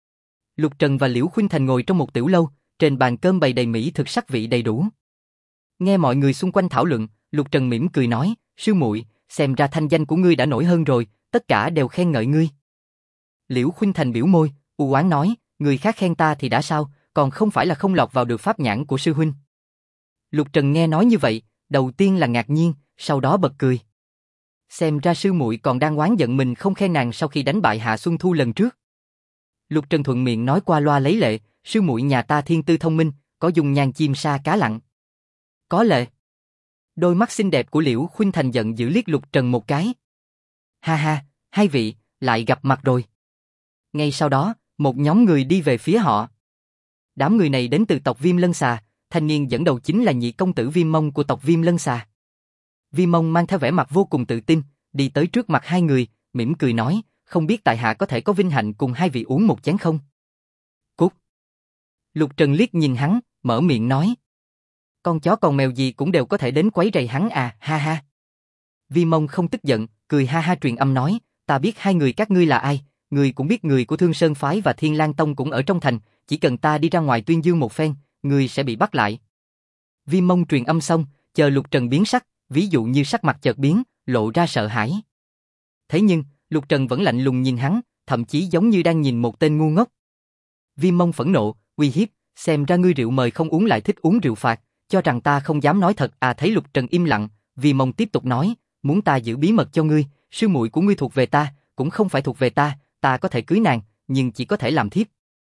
Lục Trần và Liễu Khuynh Thành ngồi trong một tiểu lâu, trên bàn cơm bày đầy mỹ thực sắc vị đầy đủ. Nghe mọi người xung quanh thảo luận, Lục Trần mỉm cười nói, sư muội, xem ra thanh danh của ngươi đã nổi hơn rồi, tất cả đều khen ngợi ngươi. Liễu Khuynh Thành biểu môi, u oán nói, người khác khen ta thì đã sao, còn không phải là không lọt vào được pháp nhãn của sư huynh. Lục Trần nghe nói như vậy, đầu tiên là ngạc nhiên, sau đó bật cười. Xem ra sư muội còn đang oán giận mình không khen nàng sau khi đánh bại Hạ Xuân Thu lần trước. Lục Trần thuận miệng nói qua loa lấy lệ, sư muội nhà ta thiên tư thông minh, có dùng nhàn chim sa cá lặn. Có lệ. Đôi mắt xinh đẹp của Liễu Khuynh Thành giận dữ liếc Lục Trần một cái. Ha ha, hai vị, lại gặp mặt rồi. Ngay sau đó, một nhóm người đi về phía họ. Đám người này đến từ tộc Viêm Lân Xà, thanh niên dẫn đầu chính là nhị công tử Viêm Mông của tộc Viêm Lân Xà. Viêm Mông mang theo vẻ mặt vô cùng tự tin, đi tới trước mặt hai người, mỉm cười nói, không biết tại hạ có thể có vinh hạnh cùng hai vị uống một chén không? Cút. Lục Trần liếc nhìn hắn, mở miệng nói. Con chó con mèo gì cũng đều có thể đến quấy rầy hắn à, ha ha. Viêm Mông không tức giận, cười ha ha truyền âm nói, ta biết hai người các ngươi là ai, người cũng biết người của Thương Sơn Phái và Thiên Lang Tông cũng ở trong thành, chỉ cần ta đi ra ngoài tuyên dương một phen, người sẽ bị bắt lại. Viêm Mông truyền âm xong, chờ Lục Trần biến sắc, ví dụ như sắc mặt chợt biến, lộ ra sợ hãi. Thế nhưng, Lục Trần vẫn lạnh lùng nhìn hắn, thậm chí giống như đang nhìn một tên ngu ngốc. Viêm Mông phẫn nộ, uy hiếp, xem ra ngươi rượu mời không uống lại thích uống rượu phạt, cho rằng ta không dám nói thật à? Thấy Lục Trần im lặng, Viêm Mông tiếp tục nói, muốn ta giữ bí mật cho ngươi, sư muội của ngươi thuộc về ta, cũng không phải thuộc về ta, ta có thể cưới nàng, nhưng chỉ có thể làm thiếp.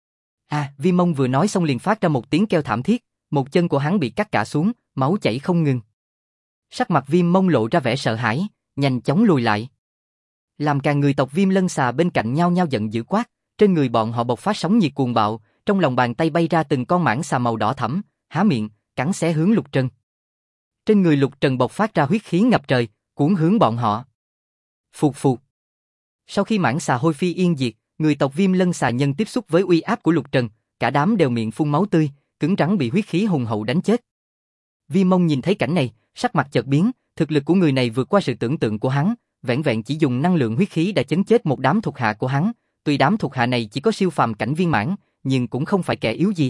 Viêm Mông vừa nói xong liền phát ra một tiếng kêu thảm thiết, một chân của hắn bị cắt cả xuống, máu chảy không ngừng. Sắc mặt Viêm Mông lộ ra vẻ sợ hãi, nhanh chóng lùi lại. Làm cả người tộc Viêm Lân Xà bên cạnh nhau nhau giận dữ quát, trên người bọn họ bộc phát sóng nhiệt cuồng bạo, trong lòng bàn tay bay ra từng con mãng xà màu đỏ thẫm, há miệng, cắn xé hướng Lục Trần. Trên người Lục Trần bộc phát ra huyết khí ngập trời, cuốn hướng bọn họ. Phụt phụt. Sau khi mãng xà hôi phi yên diệt, người tộc Viêm Lân Xà nhân tiếp xúc với uy áp của Lục Trần, cả đám đều miệng phun máu tươi, cứng rắn bị huyết khí hùng hậu đánh chết. Viêm Mông nhìn thấy cảnh này, sắc mặt chợt biến, thực lực của người này vượt qua sự tưởng tượng của hắn, vẹn vẹn chỉ dùng năng lượng huyết khí đã chấn chết một đám thuộc hạ của hắn, Tuy đám thuộc hạ này chỉ có siêu phàm cảnh viên mãn, nhưng cũng không phải kẻ yếu gì.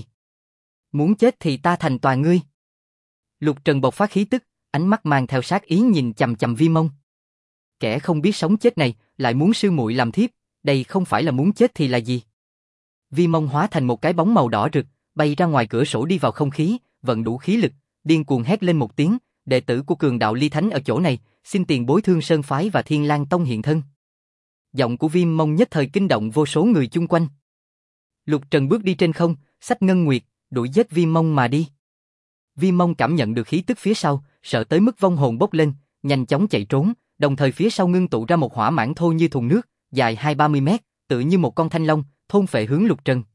Muốn chết thì ta thành toàn ngươi. Lục Trần bộc phát khí tức, ánh mắt mang theo sát ý nhìn chằm chằm Vi Mông. Kẻ không biết sống chết này lại muốn sư muội làm thiếp, đây không phải là muốn chết thì là gì? Vi Mông hóa thành một cái bóng màu đỏ rực, bay ra ngoài cửa sổ đi vào không khí, vận đủ khí lực, điên cuồng hét lên một tiếng, đệ tử của cường đạo Ly Thánh ở chỗ này, xin tiền bối Thương Sơn phái và Thiên Lang tông hiện thân. Giọng của Vi Mông nhất thời kinh động vô số người chung quanh. Lục Trần bước đi trên không, xách ngân nguyệt, đuổi giết Vi Mông mà đi. Vi Mông cảm nhận được khí tức phía sau, sợ tới mức vong hồn bốc lên, nhanh chóng chạy trốn, đồng thời phía sau ngưng tụ ra một hỏa mãng thô như thùng nước, dài 20-30 mét, tựa như một con thanh long, thôn phệ hướng Lục Trần.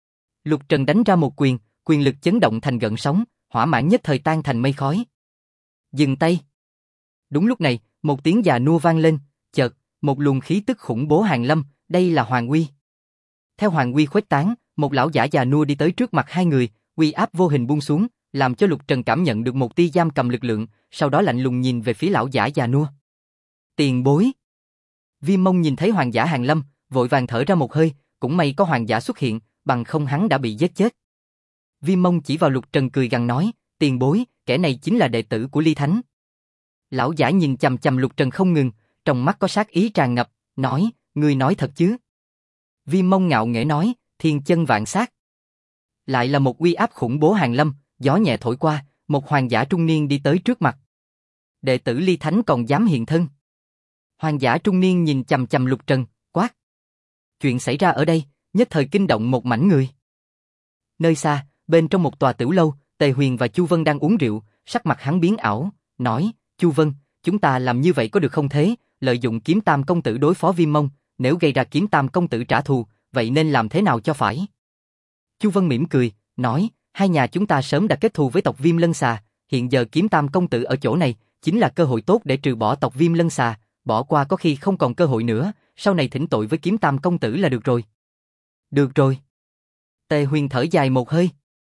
Lục Trần đánh ra một quyền, quyền lực chấn động thành gợn sóng, hỏa mãng nhất thời tan thành mây khói. Dừng tay. Đúng lúc này, một tiếng già nua vang lên, chợt, một luồng khí tức khủng bố hàng lâm, đây là Hoàng Uy. Theo Hoàng Uy khuếch tán, một lão giả già nua đi tới trước mặt hai người, uy áp vô hình buông xuống, làm cho Lục Trần cảm nhận được một tia giam cầm lực lượng, sau đó lạnh lùng nhìn về phía lão giả già nua. Tiền bối. Vi Mông nhìn thấy hoàng giả hàng lâm, vội vàng thở ra một hơi, cũng may có hoàng giả xuất hiện, bằng không hắn đã bị giết chết. Vi Mông chỉ vào Lục Trần cười gằn nói, tiền bối, kẻ này chính là đệ tử của Ly Thánh. Lão giả nhìn chằm chằm Lục Trần không ngừng, trong mắt có sát ý tràn ngập, nói, ngươi nói thật chứ? Vi Mông ngạo nghễ nói, thiên chân vạn sát. Lại là một uy áp khủng bố hàng lâm, gió nhẹ thổi qua, một hoàng giả trung niên đi tới trước mặt. Đệ tử Ly Thánh còn dám hiện thân. Hoàng giả trung niên nhìn chằm chằm Lục Trần, quát. Chuyện xảy ra ở đây, nhất thời kinh động một mảnh người. Nơi xa, bên trong một tòa tiểu lâu, Tề Huyền và Chu Vân đang uống rượu, sắc mặt hắn biến ảo, nói, Chu Vân, chúng ta làm như vậy có được không thế, lợi dụng Kiếm Tam công tử đối phó Viêm Mông, nếu gây ra Kiếm Tam công tử trả thù, vậy nên làm thế nào cho phải? Chu Vân mỉm cười, nói, hai nhà chúng ta sớm đã kết thù với tộc Viêm Lân Xà, hiện giờ Kiếm Tam công tử ở chỗ này, chính là cơ hội tốt để trừ bỏ tộc Viêm Lân Xà, bỏ qua có khi không còn cơ hội nữa, sau này thỉnh tội với Kiếm Tam công tử là được rồi. Được rồi. Tề Huyền thở dài một hơi.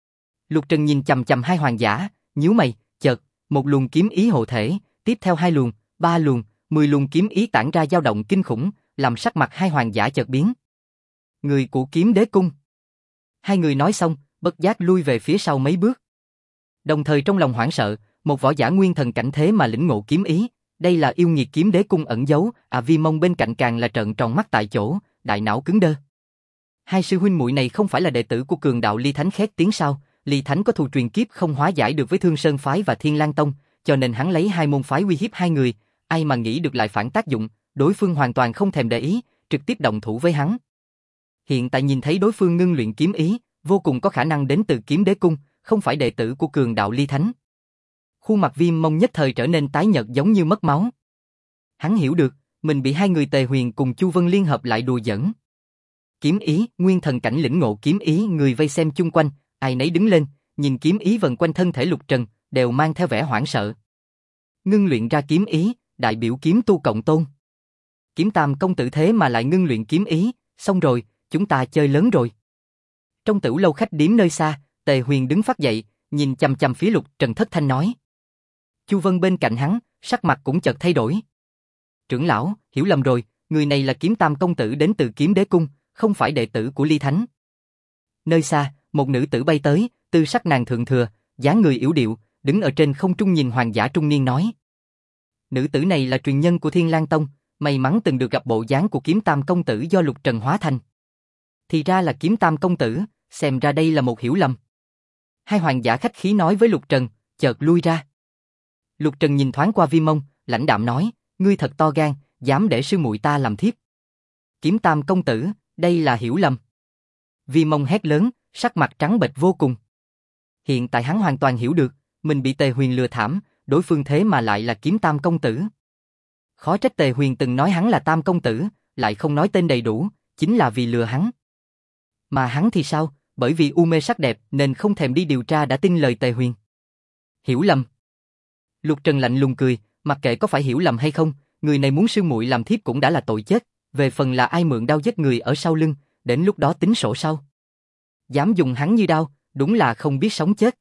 Lục Trần nhìn chằm chằm hai hoàng giả, nhíu mày, chợt, một luồng kiếm ý hộ thể, tiếp theo 2 luồng, 3 luồng, 10 luồng kiếm ý tản ra dao động kinh khủng, làm sắc mặt hai hoàng giả chợt biến. Người của Kiếm Đế Cung. Hai người nói xong, bất giác lui về phía sau mấy bước. Đồng thời trong lòng hoảng sợ, một võ giả nguyên thần cảnh thế mà lĩnh ngộ kiếm ý, đây là yêu nghiệt Kiếm Đế Cung ẩn giấu, Vi Mông bên cạnh càng là trợn tròn mắt tại chỗ, đại não cứng đơ. Hai sư huynh muội này không phải là đệ tử của cường đạo Ly Thánh khét tiếng sao? Ly Thánh có thù truyền kiếp không hóa giải được với Thương Sơn phái và Thiên Lang tông, cho nên hắn lấy hai môn phái uy hiếp hai người, ai mà nghĩ được lại phản tác dụng, đối phương hoàn toàn không thèm để ý, trực tiếp động thủ với hắn. Hiện tại nhìn thấy đối phương ngưng luyện kiếm ý, vô cùng có khả năng đến từ Kiếm Đế Cung, không phải đệ tử của cường đạo Ly Thánh. Khuôn mặt Viêm Mông nhất thời trở nên tái nhợt giống như mất máu. Hắn hiểu được, mình bị hai người Tề Huyền cùng Chu Vân liên hợp lại đùa giỡn. Kiếm ý, nguyên thần cảnh lĩnh ngộ kiếm ý, người vây xem chung quanh, ai nấy đứng lên, nhìn kiếm ý vần quanh thân thể Lục Trần, đều mang theo vẻ hoảng sợ. Ngưng luyện ra kiếm ý, đại biểu kiếm tu cộng tôn. Kiếm Tam công tử thế mà lại ngưng luyện kiếm ý, xong rồi, chúng ta chơi lớn rồi. Trong tiểu lâu khách điếm nơi xa, Tề Huyền đứng phát dậy, nhìn chằm chằm phía Lục Trần thất thanh nói. Chu Vân bên cạnh hắn, sắc mặt cũng chợt thay đổi. Trưởng lão, hiểu lầm rồi, người này là Kiếm Tam công tử đến từ Kiếm Đế Cung, không phải đệ tử của Ly Thánh. Nơi xa, một nữ tử bay tới, tư sắc nàng thượng thừa, dáng người yểu điệu, đứng ở trên không trung nhìn hoàng giả trung niên nói. Nữ tử này là truyền nhân của Thiên Lang tông, may mắn từng được gặp bộ dáng của Kiếm Tam công tử do Lục Trần hóa thành. Thì ra là Kiếm Tam công tử, xem ra đây là một hiểu lầm. Hai hoàng giả khách khí nói với Lục Trần, chợt lui ra. Lục Trần nhìn thoáng qua Viêm Mông, lãnh đạm nói, ngươi thật to gan, dám để sư muội ta làm thiếp. Kiếm Tam công tử, đây là hiểu lầm. Viêm Mông hét lớn, sắc mặt trắng bệch vô cùng. Hiện tại hắn hoàn toàn hiểu được, mình bị Tề Huyền lừa thảm, đối phương thế mà lại là Kiếm Tam công tử. Khó trách Tề Huyền từng nói hắn là Tam công tử, lại không nói tên đầy đủ, chính là vì lừa hắn. Mà hắn thì sao, bởi vì u mê sắc đẹp nên không thèm đi điều tra đã tin lời Tề Huyền. Hiểu lầm. Lục Trần lạnh lùng cười, mặc kệ có phải hiểu lầm hay không, người này muốn sư muội làm thiếp cũng đã là tội chết, về phần là ai mượn đao giết người ở sau lưng, đến lúc đó tính sổ sau. Dám dùng hắn như đao, đúng là không biết sống chết.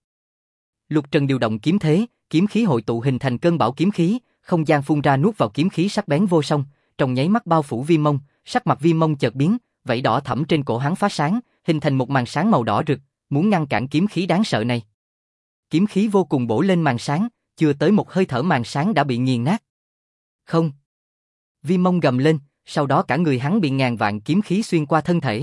Lục Trần điều động kiếm thế, kiếm khí hội tụ hình thành cơn bão kiếm khí, không gian phun ra nuốt vào kiếm khí sắc bén vô song, trong nháy mắt bao phủ Viêm Mông, sắc mặt Viêm Mông chợt biến, vảy đỏ thẫm trên cổ hắn phát sáng, hình thành một màn sáng màu đỏ rực, muốn ngăn cản kiếm khí đáng sợ này. Kiếm khí vô cùng bổ lên màn sáng, chưa tới một hơi thở màn sáng đã bị nghiền nát. Không! Viêm Mông gầm lên, sau đó cả người hắn bị ngàn vạn kiếm khí xuyên qua thân thể.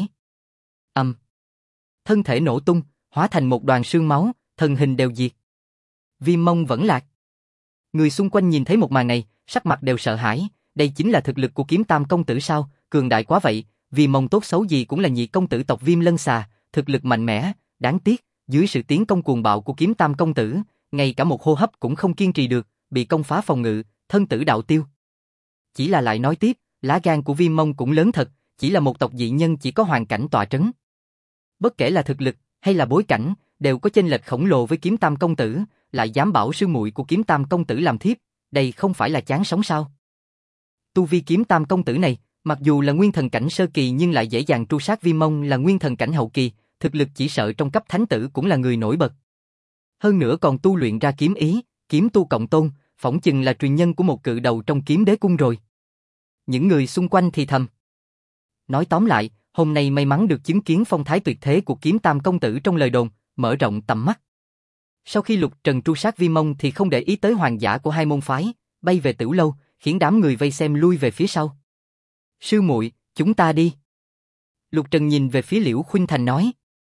Thân thể nổ tung, hóa thành một đoàn sương máu, thân hình đều diệt. Viêm Mông vẫn lạc. Người xung quanh nhìn thấy một màn này, sắc mặt đều sợ hãi, đây chính là thực lực của Kiếm Tam công tử sao, cường đại quá vậy, Viêm Mông tốt xấu gì cũng là nhị công tử tộc Viêm Lân Xà, thực lực mạnh mẽ, đáng tiếc, dưới sự tiến công cuồng bạo của Kiếm Tam công tử, ngay cả một hô hấp cũng không kiên trì được, bị công phá phòng ngự, thân tử đạo tiêu. Chỉ là lại nói tiếp, lá gan của Viêm Mông cũng lớn thật, chỉ là một tộc dị nhân chỉ có hoàn cảnh tọa trấn. Bất kể là thực lực hay là bối cảnh, đều có chênh lệch khổng lồ với Kiếm Tam công tử, lại dám bảo sư muội của Kiếm Tam công tử làm thiếp, đây không phải là chán sống sao? Tu vi Kiếm Tam công tử này, mặc dù là nguyên thần cảnh sơ kỳ nhưng lại dễ dàng tru sát Viêm Mông là nguyên thần cảnh hậu kỳ, thực lực chỉ sợ trong cấp thánh tử cũng là người nổi bật. Hơn nữa còn tu luyện ra kiếm ý, kiếm tu cộng tôn, phỏng chừng là truyền nhân của một cự đầu trong Kiếm Đế cung rồi. Những người xung quanh thì thầm. Nói tóm lại, hôm nay may mắn được chứng kiến phong thái tuyệt thế của Kiếm Tam công tử trong lời đồn, mở rộng tầm mắt. Sau khi Lục Trần tru sát Viêm Mông thì không để ý tới hoàng giả của hai môn phái, bay về Tử lâu, khiến đám người vây xem lui về phía sau. Sư muội, chúng ta đi. Lục Trần nhìn về phía Liễu Khuynh Thành nói.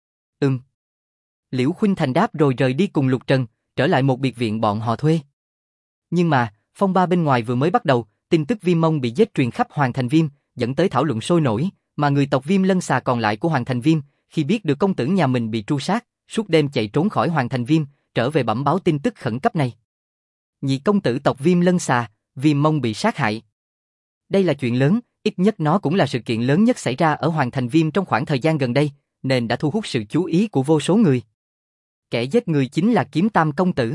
Liễu Khuynh Thành đáp rồi rời đi cùng Lục Trần, trở lại một biệt viện bọn họ thuê. Nhưng mà, phong ba bên ngoài vừa mới bắt đầu, tin tức Viêm Mông bị giết truyền khắp Hoàng Thành Viêm, dẫn tới thảo luận sôi nổi, mà người tộc Viêm Lân Xà còn lại của Hoàng Thành Viêm, khi biết được công tử nhà mình bị tru sát, suốt đêm chạy trốn khỏi Hoàng Thành Viêm, trở về bẩm báo tin tức khẩn cấp này. Nhị công tử tộc Viêm Lân Xà, Viêm Mông bị sát hại. Đây là chuyện lớn, ít nhất nó cũng là sự kiện lớn nhất xảy ra ở Hoàng Thành Viêm trong khoảng thời gian gần đây, nên đã thu hút sự chú ý của vô số người. Kẻ giết người chính là Kiếm Tam công tử.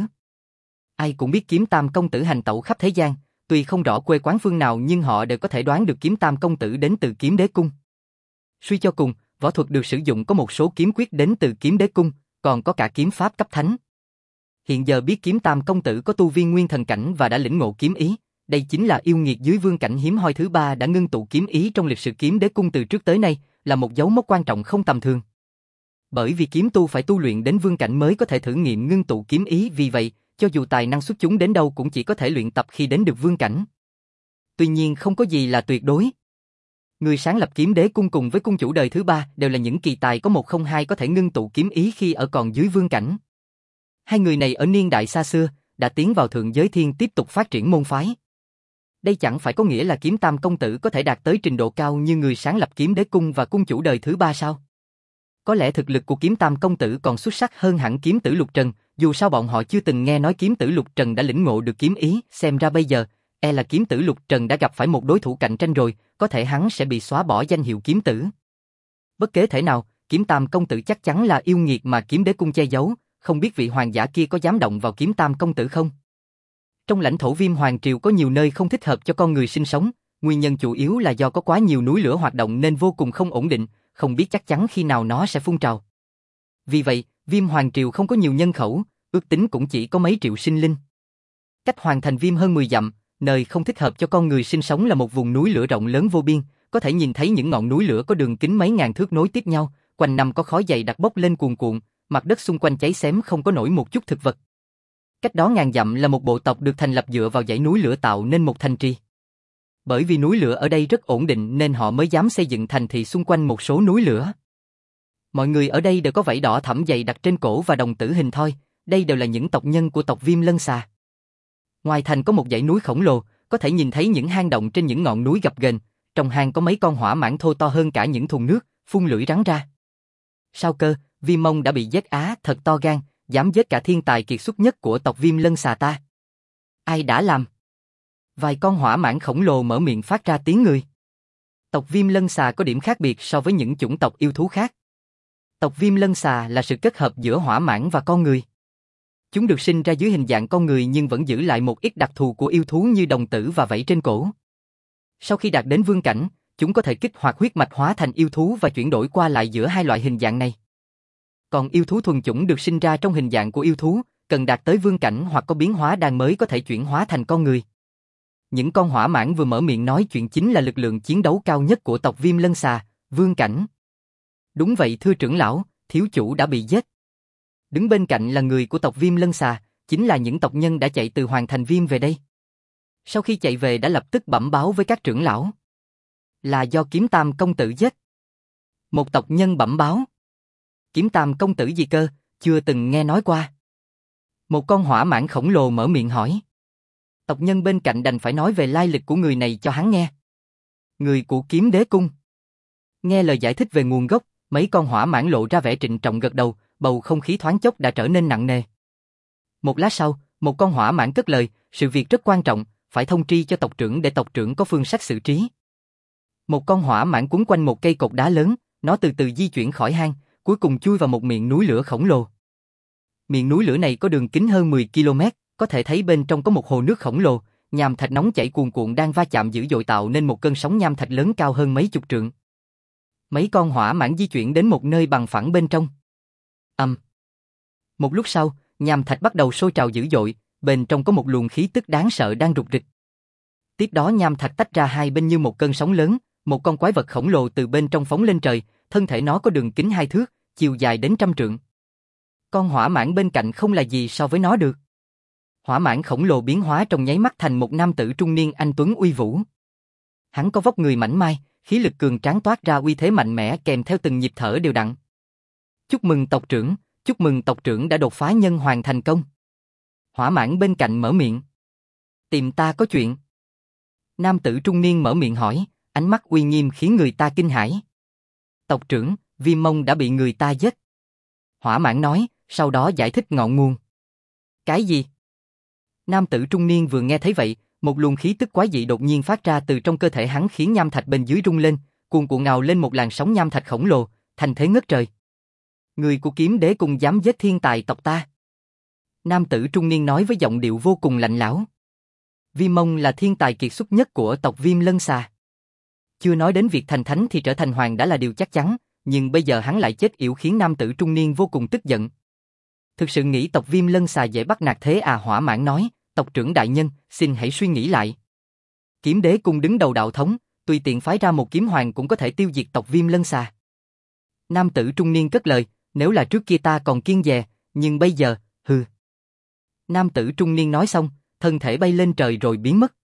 Ai cũng biết Kiếm Tam công tử hành tẩu khắp thế gian, tuy không rõ quê quán phương nào nhưng họ đều có thể đoán được Kiếm Tam công tử đến từ Kiếm Đế cung. Suy cho cùng, võ thuật được sử dụng có một số kiếm quyết đến từ Kiếm Đế cung, còn có cả kiếm pháp cấp thánh. Hiện giờ biết Kiếm Tam công tử có tu vi nguyên thần cảnh và đã lĩnh ngộ kiếm ý, đây chính là yêu nghiệt dưới vương cảnh hiếm hoi thứ ba đã ngưng tụ kiếm ý trong lịch sử Kiếm Đế cung từ trước tới nay, là một dấu mốc quan trọng không tầm thường. Bởi vì kiếm tu phải tu luyện đến vương cảnh mới có thể thử nghiệm ngưng tụ kiếm ý, vì vậy, cho dù tài năng xuất chúng đến đâu cũng chỉ có thể luyện tập khi đến được vương cảnh. Tuy nhiên không có gì là tuyệt đối. Người sáng lập Kiếm Đế cung cùng với cung chủ đời thứ ba đều là những kỳ tài có 102 có thể ngưng tụ kiếm ý khi ở còn dưới vương cảnh. Hai người này ở niên đại xa xưa, đã tiến vào thượng giới thiên tiếp tục phát triển môn phái. Đây chẳng phải có nghĩa là Kiếm Tam công tử có thể đạt tới trình độ cao như người sáng lập Kiếm Đế cung và cung chủ đời thứ ba sao? Có lẽ thực lực của Kiếm Tam công tử còn xuất sắc hơn hẳn kiếm tử Lục Trần, dù sao bọn họ chưa từng nghe nói kiếm tử Lục Trần đã lĩnh ngộ được kiếm ý, xem ra bây giờ, là kiếm tử Lục Trần đã gặp phải một đối thủ cạnh tranh rồi, có thể hắn sẽ bị xóa bỏ danh hiệu kiếm tử. Bất kể thể nào, Kiếm Tam công tử chắc chắn là yêu nghiệt mà Kiếm Đế cung che giấu, không biết vị hoàng giả kia có dám động vào Kiếm Tam công tử không? Trong lãnh thổ Viêm Hoàng Triều có nhiều nơi không thích hợp cho con người sinh sống, nguyên nhân chủ yếu là do có quá nhiều núi lửa hoạt động nên vô cùng không ổn định, không biết chắc chắn khi nào nó sẽ phun trào. Vì vậy, Viêm Hoàng Triều không có nhiều nhân khẩu, ước tính cũng chỉ có mấy triệu sinh linh. Cách Hoàng Thành Viêm hơn 10 dặm, nơi không thích hợp cho con người sinh sống là một vùng núi lửa rộng lớn vô biên, có thể nhìn thấy những ngọn núi lửa có đường kính mấy ngàn thước nối tiếp nhau, quanh năm có khói dày đặc bốc lên cuồn cuộn, mặt đất xung quanh cháy xém không có nổi một chút thực vật. Cách đó ngàn dặm là một bộ tộc được thành lập dựa vào dãy núi lửa tạo nên một thành trì. Bởi vì núi lửa ở đây rất ổn định nên họ mới dám xây dựng thành thị xung quanh một số núi lửa. Mọi người ở đây đều có vảy đỏ thẫm dày đặc trên cổ và đồng tử hình thoi, đây đều là những tộc nhân của tộc Viêm Lân Xà. Ngoài thành có một dãy núi khổng lồ, có thể nhìn thấy những hang động trên những ngọn núi gập ghềnh, trong hang có mấy con hỏa mãng thô to hơn cả những thùng nước, phun lưỡi rắn ra. Sao cơ, Viêm Mông đã bị giết á, thật to gan, dám giết cả thiên tài kiệt xuất nhất của tộc Viêm Lân Xà ta. Ai đã làm? Vài con hỏa mãng khổng lồ mở miệng phát ra tiếng người. Tộc Viêm Lân Xà có điểm khác biệt so với những chủng tộc yêu thú khác. Tộc Viêm Lân Xà là sự kết hợp giữa hỏa mãng và con người. Chúng được sinh ra dưới hình dạng con người nhưng vẫn giữ lại một ít đặc thù của yêu thú như đồng tử và vảy trên cổ. Sau khi đạt đến vương cảnh, chúng có thể kích hoạt huyết mạch hóa thành yêu thú và chuyển đổi qua lại giữa hai loại hình dạng này. Còn yêu thú thuần chủng được sinh ra trong hình dạng của yêu thú, cần đạt tới vương cảnh hoặc có biến hóa đan mới có thể chuyển hóa thành con người. Những con hỏa mãng vừa mở miệng nói chuyện chính là lực lượng chiến đấu cao nhất của tộc Viêm Lân Xà, Vương Cảnh. Đúng vậy thưa trưởng lão, thiếu chủ đã bị giết. Đứng bên cạnh là người của tộc Viêm Lân Xà, chính là những tộc nhân đã chạy từ Hoàng Thành Viêm về đây. Sau khi chạy về đã lập tức bẩm báo với các trưởng lão. Là do Kiếm Tam công tử giết. Một tộc nhân bẩm báo. Kiếm Tam công tử gì cơ, chưa từng nghe nói qua. Một con hỏa mãng khổng lồ mở miệng hỏi. Tộc nhân bên cạnh đành phải nói về lai lịch của người này cho hắn nghe. Người của Kiếm Đế Cung. Nghe lời giải thích về nguồn gốc, mấy con hỏa mãng lộ ra vẻ trịnh trọng gật đầu, bầu không khí thoáng chốc đã trở nên nặng nề. Một lát sau, một con hỏa mãng cất lời, sự việc rất quan trọng, phải thông tri cho tộc trưởng để tộc trưởng có phương sách xử trí. Một con hỏa mãng quấn quanh một cây cột đá lớn, nó từ từ di chuyển khỏi hang, cuối cùng chui vào một miệng núi lửa khổng lồ. Miệng núi lửa này có đường kính hơn 10 km, có thể thấy bên trong có một hồ nước khổng lồ, nham thạch nóng chảy cuồn cuộn đang va chạm dữ dội tạo nên một cơn sóng nham thạch lớn cao hơn mấy chục trượng. Mấy con hỏa mãng di chuyển đến một nơi bằng phẳng bên trong. Một lúc sau, nham thạch bắt đầu sôi trào dữ dội, bên trong có một luồng khí tức đáng sợ đang rục rịch. Tiếp đó nham thạch tách ra hai bên như một cơn sóng lớn, một con quái vật khổng lồ từ bên trong phóng lên trời, thân thể nó có đường kính 2 thước, chiều dài đến 100 trượng. Con hỏa mãng bên cạnh không là gì so với nó được. Hỏa mãng khổng lồ biến hóa trong nháy mắt thành một nam tử trung niên anh tuấn uy vũ. Hắn có vóc người mảnh mai, khí lực cường tráng toát ra uy thế mạnh mẽ kèm theo từng nhịp thở đều đặn. Chúc mừng tộc trưởng đã đột phá nhân hoàng thành công. Hỏa mãng bên cạnh mở miệng. Tìm ta có chuyện. Nam tử trung niên mở miệng hỏi, ánh mắt uy nghiêm khiến người ta kinh hãi. Tộc trưởng, Viêm Mông đã bị người ta giết. Hỏa mãng nói, sau đó giải thích ngọn nguồn. Cái gì? Nam tử trung niên vừa nghe thấy vậy, một luồng khí tức quái dị đột nhiên phát ra từ trong cơ thể hắn khiến nham thạch bên dưới rung lên, cuồn cuộn ào lên một làn sóng nham thạch khổng lồ, thành thế ngất trời. Người của Kiếm Đế Cung dám giết thiên tài tộc ta. Nam tử trung niên nói với giọng điệu vô cùng lạnh lẽo. Viêm Mông là thiên tài kiệt xuất nhất của tộc Viêm Lân Xà. Chưa nói đến việc thành thánh thì trở thành hoàng đã là điều chắc chắn, nhưng bây giờ hắn lại chết yểu khiến nam tử trung niên vô cùng tức giận. Thực sự nghĩ tộc Viêm Lân Xà dễ bắt nạt thế à? Hỏa mãng nói, tộc trưởng đại nhân, xin hãy suy nghĩ lại. Kiếm Đế Cung đứng đầu đạo thống, tùy tiện phái ra một kiếm hoàng cũng có thể tiêu diệt tộc Viêm Lân Xà. Nam tử trung niên cất lời, nếu là trước kia ta còn kiêng dè, nhưng bây giờ, hừ. Nam tử trung niên nói xong, thân thể bay lên trời rồi biến mất.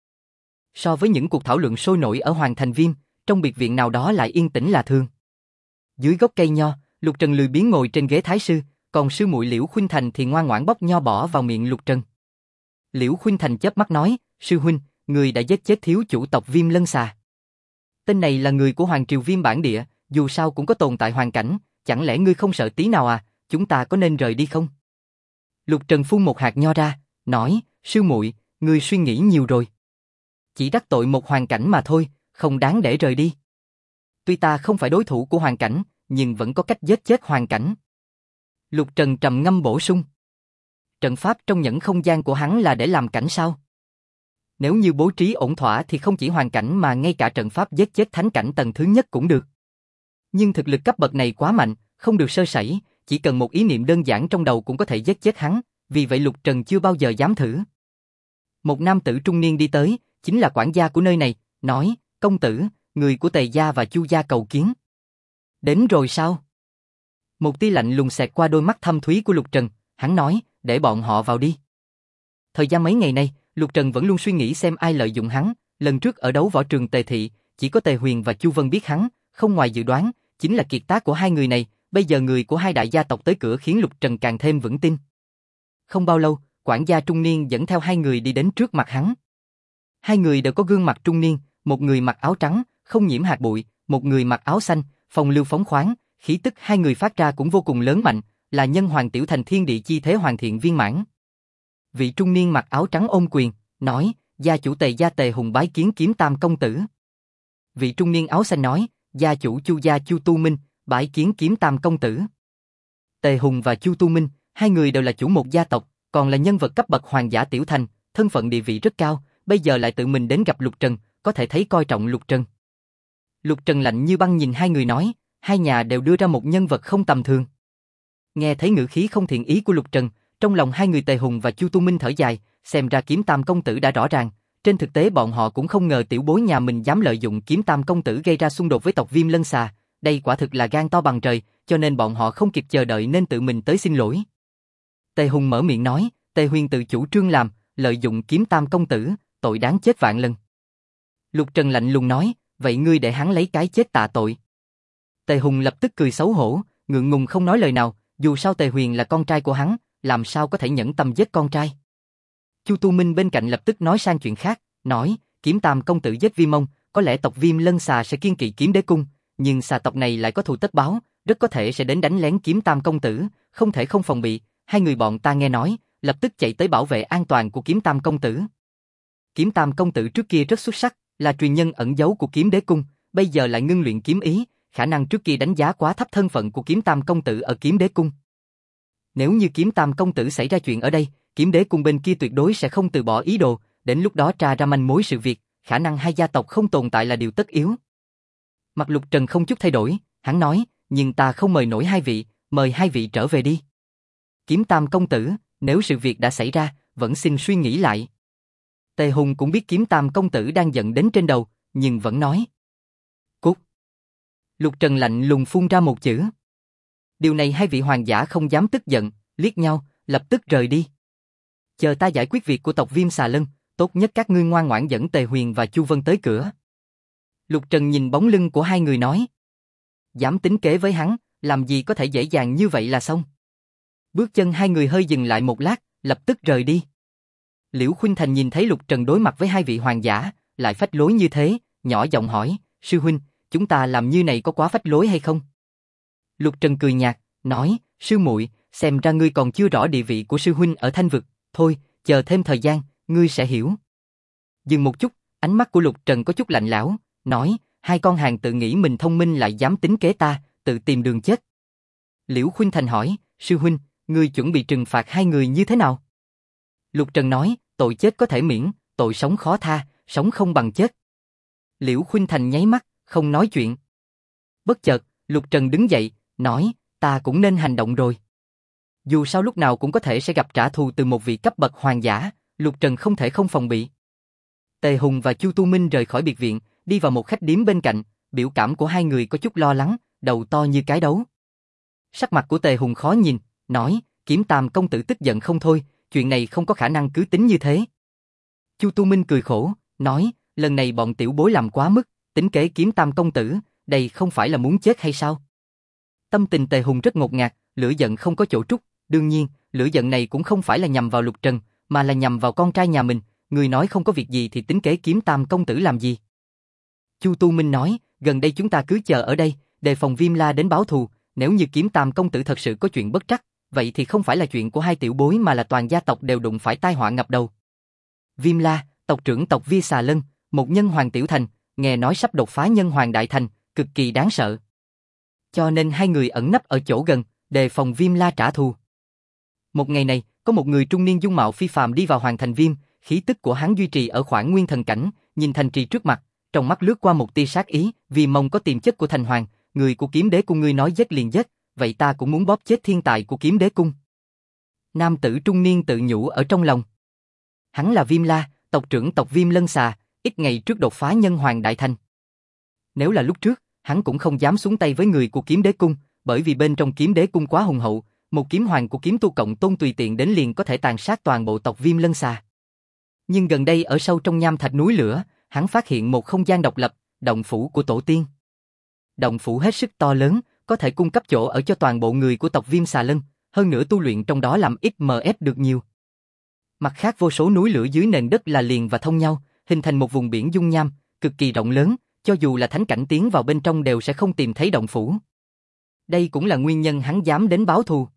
So với những cuộc thảo luận sôi nổi ở Hoàng Thành Viêm, trong biệt viện nào đó lại yên tĩnh lạ thường. Dưới gốc cây nho, Lục Trần lười biếng ngồi trên ghế thái sư, còn sư muội Liễu Khuynh Thành thì ngoan ngoãn bóc nho bỏ vào miệng Lục Trần. Liễu Khuynh Thành chớp mắt nói, sư huynh, người đã giết chết thiếu chủ tộc Viêm Lân Xà. Tên này là người của Hoàng Triều Viêm bản địa, dù sao cũng có tồn tại hoàn cảnh, chẳng lẽ ngươi không sợ tí nào à? Chúng ta có nên rời đi không? Lục Trần phun một hạt nho ra, nói, sư muội, ngươi suy nghĩ nhiều rồi. Chỉ đắc tội một hoàn cảnh mà thôi, không đáng để rời đi. Tuy ta không phải đối thủ của hoàn cảnh, nhưng vẫn có cách giết chết hoàn cảnh. Lục Trần trầm ngâm bổ sung. Trận pháp trong nhẫn không gian của hắn là để làm cảnh sao? Nếu như bố trí ổn thỏa thì không chỉ hoàn cảnh mà ngay cả trận pháp giết chết thánh cảnh tầng thứ nhất cũng được. Nhưng thực lực cấp bậc này quá mạnh, không được sơ sẩy, chỉ cần một ý niệm đơn giản trong đầu cũng có thể giết chết hắn, vì vậy Lục Trần chưa bao giờ dám thử. Một nam tử trung niên đi tới, chính là quản gia của nơi này, nói, công tử, người của Tề gia và Chu gia cầu kiến. Đến rồi sao? Một tia lạnh lùng xẹt qua đôi mắt thâm thúy của Lục Trần, hắn nói, để bọn họ vào đi. Thời gian mấy ngày nay, Lục Trần vẫn luôn suy nghĩ xem ai lợi dụng hắn, lần trước ở đấu võ trường Tề Thị, chỉ có Tề Huyền và Chu Vân biết hắn, không ngoài dự đoán, chính là kiệt tác của hai người này, bây giờ người của hai đại gia tộc tới cửa khiến Lục Trần càng thêm vững tin. Không bao lâu, quản gia trung niên dẫn theo hai người đi đến trước mặt hắn. Hai người đều có gương mặt trung niên, một người mặc áo trắng, không nhiễm hạt bụi, một người mặc áo xanh, phong lưu phóng khoáng, khí tức hai người phát ra cũng vô cùng lớn mạnh, là nhân hoàng tiểu thành thiên địa chi thế hoàn thiện viên mãn. Vị trung niên mặc áo trắng ôm quyền, nói, gia chủ Tề gia Tề Hùng bái kiến Kiếm Tam công tử. Vị trung niên áo xanh nói, gia chủ Chu gia Chu Tu Minh, bái kiến Kiếm Tam công tử. Tề Hùng và Chu Tu Minh, hai người đều là chủ một gia tộc, còn là nhân vật cấp bậc hoàng giả tiểu thành, thân phận địa vị rất cao, bây giờ lại tự mình đến gặp Lục Trần, có thể thấy coi trọng Lục Trần. Lục Trần lạnh như băng nhìn hai người nói, hai nhà đều đưa ra một nhân vật không tầm thường. Nghe thấy ngữ khí không thiện ý của Lục Trần, trong lòng hai người Tề Hùng và Chu Tu Minh thở dài, xem ra Kiếm Tam công tử đã rõ ràng, trên thực tế bọn họ cũng không ngờ tiểu bối nhà mình dám lợi dụng Kiếm Tam công tử gây ra xung đột với tộc Viêm Lân Xà, đây quả thực là gan to bằng trời, cho nên bọn họ không kịp chờ đợi nên tự mình tới xin lỗi. Tề Hùng mở miệng nói, Tề Huyền tự chủ trương làm, lợi dụng Kiếm Tam công tử, tội đáng chết vạn lần. Lục Trần lạnh lùng nói, vậy ngươi để hắn lấy cái chết tạ tội. Tề Hùng lập tức cười xấu hổ, ngượng ngùng không nói lời nào, dù sao Tề Huyền là con trai của hắn, làm sao có thể nhẫn tâm giết con trai. Chu Tu Minh bên cạnh lập tức nói sang chuyện khác, nói, Kiếm Tam công tử giết Viêm Mông, có lẽ tộc Viêm Lân Xà sẽ kiên kỵ Kiếm Đế cung, nhưng xà tộc này lại có thù tất báo, rất có thể sẽ đến đánh lén Kiếm Tam công tử, không thể không phòng bị. Hai người bọn ta nghe nói, lập tức chạy tới bảo vệ an toàn của Kiếm Tam công tử. Kiếm Tam công tử trước kia rất xuất sắc, là truyền nhân ẩn giấu của Kiếm Đế cung, bây giờ lại ngưng luyện kiếm ý, khả năng trước kia đánh giá quá thấp thân phận của Kiếm Tam công tử ở Kiếm Đế cung. Nếu như Kiếm Tam công tử xảy ra chuyện ở đây, Kiếm Đế cung bên kia tuyệt đối sẽ không từ bỏ ý đồ, đến lúc đó tra ra manh mối sự việc, khả năng hai gia tộc không tồn tại là điều tất yếu. Mặt Lục Trần không chút thay đổi, hắn nói, nhưng ta không mời nổi hai vị, mời hai vị trở về đi. Kiếm Tam công tử, nếu sự việc đã xảy ra, vẫn xin suy nghĩ lại. Tề Hùng cũng biết Kiếm Tam công tử đang giận đến trên đầu, nhưng vẫn nói. Cút. Lục Trần lạnh lùng phun ra một chữ. Điều này hai vị hoàng giả không dám tức giận, liếc nhau, lập tức rời đi. Chờ ta giải quyết việc của tộc Viêm Xà Lân, tốt nhất các ngươi ngoan ngoãn dẫn Tề Huyền và Chu Vân tới cửa. Lục Trần nhìn bóng lưng của hai người nói. Dám tính kế với hắn, làm gì có thể dễ dàng như vậy là xong. Bước chân hai người hơi dừng lại một lát, lập tức rời đi. Liễu Khuynh Thành nhìn thấy Lục Trần đối mặt với hai vị hoàng giả, lại phách lối như thế, nhỏ giọng hỏi, sư huynh, chúng ta làm như này có quá phách lối hay không? Lục Trần cười nhạt, nói, sư muội, xem ra ngươi còn chưa rõ địa vị của sư huynh ở Thanh Vực, thôi, chờ thêm thời gian, ngươi sẽ hiểu. Dừng một chút, ánh mắt của Lục Trần có chút lạnh lẽo, nói, hai con hàng tự nghĩ mình thông minh lại dám tính kế ta, tự tìm đường chết. Liễu Khuynh Thành hỏi, sư huynh, ngươi chuẩn bị trừng phạt hai người như thế nào? Lục Trần nói, tội chết có thể miễn, tội sống khó tha, sống không bằng chết. Liễu Khuynh Thành nháy mắt, không nói chuyện. Bất chợt, Lục Trần đứng dậy, nói, ta cũng nên hành động rồi. Dù sao lúc nào cũng có thể sẽ gặp trả thù từ một vị cấp bậc hoàng giả, Lục Trần không thể không phòng bị. Tề Hùng và Chu Tu Minh rời khỏi biệt viện, đi vào một khách điếm bên cạnh, biểu cảm của hai người có chút lo lắng, đầu to như cái đấu. Sắc mặt của Tề Hùng khó nhìn, nói, Kiếm Tam công tử tức giận không thôi, chuyện này không có khả năng cứ tính như thế. Chu Tu Minh cười khổ, nói, lần này bọn tiểu bối làm quá mức, tính kế Kiếm Tam công tử, đây không phải là muốn chết hay sao? Tâm tình Tề Hùng rất ngột ngạt, lửa giận không có chỗ trút, đương nhiên, lửa giận này cũng không phải là nhằm vào Lục Trần, mà là nhằm vào con trai nhà mình, người nói không có việc gì thì tính kế Kiếm Tam công tử làm gì? Chu Tu Minh nói, gần đây chúng ta cứ chờ ở đây, đề phòng Viêm La đến báo thù, nếu như Kiếm Tam công tử thật sự có chuyện bất trắc, vậy thì không phải là chuyện của hai tiểu bối mà là toàn gia tộc đều đụng phải tai họa ngập đầu. Viêm La, tộc trưởng tộc Vi Xà Lân, một nhân hoàng tiểu thành, nghe nói sắp đột phá nhân hoàng đại thành, cực kỳ đáng sợ. Cho nên hai người ẩn nấp ở chỗ gần, đề phòng Viêm La trả thù. Một ngày này, có một người trung niên dung mạo phi phàm đi vào Hoàng Thành Viêm, khí tức của hắn duy trì ở khoảng nguyên thần cảnh, nhìn thành trì trước mặt, trong mắt lướt qua một tia sát ý, vì mong có tiềm chất của thành hoàng, người của Kiếm Đế cung ngươi nói giết liền giết, vậy ta cũng muốn bóp chết thiên tài của Kiếm Đế cung. Nam tử trung niên tự nhủ ở trong lòng. Hắn là Viêm La, tộc trưởng tộc Viêm Lân Xà, ít ngày trước đột phá nhân hoàng đại thành. Nếu là lúc trước, hắn cũng không dám xuống tay với người của Kiếm Đế cung, bởi vì bên trong Kiếm Đế cung quá hùng hậu, một kiếm hoàng của Kiếm Tu cộng tôn tùy tiện đến liền có thể tàn sát toàn bộ tộc Viêm Lân Xà. Nhưng gần đây ở sâu trong nham thạch núi lửa, hắn phát hiện một không gian độc lập, động phủ của tổ tiên. Động phủ hết sức to lớn, có thể cung cấp chỗ ở cho toàn bộ người của tộc Viêm Xà Lân, hơn nữa tu luyện trong đó làm ít ép được nhiều. Mặt khác vô số núi lửa dưới nền đất là liền và thông nhau, hình thành một vùng biển dung nham, cực kỳ rộng lớn, cho dù là thánh cảnh tiến vào bên trong đều sẽ không tìm thấy động phủ. Đây cũng là nguyên nhân hắn dám đến báo thù.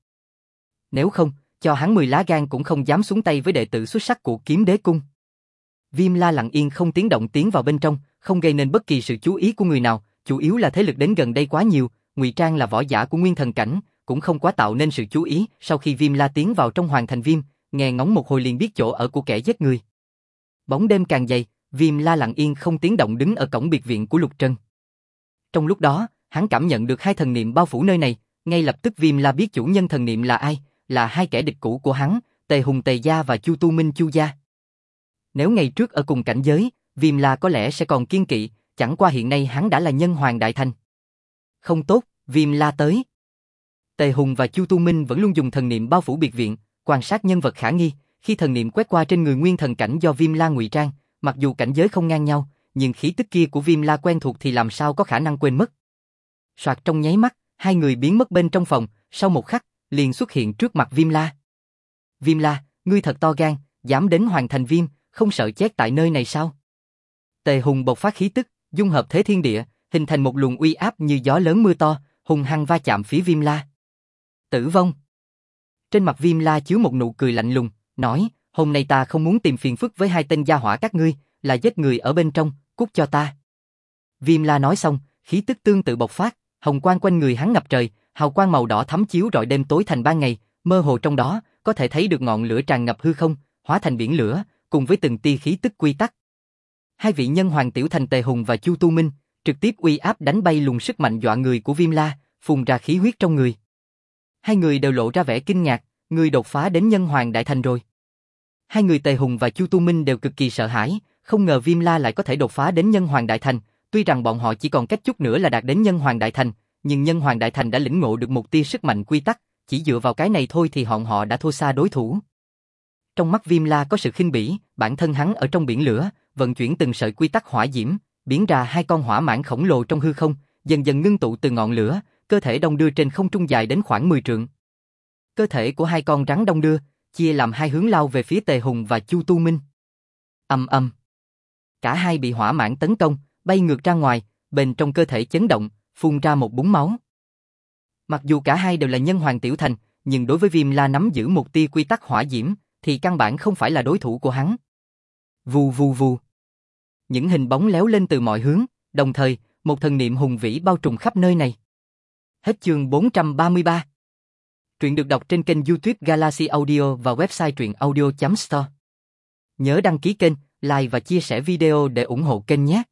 Nếu không, cho hắn 10 lá gan cũng không dám xuống tay với đệ tử xuất sắc của Kiếm Đế cung. Viêm La lặng yên không tiếng động tiến vào bên trong, không gây nên bất kỳ sự chú ý của người nào, chủ yếu là thế lực đến gần đây quá nhiều, ngụy trang là võ giả của nguyên thần cảnh, cũng không quá tạo nên sự chú ý. Sau khi Viêm La tiến vào trong Hoàng Thành Viêm, nghe ngóng một hồi liền biết chỗ ở của kẻ giết người. Bóng đêm càng dày, Viêm La lặng yên không tiếng động đứng ở cổng biệt viện của Lục Trân. Trong lúc đó, hắn cảm nhận được hai thần niệm bao phủ nơi này, ngay lập tức Viêm La biết chủ nhân thần niệm là ai, là hai kẻ địch cũ của hắn, Tề Hùng Tề gia và Chu Tu Minh Chu gia. Nếu ngày trước ở cùng cảnh giới, Viêm La có lẽ sẽ còn kiên kỵ, chẳng qua hiện nay hắn đã là nhân hoàng đại thành. Không tốt, Viêm La tới. Tề Hùng và Chu Tu Minh vẫn luôn dùng thần niệm bao phủ biệt viện, quan sát nhân vật khả nghi. Khi thần niệm quét qua trên người nguyên thần cảnh do Viêm La ngụy trang, mặc dù cảnh giới không ngang nhau, nhưng khí tức kia của Viêm La quen thuộc thì làm sao có khả năng quên mất. Soạt trong nháy mắt, hai người biến mất bên trong phòng, sau một khắc, liền xuất hiện trước mặt Viêm La. Viêm La, ngươi thật to gan, dám đến Hoàng Thành Viêm, không sợ chết tại nơi này sao? Tề Hùng bộc phát khí tức, dung hợp thế thiên địa, hình thành một luồng uy áp như gió lớn mưa to, hùng hăng va chạm phía Viêm La. Tử vong. Trên mặt Viêm La chứa một nụ cười lạnh lùng, nói, hôm nay ta không muốn tìm phiền phức với hai tên gia hỏa các ngươi, là giết người ở bên trong, cút cho ta. Viêm La nói xong, khí tức tương tự bộc phát, hồng quang quanh người hắn ngập trời, hào quang màu đỏ thắm chiếu rọi đêm tối thành ban ngày, mơ hồ trong đó, có thể thấy được ngọn lửa tràn ngập hư không, hóa thành biển lửa, cùng với từng tia khí tức quy tắc. Hai vị nhân hoàng tiểu thành Tề Hùng và Chu Tu Minh, trực tiếp uy áp đánh bay luồng sức mạnh dọa người của Viêm La, phun ra khí huyết trong người. Hai người đều lộ ra vẻ kinh ngạc, người đột phá đến nhân hoàng đại thành rồi. Hai người Tề Hùng và Chu Tu Minh đều cực kỳ sợ hãi, không ngờ Viêm La lại có thể đột phá đến nhân hoàng đại thành, tuy rằng bọn họ chỉ còn cách chút nữa là đạt đến nhân hoàng đại thành, nhưng nhân hoàng đại thành đã lĩnh ngộ được một tia sức mạnh quy tắc, chỉ dựa vào cái này thôi thì họ đã thua xa đối thủ. Trong mắt Viêm La có sự khinh bỉ, bản thân hắn ở trong biển lửa, vận chuyển từng sợi quy tắc hỏa diễm, biến ra hai con hỏa mãng khổng lồ trong hư không, dần dần ngưng tụ từ ngọn lửa, cơ thể đong đưa trên không trung dài đến khoảng 10 trượng. Cơ thể của hai con rắn đong đưa, chia làm hai hướng lao về phía Tề Hùng và Chu Tu Minh. Ầm ầm. Cả hai bị hỏa mãng tấn công, bay ngược ra ngoài, bên trong cơ thể chấn động, phun ra một búng máu. Mặc dù cả hai đều là nhân hoàng tiểu thành, nhưng đối với Viêm La nắm giữ một tia quy tắc hỏa diễm, thì căn bản không phải là đối thủ của hắn. Vù vù vù. Những hình bóng léo lên từ mọi hướng, đồng thời, một thần niệm hùng vĩ bao trùm khắp nơi này. Hết chương 433. Truyện được đọc trên kênh YouTube Galaxy Audio và website truyệnaudio.store. Nhớ đăng ký kênh, like và chia sẻ video để ủng hộ kênh nhé.